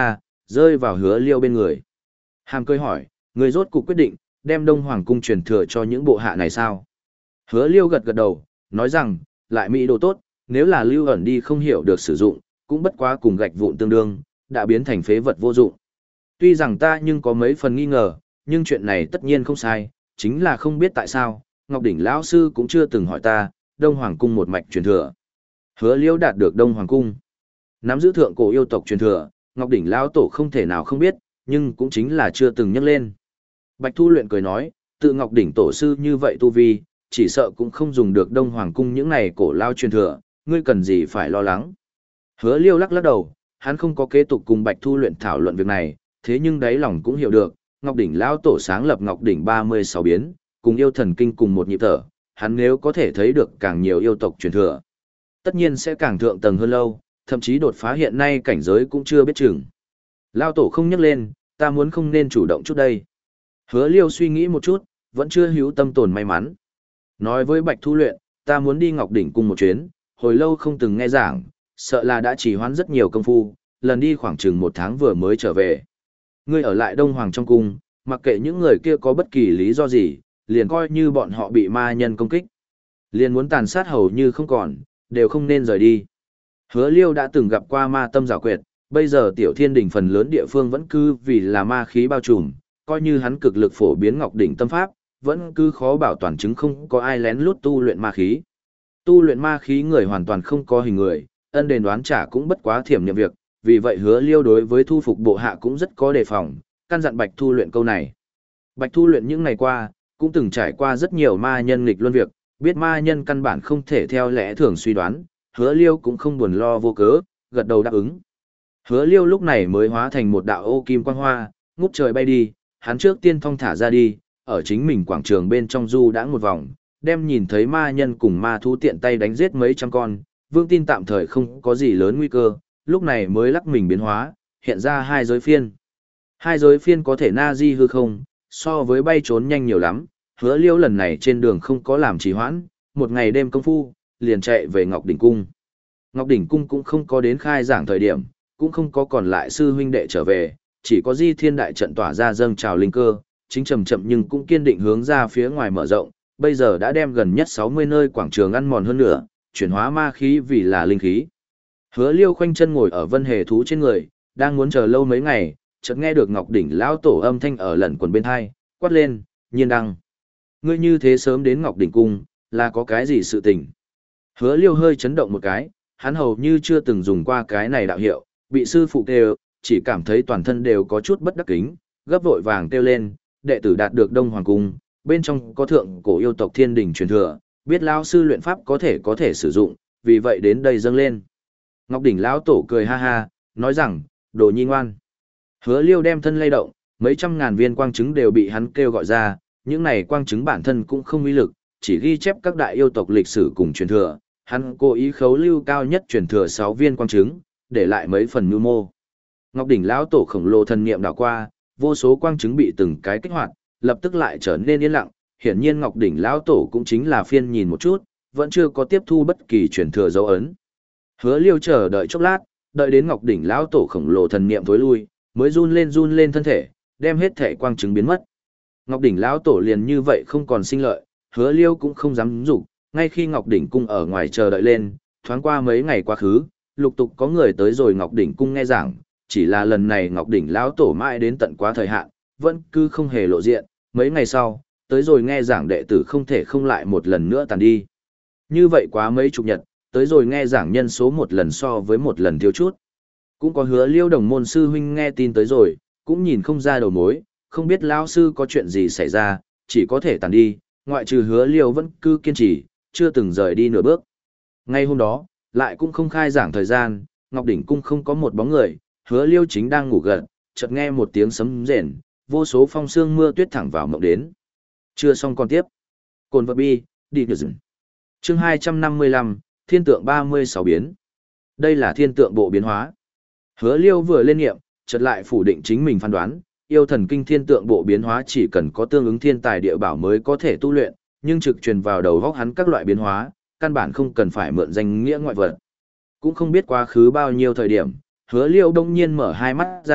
rơi vào Hứa Liêu bên người. Hàm cười hỏi, người rốt cuộc quyết định, đem Đông Hoàng cung truyền thừa cho những bộ hạ này sao? Hứa Liêu gật gật đầu, nói rằng, lại mỹ đồ tốt, nếu là lưu ẩn đi không hiểu được sử dụng, cũng bất quá cùng gạch vụn tương đương, đã biến thành phế vật vô dụng. Tuy rằng ta nhưng có mấy phần nghi ngờ, nhưng chuyện này tất nhiên không sai, chính là không biết tại sao, Ngọc Đỉnh lão sư cũng chưa từng hỏi ta, Đông Hoàng cung một mạch truyền thừa. Hứa Liêu đạt được Đông Hoàng cung, nắm giữ thượng cổ yêu tộc truyền thừa, Ngọc Đỉnh lão tổ không thể nào không biết, nhưng cũng chính là chưa từng nhắc lên. Bạch Thu Luyện cười nói, tự Ngọc Đỉnh tổ sư như vậy tu vi, chỉ sợ cũng không dùng được Đông Hoàng cung những này cổ lao truyền thừa, ngươi cần gì phải lo lắng. Hứa Liêu lắc lắc đầu, hắn không có kế tục cùng Bạch Thu Luyện thảo luận việc này, thế nhưng đáy lòng cũng hiểu được, Ngọc Đỉnh lão tổ sáng lập Ngọc Đỉnh ba mươi sáu biến, cùng yêu thần kinh cùng một nhịp thở, hắn nếu có thể thấy được càng nhiều yêu tộc truyền thừa, tất nhiên sẽ càng thượng tầng hơn lâu, thậm chí đột phá hiện nay cảnh giới cũng chưa biết chừng. Lão tổ không nhắc lên, ta muốn không nên chủ động chút đây. Hứa Liêu suy nghĩ một chút, vẫn chưa hữu tâm tồn may mắn. Nói với Bạch Thu Luyện, ta muốn đi Ngọc Đỉnh cung một chuyến, hồi lâu không từng nghe giảng, sợ là đã trì hoãn rất nhiều công phu, lần đi khoảng chừng một tháng vừa mới trở về. Ngươi ở lại Đông Hoàng trong cung, mặc kệ những người kia có bất kỳ lý do gì, liền coi như bọn họ bị ma nhân công kích. Liền muốn tàn sát hầu như không còn, đều không nên rời đi. Hứa Liêu đã từng gặp qua ma tâm giảo quyệt, bây giờ tiểu thiên đỉnh phần lớn địa phương vẫn cứ vì là ma khí bao trùm, coi như hắn cực lực phổ biến Ngọc Đỉnh tâm pháp, vẫn cứ khó bảo toàn chứng không có ai lén lút tu luyện ma khí. Tu luyện ma khí người hoàn toàn không có hình người, ân đền đoán trả cũng bất quá thiểm nhiệm việc, vì vậy Hứa Liêu đối với thu phục bộ hạ cũng rất có đề phòng, căn dặn Bạch Thu Luyện câu này. Bạch Thu Luyện những ngày qua, cũng từng trải qua rất nhiều ma nhân nghịch luân việc, biết ma nhân căn bản không thể theo lẽ thường suy đoán, Hứa Liêu cũng không buồn lo vô cớ, gật đầu đáp ứng. Hứa Liêu lúc này mới hóa thành một đạo ô kim quang hoa, ngút trời bay đi, hắn trước tiên thong thả ra đi, ở chính mình quảng trường bên trong du đã một vòng, đem nhìn thấy ma nhân cùng ma thú tiện tay đánh giết mấy trăm con, Vương tin tạm thời không có gì lớn nguy cơ, lúc này mới lắc mình biến hóa, hiện ra hai giới phiên. Hai giới phiên có thể na di hư không, so với bay trốn nhanh nhiều lắm, Hứa Liêu lần này trên đường không có làm trì hoãn, một ngày đêm công phu, liền chạy về Ngọc Đỉnh Cung. Ngọc Đỉnh Cung cũng không có đến khai giảng thời điểm, cũng không có còn lại sư huynh đệ trở về, chỉ có Di Thiên đại trận tỏa ra dâng trào linh cơ, chính chậm chậm nhưng cũng kiên định hướng ra phía ngoài mở rộng, bây giờ đã đem gần nhất sáu mươi nơi quảng trường ăn mòn hơn nữa, chuyển hóa ma khí vì là linh khí. Hứa Liêu khoanh chân ngồi ở Vân Hề thú trên người, đang muốn chờ lâu mấy ngày, chợt nghe được Ngọc Đỉnh lão tổ âm thanh ở lẩn quần bên tai, quát lên, "Nhiên Đăng, ngươi như thế sớm đến Ngọc Đỉnh cung, là có cái gì sự tình?" Hứa Liêu hơi chấn động một cái, hắn hầu như chưa từng dùng qua cái này đạo hiệu, bị sư phụ kêu, chỉ cảm thấy toàn thân đều có chút bất đắc kính, gấp vội vàng kêu lên, đệ tử đạt được Đông Hoàng cung, bên trong có thượng cổ yêu tộc thiên đình truyền thừa, biết lão sư luyện pháp có thể có thể sử dụng, vì vậy đến đây dâng lên. Ngọc Đỉnh lão tổ cười ha ha, nói rằng, đồ nhi ngoan. Hứa Liêu đem thân lay động, mấy trăm ngàn viên quang chứng đều bị hắn kêu gọi ra, những này quang chứng bản thân cũng không uy lực, chỉ ghi chép các đại yêu tộc lịch sử cùng truyền thừa, hắn cố ý khấu lưu cao nhất truyền thừa sáu viên quang chứng, để lại mấy phần mưu mô. Ngọc Đỉnh lão tổ khổng lồ thần niệm đảo qua, vô số quang chứng bị từng cái kích hoạt, lập tức lại trở nên yên lặng, hiển nhiên Ngọc Đỉnh lão tổ cũng chính là phiên nhìn một chút, vẫn chưa có tiếp thu bất kỳ truyền thừa dấu ấn. Hứa Liêu chờ đợi chốc lát, đợi đến Ngọc Đỉnh lão tổ khổng lồ thần niệm tối lui, mới run lên run lên thân thể, đem hết thể quang chứng biến mất. Ngọc Đỉnh lão tổ liền như vậy không còn sinh lợi, Hứa Liêu cũng không dám dục, ngay khi Ngọc Đỉnh cung ở ngoài chờ đợi lên, thoáng qua mấy ngày quá khứ, lục tục có người tới rồi Ngọc Đỉnh cung nghe giảng, chỉ là lần này Ngọc Đỉnh lão tổ mãi đến tận quá thời hạn, vẫn cứ không hề lộ diện, mấy ngày sau, tới rồi nghe giảng đệ tử không thể không lại một lần nữa tàn đi. Như vậy quá mấy chục nhật, tới rồi nghe giảng nhân số một lần so với một lần thiếu chút. Cũng có Hứa Liêu đồng môn sư huynh nghe tin tới rồi, cũng nhìn không ra đầu mối, không biết lão sư có chuyện gì xảy ra, chỉ có thể tàn đi, ngoại trừ Hứa Liêu vẫn cứ kiên trì, chưa từng rời đi nửa bước. Ngay hôm đó, lại cũng không khai giảng thời gian, Ngọc Đỉnh cung không có một bóng người, Hứa Liêu chính đang ngủ gật, chợt nghe một tiếng sấm rền, vô số phong sương mưa tuyết thẳng vào mộng đến. Chưa xong còn tiếp. Cồn vật bi, đi nhờ dừng. Chương hai trăm năm mươi lăm, Thiên tượng ba mươi sáu biến. Đây là thiên tượng bộ biến hóa. Hứa Liêu vừa lên nghiệm, chợt lại phủ định chính mình phán đoán, yêu thần kinh thiên tượng bộ biến hóa chỉ cần có tương ứng thiên tài địa bảo mới có thể tu luyện, nhưng trực truyền vào đầu góc hắn các loại biến hóa, căn bản không cần phải mượn danh nghĩa ngoại vật. Cũng không biết quá khứ bao nhiêu thời điểm, Hứa Liêu đông nhiên mở hai mắt ra,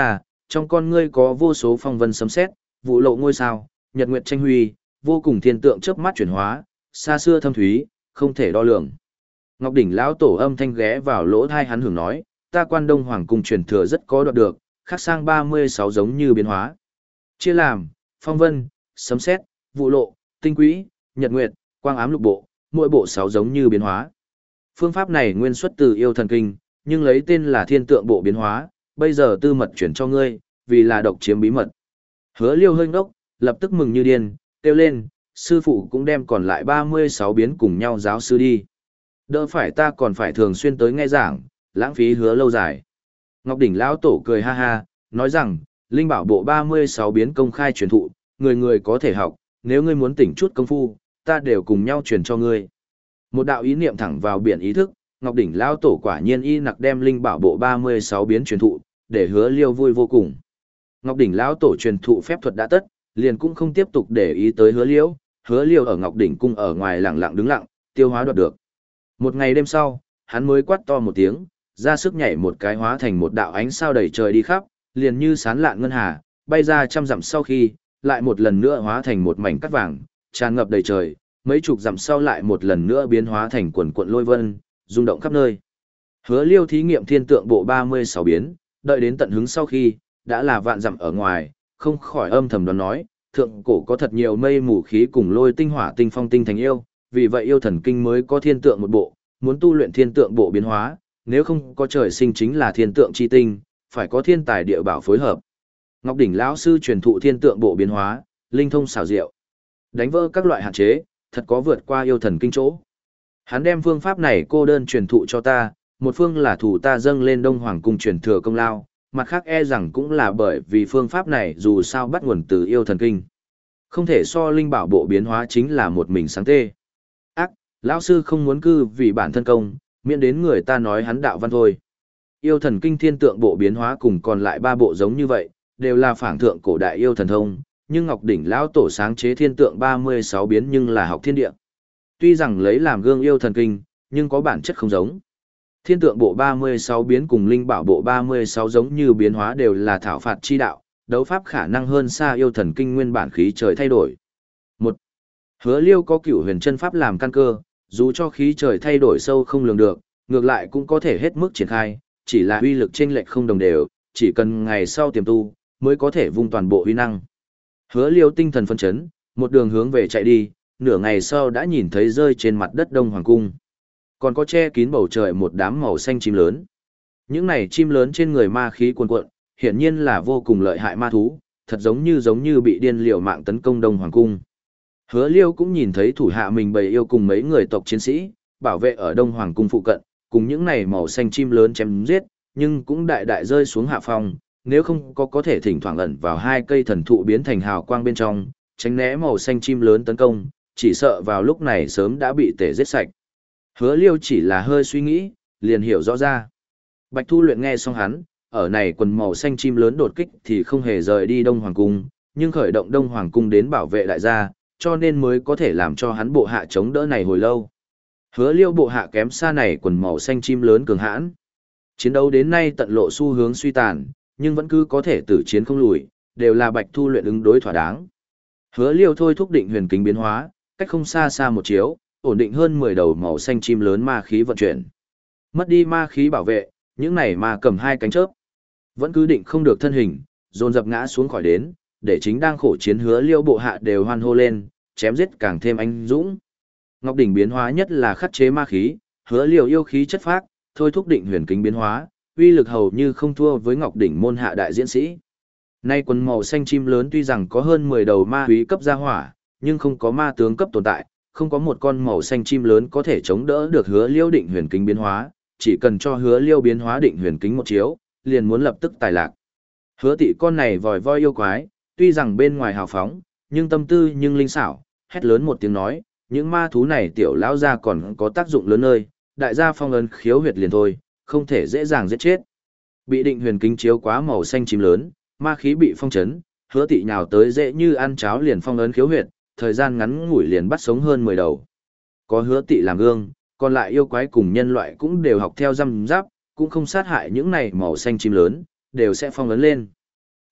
trong con ngươi có vô số phong vân sấm sét, vụ lộ ngôi sao, nhật nguyệt tranh huy, vô cùng thiên tượng chớp mắt chuyển hóa, xa xưa thâm thúy, không thể đo lường. Ngọc đỉnh lão tổ âm thanh ghé vào lỗ tai hắn hưởng nói, ta Quan Đông Hoàng cung truyền thừa rất có đoạt được, khác sang ba mươi sáu giống như biến hóa. Chia làm, phong vân, sấm sét, vụ lộ, tinh quỹ, nhật nguyệt, quang ám lục bộ, mỗi bộ sáu giống như biến hóa. Phương pháp này nguyên xuất từ yêu thần kinh, nhưng lấy tên là thiên tượng bộ biến hóa, bây giờ tư mật chuyển cho ngươi, vì là độc chiếm bí mật. Hứa Liêu hơi ngốc, lập tức mừng như điên, kêu lên, sư phụ cũng đem còn lại ba mươi sáu biến cùng nhau giáo sư đi. Đỡ phải ta còn phải thường xuyên tới nghe giảng, lãng phí hứa lâu dài. Ngọc đỉnh lão tổ cười ha ha, nói rằng, linh bảo bộ ba mươi sáu biến công khai truyền thụ, người người có thể học, nếu ngươi muốn tỉnh chút công phu, ta đều cùng nhau truyền cho ngươi. Một đạo ý niệm thẳng vào biển ý thức, Ngọc đỉnh lão tổ quả nhiên y nặc đem linh bảo bộ ba mươi sáu biến truyền thụ, để Hứa Liêu vui vô cùng. Ngọc đỉnh lão tổ truyền thụ phép thuật đã tất, liền cũng không tiếp tục để ý tới Hứa Liêu, Hứa Liêu ở Ngọc đỉnh cung ở ngoài lặng lặng đứng lặng, tiêu hóa đoạt được. Một ngày đêm sau, hắn mới quát to một tiếng, ra sức nhảy một cái hóa thành một đạo ánh sao đầy trời đi khắp, liền như sán lạn ngân hà, bay ra trăm dặm sau khi, lại một lần nữa hóa thành một mảnh cát vàng, tràn ngập đầy trời, mấy chục dặm sau lại một lần nữa biến hóa thành quần cuộn lôi vân, rung động khắp nơi. Hứa Liêu thí nghiệm thiên tượng bộ ba mươi sáu biến, đợi đến tận hứng sau khi, đã là vạn dặm ở ngoài, không khỏi âm thầm đoán nói, thượng cổ có thật nhiều mây mù khí cùng lôi tinh hỏa tinh phong tinh thành yêu, vì vậy yêu thần kinh mới có thiên tượng một bộ, muốn tu luyện thiên tượng bộ biến hóa, nếu không có trời sinh chính là thiên tượng chi tinh, phải có thiên tài địa bảo phối hợp. Ngọc đỉnh lão sư truyền thụ thiên tượng bộ biến hóa, linh thông xảo diệu, đánh vỡ các loại hạn chế, thật có vượt qua yêu thần kinh chỗ. Hắn đem phương pháp này cô đơn truyền thụ cho ta, một phương là thủ ta dâng lên Đông Hoàng cung truyền thừa công lao, mặt khác e rằng cũng là bởi vì phương pháp này dù sao bắt nguồn từ yêu thần kinh. Không thể so linh bảo bộ biến hóa chính là một mình sáng tê. Ác, lão sư không muốn cư vì bản thân công, miễn đến người ta nói hắn đạo văn thôi. Yêu thần kinh thiên tượng bộ biến hóa cùng còn lại ba bộ giống như vậy, đều là phảng thượng cổ đại yêu thần thông, nhưng Ngọc đỉnh lão tổ sáng chế thiên tượng ba mươi sáu biến nhưng là học thiên địa. Tuy rằng lấy làm gương yêu thần kinh, nhưng có bản chất không giống. Thiên tượng bộ ba mươi sáu biến cùng linh bảo bộ ba mươi sáu giống như biến hóa đều là thảo phạt chi đạo, đấu pháp khả năng hơn xa yêu thần kinh nguyên bản khí trời thay đổi. Một, Hứa Liêu có cửu huyền chân pháp làm căn cơ, dù cho khí trời thay đổi sâu không lường được, ngược lại cũng có thể hết mức triển khai, chỉ là uy lực chênh lệch không đồng đều, chỉ cần ngày sau tiềm tu, mới có thể vung toàn bộ uy năng. Hứa Liêu tinh thần phân chấn, một đường hướng về chạy đi, nửa ngày sau đã nhìn thấy rơi trên mặt đất Đông Hoàng cung. Còn có che kín bầu trời một đám màu xanh chim lớn. Những này chim lớn trên người ma khí cuồn cuộn, hiển nhiên là vô cùng lợi hại ma thú, thật giống như giống như bị điên liều mạng tấn công Đông Hoàng cung. Hứa Liêu cũng nhìn thấy thủ hạ mình bầy yêu cùng mấy người tộc chiến sĩ, bảo vệ ở Đông Hoàng cung phụ cận, cùng những này màu xanh chim lớn chém giết, nhưng cũng đại đại rơi xuống hạ phong, nếu không có có thể thỉnh thoảng ẩn vào hai cây thần thụ biến thành hào quang bên trong, tránh né màu xanh chim lớn tấn công, chỉ sợ vào lúc này sớm đã bị tể giết sạch. Hứa Liêu chỉ là hơi suy nghĩ, liền hiểu rõ ra. Bạch Thu Luyện nghe xong hắn, ở này quần màu xanh chim lớn đột kích thì không hề rời đi Đông Hoàng cung, nhưng khởi động Đông Hoàng cung đến bảo vệ đại gia, cho nên mới có thể làm cho hắn bộ hạ chống đỡ này hồi lâu. Hứa Liêu bộ hạ kém xa này quần màu xanh chim lớn cường hãn. Chiến đấu đến nay tận lộ xu hướng suy tàn, nhưng vẫn cứ có thể tử chiến không lùi, đều là Bạch Thu Luyện ứng đối thỏa đáng. Hứa Liêu thôi thúc định huyền kính biến hóa, cách không xa xa một chiếu, ổn định hơn mười đầu màu xanh chim lớn ma khí vận chuyển. Mất đi ma khí bảo vệ, những này ma cầm hai cánh chớp, vẫn cứ định không được thân hình, dồn dập ngã xuống khỏi đến, để chính đang khổ chiến Hứa Liêu bộ hạ đều hoan hô lên, chém giết càng thêm anh dũng. Ngọc đỉnh biến hóa nhất là khắc chế ma khí, Hứa Liêu yêu khí chất phác, thôi thúc định huyền kính biến hóa, uy lực hầu như không thua với Ngọc đỉnh môn hạ đại diễn sĩ. Nay quần màu xanh chim lớn tuy rằng có hơn mười đầu ma quý cấp gia hỏa, nhưng không có ma tướng cấp tồn tại, không có một con màu xanh chim lớn có thể chống đỡ được Hứa Liêu định huyền kính biến hóa, chỉ cần cho Hứa Liêu biến hóa định huyền kính một chiếu, liền muốn lập tức tài lạc. Hứa Tị con này vòi voi yêu quái, tuy rằng bên ngoài hào phóng, nhưng tâm tư nhưng linh xảo, hét lớn một tiếng nói, những ma thú này tiểu lão gia còn có tác dụng lớn nơi, đại gia phong ấn khiếu huyệt liền thôi, không thể dễ dàng giết chết. Bị định huyền kính chiếu quá màu xanh chim lớn, ma khí bị phong chấn, Hứa Tị nhào tới dễ như ăn cháo liền phong ấn khiếu huyệt, thời gian ngắn ngủi liền bắt sống hơn mười đầu. Có Hứa Tị làm gương, còn lại yêu quái cùng nhân loại cũng đều học theo răm giáp, cũng không sát hại những này màu xanh chim lớn, đều sẽ phong ấn lên.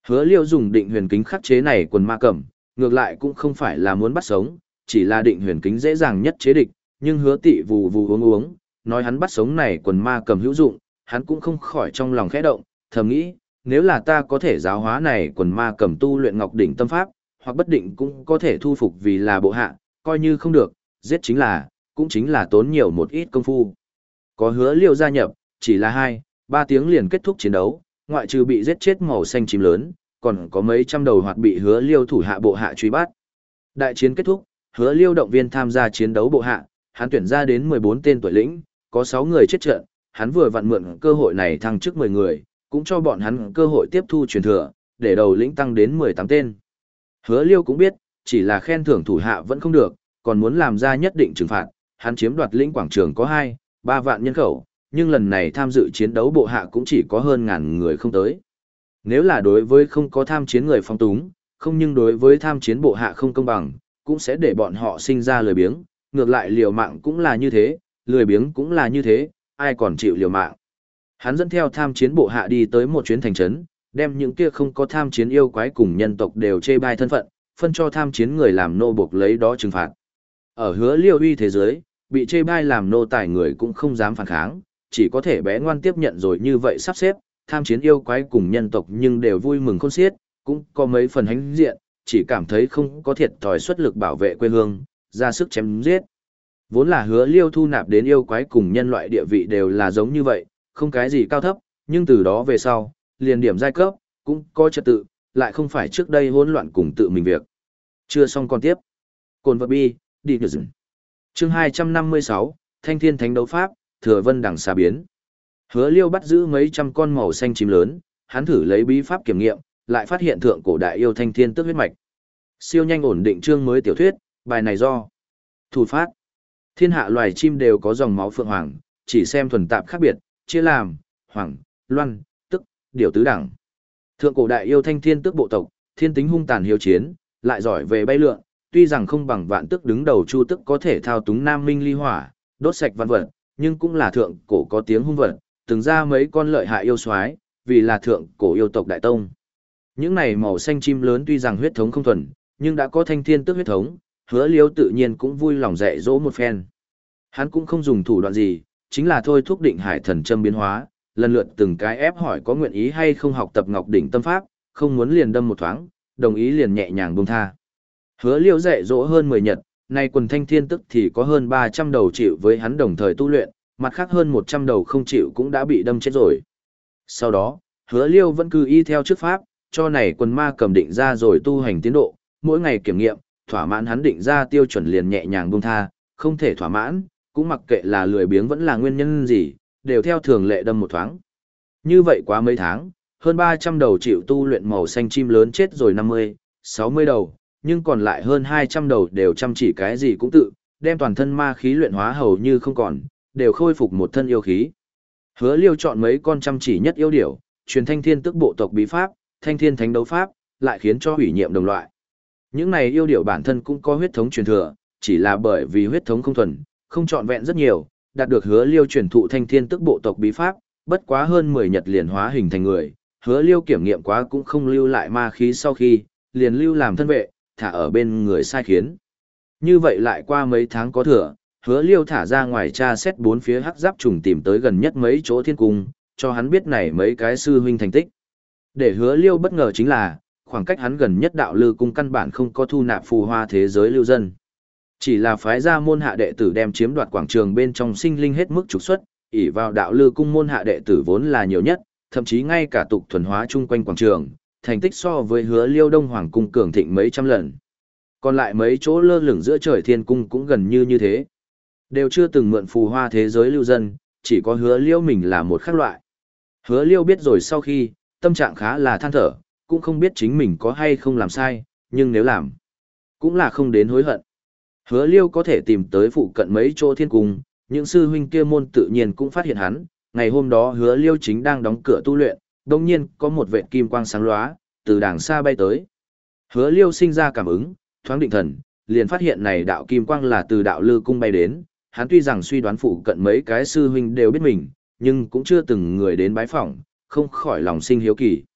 Hứa Liêu dùng định huyền kính khắc chế này quần ma cầm, ngược lại cũng không phải là muốn bắt sống, chỉ là định huyền kính dễ dàng nhất chế địch, nhưng hứa tị vù vù uống uống, nói hắn bắt sống này quần ma cầm hữu dụng, hắn cũng không khỏi trong lòng khẽ động, thầm nghĩ, nếu là ta có thể giáo hóa này quần ma cầm tu luyện ngọc đỉnh tâm pháp, hoặc bất định cũng có thể thu phục vì là bộ hạ, coi như không được, giết chính là, cũng chính là tốn nhiều một ít công phu. Có Hứa Liêu gia nhập, chỉ là hai, ba tiếng liền kết thúc chiến đấu, ngoại trừ bị giết chết màu xanh chim lớn, còn có mấy trăm đầu hoạt bị Hứa Liêu thủ hạ bộ hạ truy bắt. Đại chiến kết thúc, Hứa Liêu động viên tham gia chiến đấu bộ hạ, hắn tuyển ra đến mười bốn tên tuổi lĩnh, có sáu người chết trận, hắn vừa vặn mượn cơ hội này thăng chức mười người, cũng cho bọn hắn cơ hội tiếp thu truyền thừa, để đầu lĩnh tăng đến mười tám tên. Hứa Liêu cũng biết, chỉ là khen thưởng thủ hạ vẫn không được, còn muốn làm ra nhất định trừng phạt, hắn chiếm đoạt lĩnh quảng trường có hai, ba vạn nhân khẩu, nhưng lần này tham dự chiến đấu bộ hạ cũng chỉ có hơn ngàn người không tới. Nếu là đối với không có tham chiến người phong túng, không nhưng đối với tham chiến bộ hạ không công bằng, cũng sẽ để bọn họ sinh ra lười biếng, ngược lại liều mạng cũng là như thế, lười biếng cũng là như thế, ai còn chịu liều mạng. Hắn dẫn theo tham chiến bộ hạ đi tới một chuyến thành trấn, đem những kia không có tham chiến yêu quái cùng nhân tộc đều chê bai thân phận, phân cho tham chiến người làm nô buộc lấy đó trừng phạt. Ở Hứa Liêu uy thế giới, bị chê bai làm nô tài người cũng không dám phản kháng, chỉ có thể bé ngoan tiếp nhận rồi như vậy sắp xếp, tham chiến yêu quái cùng nhân tộc nhưng đều vui mừng khôn xiết, cũng có mấy phần hãnh diện, chỉ cảm thấy không có thiệt thòi xuất lực bảo vệ quê hương, ra sức chém giết. Vốn là Hứa Liêu thu nạp đến yêu quái cùng nhân loại địa vị đều là giống như vậy, không cái gì cao thấp, nhưng từ đó về sau, liền điểm giai cấp, cũng có trật tự, lại không phải trước đây hỗn loạn cùng tự mình việc. Chưa xong còn tiếp. Cồn vật bi, đi ngược dừng. Chương hai trăm năm mươi sáu, Thanh Thiên Thánh Đấu Pháp, Thừa Vân Đằng Xa Biến. Hứa Liêu bắt giữ mấy trăm con màu xanh chim lớn, hắn thử lấy bí pháp kiểm nghiệm, lại phát hiện thượng cổ đại yêu Thanh Thiên Tức huyết mạch. Siêu nhanh ổn định chương mới tiểu thuyết, bài này do thủ phát. Thiên hạ loài chim đều có dòng máu phượng hoàng, chỉ xem thuần tạp khác biệt, chia làm hoàng, loan, tức, điều tứ đẳng. Thượng cổ đại yêu Thanh Thiên Tức bộ tộc, thiên tính hung tàn hiếu chiến, lại giỏi về bay lượn, tuy rằng không bằng vạn tức đứng đầu chu tức có thể thao túng nam minh ly hỏa, đốt sạch văn vật, nhưng cũng là thượng cổ có tiếng hung vật, từng ra mấy con lợi hại yêu soái, vì là thượng cổ yêu tộc đại tông. Những này màu xanh chim lớn tuy rằng huyết thống không thuần, nhưng đã có Thanh Thiên Tức huyết thống, Hứa Liêu tự nhiên cũng vui lòng dạy dỗ một phen. Hắn cũng không dùng thủ đoạn gì, chính là thôi thúc định hải thần châm biến hóa, lần lượt từng cái ép hỏi có nguyện ý hay không học tập Ngọc Đỉnh tâm pháp, không muốn liền đâm một thoáng, đồng ý liền nhẹ nhàng buông tha. Hứa Liêu dạy dỗ hơn mười nhật, nay quần Thanh Thiên Tức thì có hơn ba trăm đầu chịu với hắn đồng thời tu luyện, mặt khác hơn một trăm đầu không chịu cũng đã bị đâm chết rồi. Sau đó, Hứa Liêu vẫn cứ y theo trước pháp, cho này quần ma cầm định ra rồi tu hành tiến độ, mỗi ngày kiểm nghiệm, thỏa mãn hắn định ra tiêu chuẩn liền nhẹ nhàng buông tha, không thể thỏa mãn, cũng mặc kệ là lười biếng vẫn là nguyên nhân gì, đều theo thường lệ đâm một thoáng. Như vậy quá mấy tháng, hơn ba trăm đầu chịu tu luyện màu xanh chim lớn chết rồi năm mươi, sáu mươi đầu, nhưng còn lại hơn hai trăm đầu đều chăm chỉ cái gì cũng tự, đem toàn thân ma khí luyện hóa hầu như không còn, đều khôi phục một thân yêu khí. Hứa Liêu chọn mấy con chăm chỉ nhất yêu điểu, truyền Thanh Thiên Tức bộ tộc bí pháp, Thanh Thiên Thánh Đấu Pháp, lại khiến cho hủy nhiệm đồng loại. Những này yêu điểu bản thân cũng có huyết thống truyền thừa, chỉ là bởi vì huyết thống không thuần, không trọn vẹn rất nhiều, đạt được Hứa Liêu truyền thụ Thanh Thiên Tức bộ tộc bí pháp, bất quá hơn mười nhật liền hóa hình thành người, Hứa Liêu kiểm nghiệm quá cũng không lưu lại ma khí sau khi, liền lưu làm thân vệ, thả ở bên người sai khiến. Như vậy lại qua mấy tháng có thừa, Hứa Liêu thả ra ngoài tra xét bốn phía hắc giáp trùng tìm tới gần nhất mấy chỗ thiên cung, cho hắn biết này mấy cái sư huynh thành tích. Để Hứa Liêu bất ngờ chính là, khoảng cách hắn gần nhất đạo lư cung căn bản không có thu nạp phù hoa thế giới lưu dân. Chỉ là phái ra môn hạ đệ tử đem chiếm đoạt quảng trường bên trong sinh linh hết mức trục xuất, ỷ vào đạo lư cung môn hạ đệ tử vốn là nhiều nhất, thậm chí ngay cả tục thuần hóa chung quanh quảng trường, thành tích so với Hứa Liêu Đông Hoàng cung cường thịnh mấy trăm lần. Còn lại mấy chỗ lơ lửng giữa trời thiên cung cũng gần như như thế. Đều chưa từng mượn phù hoa thế giới lưu dân, chỉ có Hứa Liêu mình là một khác loại. Hứa Liêu biết rồi sau khi, tâm trạng khá là than thở, cũng không biết chính mình có hay không làm sai, nhưng nếu làm, cũng là không đến hối hận. Hứa Liêu có thể tìm tới phụ cận mấy chỗ thiên cung, những sư huynh kia môn tự nhiên cũng phát hiện hắn, ngày hôm đó Hứa Liêu chính đang đóng cửa tu luyện, đồng nhiên có một vệt kim quang sáng lóa, từ đàng xa bay tới. Hứa Liêu sinh ra cảm ứng, thoáng định thần, liền phát hiện này đạo kim quang là từ đạo lư cung bay đến, hắn tuy rằng suy đoán phụ cận mấy cái sư huynh đều biết mình, nhưng cũng chưa từng người đến bái phỏng, không khỏi lòng sinh hiếu kỳ.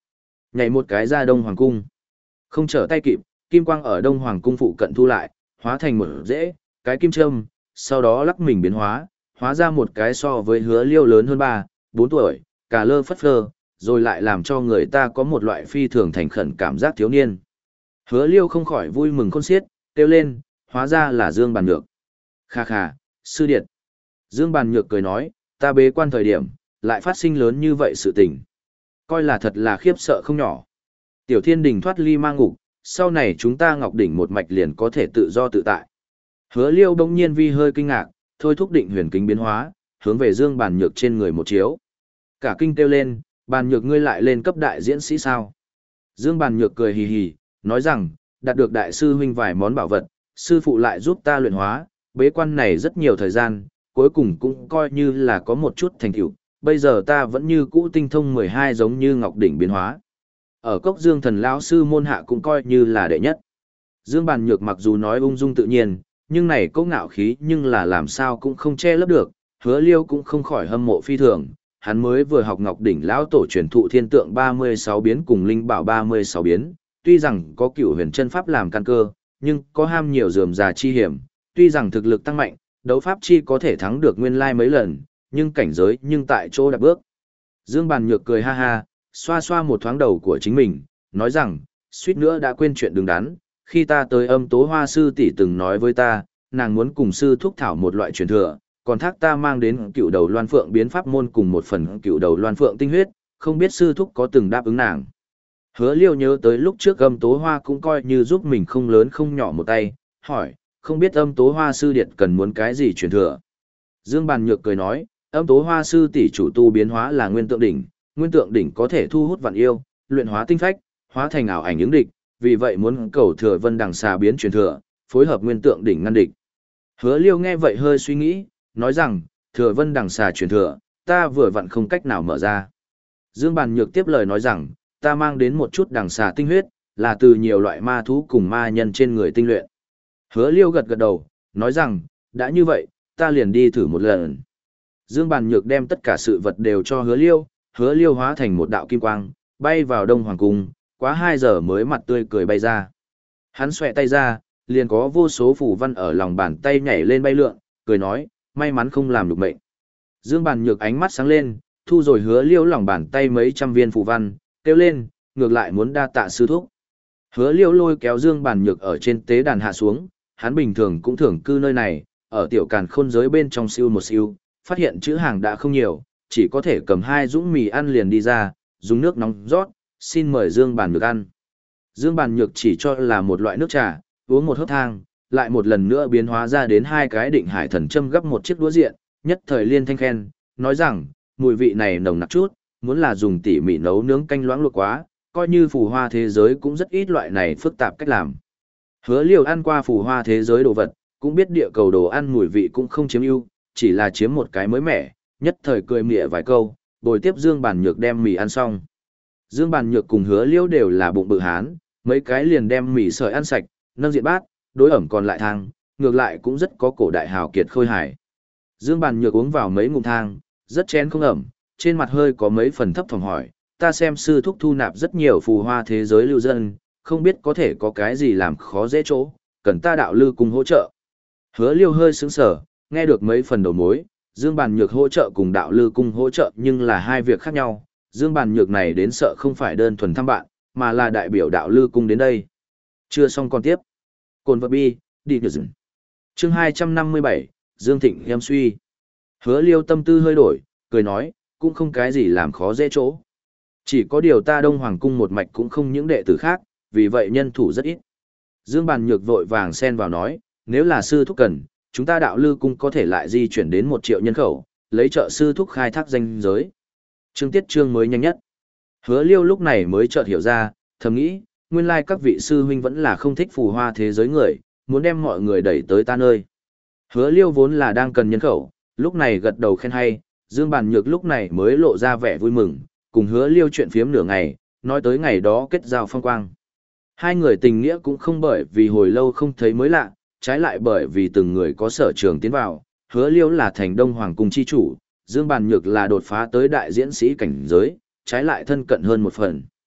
Nhảy một cái ra Đông Hoàng cung. Không trở tay kịp, kim quang ở Đông Hoàng cung phụ cận thu lại, hóa thành một rễ, cái kim châm, sau đó lắc mình biến hóa, hóa ra một cái so với Hứa Liêu lớn hơn ba, bốn tuổi, cả lơ phất phơ, rồi lại làm cho người ta có một loại phi thường thành khẩn cảm giác thiếu niên. Hứa Liêu không khỏi vui mừng khôn xiết, kêu lên, hóa ra là Dương Bàn Nhược. Kha kha, sư điệt. Dương Bàn Nhược cười nói, ta bế quan thời điểm, lại phát sinh lớn như vậy sự tình. Coi là thật là khiếp sợ không nhỏ. Tiểu Thiên Đình thoát ly ma ngục, sau này chúng ta Ngọc Đỉnh một mạch liền có thể tự do tự tại. Hứa Liêu đông nhiên vi hơi kinh ngạc, thôi thúc định huyền kính biến hóa, hướng về Dương Bàn Nhược trên người một chiếu. Cả kinh kêu lên, Bàn Nhược ngươi lại lên cấp đại diễn sĩ sao? Dương Bàn Nhược cười hì hì, nói rằng, đạt được đại sư huynh vài món bảo vật, sư phụ lại giúp ta luyện hóa, bế quan này rất nhiều thời gian, cuối cùng cũng coi như là có một chút thành tựu. Bây giờ ta vẫn như cũ tinh thông mười hai giống như Ngọc Đỉnh biến hóa. Ở cốc Dương Thần lão sư môn hạ cũng coi như là đệ nhất. Dương Bàn Nhược mặc dù nói ung dung tự nhiên, nhưng này có ngạo khí nhưng là làm sao cũng không che lấp được, Hứa Liêu cũng không khỏi hâm mộ phi thường. Hắn mới vừa học Ngọc Đỉnh lão tổ truyền thụ thiên tượng ba mươi sáu biến cùng linh bảo ba mươi sáu biến, tuy rằng có cửu huyền chân pháp làm căn cơ, nhưng có ham nhiều rườm rà chi hiểm, tuy rằng thực lực tăng mạnh, đấu pháp chi có thể thắng được nguyên lai mấy lần, nhưng cảnh giới nhưng tại chỗ đạp bước. Dương Bàn Nhược cười ha ha, xoa xoa một thoáng đầu của chính mình, nói rằng, suýt nữa đã quên chuyện đứng đắn, khi ta tới Âm Tố Hoa sư tỷ từng nói với ta, nàng muốn cùng sư thúc thảo một loại truyền thừa, còn thác ta mang đến cựu đầu loan phượng biến pháp môn cùng một phần cựu đầu loan phượng tinh huyết, không biết sư thúc có từng đáp ứng nàng. Hứa Liêu nhớ tới lúc trước Âm Tố Hoa cũng coi như giúp mình không lớn không nhỏ một tay, hỏi, không biết Âm Tố Hoa sư điệt cần muốn cái gì truyền thừa. Dương Bàn Nhược cười nói, Âm Tố Hoa sư tỷ chủ tu biến hóa là nguyên tượng đỉnh, nguyên tượng đỉnh có thể thu hút vạn yêu, luyện hóa tinh phách, hóa thành ảo ảnh ứng địch, vì vậy muốn cầu thừa Vân Đằng xà biến truyền thừa, phối hợp nguyên tượng đỉnh ngăn địch. Hứa Liêu nghe vậy hơi suy nghĩ, nói rằng, thừa Vân Đằng xà truyền thừa, ta vừa vặn không cách nào mở ra. Dương Bàn Nhược tiếp lời nói rằng, ta mang đến một chút đằng xà tinh huyết, là từ nhiều loại ma thú cùng ma nhân trên người tinh luyện. Hứa Liêu gật gật đầu, nói rằng, đã như vậy, ta liền đi thử một lần. Dương Bàn Nhược đem tất cả sự vật đều cho Hứa Liêu, Hứa Liêu hóa thành một đạo kim quang, bay vào Đông Hoàng Cung, quá hai giờ mới mặt tươi cười bay ra. Hắn xòe tay ra, liền có vô số phù văn ở lòng bàn tay nhảy lên bay lượn, cười nói, may mắn không làm được mệnh. Dương Bàn Nhược ánh mắt sáng lên, thu rồi Hứa Liêu lòng bàn tay mấy trăm viên phù văn, kêu lên, ngược lại muốn đa tạ sư thúc. Hứa Liêu lôi kéo Dương Bàn Nhược ở trên tế đàn hạ xuống, hắn bình thường cũng thường cư nơi này, ở tiểu càn khôn giới bên trong siêu một siêu, phát hiện chữ hàng đã không nhiều, chỉ có thể cầm hai dũng mì ăn liền đi ra, dùng nước nóng rót, xin mời Dương Bàn Nhược ăn. Dương Bàn Nhược chỉ cho là một loại nước trà, uống một hớp thang, lại một lần nữa biến hóa ra đến hai cái định hải thần châm gấp một chiếc đũa diện, nhất thời liên thanh khen, nói rằng, mùi vị này nồng nặc chút, muốn là dùng tỉ mỉ nấu nướng canh loãng luộc quá, coi như phù hoa thế giới cũng rất ít loại này phức tạp cách làm. Hứa Liêu ăn qua phù hoa thế giới đồ vật, cũng biết địa cầu đồ ăn mùi vị cũng không chiếm ưu, chỉ là chiếm một cái mới mẻ, nhất thời cười mỉa vài câu, bồi tiếp Dương Bàn Nhược đem mì ăn xong. Dương Bàn Nhược cùng Hứa Liêu đều là bụng bự hán, mấy cái liền đem mì sợi ăn sạch, nâng diện bát, đối ẩm còn lại thang, ngược lại cũng rất có cổ đại hào kiệt khôi hài. Dương Bàn Nhược uống vào mấy ngụm thang, rất chén không ẩm, trên mặt hơi có mấy phần thấp thỏm hỏi, ta xem sư thúc thu nạp rất nhiều phù hoa thế giới lưu dân, không biết có thể có cái gì làm khó dễ chỗ, cần ta đạo lư cùng hỗ trợ. Hứa Liêu hơi sững sờ, nghe được mấy phần đầu mối, Dương Bàn Nhược hỗ trợ cùng đạo lư cung hỗ trợ nhưng là hai việc khác nhau, Dương Bàn Nhược này đến sợ không phải đơn thuần thăm bạn, mà là đại biểu đạo lư cung đến đây. Chưa xong còn tiếp. Cồn vật bi, đi được dừng. Chương hai trăm năm mươi bảy, Dương Thịnh em suy. Hứa Liêu tâm tư hơi đổi, cười nói, cũng không cái gì làm khó dễ chỗ. Chỉ có điều ta Đông Hoàng cung một mạch cũng không những đệ tử khác, vì vậy nhân thủ rất ít. Dương Bàn Nhược vội vàng xen vào nói, nếu là sư thúc cần, chúng ta đạo lư cung có thể lại di chuyển đến một triệu nhân khẩu, lấy trợ sư thúc khai thác danh giới. Chương tiết chương mới nhanh nhất. Hứa Liêu lúc này mới chợt hiểu ra, thầm nghĩ, nguyên lai các vị sư huynh vẫn là không thích phù hoa thế giới người, muốn đem mọi người đẩy tới ta nơi. Hứa Liêu vốn là đang cần nhân khẩu, lúc này gật đầu khen hay, Dương Bàn Nhược lúc này mới lộ ra vẻ vui mừng, cùng Hứa Liêu chuyện phiếm nửa ngày, nói tới ngày đó kết giao phong quang. Hai người tình nghĩa cũng không bởi vì hồi lâu không thấy mới lạ, trái lại bởi vì từng người có sở trường tiến vào, Hứa Liêu là thành Đông Hoàng cung chi chủ, Dương Bàn Nhược là đột phá tới đại diễn sĩ cảnh giới, trái lại thân cận hơn một phần.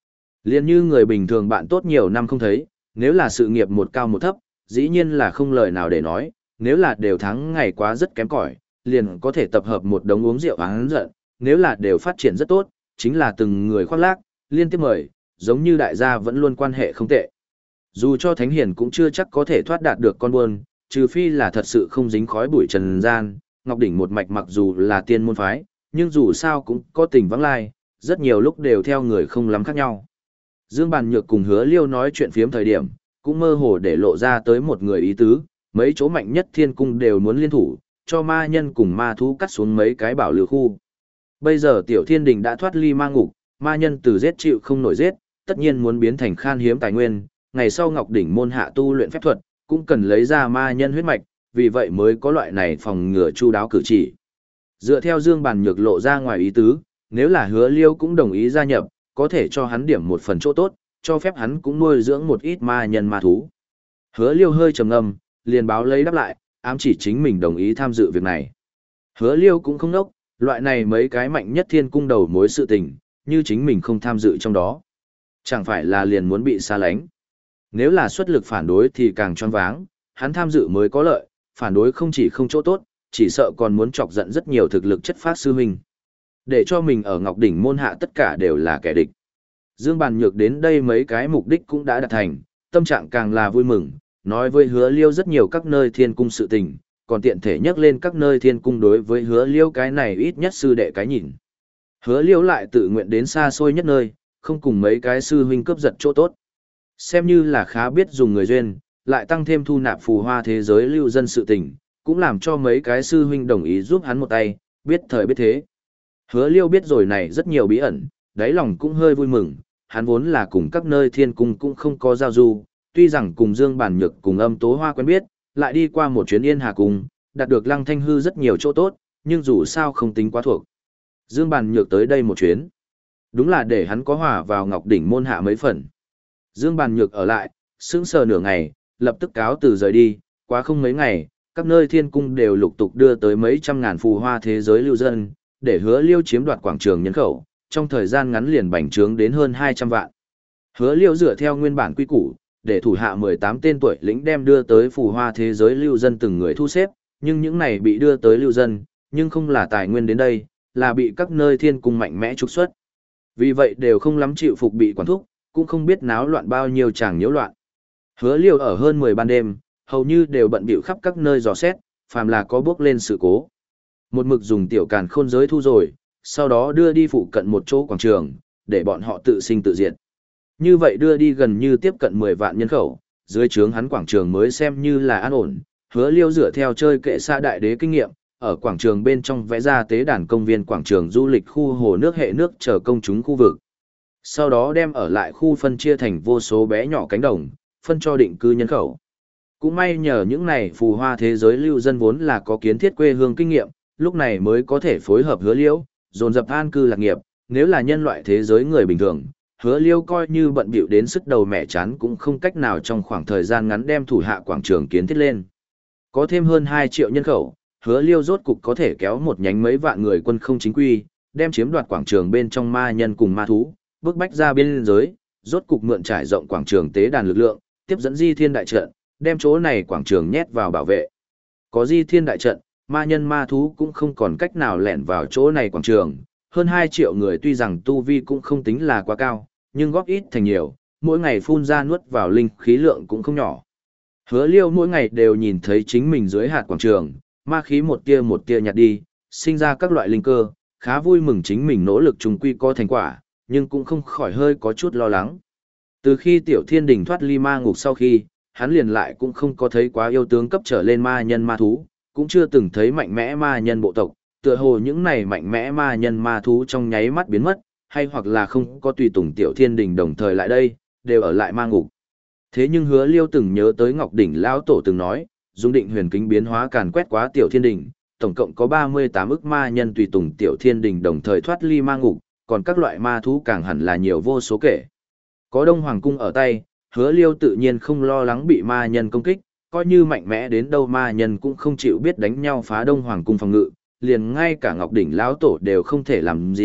Liên như người bình thường bạn tốt nhiều năm không thấy, nếu là sự nghiệp một cao một thấp, dĩ nhiên là không lời nào để nói, nếu là đều thắng ngày quá rất kém cỏi, liền có thể tập hợp một đống uống rượu oán giận, nếu là đều phát triển rất tốt, chính là từng người khoác lác, liên tiếp mời, giống như đại gia vẫn luôn quan hệ không tệ. Dù cho Thánh Hiền cũng chưa chắc có thể thoát đạt được con buôn, trừ phi là thật sự không dính khói bụi trần gian, Ngọc Đỉnh một mạch mặc dù là tiên môn phái, nhưng dù sao cũng có tình vắng lai, rất nhiều lúc đều theo người không lắm khác nhau. Dương Bàn Nhược cùng Hứa Liêu nói chuyện phiếm thời điểm, cũng mơ hồ để lộ ra tới một người ý tứ, mấy chỗ mạnh nhất thiên cung đều muốn liên thủ, cho ma nhân cùng ma thú cắt xuống mấy cái bảo lưu khu. Bây giờ Tiểu Thiên Đình đã thoát ly ma ngục, ma nhân từ giết chịu không nổi giết, tất nhiên muốn biến thành khan hiếm tài nguyên, ngày sau Ngọc Đỉnh môn hạ tu luyện phép thuật, cũng cần lấy ra ma nhân huyết mạch, vì vậy mới có loại này phòng ngừa chu đáo cử chỉ. Dựa theo Dương Bàn Nhược lộ ra ngoài ý tứ, nếu là Hứa Liêu cũng đồng ý gia nhập, có thể cho hắn điểm một phần chỗ tốt, cho phép hắn cũng nuôi dưỡng một ít ma nhân ma thú. Hứa Liêu hơi trầm ngâm, liền báo lấy đáp lại, ám chỉ chính mình đồng ý tham dự việc này. Hứa Liêu cũng không nốc, loại này mấy cái mạnh nhất thiên cung đầu mối sự tình, như chính mình không tham dự trong đó. Chẳng phải là liền muốn bị xa lánh. Nếu là xuất lực phản đối thì càng choáng váng, hắn tham dự mới có lợi, phản đối không chỉ không chỗ tốt, chỉ sợ còn muốn chọc giận rất nhiều thực lực chất phát sư huynh. Để cho mình ở Ngọc Đỉnh môn hạ tất cả đều là kẻ địch. Dương Bàn Nhược đến đây mấy cái mục đích cũng đã đạt thành, tâm trạng càng là vui mừng, nói với Hứa Liêu rất nhiều các nơi thiên cung sự tình, còn tiện thể nhắc lên các nơi thiên cung đối với Hứa Liêu cái này ít nhất sư đệ cái nhìn. Hứa Liêu lại tự nguyện đến xa xôi nhất nơi, không cùng mấy cái sư huynh cướp giật chỗ tốt. Xem như là khá biết dùng người duyên, lại tăng thêm thu nạp phù hoa thế giới lưu dân sự tình, cũng làm cho mấy cái sư huynh đồng ý giúp hắn một tay, biết thời biết thế. Hứa Liêu biết rồi này rất nhiều bí ẩn, đáy lòng cũng hơi vui mừng, hắn vốn là cùng các nơi thiên cung cũng không có giao du, tuy rằng cùng Dương Bàn Nhược cùng Âm Tố Hoa quen biết, lại đi qua một chuyến Yên Hà Cung, đạt được Lăng Thanh Hư rất nhiều chỗ tốt, nhưng dù sao không tính quá thuộc. Dương Bàn Nhược tới đây một chuyến, đúng là để hắn có hòa vào Ngọc Đỉnh môn hạ mấy phần. Dương Bàn Nhược ở lại, sững sờ nửa ngày, lập tức cáo từ rời đi, quá không mấy ngày, các nơi thiên cung đều lục tục đưa tới mấy trăm ngàn phù hoa thế giới lưu dân, để Hứa Liêu chiếm đoạt quảng trường nhân khẩu, trong thời gian ngắn liền bành trướng đến hơn hai trăm vạn. Hứa Liêu dựa theo nguyên bản quy củ, để thủ hạ mười tám tên tuổi lĩnh đem đưa tới phù hoa thế giới lưu dân từng người thu xếp, nhưng những này bị đưa tới lưu dân, nhưng không là tài nguyên đến đây, là bị các nơi thiên cung mạnh mẽ trục xuất. Vì vậy đều không lắm chịu phục bị quản thúc, cũng không biết náo loạn bao nhiêu chàng nhiễu loạn. Hứa Liêu ở hơn mười ban đêm, hầu như đều bận bịu khắp các nơi dò xét, phàm là có bước lên sự cố. Một mực dùng tiểu càn khôn giới thu rồi, sau đó đưa đi phụ cận một chỗ quảng trường, để bọn họ tự sinh tự diệt. Như vậy đưa đi gần như tiếp cận mười vạn nhân khẩu, dưới trướng hắn quảng trường mới xem như là an ổn. Hứa Liêu dựa theo chơi kệ xa đại đế kinh nghiệm, ở quảng trường bên trong vẽ ra tế đàn công viên quảng trường du lịch khu hồ nước hệ nước chờ công chúng khu vực. Sau đó đem ở lại khu phân chia thành vô số bé nhỏ cánh đồng, phân cho định cư nhân khẩu. Cũng may nhờ những này phù hoa thế giới lưu dân vốn là có kiến thiết quê hương kinh nghiệm, lúc này mới có thể phối hợp Hứa Liêu, dồn dập an cư lạc nghiệp. Nếu là nhân loại thế giới người bình thường, Hứa Liêu coi như bận bịu đến sức đầu mẻ chán cũng không cách nào trong khoảng thời gian ngắn đem thủ hạ quảng trường kiến thiết lên. Có thêm hơn hai triệu nhân khẩu, Hứa Liêu rốt cục có thể kéo một nhánh mấy vạn người quân không chính quy, đem chiếm đoạt quảng trường bên trong ma nhân cùng ma thú, bước bách ra biên giới, rốt cục mượn trải rộng quảng trường tế đàn lực lượng, tiếp dẫn Di Thiên đại trận, đem chỗ này quảng trường nhét vào bảo vệ. Có Di Thiên đại trận, ma nhân ma thú cũng không còn cách nào lẻn vào chỗ này quảng trường. Hơn hai triệu người tuy rằng tu vi cũng không tính là quá cao, nhưng góp ít thành nhiều, mỗi ngày phun ra nuốt vào linh khí lượng cũng không nhỏ. Hứa Liêu mỗi ngày đều nhìn thấy chính mình dưới hạt quảng trường, ma khí một tia một tia nhạt đi, sinh ra các loại linh cơ, khá vui mừng chính mình nỗ lực trùng quy có thành quả, nhưng cũng không khỏi hơi có chút lo lắng. Từ khi Tiểu Thiên Đình thoát ly ma ngục sau khi, hắn liền lại cũng không có thấy quá yêu tướng cấp trở lên ma nhân ma thú, cũng chưa từng thấy mạnh mẽ ma nhân bộ tộc, tựa hồ những này mạnh mẽ ma nhân ma thú trong nháy mắt biến mất, hay hoặc là không có tùy tùng Tiểu Thiên Đình đồng thời lại đây, đều ở lại ma ngục. Thế nhưng Hứa Liêu từng nhớ tới Ngọc Đỉnh lão tổ từng nói, dùng định huyền kính biến hóa càn quét quá Tiểu Thiên Đình, tổng cộng có ba mươi tám ức ma nhân tùy tùng Tiểu Thiên Đình đồng thời thoát ly ma ngục, còn các loại ma thú càng hẳn là nhiều vô số kể. Có Đông Hoàng cung ở tay, Hứa Liêu tự nhiên không lo lắng bị ma nhân công kích, coi như mạnh mẽ đến đâu ma nhân cũng không chịu biết đánh nhau phá Đông Hoàng cung phòng ngự, liền ngay cả Ngọc Đỉnh lão tổ đều không thể làm gì,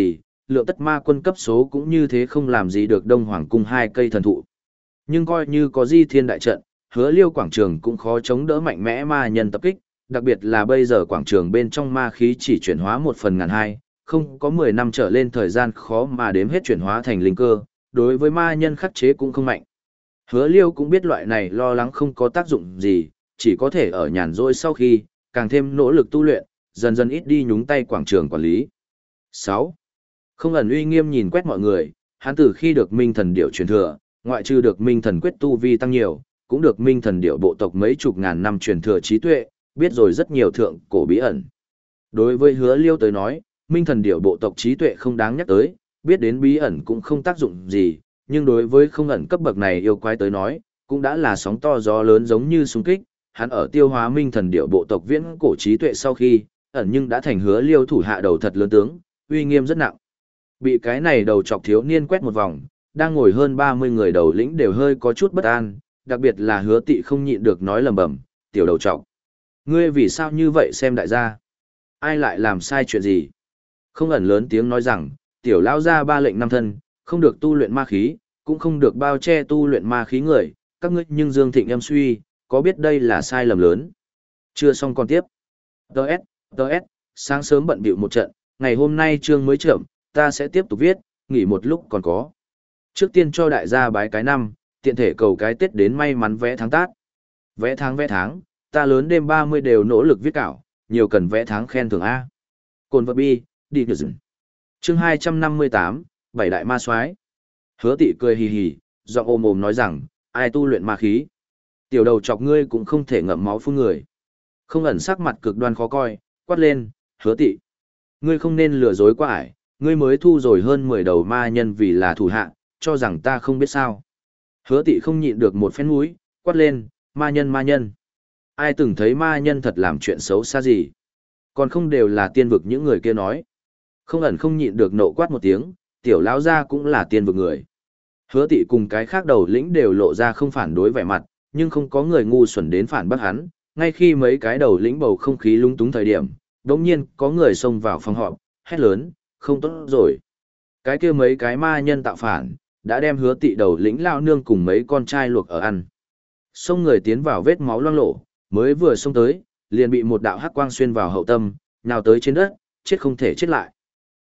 lượng tất ma quân cấp số cũng như thế không làm gì được Đông Hoàng cung hai cây thần thụ. Nhưng coi như có di thiên đại trận, hứa liêu quảng trường cũng khó chống đỡ mạnh mẽ ma nhân tập kích, đặc biệt là bây giờ quảng trường bên trong ma khí chỉ chuyển hóa một phần ngàn hai, không có mười năm trở lên thời gian khó mà đếm hết chuyển hóa thành linh cơ, đối với ma nhân khắc chế cũng không mạnh. Hứa liêu cũng biết loại này lo lắng không có tác dụng gì, chỉ có thể ở nhàn rỗi sau khi, càng thêm nỗ lực tu luyện, dần dần ít đi nhúng tay quảng trường quản lý. sáu. Không ẩn uy nghiêm nhìn quét mọi người, hắn từ khi được minh thần điệu truyền thừa, ngoại trừ được minh thần quyết tu vi tăng nhiều, cũng được minh thần điệu bộ tộc mấy chục ngàn năm truyền thừa trí tuệ, biết rồi rất nhiều thượng cổ bí ẩn. Đối với hứa liêu tới nói, minh thần điệu bộ tộc trí tuệ không đáng nhắc tới, biết đến bí ẩn cũng không tác dụng gì, nhưng đối với không ẩn cấp bậc này yêu quái tới nói, cũng đã là sóng to gió lớn giống như xung kích, hắn ở tiêu hóa minh thần điệu bộ tộc viễn cổ trí tuệ sau khi, ẩn nhưng đã thành hứa liêu thủ hạ đầu thật lớn tướng, uy nghiêm rất nặng. Bị cái này đầu chọc thiếu niên quét một vòng, đang ngồi hơn ba mươi người đầu lĩnh đều hơi có chút bất an, đặc biệt là hứa tị không nhịn được nói lầm bầm, tiểu đầu chọc. Ngươi vì sao như vậy xem đại gia? Ai lại làm sai chuyện gì? Không ẩn lớn tiếng nói rằng, tiểu lao ra ba lệnh năm thân, không được tu luyện ma khí, cũng không được bao che tu luyện ma khí người, các ngươi nhưng Dương Thịnh em suy, có biết đây là sai lầm lớn? Chưa xong còn tiếp. Đợt, đợt, sáng sớm bận bịu một trận, ngày hôm nay chương mới chậm, ta sẽ tiếp tục viết, nghỉ một lúc còn có. Trước tiên cho đại gia bái cái năm, tiện thể cầu cái Tết đến may mắn vẽ tháng tát. Vẽ tháng vẽ tháng, ta lớn đêm ba mươi đều nỗ lực viết cảo, nhiều cần vẽ tháng khen thưởng A. Cồn vật bi, đi được dừng. Chương hai trăm năm mươi tám, bảy đại ma soái. Hứa tị cười hì hì, giọng ồm ồm nói rằng, ai tu luyện ma khí. Tiểu đầu chọc ngươi cũng không thể ngậm máu phun người. Không ẩn sắc mặt cực đoan khó coi, quát lên, hứa tị. Ngươi không nên lừa dối quá ải, ngươi mới thu rồi hơn mười đầu ma nhân vì là thủ hạ, cho rằng ta không biết sao. Hứa tị không nhịn được một phen mũi, quát lên, ma nhân ma nhân. Ai từng thấy ma nhân thật làm chuyện xấu xa gì? Còn không đều là tiên vực những người kia nói. Không ẩn không nhịn được nộ quát một tiếng, tiểu lão gia cũng là tiên vực người. Hứa tị cùng cái khác đầu lĩnh đều lộ ra không phản đối vẻ mặt, nhưng không có người ngu xuẩn đến phản bác hắn. Ngay khi mấy cái đầu lĩnh bầu không khí lung túng thời điểm, đột nhiên có người xông vào phòng họp, hét lớn, không tốt rồi. Cái kia mấy cái ma nhân tạo phản, đã đem hứa tị đầu lĩnh lao nương cùng mấy con trai luộc ở ăn. Xông người tiến vào vết máu loang lổ, mới vừa xông tới, liền bị một đạo hắc quang xuyên vào hậu tâm, nhào tới trên đất, chết không thể chết lại.